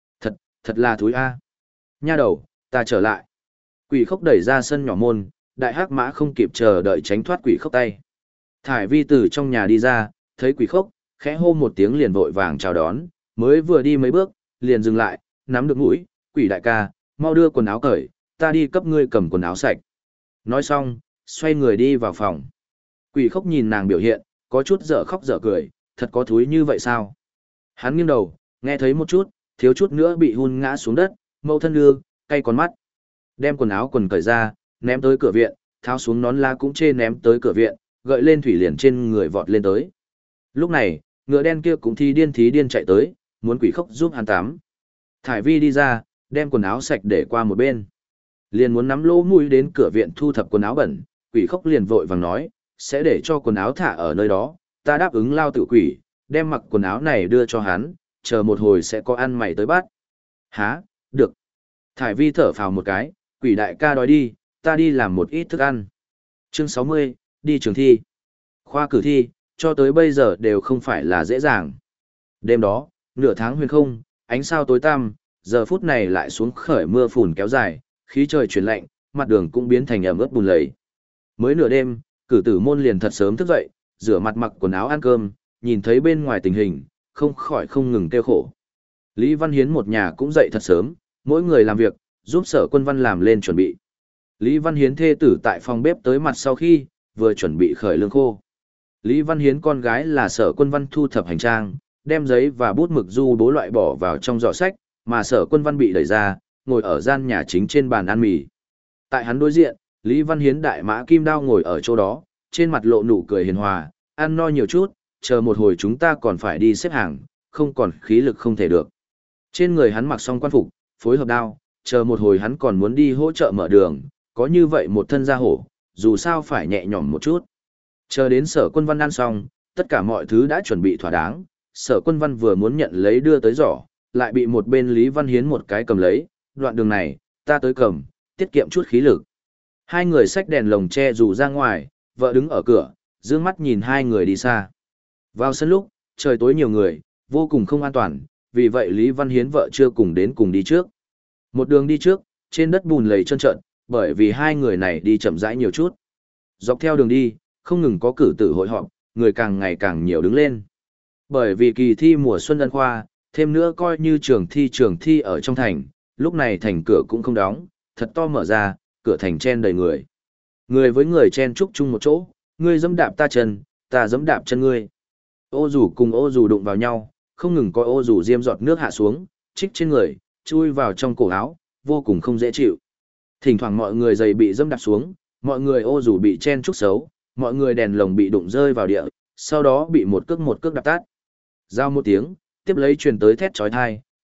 Thật là thúi a. Nha đầu, ta trở lại. Quỷ khóc đẩy ra sân nhỏ môn, đại hắc mã không kịp chờ đợi tránh thoát quỷ khóc tay. Thải vi từ trong nhà đi ra, thấy quỷ khóc, khẽ hô một tiếng liền vội vàng chào đón, mới vừa đi mấy bước, liền dừng lại, nắm được mũi, quỷ đại ca, mau đưa quần áo cởi, ta đi cấp ngươi cầm quần áo sạch. Nói xong, xoay người đi vào phòng. Quỷ khóc nhìn nàng biểu hiện, có chút dở khóc dở cười, thật có thúi như vậy sao? Hắn nghiêng đầu, nghe thấy một chút, thiếu chút nữa bị hun ngã xuống đất, mâu thân đưa, cay con mắt. Đem quần áo quần cởi ra, ném tới cửa viện, tháo xuống nón lá cũng chê ném tới cửa viện, gợi lên thủy liền trên người vọt lên tới. Lúc này, ngựa đen kia cũng thi điên chạy tới, muốn quỷ khóc giúp hắn tắm. Thải vi đi ra, đem quần áo sạch để qua một bên. Liền muốn nắm lỗ mũi đến cửa viện thu thập quần áo bẩn, quỷ khóc liền vội vàng nói, sẽ để cho quần áo thả ở nơi đó, ta đáp ứng lao tự quỷ, đem mặc quần áo này đưa cho hắn, chờ một hồi sẽ có ăn mày tới bắt. Hả, được. Thải vi thở phào một cái, quỷ đại ca đói đi, ta đi làm một ít thức ăn. Chương 60, đi trường thi. Khoa cử thi, cho tới bây giờ đều không phải là dễ dàng. Đêm đó, nửa tháng huyền không, ánh sao tối tăm, giờ phút này lại xuống khởi mưa phùn kéo dài, khí trời chuyển lạnh, mặt đường cũng biến thành ẩm ướt bùn lầy. Mới nửa đêm, cử tử môn liền thật sớm thức dậy, rửa mặt mặc quần áo ăn cơm, nhìn thấy bên ngoài tình hình, không khỏi không ngừng kêu khổ. Lý Văn Hiến một nhà cũng dậy thật sớm, mỗi người làm việc, giúp Sở Quân Văn làm lên chuẩn bị. Lý Văn Hiến thê tử tại phòng bếp tới mặt sau khi, vừa chuẩn bị khởi lương khô. Lý Văn Hiến con gái là Sở Quân Văn thu thập hành trang, đem giấy và bút mực du bố loại bỏ vào trong giỏ sách, mà Sở Quân Văn bị đẩy ra, ngồi ở gian nhà chính trên bàn ăn mì. Tại hắn đối diện, Lý Văn Hiến đại mã kim đao ngồi ở chỗ đó, trên mặt lộ nụ cười hiền hòa, ăn no nhiều chút, chờ một hồi chúng ta còn phải đi xếp hàng, không còn khí lực không thể được. Trên người hắn mặc xong quan phục, phối hợp đao, chờ một hồi hắn còn muốn đi hỗ trợ mở đường, có như vậy một thân gia hổ, dù sao phải nhẹ nhõm một chút. Chờ đến Sở Quân Văn ăn xong, tất cả mọi thứ đã chuẩn bị thỏa đáng, Sở Quân Văn vừa muốn nhận lấy đưa tới giỏ, lại bị một bên Lý Văn Hiến một cái cầm lấy, đoạn đường này, ta tới cầm, tiết kiệm chút khí lực. Hai người xách đèn lồng che dù ra ngoài, vợ đứng ở cửa, dương mắt nhìn hai người đi xa. Vào sân lúc, trời tối nhiều người, vô cùng không an toàn, vì vậy Lý Văn Hiến vợ chưa cùng đến cùng đi trước. Một đường đi trước, trên đất bùn lầy trơn trợn, bởi vì hai người này đi chậm rãi nhiều chút. Dọc theo đường đi, không ngừng có cử tử hội họp, người càng ngày càng nhiều đứng lên. Bởi vì kỳ thi mùa xuân ân khoa, thêm nữa coi như trường thi ở trong thành, lúc này thành cửa cũng không đóng, thật to mở ra, cửa thành chen đầy người. Người với người chen chúc chung một chỗ, ngươi giẫm đạp ta chân, ta giẫm đạp chân ngươi. Ô dù cùng ô dù đụng vào nhau, không ngừng có ô dù diêm giọt nước hạ xuống, trích trên người, chui vào trong cổ áo, vô cùng không dễ chịu. Thỉnh thoảng mọi người giày bị giẫm đạp xuống, mọi người ô dù bị chen chúc xấu, mọi người đèn lồng bị đụng rơi vào địa, sau đó bị một cước đạp tát. Giao một tiếng, tiếp lấy truyền tới thét chói tai,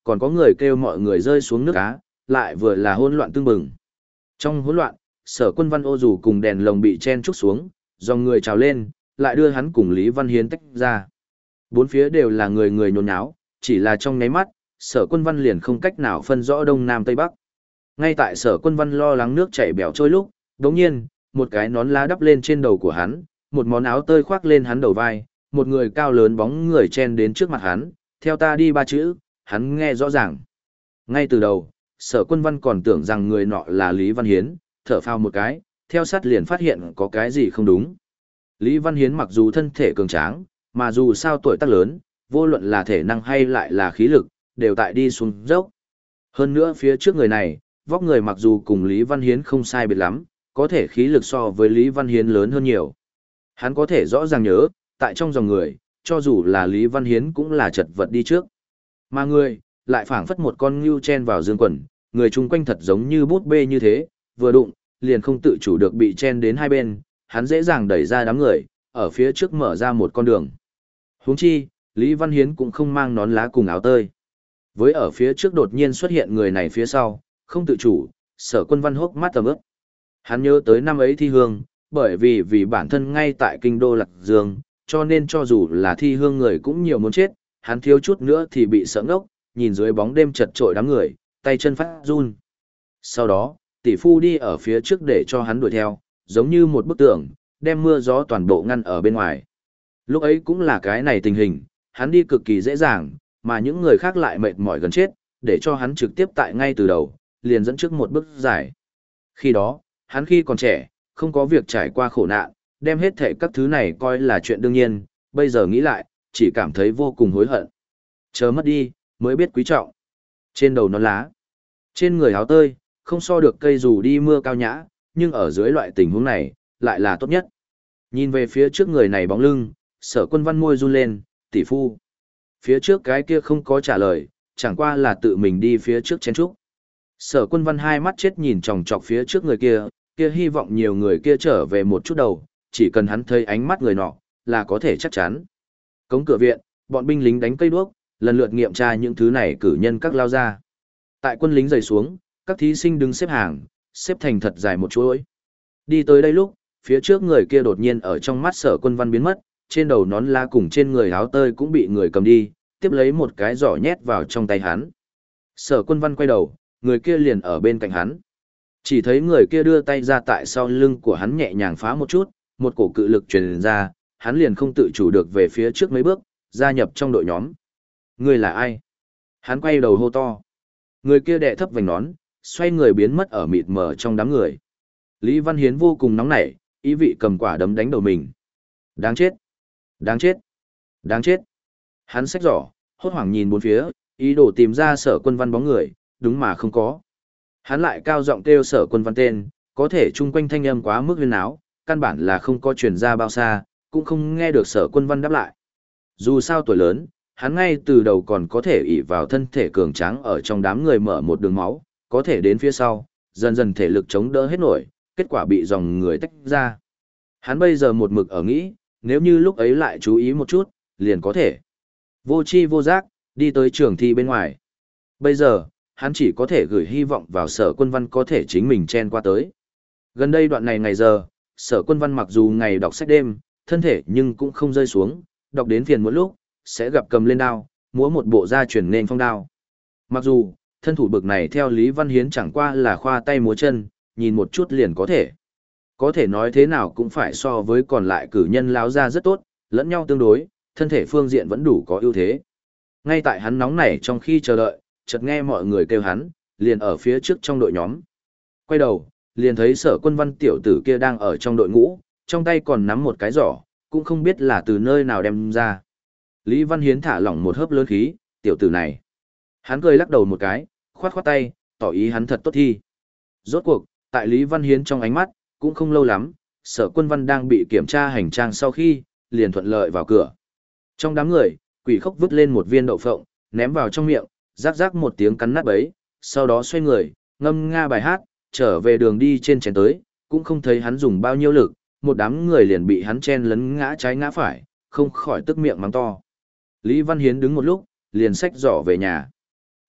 còn có người kêu mọi người rơi xuống nước cá, lại vừa là hỗn loạn tương bừng. Trong hỗn loạn, Sở Quân Văn ô dù cùng đèn lồng bị chen trúc xuống, dòng người trào lên, lại đưa hắn cùng Lý Văn Hiến tách ra. Bốn phía đều là người người nhốn nháo, chỉ là trong nháy mắt, Sở Quân Văn liền không cách nào phân rõ đông nam tây bắc. Ngay tại Sở Quân Văn lo lắng nước chảy bèo trôi lúc, đột nhiên, một cái nón lá đắp lên trên đầu của hắn, một món áo tơi khoác lên hắn đầu vai, một người cao lớn bóng người chen đến trước mặt hắn, theo ta đi ba chữ, hắn nghe rõ ràng. Ngay từ đầu, Sở Quân Văn còn tưởng rằng người nọ là Lý Văn Hiến, thở phào một cái, theo sát liền phát hiện có cái gì không đúng. Lý Văn Hiến mặc dù thân thể cường tráng, mà dù sao tuổi tác lớn, vô luận là thể năng hay lại là khí lực, đều tại đi xuống dốc. Hơn nữa phía trước người này, vóc người mặc dù cùng Lý Văn Hiến không sai biệt lắm, có thể khí lực so với Lý Văn Hiến lớn hơn nhiều. Hắn có thể rõ ràng nhớ, tại trong dòng người, cho dù là Lý Văn Hiến cũng là chật vật đi trước. Mà người, lại phảng phất một con ngưu chen vào dương quần, người chung quanh thật giống như bút bê như thế, vừa đụng, liền không tự chủ được bị chen đến hai bên, hắn dễ dàng đẩy ra đám người, ở phía trước mở ra một con đường. Huống chi, Lý Văn Hiến cũng không mang nón lá cùng áo tơi. Với ở phía trước đột nhiên xuất hiện người này phía sau, không tự chủ, Sở Quân Văn hốc mắt tầm ướp. Hắn nhớ tới năm ấy thi hương, bởi vì bản thân ngay tại kinh đô Lạc Dương, cho nên cho dù là thi hương người cũng nhiều muốn chết, hắn thiếu chút nữa thì bị sợ ngốc, nhìn dưới bóng đêm chật trội đám người, tay chân phát run. Sau đó, tỷ phu đi ở phía trước để cho hắn đuổi theo, giống như một bức tường, đem mưa gió toàn bộ ngăn ở bên ngoài. Lúc ấy cũng là cái này tình hình, hắn đi cực kỳ dễ dàng, mà những người khác lại mệt mỏi gần chết, để cho hắn trực tiếp tại ngay từ đầu, liền dẫn trước một bước giải. Khi đó, hắn khi còn trẻ, không có việc trải qua khổ nạn, đem hết thảy các thứ này coi là chuyện đương nhiên, bây giờ nghĩ lại, chỉ cảm thấy vô cùng hối hận. Chờ mất đi, mới biết quý trọng. Trên đầu nón lá, trên người áo tơi, không so được cây dù đi mưa cao nhã, nhưng ở dưới loại tình huống này, lại là tốt nhất. Nhìn về phía trước người này bóng lưng, Sở Quân Văn môi run lên, tỷ phu. Phía trước cái kia không có trả lời, chẳng qua là tự mình đi phía trước chen trúc. Sở Quân Văn hai mắt chết nhìn chòng chọc phía trước người kia hy vọng nhiều người kia trở về một chút đầu, chỉ cần hắn thấy ánh mắt người nọ, là có thể chắc chắn. Cống cửa viện, bọn binh lính đánh cây đuốc, lần lượt nghiệm tra những thứ này cử nhân các lao ra. Tại quân lính rời xuống, các thí sinh đứng xếp hàng, xếp thành thật dài một chuỗi. Đi tới đây lúc, phía trước người kia đột nhiên ở trong mắt Sở Quân Văn biến mất, trên đầu nón lá cùng trên người áo tơi cũng bị người cầm đi, tiếp lấy một cái giỏ nhét vào trong tay hắn. Sở Quân Văn quay đầu, người kia liền ở bên cạnh hắn. Chỉ thấy người kia đưa tay ra tại sau lưng của hắn nhẹ nhàng phá một chút, một cổ cự lực truyền ra, hắn liền không tự chủ được về phía trước mấy bước, gia nhập trong đội nhóm. Người là ai? Hắn quay đầu hô to. Người kia đệ thấp vành nón, xoay người biến mất ở mịt mờ trong đám người. Lý Văn Hiến vô cùng nóng nảy, ý vị cầm quả đấm đánh đầu mình. Đáng chết! Đáng chết! Đáng chết! Hắn xách giỏ, hốt hoảng nhìn bốn phía, ý đồ tìm ra Sở Quân Văn bóng người, đúng mà không có. Hắn lại cao giọng kêu Sở Quân Văn tên, có thể chung quanh thanh âm quá mức huyên áo, căn bản là không có truyền ra bao xa, cũng không nghe được Sở Quân Văn đáp lại. Dù sao tuổi lớn, hắn ngay từ đầu còn có thể ỷ vào thân thể cường tráng ở trong đám người mở một đường máu, có thể đến phía sau, dần dần thể lực chống đỡ hết nổi, kết quả bị dòng người tách ra. Hắn bây giờ một mực ở nghĩ, nếu như lúc ấy lại chú ý một chút, liền có thể vô chi vô giác, đi tới trường thi bên ngoài. Bây giờ, hắn chỉ có thể gửi hy vọng vào Sở Quân Văn có thể chính mình chen qua tới. Gần đây đoạn này ngày giờ, Sở Quân Văn mặc dù ngày đọc sách đêm, thân thể nhưng cũng không rơi xuống, đọc đến phiền một lúc, sẽ gặp cầm lên đao, múa một bộ gia truyền nên phong đao. Mặc dù, thân thủ bực này theo Lý Văn Hiến chẳng qua là khoa tay múa chân, nhìn một chút liền có thể. Có thể nói thế nào cũng phải so với còn lại cử nhân láo ra rất tốt, lẫn nhau tương đối, thân thể phương diện vẫn đủ có ưu thế. Ngay tại hắn nóng nảy trong khi chờ đợi, chợt nghe mọi người kêu hắn, liền ở phía trước trong đội nhóm. Quay đầu, liền thấy Sở Quân Văn tiểu tử kia đang ở trong đội ngũ, trong tay còn nắm một cái giỏ, cũng không biết là từ nơi nào đem ra. Lý Văn Hiến thả lỏng một hớp lớn khí, tiểu tử này. Hắn cười lắc đầu một cái, khoát khoát tay, tỏ ý hắn thật tốt thi. Rốt cuộc, tại Lý Văn Hiến trong ánh mắt, cũng không lâu lắm, Sở Quân Văn đang bị kiểm tra hành trang sau khi, liền thuận lợi vào cửa. Trong đám người, Quỷ Khốc vứt lên một viên đậu phộng, ném vào trong miệng, rắc rắc một tiếng cắn nát bấy, sau đó xoay người, ngâm nga bài hát, trở về đường đi trên chén tới, cũng không thấy hắn dùng bao nhiêu lực, một đám người liền bị hắn chen lấn ngã trái ngã phải, không khỏi tức miệng mắng to. Lý Văn Hiến đứng một lúc, liền xách giỏ về nhà.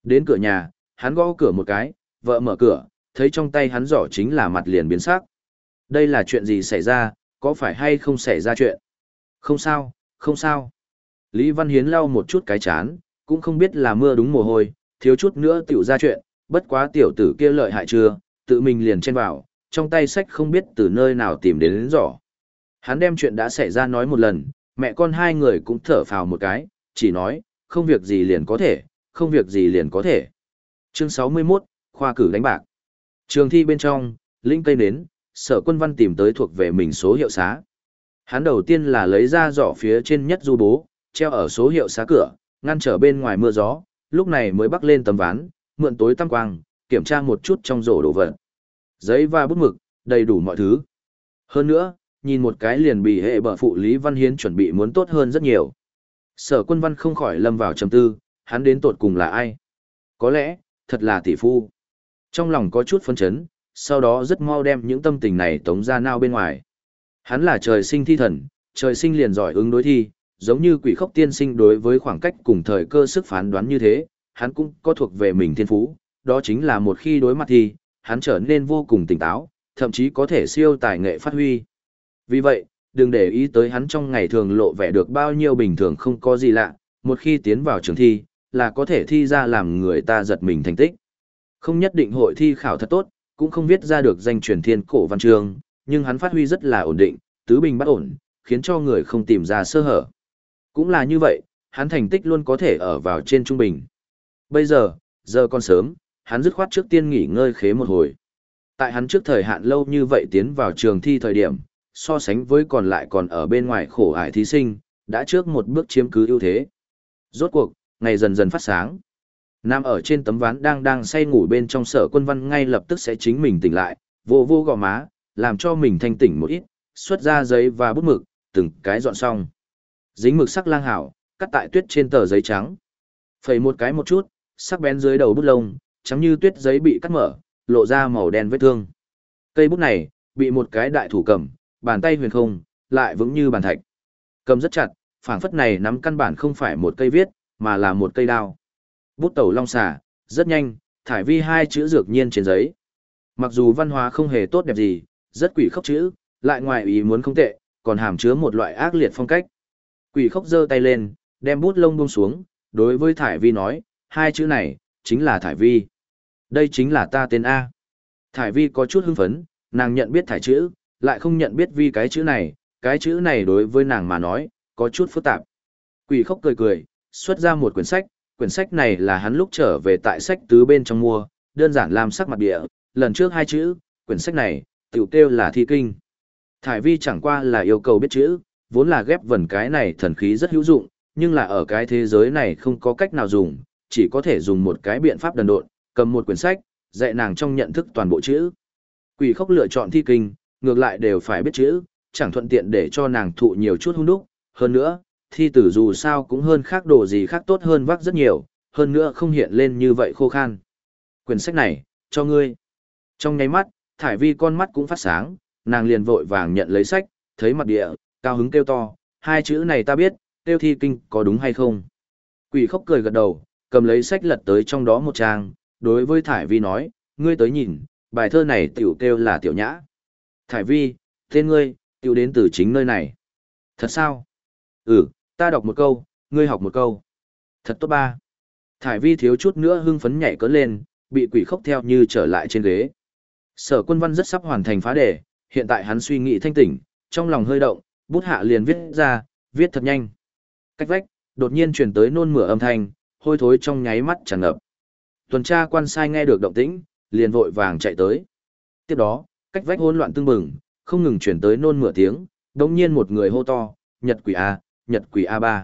Đến cửa nhà, hắn gõ cửa một cái, vợ mở cửa, thấy trong tay hắn giỏ chính là mặt liền biến sắc. Đây là chuyện gì xảy ra, có phải hay không xảy ra chuyện? Không sao, không sao. Lý Văn Hiến lau một chút cái chán, cũng không biết là mưa đúng mồ hôi, thiếu chút nữa tiểu ra chuyện, bất quá tiểu tử kia lợi hại chưa, tự mình liền chen vào, trong tay sách không biết từ nơi nào tìm đến giỏ. Hắn đem chuyện đã xảy ra nói một lần, mẹ con hai người cũng thở phào một cái, chỉ nói, không việc gì liền có thể, không việc gì liền có thể. Chương 61, khoa cử đánh bạc. Trường thi bên trong, linh cây nến, Sở Quân Văn tìm tới thuộc về mình số hiệu xá. Hắn đầu tiên là lấy ra giỏ phía trên nhất du bố, treo ở số hiệu xá cửa, ngăn trở bên ngoài mưa gió, lúc này mới bắc lên tấm ván, mượn tối tăm quang, kiểm tra một chút trong rổ đồ vật. Giấy và bút mực, đầy đủ mọi thứ. Hơn nữa, nhìn một cái liền bị hệ bợ phụ Lý Văn Hiến chuẩn bị muốn tốt hơn rất nhiều. Sở Quân Văn không khỏi lâm vào trầm tư, hắn đến tột cùng là ai? Có lẽ, thật là tỷ phu. Trong lòng có chút phấn chấn, sau đó rất mau đem những tâm tình này tống ra nao bên ngoài. Hắn là trời sinh thi thần, trời sinh liền giỏi ứng đối thi, giống như Quỷ Khốc tiên sinh đối với khoảng cách cùng thời cơ sức phán đoán như thế, hắn cũng có thuộc về mình thiên phú, đó chính là một khi đối mặt thì, hắn trở nên vô cùng tỉnh táo, thậm chí có thể siêu tài nghệ phát huy. Vì vậy, đừng để ý tới hắn trong ngày thường lộ vẻ được bao nhiêu bình thường không có gì lạ, một khi tiến vào trường thi, là có thể thi ra làm người ta giật mình thành tích. Không nhất định hội thi khảo thật tốt, cũng không viết ra được danh truyền thiên cổ văn chương, nhưng hắn phát huy rất là ổn định, tứ bình bắt ổn, khiến cho người không tìm ra sơ hở. Cũng là như vậy, hắn thành tích luôn có thể ở vào trên trung bình. Bây giờ, giờ còn sớm, hắn dứt khoát trước tiên nghỉ ngơi khế một hồi. Tại hắn trước thời hạn lâu như vậy tiến vào trường thi thời điểm, so sánh với còn lại còn ở bên ngoài khổ ải thí sinh, đã trước một bước chiếm cứ ưu thế. Rốt cuộc, ngày dần dần phát sáng. Nam ở trên tấm ván đang say ngủ bên trong Sở Quân Văn ngay lập tức sẽ chính mình tỉnh lại, vô vô gò má, làm cho mình thanh tỉnh một ít, xuất ra giấy và bút mực, từng cái dọn xong. Dính mực sắc lang hảo, cắt tại tuyết trên tờ giấy trắng. Phẩy một cái một chút, sắc bén dưới đầu bút lông, trắng như tuyết giấy bị cắt mở, lộ ra màu đen vết thương. Cây bút này, bị một cái đại thủ cầm, bàn tay huyền không, lại vững như bàn thạch. Cầm rất chặt, phảng phất này nắm căn bản không phải một cây viết, mà là một cây đao. Bút tẩu long xà, rất nhanh, thải vi hai chữ dược nhiên trên giấy. Mặc dù văn hóa không hề tốt đẹp gì, rất quỷ khốc chữ, lại ngoài ý muốn không tệ, còn hàm chứa một loại ác liệt phong cách. Quỷ khốc giơ tay lên, đem bút lông buông xuống, đối với thải vi nói, hai chữ này, chính là thải vi. Đây chính là ta tên A. Thải vi có chút hưng phấn, nàng nhận biết thải chữ, lại không nhận biết vi cái chữ này đối với nàng mà nói, có chút phức tạp. Quỷ khốc cười cười, xuất ra một quyển sách này là hắn lúc trở về tại sách tứ bên trong mua, đơn giản làm sắc mặt địa, lần trước hai chữ, quyển sách này, tiểu kêu là thi kinh. Thải vi chẳng qua là yêu cầu biết chữ, vốn là ghép vần cái này thần khí rất hữu dụng, nhưng là ở cái thế giới này không có cách nào dùng, chỉ có thể dùng một cái biện pháp đần độn, cầm một quyển sách, dạy nàng trong nhận thức toàn bộ chữ. Quỷ khốc lựa chọn thi kinh, ngược lại đều phải biết chữ, chẳng thuận tiện để cho nàng thụ nhiều chút hung đúc, hơn nữa, thi tử dù sao cũng hơn khác đồ gì khác tốt hơn vác rất nhiều, hơn nữa không hiện lên như vậy khô khan. Quyển sách này, cho ngươi. Trong nháy mắt, thải vi con mắt cũng phát sáng, nàng liền vội vàng nhận lấy sách, thấy mặt địa, cao hứng kêu to, hai chữ này ta biết, kêu thi kinh có đúng hay không? Quỷ khốc cười gật đầu, cầm lấy sách lật tới trong đó một trang, đối với thải vi nói, ngươi tới nhìn, bài thơ này tiểu kêu là tiểu nhã. Thải vi, tên ngươi, tiểu đến từ chính nơi này. Thật sao? Ừ, ta đọc một câu, ngươi học một câu. Thật tốt ba. Thải vi thiếu chút nữa hưng phấn nhảy cỡ lên, bị quỷ khốc theo như trở lại trên ghế. Sở Quân Văn rất sắp hoàn thành phá đề, hiện tại hắn suy nghĩ thanh tỉnh, trong lòng hơi động, bút hạ liền viết ra, viết thật nhanh. Cách vách, đột nhiên truyền tới nôn mửa âm thanh, hôi thối trong nháy mắt tràn ngập. Tuần tra quan sai nghe được động tĩnh, liền vội vàng chạy tới. Tiếp đó, cách vách hỗn loạn tưng bừng, không ngừng truyền tới nôn mửa tiếng, đột nhiên một người hô to, Nhật quỷ A, Nhật quỷ A3.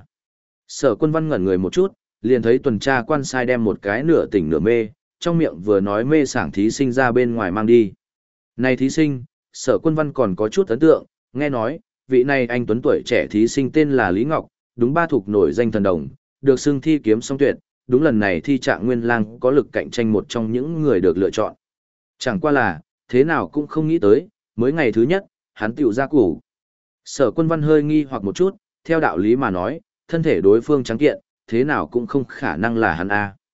Sở Quân Văn ngẩn người một chút, liền thấy tuần tra quan sai đem một cái nửa tỉnh nửa mê, trong miệng vừa nói mê sảng thí sinh ra bên ngoài mang đi. Này thí sinh, Sở Quân Văn còn có chút ấn tượng, nghe nói, vị này anh tuấn tuổi trẻ thí sinh tên là Lý Ngọc, đúng ba thuộc nổi danh thần đồng, được xưng thi kiếm song tuyệt, đúng lần này thi trạng nguyên lang có lực cạnh tranh một trong những người được lựa chọn. Chẳng qua là, thế nào cũng không nghĩ tới, mới ngày thứ nhất, hắn tiểu ra củ. Sở Quân Văn hơi nghi hoặc một chút, theo đạo lý mà nói, thân thể đối phương trắng kiện, thế nào cũng không khả năng là hắn A.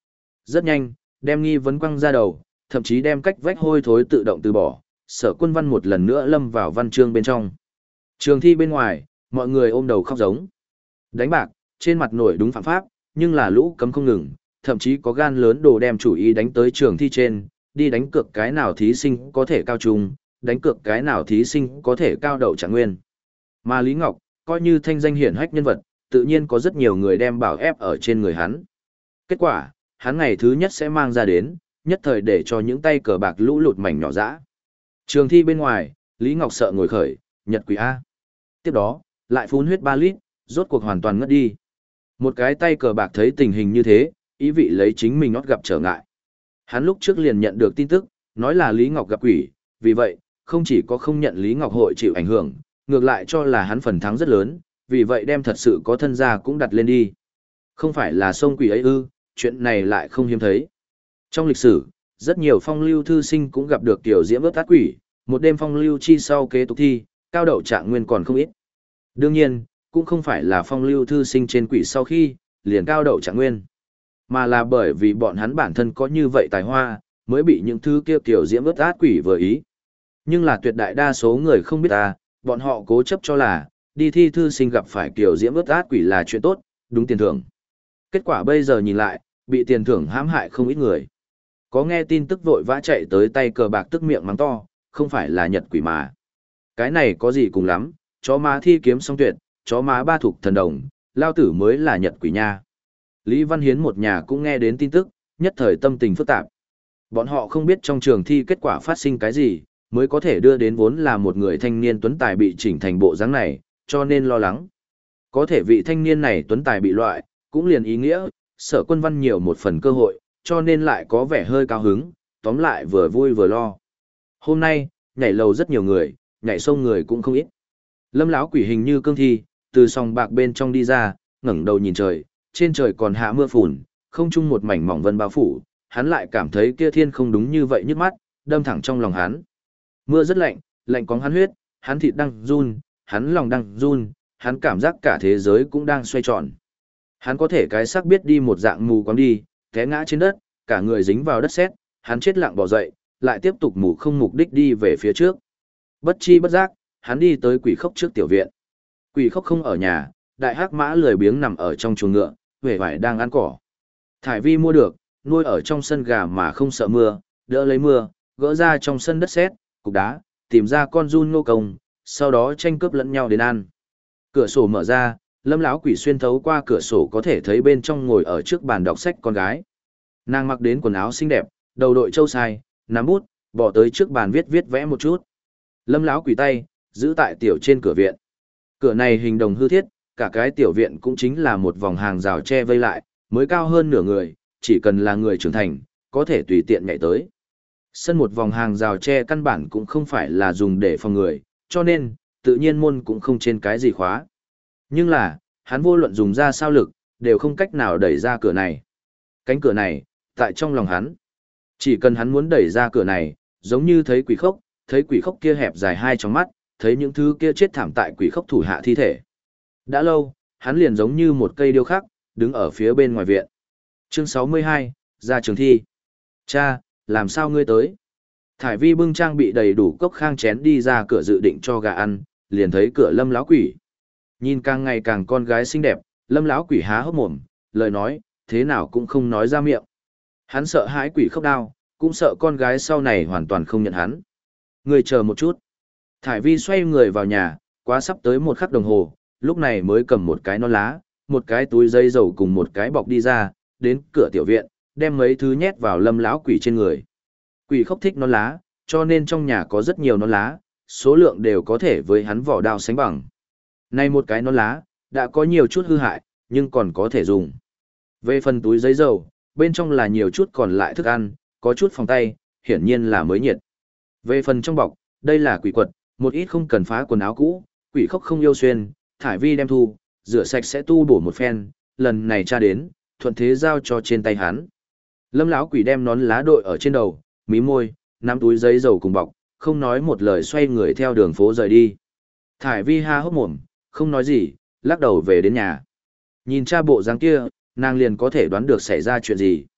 Rất nhanh, đem nghi vấn quăng ra đầu, thậm chí đem cách vách hôi thối tự động từ bỏ, Sở Quân Văn một lần nữa lâm vào văn chương bên trong. Trường thi bên ngoài, mọi người ôm đầu khóc giống. Đánh bạc, trên mặt nổi đúng phạm pháp, nhưng là lũ cấm không ngừng, thậm chí có gan lớn đồ đem chủ ý đánh tới trường thi trên, đi đánh cược cái nào thí sinh có thể cao trung, đánh cược cái nào thí sinh có thể cao đậu trạng nguyên. Mà Lý Ngọc, coi như thanh danh hiển hách nhân vật, tự nhiên có rất nhiều người đem bảo ép ở trên người hắn. Kết quả, hắn ngày thứ nhất sẽ mang ra đến, nhất thời để cho những tay cờ bạc lũ lụt mảnh nhỏ dã. Trường thi bên ngoài, Lý Ngọc sợ ngồi khởi, Nhật quỷ A. Tiếp đó, lại phun huyết 3 lít, rốt cuộc hoàn toàn ngất đi. Một cái tay cờ bạc thấy tình hình như thế, ý vị lấy chính mình nót gặp trở ngại. Hắn lúc trước liền nhận được tin tức, nói là Lý Ngọc gặp quỷ, vì vậy, không chỉ có không nhận Lý Ngọc hội chịu ảnh hưởng, ngược lại cho là hắn phần thắng rất lớn, vì vậy đem thật sự có thân gia cũng đặt lên đi. Không phải là sông quỷ ấy ư, chuyện này lại không hiếm thấy. Trong lịch sử, rất nhiều phong lưu thư sinh cũng gặp được tiểu diễm ướt át quỷ, một đêm phong lưu chi sau kế tục thi, cao đậu trạng nguyên còn không ít. Đương nhiên, cũng không phải là phong lưu thư sinh trên quỷ sau khi, liền cao đậu trạng nguyên. Mà là bởi vì bọn hắn bản thân có như vậy tài hoa, mới bị những thứ kia kiểu diễm ướt át quỷ vừa ý. Nhưng là tuyệt đại đa số người không biết ta, bọn họ cố chấp cho là, đi thi thư sinh gặp phải kiểu diễm ướt át quỷ là chuyện tốt, đúng tiền thưởng. Kết quả bây giờ nhìn lại, bị tiền thưởng hãm hại không ít người. Có nghe tin tức vội vã chạy tới tay cờ bạc tức miệng mắng to, không phải là nhật quỷ mà. Cái này có gì cùng lắm, chó má thi kiếm song tuyệt, chó má ba thục thần đồng, lao tử mới là nhật quỷ nha. Lý Văn Hiến một nhà cũng nghe đến tin tức, nhất thời tâm tình phức tạp. Bọn họ không biết trong trường thi kết quả phát sinh cái gì, mới có thể đưa đến vốn là một người thanh niên tuấn tài bị chỉnh thành bộ dáng này, cho nên lo lắng. Có thể vị thanh niên này tuấn tài bị loại, cũng liền ý nghĩa, Sở Quân Văn nhiều một phần cơ hội, cho nên lại có vẻ hơi cao hứng, tóm lại vừa vui vừa lo. Hôm nay, nhảy lầu rất nhiều người, nhảy sông người cũng không ít. Lâm lão quỷ hình như cương thi, từ sòng bạc bên trong đi ra, ngẩng đầu nhìn trời, trên trời còn hạ mưa phùn, không trung một mảnh mỏng vân bao phủ, hắn lại cảm thấy kia thiên không đúng như vậy nhức mắt, đâm thẳng trong lòng hắn. Mưa rất lạnh, lạnh cóng hắn huyết, hắn thịt đang run, hắn lòng đang run, hắn cảm giác cả thế giới cũng đang xoay tròn. Hắn có thể cái xác biết đi một dạng mù quáng đi, té ngã trên đất, cả người dính vào đất sét, hắn chết lặng bò dậy, lại tiếp tục mù không mục đích đi về phía trước. Bất chi bất giác, hắn đi tới quỷ khốc trước tiểu viện. Quỷ khốc không ở nhà, đại hắc mã lười biếng nằm ở trong chuồng ngựa, huệ vải đang ăn cỏ. Thải Vi mua được, nuôi ở trong sân gà mà không sợ mưa, đỡ lấy mưa, gỡ ra trong sân đất sét, cục đá, tìm ra con giun nô công, sau đó tranh cướp lẫn nhau đến ăn. Cửa sổ mở ra, Lâm lão quỷ xuyên thấu qua cửa sổ có thể thấy bên trong ngồi ở trước bàn đọc sách con gái. Nàng mặc đến quần áo xinh đẹp, đầu đội châu sai, nắm bút, bỏ tới trước bàn viết viết vẽ một chút. Lâm lão quỷ tay giữ tại tiểu trên cửa viện. Cửa này hình đồng hư thiết, cả cái tiểu viện cũng chính là một vòng hàng rào che vây lại, mới cao hơn nửa người, chỉ cần là người trưởng thành, có thể tùy tiện nhảy tới. Sân một vòng hàng rào che căn bản cũng không phải là dùng để phòng người, cho nên, tự nhiên môn cũng không trên cái gì khóa. Nhưng là, hắn vô luận dùng ra sao lực, đều không cách nào đẩy ra cửa này. Cánh cửa này, tại trong lòng hắn. Chỉ cần hắn muốn đẩy ra cửa này, giống như thấy quỷ khốc kia hẹp dài hai trong mắt, thấy những thứ kia chết thảm tại quỷ khốc thủ hạ thi thể. Đã lâu, hắn liền giống như một cây điêu khắc, đứng ở phía bên ngoài viện. Chương 62, ra trường thi. Cha, làm sao ngươi tới? Thải Vi bưng trang bị đầy đủ cốc khang chén đi ra cửa dự định cho gà ăn, liền thấy cửa Lâm lão quỷ. Nhìn càng ngày càng con gái xinh đẹp, Lâm lão quỷ há hốc mồm, lời nói, thế nào cũng không nói ra miệng. Hắn sợ hãi quỷ khốc đau, cũng sợ con gái sau này hoàn toàn không nhận hắn. Ngươi chờ một chút. Thải Vi xoay người vào nhà, quá sắp tới một khắc đồng hồ, lúc này mới cầm một cái nón lá, một cái túi giấy dầu cùng một cái bọc đi ra, đến cửa tiểu viện, đem mấy thứ nhét vào Lâm lão quỷ trên người. Quỷ khốc thích nón lá, cho nên trong nhà có rất nhiều nón lá, số lượng đều có thể với hắn vỏ đao sánh bằng. Nay một cái nón lá, đã có nhiều chút hư hại, nhưng còn có thể dùng. Về phần túi giấy dầu, bên trong là nhiều chút còn lại thức ăn, có chút phòng tay, hiển nhiên là mới nhiệt. Về phần trong bọc, đây là quỷ quật, một ít không cần phá quần áo cũ, quỷ khốc không yêu xuyên, Thải Vi đem thu, rửa sạch sẽ tu bổ một phen, lần này cha đến, thuận thế giao cho trên tay hắn. Lâm lão quỷ đem nón lá đội ở trên đầu, mí môi, nắm túi giấy dầu cùng bọc, không nói một lời xoay người theo đường phố rời đi. Thải Vi ha hốc mồm, không nói gì, lắc đầu về đến nhà. Nhìn cha bộ dáng kia, nàng liền có thể đoán được xảy ra chuyện gì.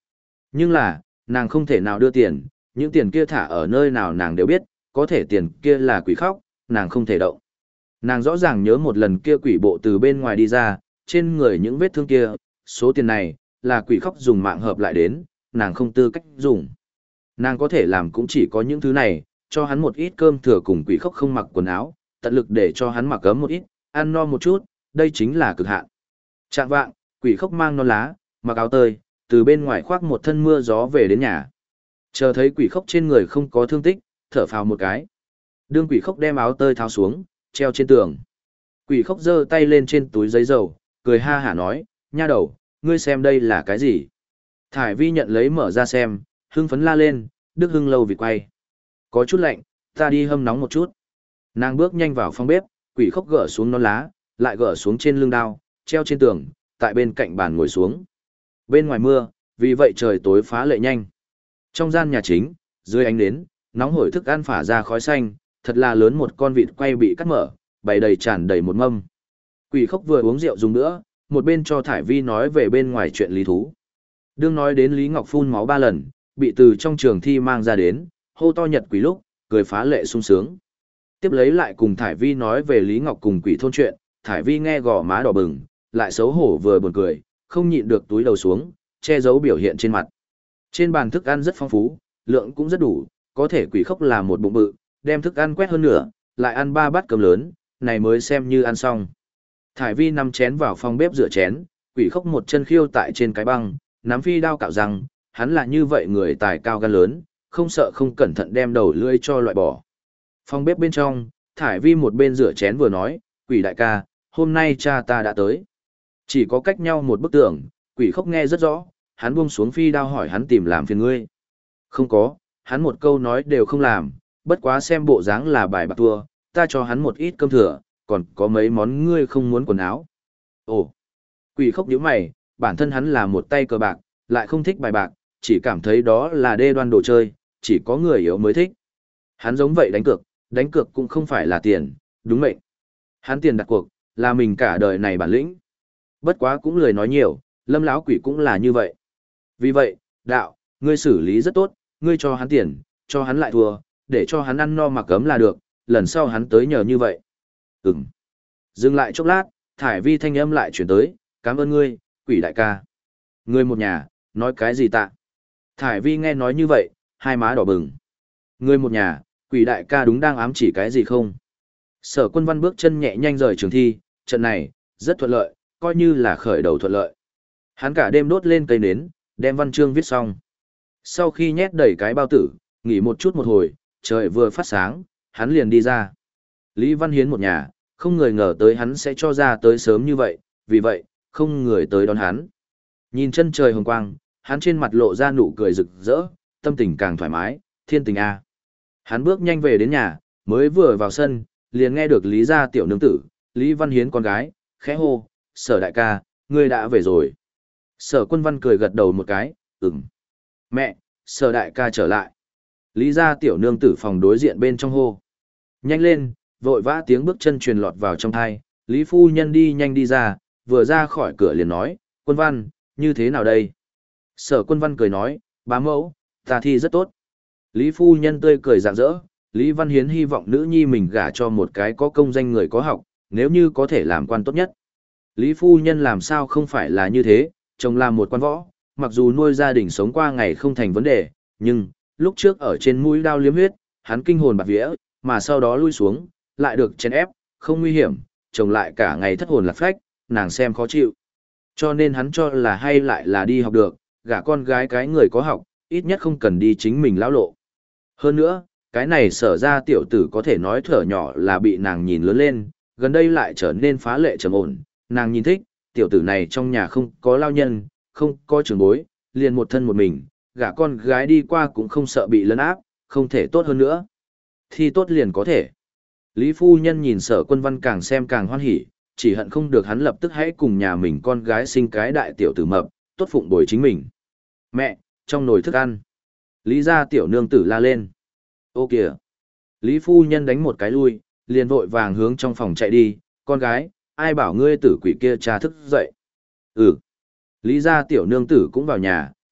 Nhưng là, nàng không thể nào đưa tiền, những tiền kia thả ở nơi nào nàng đều biết, có thể tiền kia là quỷ khóc, nàng không thể động. Nàng rõ ràng nhớ một lần kia quỷ bộ từ bên ngoài đi ra, trên người những vết thương kia, số tiền này, là quỷ khóc dùng mạng hợp lại đến, nàng không tư cách dùng. Nàng có thể làm cũng chỉ có những thứ này, cho hắn một ít cơm thừa cùng quỷ khóc không mặc quần áo, tận lực để cho hắn mặc ấm một ít, ăn no một chút, đây chính là cực hạn. Trạng vạng, quỷ khóc mang non lá, mặc áo tơi, từ bên ngoài khoác một thân mưa gió về đến nhà. Chờ thấy quỷ khóc trên người không có thương tích, thở phào một cái. Đương quỷ khóc đem áo tơi tháo xuống, treo trên tường. Quỷ khóc giơ tay lên trên túi giấy dầu, cười ha hả nói, nha đầu, ngươi xem đây là cái gì? Thải vi nhận lấy mở ra xem, hưng phấn la lên, Đức Hưng lâu vịt quay. Có chút lạnh, ta đi hâm nóng một chút. Nàng bước nhanh vào phòng bếp, quỷ khóc gỡ xuống non lá, lại gỡ xuống trên lưng đao, treo trên tường, tại bên cạnh bàn ngồi xuống. Bên ngoài mưa, vì vậy trời tối phá lệ nhanh. Trong gian nhà chính, dưới ánh nến, nóng hổi thức ăn phả ra khói xanh, thật là lớn một con vịt quay bị cắt mở, bày đầy tràn đầy một mâm. Quỷ khóc vừa uống rượu dùng nữa, một bên cho Thải Vi nói về bên ngoài chuyện lý thú. Đương nói đến Lý Ngọc phun máu 3 lần, bị từ trong trường thi mang ra đến, hô to nhật quỷ lúc, cười phá lệ sung sướng. Tiếp lấy lại cùng Thải Vi nói về Lý Ngọc cùng quỷ thôn chuyện, Thải Vi nghe gò má đỏ bừng, lại xấu hổ vừa buồn cười, không nhịn được túi đầu xuống, che giấu biểu hiện trên mặt. Trên bàn thức ăn rất phong phú, lượng cũng rất đủ, có thể quỷ khóc là một bụng bự, đem thức ăn quét hơn nửa, lại ăn 3 bát cơm lớn, này mới xem như ăn xong. Thải Vi nằm chén vào phòng bếp rửa chén, quỷ khóc một chân khiêu tại trên cái băng, nắm phi đao cạo răng, hắn là như vậy người tài cao gan lớn, không sợ không cẩn thận đem đầu lưỡi cho loại bỏ. Phòng bếp bên trong, Thải Vi một bên rửa chén vừa nói, quỷ đại ca, hôm nay cha ta đã tới. Chỉ có cách nhau một bức tường, quỷ khóc nghe rất rõ, hắn buông xuống phi đao hỏi hắn tìm làm phiền ngươi. Không có, hắn một câu nói đều không làm, bất quá xem bộ dáng là bài bạc thua, ta cho hắn một ít cơm thừa, còn có mấy món ngươi không muốn quần áo. Ồ, quỷ khóc nhíu mày, bản thân hắn là một tay cờ bạc, lại không thích bài bạc, chỉ cảm thấy đó là đê đoan đồ chơi, chỉ có người yếu mới thích. Hắn giống vậy đánh cược cũng không phải là tiền, đúng mệnh. Hắn tiền đặt cuộc, là mình cả đời này bản lĩnh. Bất quá cũng lười nói nhiều, Lâm lão quỷ cũng là như vậy. Vì vậy, đạo, ngươi xử lý rất tốt, ngươi cho hắn tiền, cho hắn lại thua, để cho hắn ăn no mặc ấm là được, lần sau hắn tới nhờ như vậy. Ừm. Dừng lại chốc lát, Thải Vi thanh âm lại chuyển tới, cảm ơn ngươi, quỷ đại ca. Ngươi một nhà, nói cái gì tạ? Thải Vi nghe nói như vậy, hai má đỏ bừng. Ngươi một nhà, quỷ đại ca đúng đang ám chỉ cái gì không? Sở Quân Văn bước chân nhẹ nhanh rời trường thi, trận này, rất thuận lợi, coi như là khởi đầu thuận lợi. Hắn cả đêm đốt lên cây nến, đem văn chương viết xong. Sau khi nhét đầy cái bao tử, nghỉ một chút một hồi, trời vừa phát sáng, hắn liền đi ra. Lý Văn Hiến một nhà, không người ngờ tới hắn sẽ cho ra tới sớm như vậy, vì vậy, không người tới đón hắn. Nhìn chân trời hồng quang, hắn trên mặt lộ ra nụ cười rực rỡ, tâm tình càng thoải mái, thiên tình a. Hắn bước nhanh về đến nhà, mới vừa vào sân, liền nghe được Lý gia tiểu nương tử, Lý Văn Hiến con gái, khẽ hô, Sở đại ca, ngươi đã về rồi. Sở Quân Văn cười gật đầu một cái, ừm. Mẹ, Sở đại ca trở lại. Lý gia tiểu nương tử phòng đối diện bên trong hô. Nhanh lên, vội vã tiếng bước chân truyền lọt vào trong thai, Lý phu nhân đi nhanh đi ra, vừa ra khỏi cửa liền nói, Quân Văn, như thế nào đây? Sở Quân Văn cười nói, bá mẫu, ta thi rất tốt. Lý phu nhân tươi cười rạng rỡ, Lý Văn Hiến hy vọng nữ nhi mình gả cho một cái có công danh người có học, nếu như có thể làm quan tốt nhất. Lý phu nhân làm sao không phải là như thế, chồng làm một quan võ, mặc dù nuôi gia đình sống qua ngày không thành vấn đề, nhưng, lúc trước ở trên mũi đao liếm huyết, hắn kinh hồn bạt vía, mà sau đó lui xuống, lại được chèn ép, không nguy hiểm, chồng lại cả ngày thất hồn lạc phách, nàng xem khó chịu. Cho nên hắn cho là hay lại là đi học được, gả con gái cái người có học, ít nhất không cần đi chính mình lão lộ. Hơn nữa, cái này Sở ra tiểu tử có thể nói thở nhỏ là bị nàng nhìn lớn lên, gần đây lại trở nên phá lệ trầm ổn, nàng nhìn thích, tiểu tử này trong nhà không có lao nhân, không có trưởng bối, liền một thân một mình, gả con gái đi qua cũng không sợ bị lấn áp, không thể tốt hơn nữa. Thi tốt liền có thể. Lý phu nhân nhìn Sở Quân Văn càng xem càng hoan hỉ, chỉ hận không được hắn lập tức hãy cùng nhà mình con gái sinh cái đại tiểu tử mập, tốt phụng bồi chính mình. Mẹ, trong nồi thức ăn. Lý gia tiểu nương tử la lên. Ô kìa. Lý phu nhân đánh một cái lui, liền vội vàng hướng trong phòng chạy đi, con gái, ai bảo ngươi tử quỷ kia cha thức dậy. Ừ. Lý gia tiểu nương tử cũng vào nhà,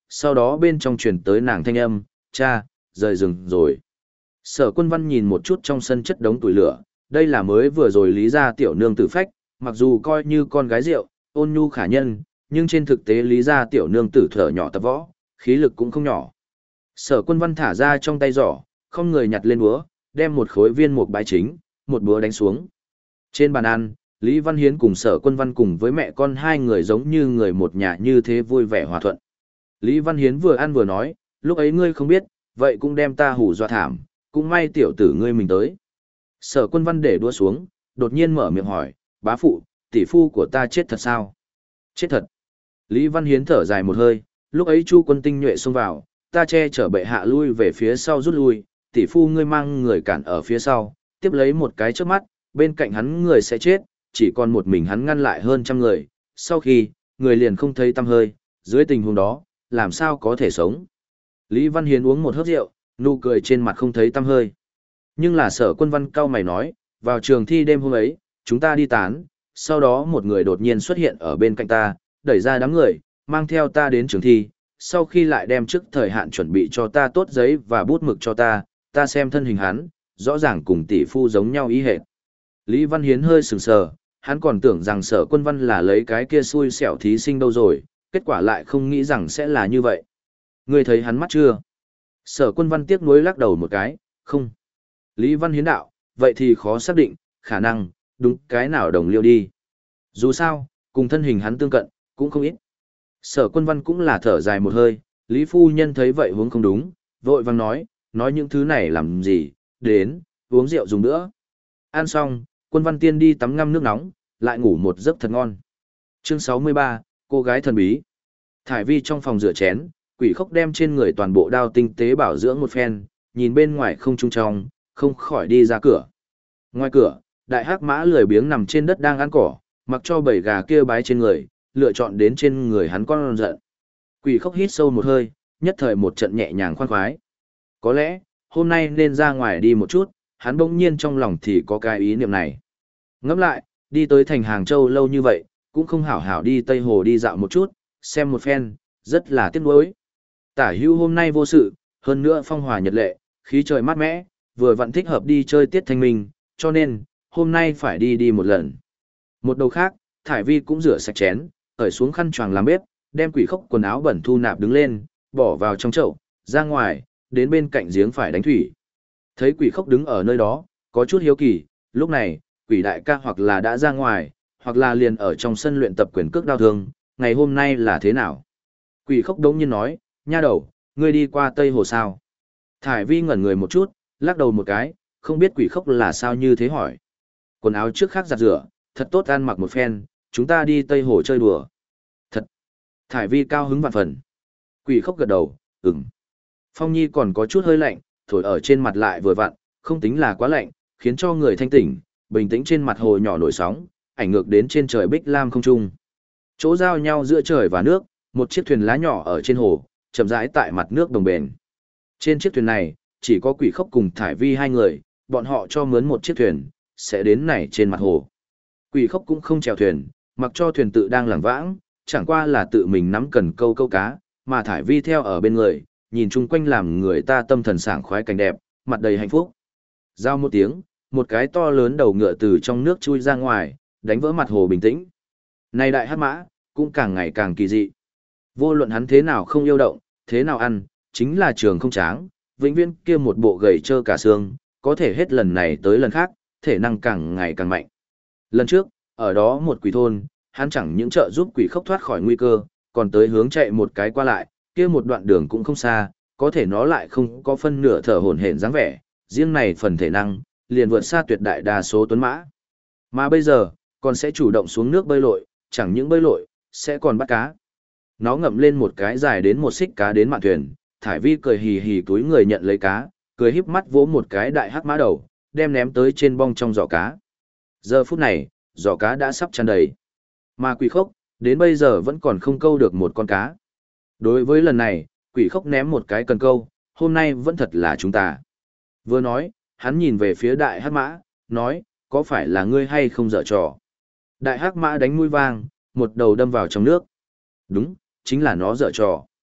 sau đó bên trong truyền tới nàng thanh âm, cha, rời rừng rồi. Sở Quân Văn nhìn một chút trong sân chất đống tuổi lửa, đây là mới vừa rồi lý gia tiểu nương tử phách, mặc dù coi như con gái rượu, ôn nhu khả nhân, nhưng trên thực tế lý gia tiểu nương tử thở nhỏ tập võ, khí lực cũng không nhỏ. Sở Quân Văn thả ra trong tay giỏ, không người nhặt lên búa, đem một khối viên mục bái chính, một búa đánh xuống. Trên bàn ăn, Lý Văn Hiến cùng Sở Quân Văn cùng với mẹ con hai người giống như người một nhà như thế vui vẻ hòa thuận. Lý Văn Hiến vừa ăn vừa nói, lúc ấy ngươi không biết, vậy cũng đem ta hù dọa thảm, cũng may tiểu tử ngươi mình tới. Sở Quân Văn để đua xuống, đột nhiên mở miệng hỏi, bá phụ, tỷ phu của ta chết thật sao? Chết thật. Lý Văn Hiến thở dài một hơi, lúc ấy Chu quân tinh nhuệ xông vào, ta che chở bệ hạ lui về phía sau rút lui, tỷ phu ngươi mang người cản ở phía sau, tiếp lấy một cái trước mắt, bên cạnh hắn người sẽ chết, chỉ còn một mình hắn ngăn lại hơn trăm người, sau khi, người liền không thấy tăm hơi, dưới tình huống đó, làm sao có thể sống. Lý Văn Hiến uống một hớp rượu, nụ cười trên mặt không thấy tăm hơi. Nhưng là Sở Quân Văn cao mày nói, vào trường thi đêm hôm ấy, chúng ta đi tán, sau đó một người đột nhiên xuất hiện ở bên cạnh ta, đẩy ra đám người, mang theo ta đến trường thi, sau khi lại đem trước thời hạn chuẩn bị cho ta tốt giấy và bút mực cho ta xem thân hình hắn, rõ ràng cùng tỷ phu giống nhau ý hệt. Lý Văn Hiến hơi sừng sờ, hắn còn tưởng rằng Sở Quân Văn là lấy cái kia xui xẻo thí sinh đâu rồi, kết quả lại không nghĩ rằng sẽ là như vậy. Ngươi thấy hắn mắt chưa? Sở Quân Văn tiếc nuối lắc đầu một cái, không. Lý Văn Hiến đạo, vậy thì khó xác định, khả năng, đúng cái nào đồng liêu đi. Dù sao, cùng thân hình hắn tương cận, cũng không ít. Sở Quân Văn cũng là thở dài một hơi, Lý Phu Nhân thấy vậy hướng không đúng, vội vang nói những thứ này làm gì, đến, uống rượu dùng nữa. Ăn xong, Quân Văn Tiên đi tắm ngâm nước nóng, lại ngủ một giấc thật ngon. Chương 63, cô gái thần bí. Thải Vi trong phòng rửa chén, Quỷ Khốc đem trên người toàn bộ đao tinh tế bảo dưỡng một phen, nhìn bên ngoài không trung trong, không khỏi đi ra cửa. Ngoài cửa, đại hắc mã lười biếng nằm trên đất đang ăn cỏ, mặc cho bầy gà kia bái trên người, lựa chọn đến trên người hắn con giận. Quỷ Khốc hít sâu một hơi, nhất thời một trận nhẹ nhàng khoan khoái. Có lẽ, hôm nay nên ra ngoài đi một chút, hắn bỗng nhiên trong lòng thì có cái ý niệm này. Ngẫm lại, đi tới thành Hàng Châu lâu như vậy, cũng không hảo hảo đi Tây Hồ đi dạo một chút, xem một phen, rất là tiếc nuối. Tả Hữu hôm nay vô sự, hơn nữa phong hòa nhật lệ, khí trời mát mẻ, vừa vặn thích hợp đi chơi tiết thanh minh, cho nên, hôm nay phải đi một lần. Một đầu khác, Thải Vi cũng rửa sạch chén, cởi xuống khăn choàng làm bếp, đem Quỷ Khốc quần áo bẩn thu nạp đứng lên, bỏ vào trong chậu, ra ngoài, đến bên cạnh giếng phải đánh thủy. Thấy Quỷ Khốc đứng ở nơi đó, có chút hiếu kỳ, lúc này, Quỷ đại ca hoặc là đã ra ngoài, hoặc là liền ở trong sân luyện tập quyền cước đao thương, ngày hôm nay là thế nào? Quỷ Khốc đống nhiên nói, nha đầu, ngươi đi qua Tây Hồ sao? Thải Vi ngẩn người một chút, lắc đầu một cái, không biết Quỷ Khốc là sao như thế hỏi. Quần áo trước khác giặt rửa, thật tốt ăn mặc một phen, chúng ta đi Tây Hồ chơi đùa. Thật. Thải Vi cao hứng vạn phần. Quỷ Khốc gật đầu, ừm. Phong Nhi còn có chút hơi lạnh, thổi ở trên mặt lại vừa vặn, không tính là quá lạnh, khiến cho người thanh tỉnh, bình tĩnh trên mặt hồ nhỏ nổi sóng, ảnh ngược đến trên trời bích lam không trung. Chỗ giao nhau giữa trời và nước, một chiếc thuyền lá nhỏ ở trên hồ, chậm rãi tại mặt nước đồng bền. Trên chiếc thuyền này, chỉ có Quỷ Khốc cùng Thải Vi hai người, bọn họ cho mướn một chiếc thuyền, sẽ đến này trên mặt hồ. Quỷ Khốc cũng không chèo thuyền, mặc cho thuyền tự đang lảng vãng, chẳng qua là tự mình nắm cần câu cá, mà Thải Vi theo ở bên người, nhìn chung quanh làm người ta tâm thần sảng khoái cảnh đẹp, mặt đầy hạnh phúc. Giao một tiếng, một cái to lớn đầu ngựa từ trong nước chui ra ngoài, đánh vỡ mặt hồ bình tĩnh. Này đại hắc mã, cũng càng ngày càng kỳ dị. Vô luận hắn thế nào không yêu động, thế nào ăn, chính là trường không tráng, vĩnh viễn kia một bộ gầy trơ cả xương, có thể hết lần này tới lần khác, thể năng càng ngày càng mạnh. Lần trước, ở đó một quỷ thôn, hắn chẳng những trợ giúp Quỷ Khốc thoát khỏi nguy cơ, còn tới hướng chạy một cái qua lại, kia một đoạn đường cũng không xa, có thể nó lại không có phân nửa thở hổn hển dáng vẻ, riêng này phần thể năng, liền vượt xa tuyệt đại đa số tuấn mã. Mà bây giờ, còn sẽ chủ động xuống nước bơi lội, chẳng những bơi lội, sẽ còn bắt cá. Nó ngậm lên một cái dài đến một xích cá đến mạn thuyền, Thải Vi cười hì hì túi người nhận lấy cá, cười híp mắt vỗ một cái đại hắc mã đầu, đem ném tới trên bong trong giỏ cá. Giờ phút này, giỏ cá đã sắp tràn đầy. Mà Quỷ Khốc, đến bây giờ vẫn còn không câu được một con cá. Đối với lần này, Quỷ Khốc ném một cái cần câu, hôm nay vẫn thật là chúng ta. Vừa nói, hắn nhìn về phía đại hắc mã, nói, có phải là ngươi hay không dở trò? Đại hắc mã đánh mũi vang, một đầu đâm vào trong nước. Đúng, chính là nó dở trò.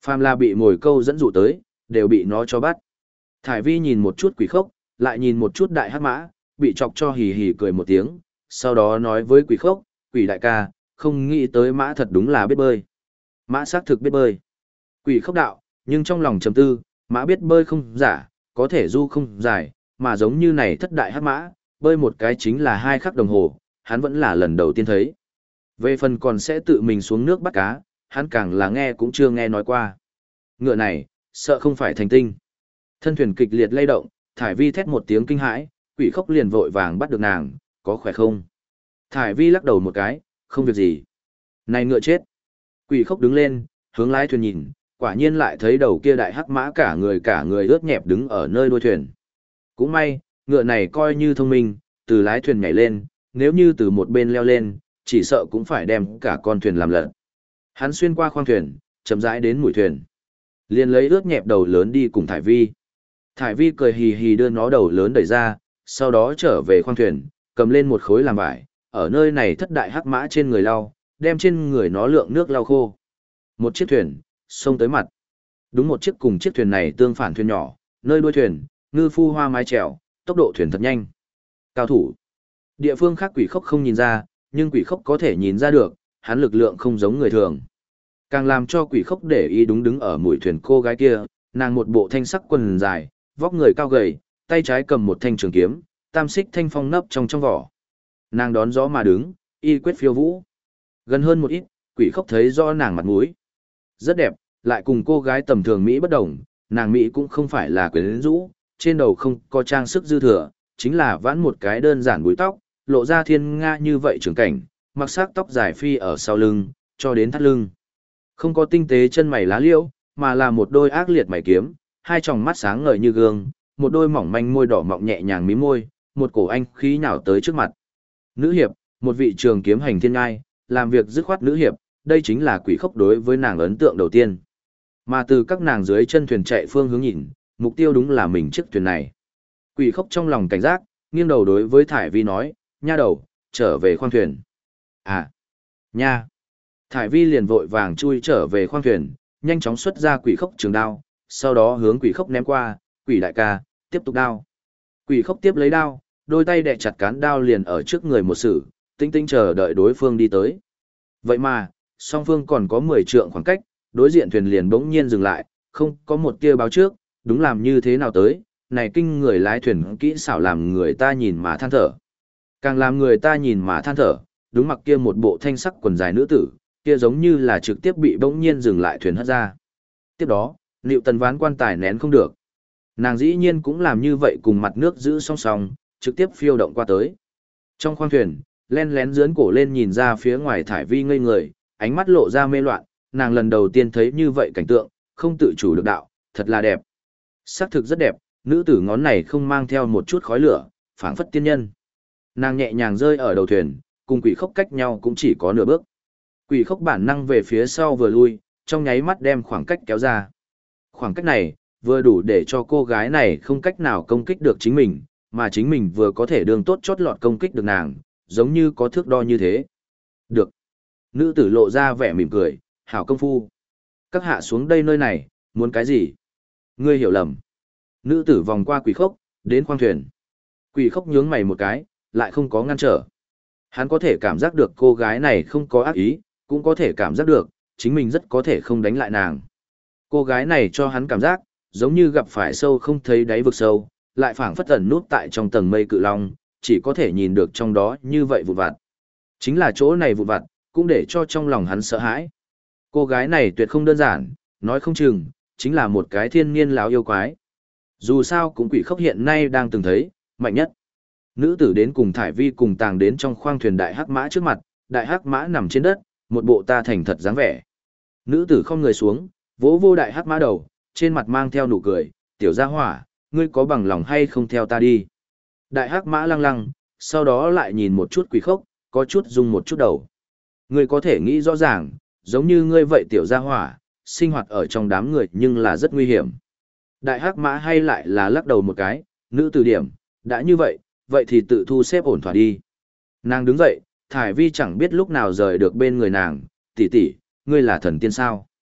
Phàm là bị mồi câu dẫn dụ tới, đều bị nó cho bắt. Thải vi nhìn một chút quỷ khốc, lại nhìn một chút đại hắc mã, bị chọc cho hì hì cười một tiếng, sau đó nói với quỷ khốc, quỷ đại ca, không nghĩ tới mã thật đúng là biết bơi. Mã xác thực biết bơi. Quỷ khốc đạo, nhưng trong lòng trầm tư, mã biết bơi không giả, có thể du không dài, mà giống như này thất đại hắc mã, bơi một cái chính là 2 khắc đồng hồ, hắn vẫn là lần đầu tiên thấy. Về phần còn sẽ tự mình xuống nước bắt cá, hắn càng là nghe cũng chưa nghe nói qua. Ngựa này, sợ không phải thành tinh. Thân thuyền kịch liệt lay động, Thải Vi thét một tiếng kinh hãi, quỷ khốc liền vội vàng bắt được nàng, có khỏe không? Thải Vi lắc đầu một cái, không việc gì. Này ngựa chết. Quỷ khốc đứng lên, hướng lái thuyền nhìn, quả nhiên lại thấy đầu kia đại hắc mã cả người ướt nhẹp đứng ở nơi đuôi thuyền. Cũng may, ngựa này coi như thông minh, từ lái thuyền nhảy lên, nếu như từ một bên leo lên, chỉ sợ cũng phải đem cả con thuyền làm lật. Hắn xuyên qua khoang thuyền, chậm rãi đến mũi thuyền. Liền lấy ướt nhẹp đầu lớn đi cùng Thải Vi. Thải Vi cười hì hì đưa nó đầu lớn đẩy ra, sau đó trở về khoang thuyền, cầm lên một khối làm vải, ở nơi này thất đại hắc mã trên người lau, đem trên người nó lượng nước lau khô. Một chiếc thuyền, xông tới mặt. Đúng một chiếc cùng chiếc thuyền này tương phản thuyền nhỏ, nơi đuôi thuyền, ngư phu hoa mái chèo, tốc độ thuyền thật nhanh. Cao thủ. Địa phương khác quỷ khốc không nhìn ra, nhưng quỷ khốc có thể nhìn ra được, hắn lực lượng không giống người thường. Càng làm cho quỷ khốc để ý đúng đứng ở mũi thuyền cô gái kia, nàng một bộ thanh sắc quần dài, vóc người cao gầy, tay trái cầm một thanh trường kiếm, tam xích thanh phong nấp trong vỏ. Nàng đón gió mà đứng, y quyết phiêu vũ. Gần hơn một ít, quỷ khốc thấy rõ nàng mặt mũi. Rất đẹp, lại cùng cô gái tầm thường Mỹ bất đồng, nàng Mỹ cũng không phải là quyến rũ, trên đầu không có trang sức dư thừa, chính là vãn một cái đơn giản búi tóc, lộ ra thiên nga như vậy trưởng cảnh, mặc sắc tóc dài phi ở sau lưng, cho đến thắt lưng. Không có tinh tế chân mày lá liễu, mà là một đôi ác liệt mày kiếm, hai tròng mắt sáng ngời như gương, một đôi mỏng manh môi đỏ mọng nhẹ nhàng mím môi, một cổ anh khí nhào tới trước mặt. Nữ hiệp, một vị trường kiếm hành thiên ngai, làm việc dứt khoát nữ hiệp, đây chính là quỷ khốc đối với nàng ấn tượng đầu tiên. Mà từ các nàng dưới chân thuyền chạy phương hướng nhìn, mục tiêu đúng là mình chiếc thuyền này. Quỷ khốc trong lòng cảnh giác, nghiêng đầu đối với Thải Vi nói, nha đầu, trở về khoang thuyền. À, nha. Thải Vi liền vội vàng chui trở về khoang thuyền, nhanh chóng xuất ra quỷ khốc trường đao, sau đó hướng quỷ khốc ném qua, quỷ đại ca, tiếp tục đao. Quỷ khốc tiếp lấy đao, đôi tay đè chặt cán đao liền ở trước người một sử, tinh tinh chờ đợi đối phương đi tới. Vậy mà, song phương còn có 10 trượng khoảng cách, đối diện thuyền liền bỗng nhiên dừng lại, không có một tia báo trước, đúng làm như thế nào tới, này kinh người lái thuyền kỹ xảo làm người ta nhìn mà than thở. Càng làm người ta nhìn mà than thở, đúng mặc kia một bộ thanh sắc quần dài nữ tử, kia giống như là trực tiếp bị bỗng nhiên dừng lại thuyền hất ra. Tiếp đó, Liệu Tần ván quan tài nén không được. Nàng dĩ nhiên cũng làm như vậy cùng mặt nước giữ song song, trực tiếp phiêu động qua tới. Trong khoang thuyền, len lén dướn cổ lên nhìn ra phía ngoài Thải Vi ngây người, ánh mắt lộ ra mê loạn, nàng lần đầu tiên thấy như vậy cảnh tượng, không tự chủ được đạo, thật là đẹp. Sắc thực rất đẹp, nữ tử ngón này không mang theo một chút khói lửa, phảng phất tiên nhân. Nàng nhẹ nhàng rơi ở đầu thuyền, cùng quỷ khốc cách nhau cũng chỉ có nửa bước. Quỷ khốc bản năng về phía sau vừa lui, trong nháy mắt đem khoảng cách kéo ra. Khoảng cách này, vừa đủ để cho cô gái này không cách nào công kích được chính mình, mà chính mình vừa có thể đường tốt chót lọt công kích được nàng, giống như có thước đo như thế. Được. Nữ tử lộ ra vẻ mỉm cười, hảo công phu. Các hạ xuống đây nơi này, muốn cái gì? Ngươi hiểu lầm. Nữ tử vòng qua quỷ khốc, đến khoang thuyền. Quỷ khốc nhướng mày một cái, lại không có ngăn trở. Hắn có thể cảm giác được cô gái này không có ác ý, cũng có thể cảm giác được, chính mình rất có thể không đánh lại nàng. Cô gái này cho hắn cảm giác, giống như gặp phải sâu không thấy đáy vực sâu, lại phảng phất ẩn nút tại trong tầng mây cự long, chỉ có thể nhìn được trong đó như vậy vụn vặt. Chính là chỗ này vụn vặt, cũng để cho trong lòng hắn sợ hãi. Cô gái này tuyệt không đơn giản, nói không chừng, chính là một cái thiên niên láo yêu quái. Dù sao cũng quỷ khốc hiện nay đang từng thấy, mạnh nhất. Nữ tử đến cùng Thải Vi cùng tàng đến trong khoang thuyền đại hắc mã trước mặt, đại hắc mã nằm trên đất, một bộ ta thành thật dáng vẻ. Nữ tử không người xuống, vỗ vô đại hắc mã đầu, trên mặt mang theo nụ cười, tiểu gia hỏa, ngươi có bằng lòng hay không theo ta đi. Đại hắc mã lăng lăng, sau đó lại nhìn một chút quỷ khốc, có chút rung một chút đầu. Ngươi có thể nghĩ rõ ràng, giống như ngươi vậy tiểu gia hỏa, sinh hoạt ở trong đám người nhưng là rất nguy hiểm. Đại hắc mã hay lại là lắc đầu một cái, nữ tử điểm, đã như vậy, vậy thì tự thu xếp ổn thỏa đi. Nàng đứng dậy, Thải Vi chẳng biết lúc nào rời được bên người nàng, tỷ tỷ, ngươi là thần tiên sao?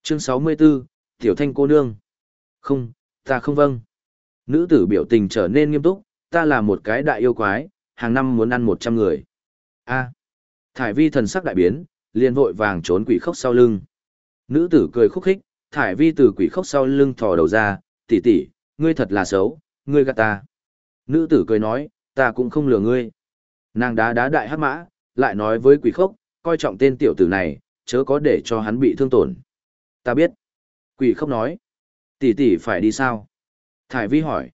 Chương 64, Tiểu Thanh cô nương. Không, ta không vâng. Nữ tử biểu tình trở nên nghiêm túc, ta là một cái đại yêu quái, hàng năm muốn ăn 100 người. A. Thải vi thần sắc đại biến, liền vội vàng trốn quỷ khốc sau lưng. Nữ tử cười khúc khích, Thải vi từ quỷ khốc sau lưng thò đầu ra, tỷ tỷ, ngươi thật là xấu, ngươi gạt ta. Nữ tử cười nói, ta cũng không lừa ngươi. Nàng đá đá đại hắc mã, lại nói với quỷ khốc, coi trọng tên tiểu tử này, chớ có để cho hắn bị thương tổn. Ta biết. Quỷ khốc nói, tỷ tỷ phải đi sao? Thải vi hỏi,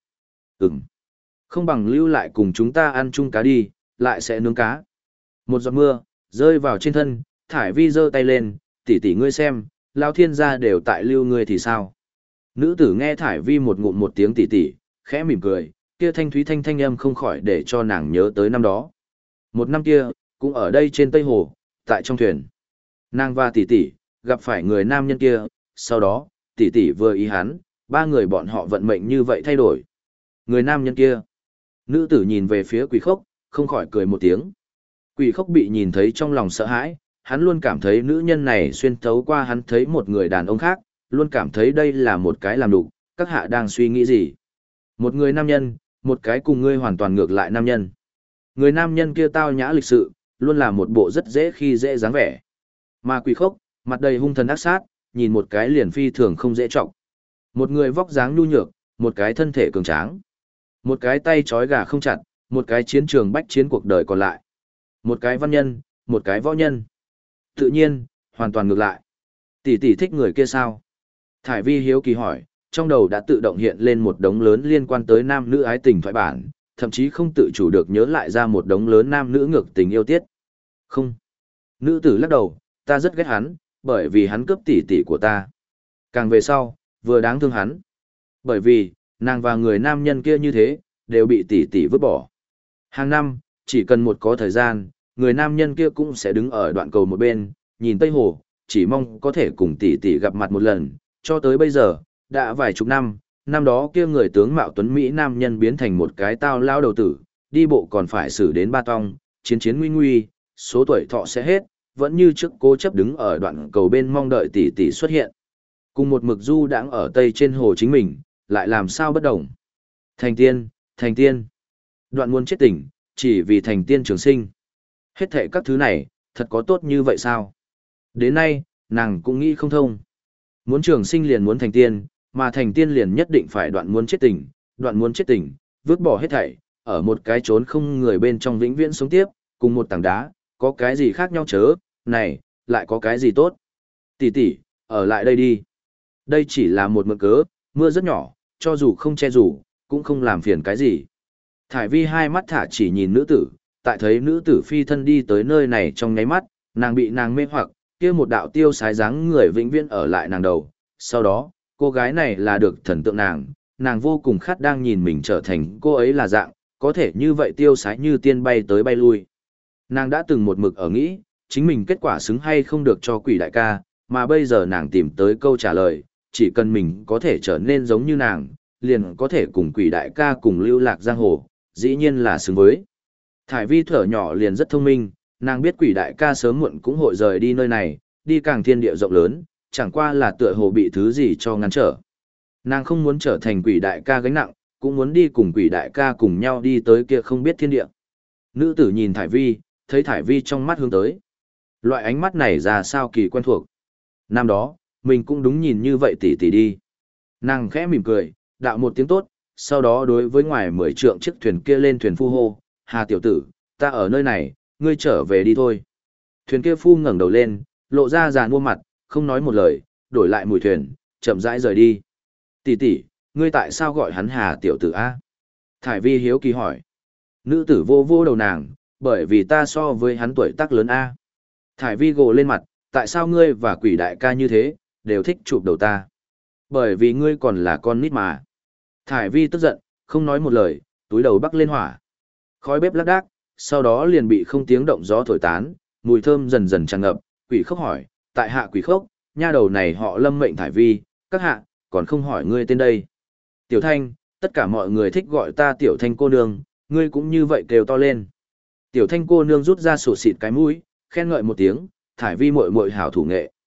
không bằng lưu lại cùng chúng ta ăn chung cá đi, lại sẽ nướng cá. Một giọt mưa, rơi vào trên thân, Thải vi giơ tay lên, tỷ tỷ ngươi xem, Lão thiên gia đều tại lưu ngươi thì sao? Nữ tử nghe Thải vi một ngụm một tiếng tỷ tỷ, khẽ mỉm cười, kia thanh thúy thanh âm không khỏi để cho nàng nhớ tới năm đó. Một năm kia, cũng ở đây trên Tây Hồ, tại trong thuyền. Nàng và tỷ tỷ, gặp phải người nam nhân kia, sau đó, tỷ tỷ vừa ý hắn, ba người bọn họ vận mệnh như vậy thay đổi. Người nam nhân kia. Nữ tử nhìn về phía quỷ khốc, không khỏi cười một tiếng. Quỷ khốc bị nhìn thấy trong lòng sợ hãi, hắn luôn cảm thấy nữ nhân này xuyên thấu qua hắn thấy một người đàn ông khác, luôn cảm thấy đây là một cái làm đủ, các hạ đang suy nghĩ gì. Một người nam nhân, một cái cùng ngươi hoàn toàn ngược lại nam nhân. Người nam nhân kia tao nhã lịch sự, luôn là một bộ rất dễ khi dễ dáng vẻ. Mà quỷ khốc, mặt đầy hung thần ác sát, nhìn một cái liền phi thường không dễ trọng. Một người vóc dáng nhu nhược, một cái thân thể cường tráng. Một cái tay trói gà không chặt, một cái chiến trường bách chiến cuộc đời còn lại. Một cái văn nhân, một cái võ nhân. Tự nhiên, hoàn toàn ngược lại. Tỷ tỷ thích người kia sao? Thải vi hiếu kỳ hỏi, trong đầu đã tự động hiện lên một đống lớn liên quan tới nam nữ ái tình thoại bản, thậm chí không tự chủ được nhớ lại ra một đống lớn nam nữ ngược tình yêu tiết. Không. Nữ tử lắc đầu, ta rất ghét hắn, bởi vì hắn cướp tỷ tỷ của ta. Càng về sau, vừa đáng thương hắn. Bởi vì, nàng và người nam nhân kia như thế, đều bị tỷ tỷ vứt bỏ. Hàng năm, chỉ cần một có thời gian, người nam nhân kia cũng sẽ đứng ở đoạn cầu một bên, nhìn Tây Hồ, chỉ mong có thể cùng tỷ tỷ gặp mặt một lần, cho tới bây giờ, đã vài chục năm, năm đó kia người tướng mạo tuấn Mỹ nam nhân biến thành một cái tao lao đầu tử, đi bộ còn phải xử đến ba tong, chiến chiến nguy nguy, số tuổi thọ sẽ hết, vẫn như trước cố chấp đứng ở đoạn cầu bên mong đợi tỷ tỷ xuất hiện. Cùng một mực du đãng ở Tây trên hồ chính mình, lại làm sao bất đồng. Thành tiên, thành tiên. Đoạn muốn chết tỉnh, chỉ vì thành tiên trường sinh. Hết thệ các thứ này, thật có tốt như vậy sao? Đến nay, nàng cũng nghĩ không thông. Muốn trường sinh liền muốn thành tiên, mà thành tiên liền nhất định phải đoạn muốn chết tỉnh, đoạn muốn chết tỉnh, vứt bỏ hết thảy, ở một cái chốn không người bên trong vĩnh viễn sống tiếp, cùng một tảng đá, có cái gì khác nhau chớ, này, lại có cái gì tốt. Tỷ tỷ, ở lại đây đi. Đây chỉ là một mượn cớ, mưa rất nhỏ, cho dù không che rủ, cũng không làm phiền cái gì. Thải vi hai mắt thả chỉ nhìn nữ tử, tại thấy nữ tử phi thân đi tới nơi này trong nháy mắt, nàng bị nàng mê hoặc, kia một đạo tiêu sái dáng người vĩnh viễn ở lại nàng đầu. Sau đó, cô gái này là được thần tượng nàng vô cùng khát đang nhìn mình trở thành cô ấy là dạng, có thể như vậy tiêu sái như tiên bay tới bay lui. Nàng đã từng một mực ở nghĩ, chính mình kết quả xứng hay không được cho quỷ đại ca, mà bây giờ nàng tìm tới câu trả lời, chỉ cần mình có thể trở nên giống như nàng, liền có thể cùng quỷ đại ca cùng lưu lạc giang hồ, dĩ nhiên là xứng với. Thải vi thở nhỏ liền rất thông minh, nàng biết quỷ đại ca sớm muộn cũng hội rời đi nơi này, đi càng thiên địa rộng lớn, chẳng qua là tựa hồ bị thứ gì cho ngăn trở. Nàng không muốn trở thành quỷ đại ca gánh nặng, cũng muốn đi cùng quỷ đại ca cùng nhau đi tới kia không biết thiên địa. Nữ tử nhìn Thải vi, thấy Thải vi trong mắt hướng tới. Loại ánh mắt này ra sao kỳ quen thuộc. Năm đó, mình cũng đúng nhìn như vậy tỷ tỷ đi. Nàng khẽ mỉm cười, đạo một tiếng tốt, sau đó đối với ngoài 10 trượng chiếc thuyền kia lên thuyền phu hô, Hà tiểu tử, ta ở nơi này, ngươi trở về đi thôi. Thuyền kia phu ngẩng đầu lên, lộ ra giàn mua mặt, không nói một lời, đổi lại mùi thuyền, chậm rãi rời đi. Tỷ tỷ, ngươi tại sao gọi hắn Hà tiểu tử a? Thải vi hiếu kỳ hỏi. Nữ tử vô vô đầu nàng, bởi vì ta so với hắn tuổi tác lớn a. Thải vi gồ lên mặt, tại sao ngươi và quỷ đại ca như thế, đều thích chụp đầu ta? Bởi vì ngươi còn là con nít mà. Thải vi tức giận, không nói một lời, túi đầu bắc lên hỏa. Khói bếp lác đác, sau đó liền bị không tiếng động gió thổi tán, mùi thơm dần dần tràn ngập. Quỷ khốc hỏi, tại hạ quỷ khốc, nha đầu này họ Lâm mệnh Thải vi, các hạ, còn không hỏi ngươi tên đây. Tiểu Thanh, tất cả mọi người thích gọi ta Tiểu Thanh cô nương, ngươi cũng như vậy kêu to lên. Tiểu Thanh cô nương rút ra sổ xịt cái mũi, khen ngợi một tiếng, Thải vi muội muội hảo thủ nghệ.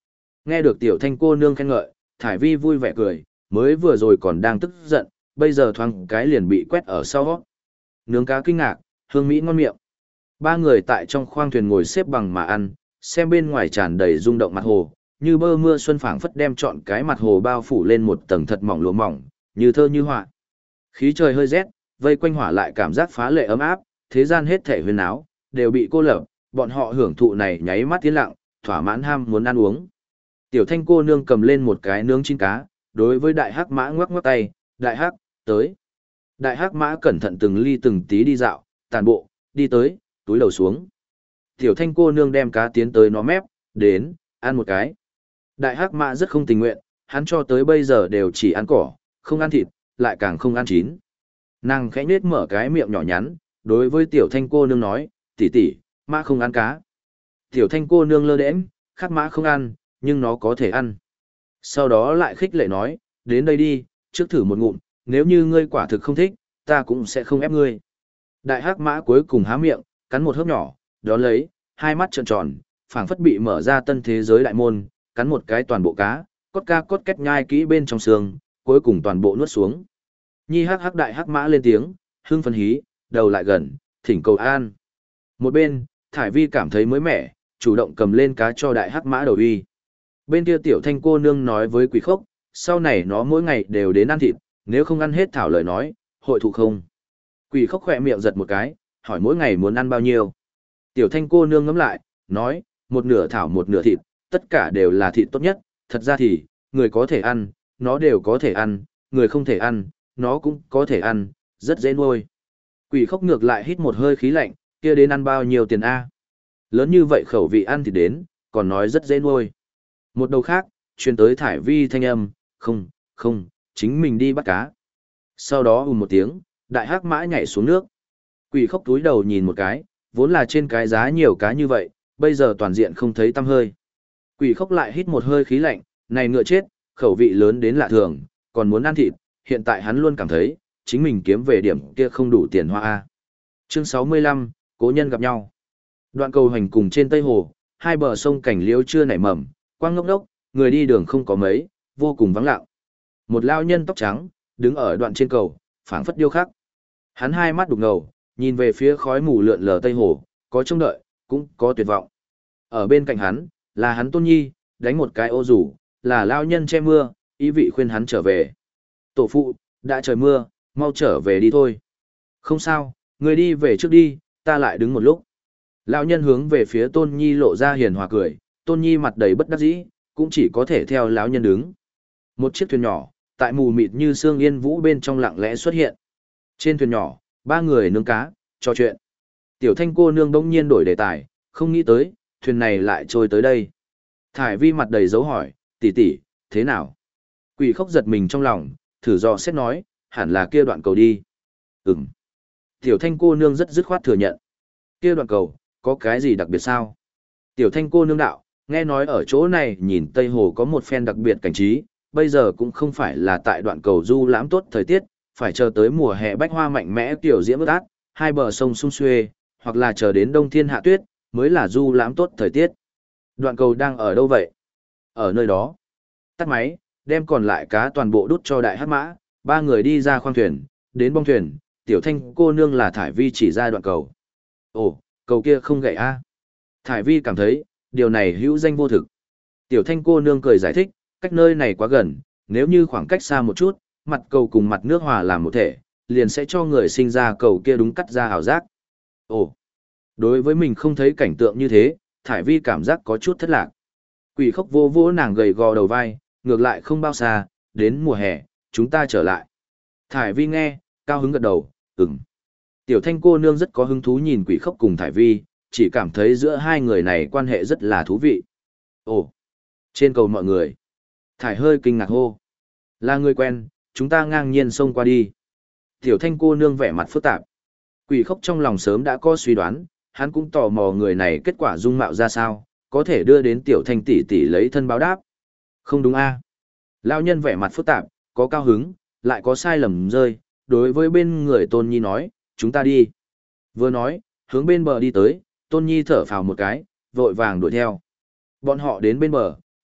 Nghe được tiểu thanh cô nương khen ngợi, Thải Vi vui vẻ cười, mới vừa rồi còn đang tức giận, bây giờ thoáng cái liền bị quét ở sau. Nướng cá kinh ngạc, hương mỹ ngon miệng. Ba người tại trong khoang thuyền ngồi xếp bằng mà ăn, xem bên ngoài tràn đầy rung động mặt hồ, như bơ mưa xuân phảng phất đem trọn cái mặt hồ bao phủ lên một tầng thật mỏng lụa mỏng, như thơ như họa. Khí trời hơi rét, vây quanh hỏa lại cảm giác phá lệ ấm áp, thế gian hết thể huyền áo, đều bị cô lập, bọn họ hưởng thụ này nháy mắt tiến lặng, thỏa mãn ham muốn ăn uống. Tiểu thanh cô nương cầm lên một cái nướng chín cá, đối với đại hắc mã ngoắc ngoắc tay, đại hắc, tới. Đại hắc mã cẩn thận từng ly từng tí đi dạo, tàn bộ, đi tới, túi đầu xuống. Tiểu thanh cô nương đem cá tiến tới nó mép, đến, ăn một cái. Đại hắc mã rất không tình nguyện, hắn cho tới bây giờ đều chỉ ăn cỏ, không ăn thịt, lại càng không ăn chín. Nàng khẽ nết mở cái miệng nhỏ nhắn, đối với tiểu thanh cô nương nói, tỷ tỷ, mã không ăn cá. Tiểu thanh cô nương lơ đễnh, khắc mã không ăn, nhưng nó có thể ăn. Sau đó lại khích lệ nói, đến đây đi, trước thử một ngụm, nếu như ngươi quả thực không thích, ta cũng sẽ không ép ngươi. Đại hắc mã cuối cùng há miệng, cắn một hớp nhỏ, đó lấy, hai mắt trợn tròn, phảng phất bị mở ra tân thế giới đại môn, cắn một cái toàn bộ cá, cốt két nhai kỹ bên trong xương, cuối cùng toàn bộ nuốt xuống. Nhi hắc hắc đại hắc mã lên tiếng, hưng phấn hí, đầu lại gần, thỉnh cầu an. Một bên, Thải Vi cảm thấy mới mẻ, chủ động cầm lên cá cho đại hắc mã đầu uy. Bên kia tiểu thanh cô nương nói với Quỷ Khốc, sau này nó mỗi ngày đều đến ăn thịt, nếu không ăn hết thảo lời nói, hội thụ không. Quỷ Khốc khỏe miệng giật một cái, hỏi mỗi ngày muốn ăn bao nhiêu. Tiểu thanh cô nương ngẫm lại, nói, một nửa thảo một nửa thịt, tất cả đều là thịt tốt nhất, thật ra thì, người có thể ăn, nó đều có thể ăn, người không thể ăn, nó cũng có thể ăn, rất dễ nuôi. Quỷ Khốc ngược lại hít một hơi khí lạnh, kia đến ăn bao nhiêu tiền a? Lớn như vậy khẩu vị ăn thì đến, còn nói rất dễ nuôi. Một đầu khác, truyền tới Thải Vi thanh âm, không, chính mình đi bắt cá. Sau đó một tiếng, đại hắc mã nhảy xuống nước. Quỷ Khốc túi đầu nhìn một cái, vốn là trên cái giá nhiều cá như vậy, bây giờ toàn diện không thấy tăm hơi. Quỷ Khốc lại hít một hơi khí lạnh, này ngựa chết, khẩu vị lớn đến lạ thường, còn muốn ăn thịt, hiện tại hắn luôn cảm thấy, chính mình kiếm về điểm kia không đủ tiền hoa a. Chương 65, cố nhân gặp nhau. Đoạn cầu hành cùng trên Tây Hồ, hai bờ sông cảnh liễu chưa nảy mầm, quang ngốc đốc, người đi đường không có mấy, vô cùng vắng lặng. Một lao nhân tóc trắng, đứng ở đoạn trên cầu, phảng phất điêu khắc. Hắn hai mắt đục ngầu, nhìn về phía khói mù lượn lờ Tây Hồ, có trông đợi, cũng có tuyệt vọng. Ở bên cạnh hắn, là hắn Tôn Nhi, đánh một cái ô rủ, là lao nhân che mưa, ý vị khuyên hắn trở về. Tổ phụ, đã trời mưa, mau trở về đi thôi. Không sao, người đi về trước đi, ta lại đứng một lúc. Lão nhân hướng về phía Tôn Nhi lộ ra hiền hòa cười, Tôn Nhi mặt đầy bất đắc dĩ, cũng chỉ có thể theo lão nhân đứng. Một chiếc thuyền nhỏ, tại mù mịt như sương yên vũ bên trong lặng lẽ xuất hiện. Trên thuyền nhỏ, ba người nướng cá, trò chuyện. Tiểu thanh cô nương bỗng nhiên đổi đề tài, không nghĩ tới, thuyền này lại trôi tới đây. Thải Vi mặt đầy dấu hỏi, tỷ tỷ, thế nào? Quỷ Khốc giật mình trong lòng, thử dò xét nói, hẳn là kia đoạn cầu đi. Ừm. Tiểu thanh cô nương rất dứt khoát thừa nhận. Kia đoạn cầu, có cái gì đặc biệt sao? Tiểu thanh cô nương đạo, nghe nói ở chỗ này nhìn Tây Hồ có một phen đặc biệt cảnh trí, bây giờ cũng không phải là tại đoạn cầu du lãm tốt thời tiết, phải chờ tới mùa hè bách hoa mạnh mẽ tiểu diễm ướt át, hai bờ sông sung xuê, hoặc là chờ đến đông thiên hạ tuyết, mới là du lãm tốt thời tiết. Đoạn cầu đang ở đâu vậy? Ở nơi đó. Tắt máy, đem còn lại cá toàn bộ đút cho đại hắc mã, ba người đi ra khoang thuyền, đến bong thuyền, tiểu thanh cô nương là Thải Vi chỉ ra đoạn cầu. Ồ, cầu kia không gãy a. Thải Vi cảm thấy, điều này hữu danh vô thực. Tiểu thanh cô nương cười giải thích, cách nơi này quá gần, nếu như khoảng cách xa một chút, mặt cầu cùng mặt nước hòa làm một thể, liền sẽ cho người sinh ra cầu kia đúng cắt ra ảo giác. Ồ, đối với mình không thấy cảnh tượng như thế, Thải Vi cảm giác có chút thất lạc. Quỷ Khốc vô vỗ nàng gầy gò đầu vai, ngược lại không bao xa, đến mùa hè, chúng ta trở lại. Thải Vi nghe, cao hứng gật đầu, ừm. Tiểu thanh cô nương rất có hứng thú nhìn Quỷ Khốc cùng Thải Vi, chỉ cảm thấy giữa hai người này quan hệ rất là thú vị. Ồ, trên cầu mọi người. Thải hơi kinh ngạc hô. Là người quen, chúng ta ngang nhiên xông qua đi. Tiểu thanh cô nương vẻ mặt phức tạp. Quỷ Khốc trong lòng sớm đã có suy đoán, hắn cũng tò mò người này kết quả dung mạo ra sao, có thể đưa đến tiểu thanh tỷ tỷ lấy thân báo đáp. Không đúng a? Lão nhân vẻ mặt phức tạp, có cao hứng, lại có sai lầm rơi, đối với bên người Tôn Nhi nói, chúng ta đi. Vừa nói, hướng bên bờ đi tới, Tôn Nhi thở phào một cái, vội vàng đuổi theo. Bọn họ đến bên bờ,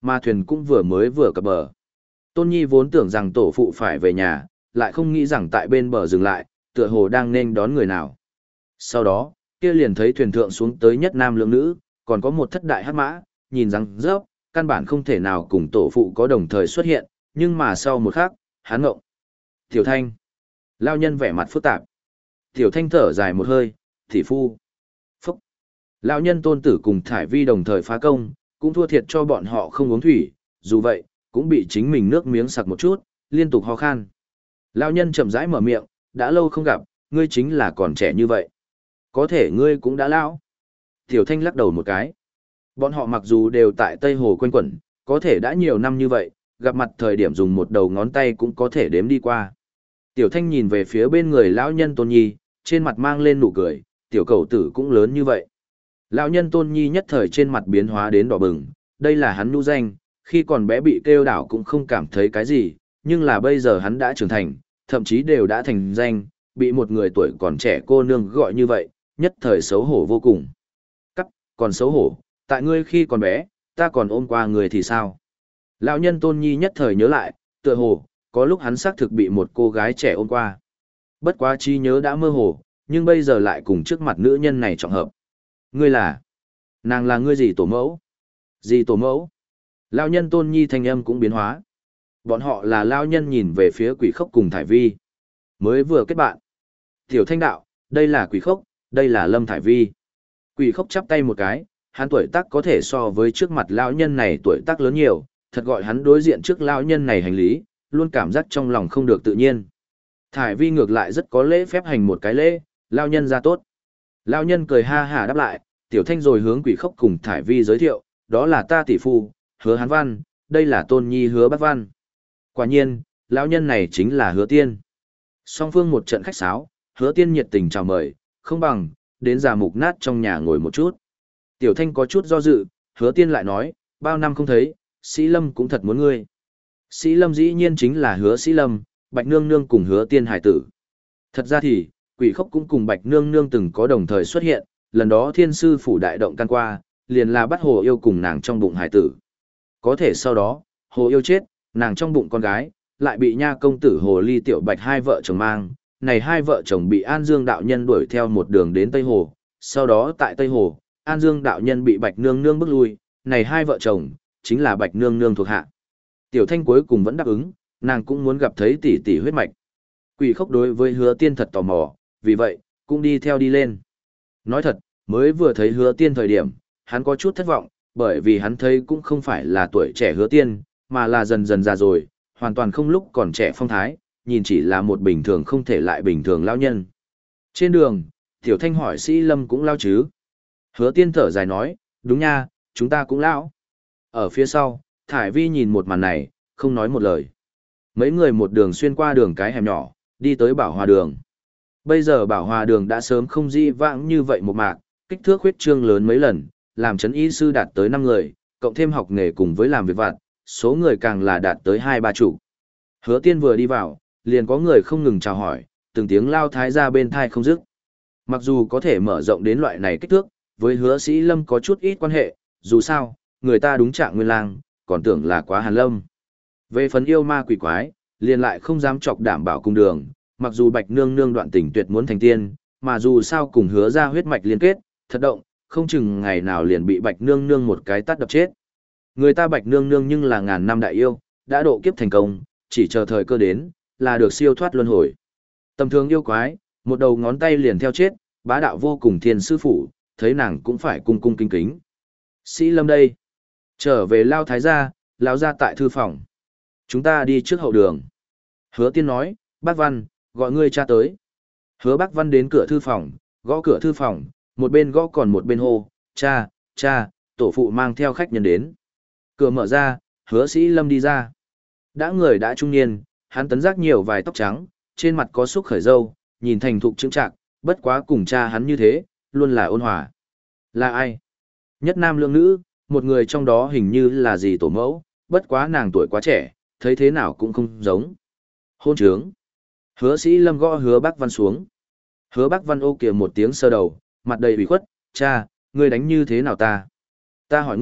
Mà thuyền cũng vừa cập bờ. Tôn Nhi vốn tưởng rằng tổ phụ phải về nhà, lại không nghĩ rằng tại bên bờ dừng lại, tựa hồ đang nên đón người nào. Sau đó, kia liền thấy thuyền thượng xuống tới nhất nam lượng nữ, còn có một thất đại hắc mã, nhìn rằng rớp, căn bản không thể nào cùng tổ phụ có đồng thời xuất hiện, nhưng mà sau một khắc, hắn ngộng. Tiểu Thanh. Lao nhân vẻ mặt phức tạp. Tiểu Thanh thở dài một hơi, thị phu. Phúc. Lão nhân Tôn Tử cùng Thải Vi đồng thời phá công, cũng thua thiệt cho bọn họ không uống thủy, dù vậy, cũng bị chính mình nước miếng sặc một chút, liên tục ho khan. Lão nhân chậm rãi mở miệng, đã lâu không gặp, ngươi chính là còn trẻ như vậy. Có thể ngươi cũng đã lão. Tiểu Thanh lắc đầu một cái. Bọn họ mặc dù đều tại Tây Hồ quanh quẩn, có thể đã nhiều năm như vậy, gặp mặt thời điểm dùng một đầu ngón tay cũng có thể đếm đi qua. Tiểu Thanh nhìn về phía bên người lão nhân Tôn Nhi, trên mặt mang lên nụ cười, tiểu cầu tử cũng lớn như vậy. Lão nhân Tôn Nhi nhất thời trên mặt biến hóa đến đỏ bừng, đây là hắn nhũ danh, khi còn bé bị kêu đảo cũng không cảm thấy cái gì, nhưng là bây giờ hắn đã trưởng thành, thậm chí đều đã thành danh, bị một người tuổi còn trẻ cô nương gọi như vậy, nhất thời xấu hổ vô cùng. Cắp, còn xấu hổ, tại ngươi khi còn bé, ta còn ôm qua người thì sao? Lão nhân Tôn Nhi nhất thời nhớ lại, tựa hồ, có lúc hắn xác thực bị một cô gái trẻ ôm qua. Bất quá trí nhớ đã mơ hồ, nhưng bây giờ lại cùng trước mặt nữ nhân này trọng hợp. Ngươi là? Nàng là ngươi gì tổ mẫu? Gì tổ mẫu? Lão nhân Tôn Nhi thanh âm cũng biến hóa. Bọn họ là lão nhân nhìn về phía Quỷ Khốc cùng Thải Vi. Mới vừa kết bạn. Tiểu Thanh đạo, đây là Quỷ Khốc, đây là Lâm Thải Vi. Quỷ Khốc chắp tay một cái, hắn tuổi tác có thể so với trước mặt lão nhân này tuổi tác lớn nhiều, thật gọi hắn đối diện trước lão nhân này hành lý, luôn cảm giác trong lòng không được tự nhiên. Thải Vi ngược lại rất có lễ phép hành một cái lễ, lão nhân ra tốt. Lão nhân cười ha hả đáp lại, Tiểu Thanh rồi hướng Quỷ Khốc cùng Thải Vi giới thiệu, đó là ta tỷ phu, Hứa Hán Văn, đây là Tôn Nhi Hứa Bác Văn. Quả nhiên, lão nhân này chính là Hứa Tiên. Song phương một trận khách sáo, Hứa Tiên nhiệt tình chào mời, không bằng, đến già mục nát trong nhà ngồi một chút. Tiểu Thanh có chút do dự, Hứa Tiên lại nói, bao năm không thấy, Sĩ Lâm cũng thật muốn ngươi. Sĩ Lâm dĩ nhiên chính là Hứa Sĩ Lâm, Bạch Nương Nương cùng Hứa Tiên hải tử. Thật ra thì, Quỷ Khốc cũng cùng Bạch Nương Nương từng có đồng thời xuất hiện, lần đó Thiên Sư phủ đại động can qua, liền là bắt Hồ Yêu cùng nàng trong bụng hải tử. Có thể sau đó, Hồ Yêu chết, nàng trong bụng con gái, lại bị nha công tử Hồ Ly Tiểu Bạch hai vợ chồng mang, này hai vợ chồng bị An Dương đạo nhân đuổi theo một đường đến Tây Hồ, sau đó tại Tây Hồ, An Dương đạo nhân bị Bạch Nương Nương bức lui, này hai vợ chồng, chính là Bạch Nương Nương thuộc hạ. Tiểu Thanh cuối cùng vẫn đáp ứng, nàng cũng muốn gặp thấy tỷ tỷ huyết mạch. Quỷ Khốc đối với Hứa Tiên thật tò mò, vì vậy, cũng đi theo đi lên. Nói thật, mới vừa thấy Hứa Tiên thời điểm, hắn có chút thất vọng, bởi vì hắn thấy cũng không phải là tuổi trẻ Hứa Tiên, mà là dần dần già rồi, hoàn toàn không lúc còn trẻ phong thái, nhìn chỉ là một bình thường không thể lại bình thường lão nhân. Trên đường, Tiểu Thanh hỏi Sĩ Lâm cũng lao chứ? Hứa Tiên thở dài nói, đúng nha, chúng ta cũng lão. Ở phía sau, Thải Vi nhìn một màn này, không nói một lời. Mấy người một đường xuyên qua đường cái hẻm nhỏ, đi tới Bảo Hòa đường. Bây giờ Bảo Hòa đường đã sớm không di vãng như vậy một mạc, kích thước huyết trương lớn mấy lần, làm chấn y sư đạt tới 5 người, cộng thêm học nghề cùng với làm việc vặt, số người càng là đạt tới 2-3 chục. Hứa Tiên vừa đi vào, liền có người không ngừng chào hỏi, từng tiếng lao thái ra bên thai không dứt. Mặc dù có thể mở rộng đến loại này kích thước, với Hứa Sĩ Lâm có chút ít quan hệ, dù sao, người ta đúng trạng nguyên lang, còn tưởng là quá Hàn Lâm. Về phần yêu ma quỷ quái, liền lại không dám chọc đảm bảo cung đường, mặc dù Bạch Nương Nương đoạn tình tuyệt muốn thành tiên, mà dù sao cùng Hứa ra huyết mạch liên kết, thật động, không chừng ngày nào liền bị Bạch Nương Nương một cái tát đập chết. Người ta Bạch Nương Nương nhưng là ngàn năm đại yêu, đã độ kiếp thành công, chỉ chờ thời cơ đến, là được siêu thoát luân hồi. Tầm thường yêu quái, một đầu ngón tay liền theo chết, bá đạo vô cùng Thiên sư phụ, thấy nàng cũng phải cung cung kính kính. Sĩ Lâm đây, trở về lao thái gia, lao ra tại thư phòng. Chúng ta đi trước hậu đường. Hứa Tiên nói, bác Văn, gọi ngươi cha tới. Hứa bác Văn đến cửa thư phòng, gõ cửa thư phòng, một bên gõ còn một bên hô, cha, cha, tổ phụ mang theo khách nhân đến. Cửa mở ra, Hứa Sĩ Lâm đi ra. Đã người đã trung niên, hắn tấn giác nhiều vài tóc trắng, trên mặt có xúc khởi râu, nhìn thành thục trưng trạc, bất quá cùng cha hắn như thế, luôn là ôn hòa. Là ai? Nhất nam lượng nữ, một người trong đó hình như là dì tổ mẫu, bất quá nàng tuổi quá trẻ, thấy thế nào cũng không giống. Hôn trướng. Hứa Sĩ Lâm gõ Hứa Bác Văn xuống. Hứa Bác Văn ô kìa một tiếng sơ đầu, mặt đầy ủy khuất, cha, ngươi đánh như thế nào ta? Ta hỏi ngươi,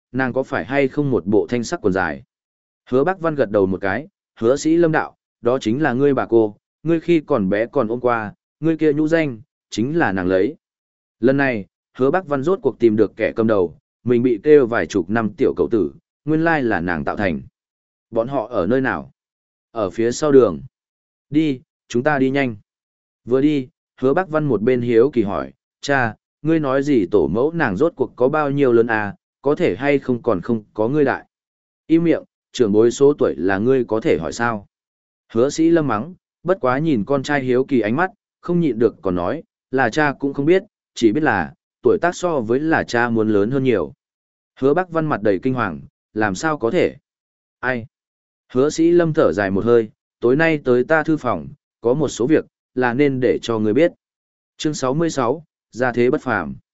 nàng có phải hay không một bộ thanh sắc quần dài? Hứa Bác Văn gật đầu một cái, Hứa Sĩ Lâm đạo, đó chính là ngươi bà cô, ngươi khi còn bé còn ôm qua, ngươi kia nhũ danh, chính là nàng lấy. Lần này, Hứa Bác Văn rốt cuộc tìm được kẻ cầm đầu, mình bị kêu vài chục năm tiểu cậu tử, nguyên lai là nàng tạo thành. Bọn họ ở nơi nào? Ở phía sau đường. Đi, chúng ta đi nhanh. Vừa đi, Hứa Bác Văn một bên hiếu kỳ hỏi, cha, ngươi nói gì tổ mẫu nàng rốt cuộc có bao nhiêu lớn à, có thể hay không còn không có ngươi đại. Im miệng, trưởng bối số tuổi là ngươi có thể hỏi sao. Hứa Sĩ Lâm mắng, bất quá nhìn con trai hiếu kỳ ánh mắt, không nhịn được còn nói, là cha cũng không biết, chỉ biết là, tuổi tác so với là cha muốn lớn hơn nhiều. Hứa Bác Văn mặt đầy kinh hoàng, làm sao có thể? Ai? Hứa Sĩ Lâm thở dài một hơi, tối nay tới ta thư phòng, có một số việc, là nên để cho ngươi biết. Chương 66, gia thế bất phàm.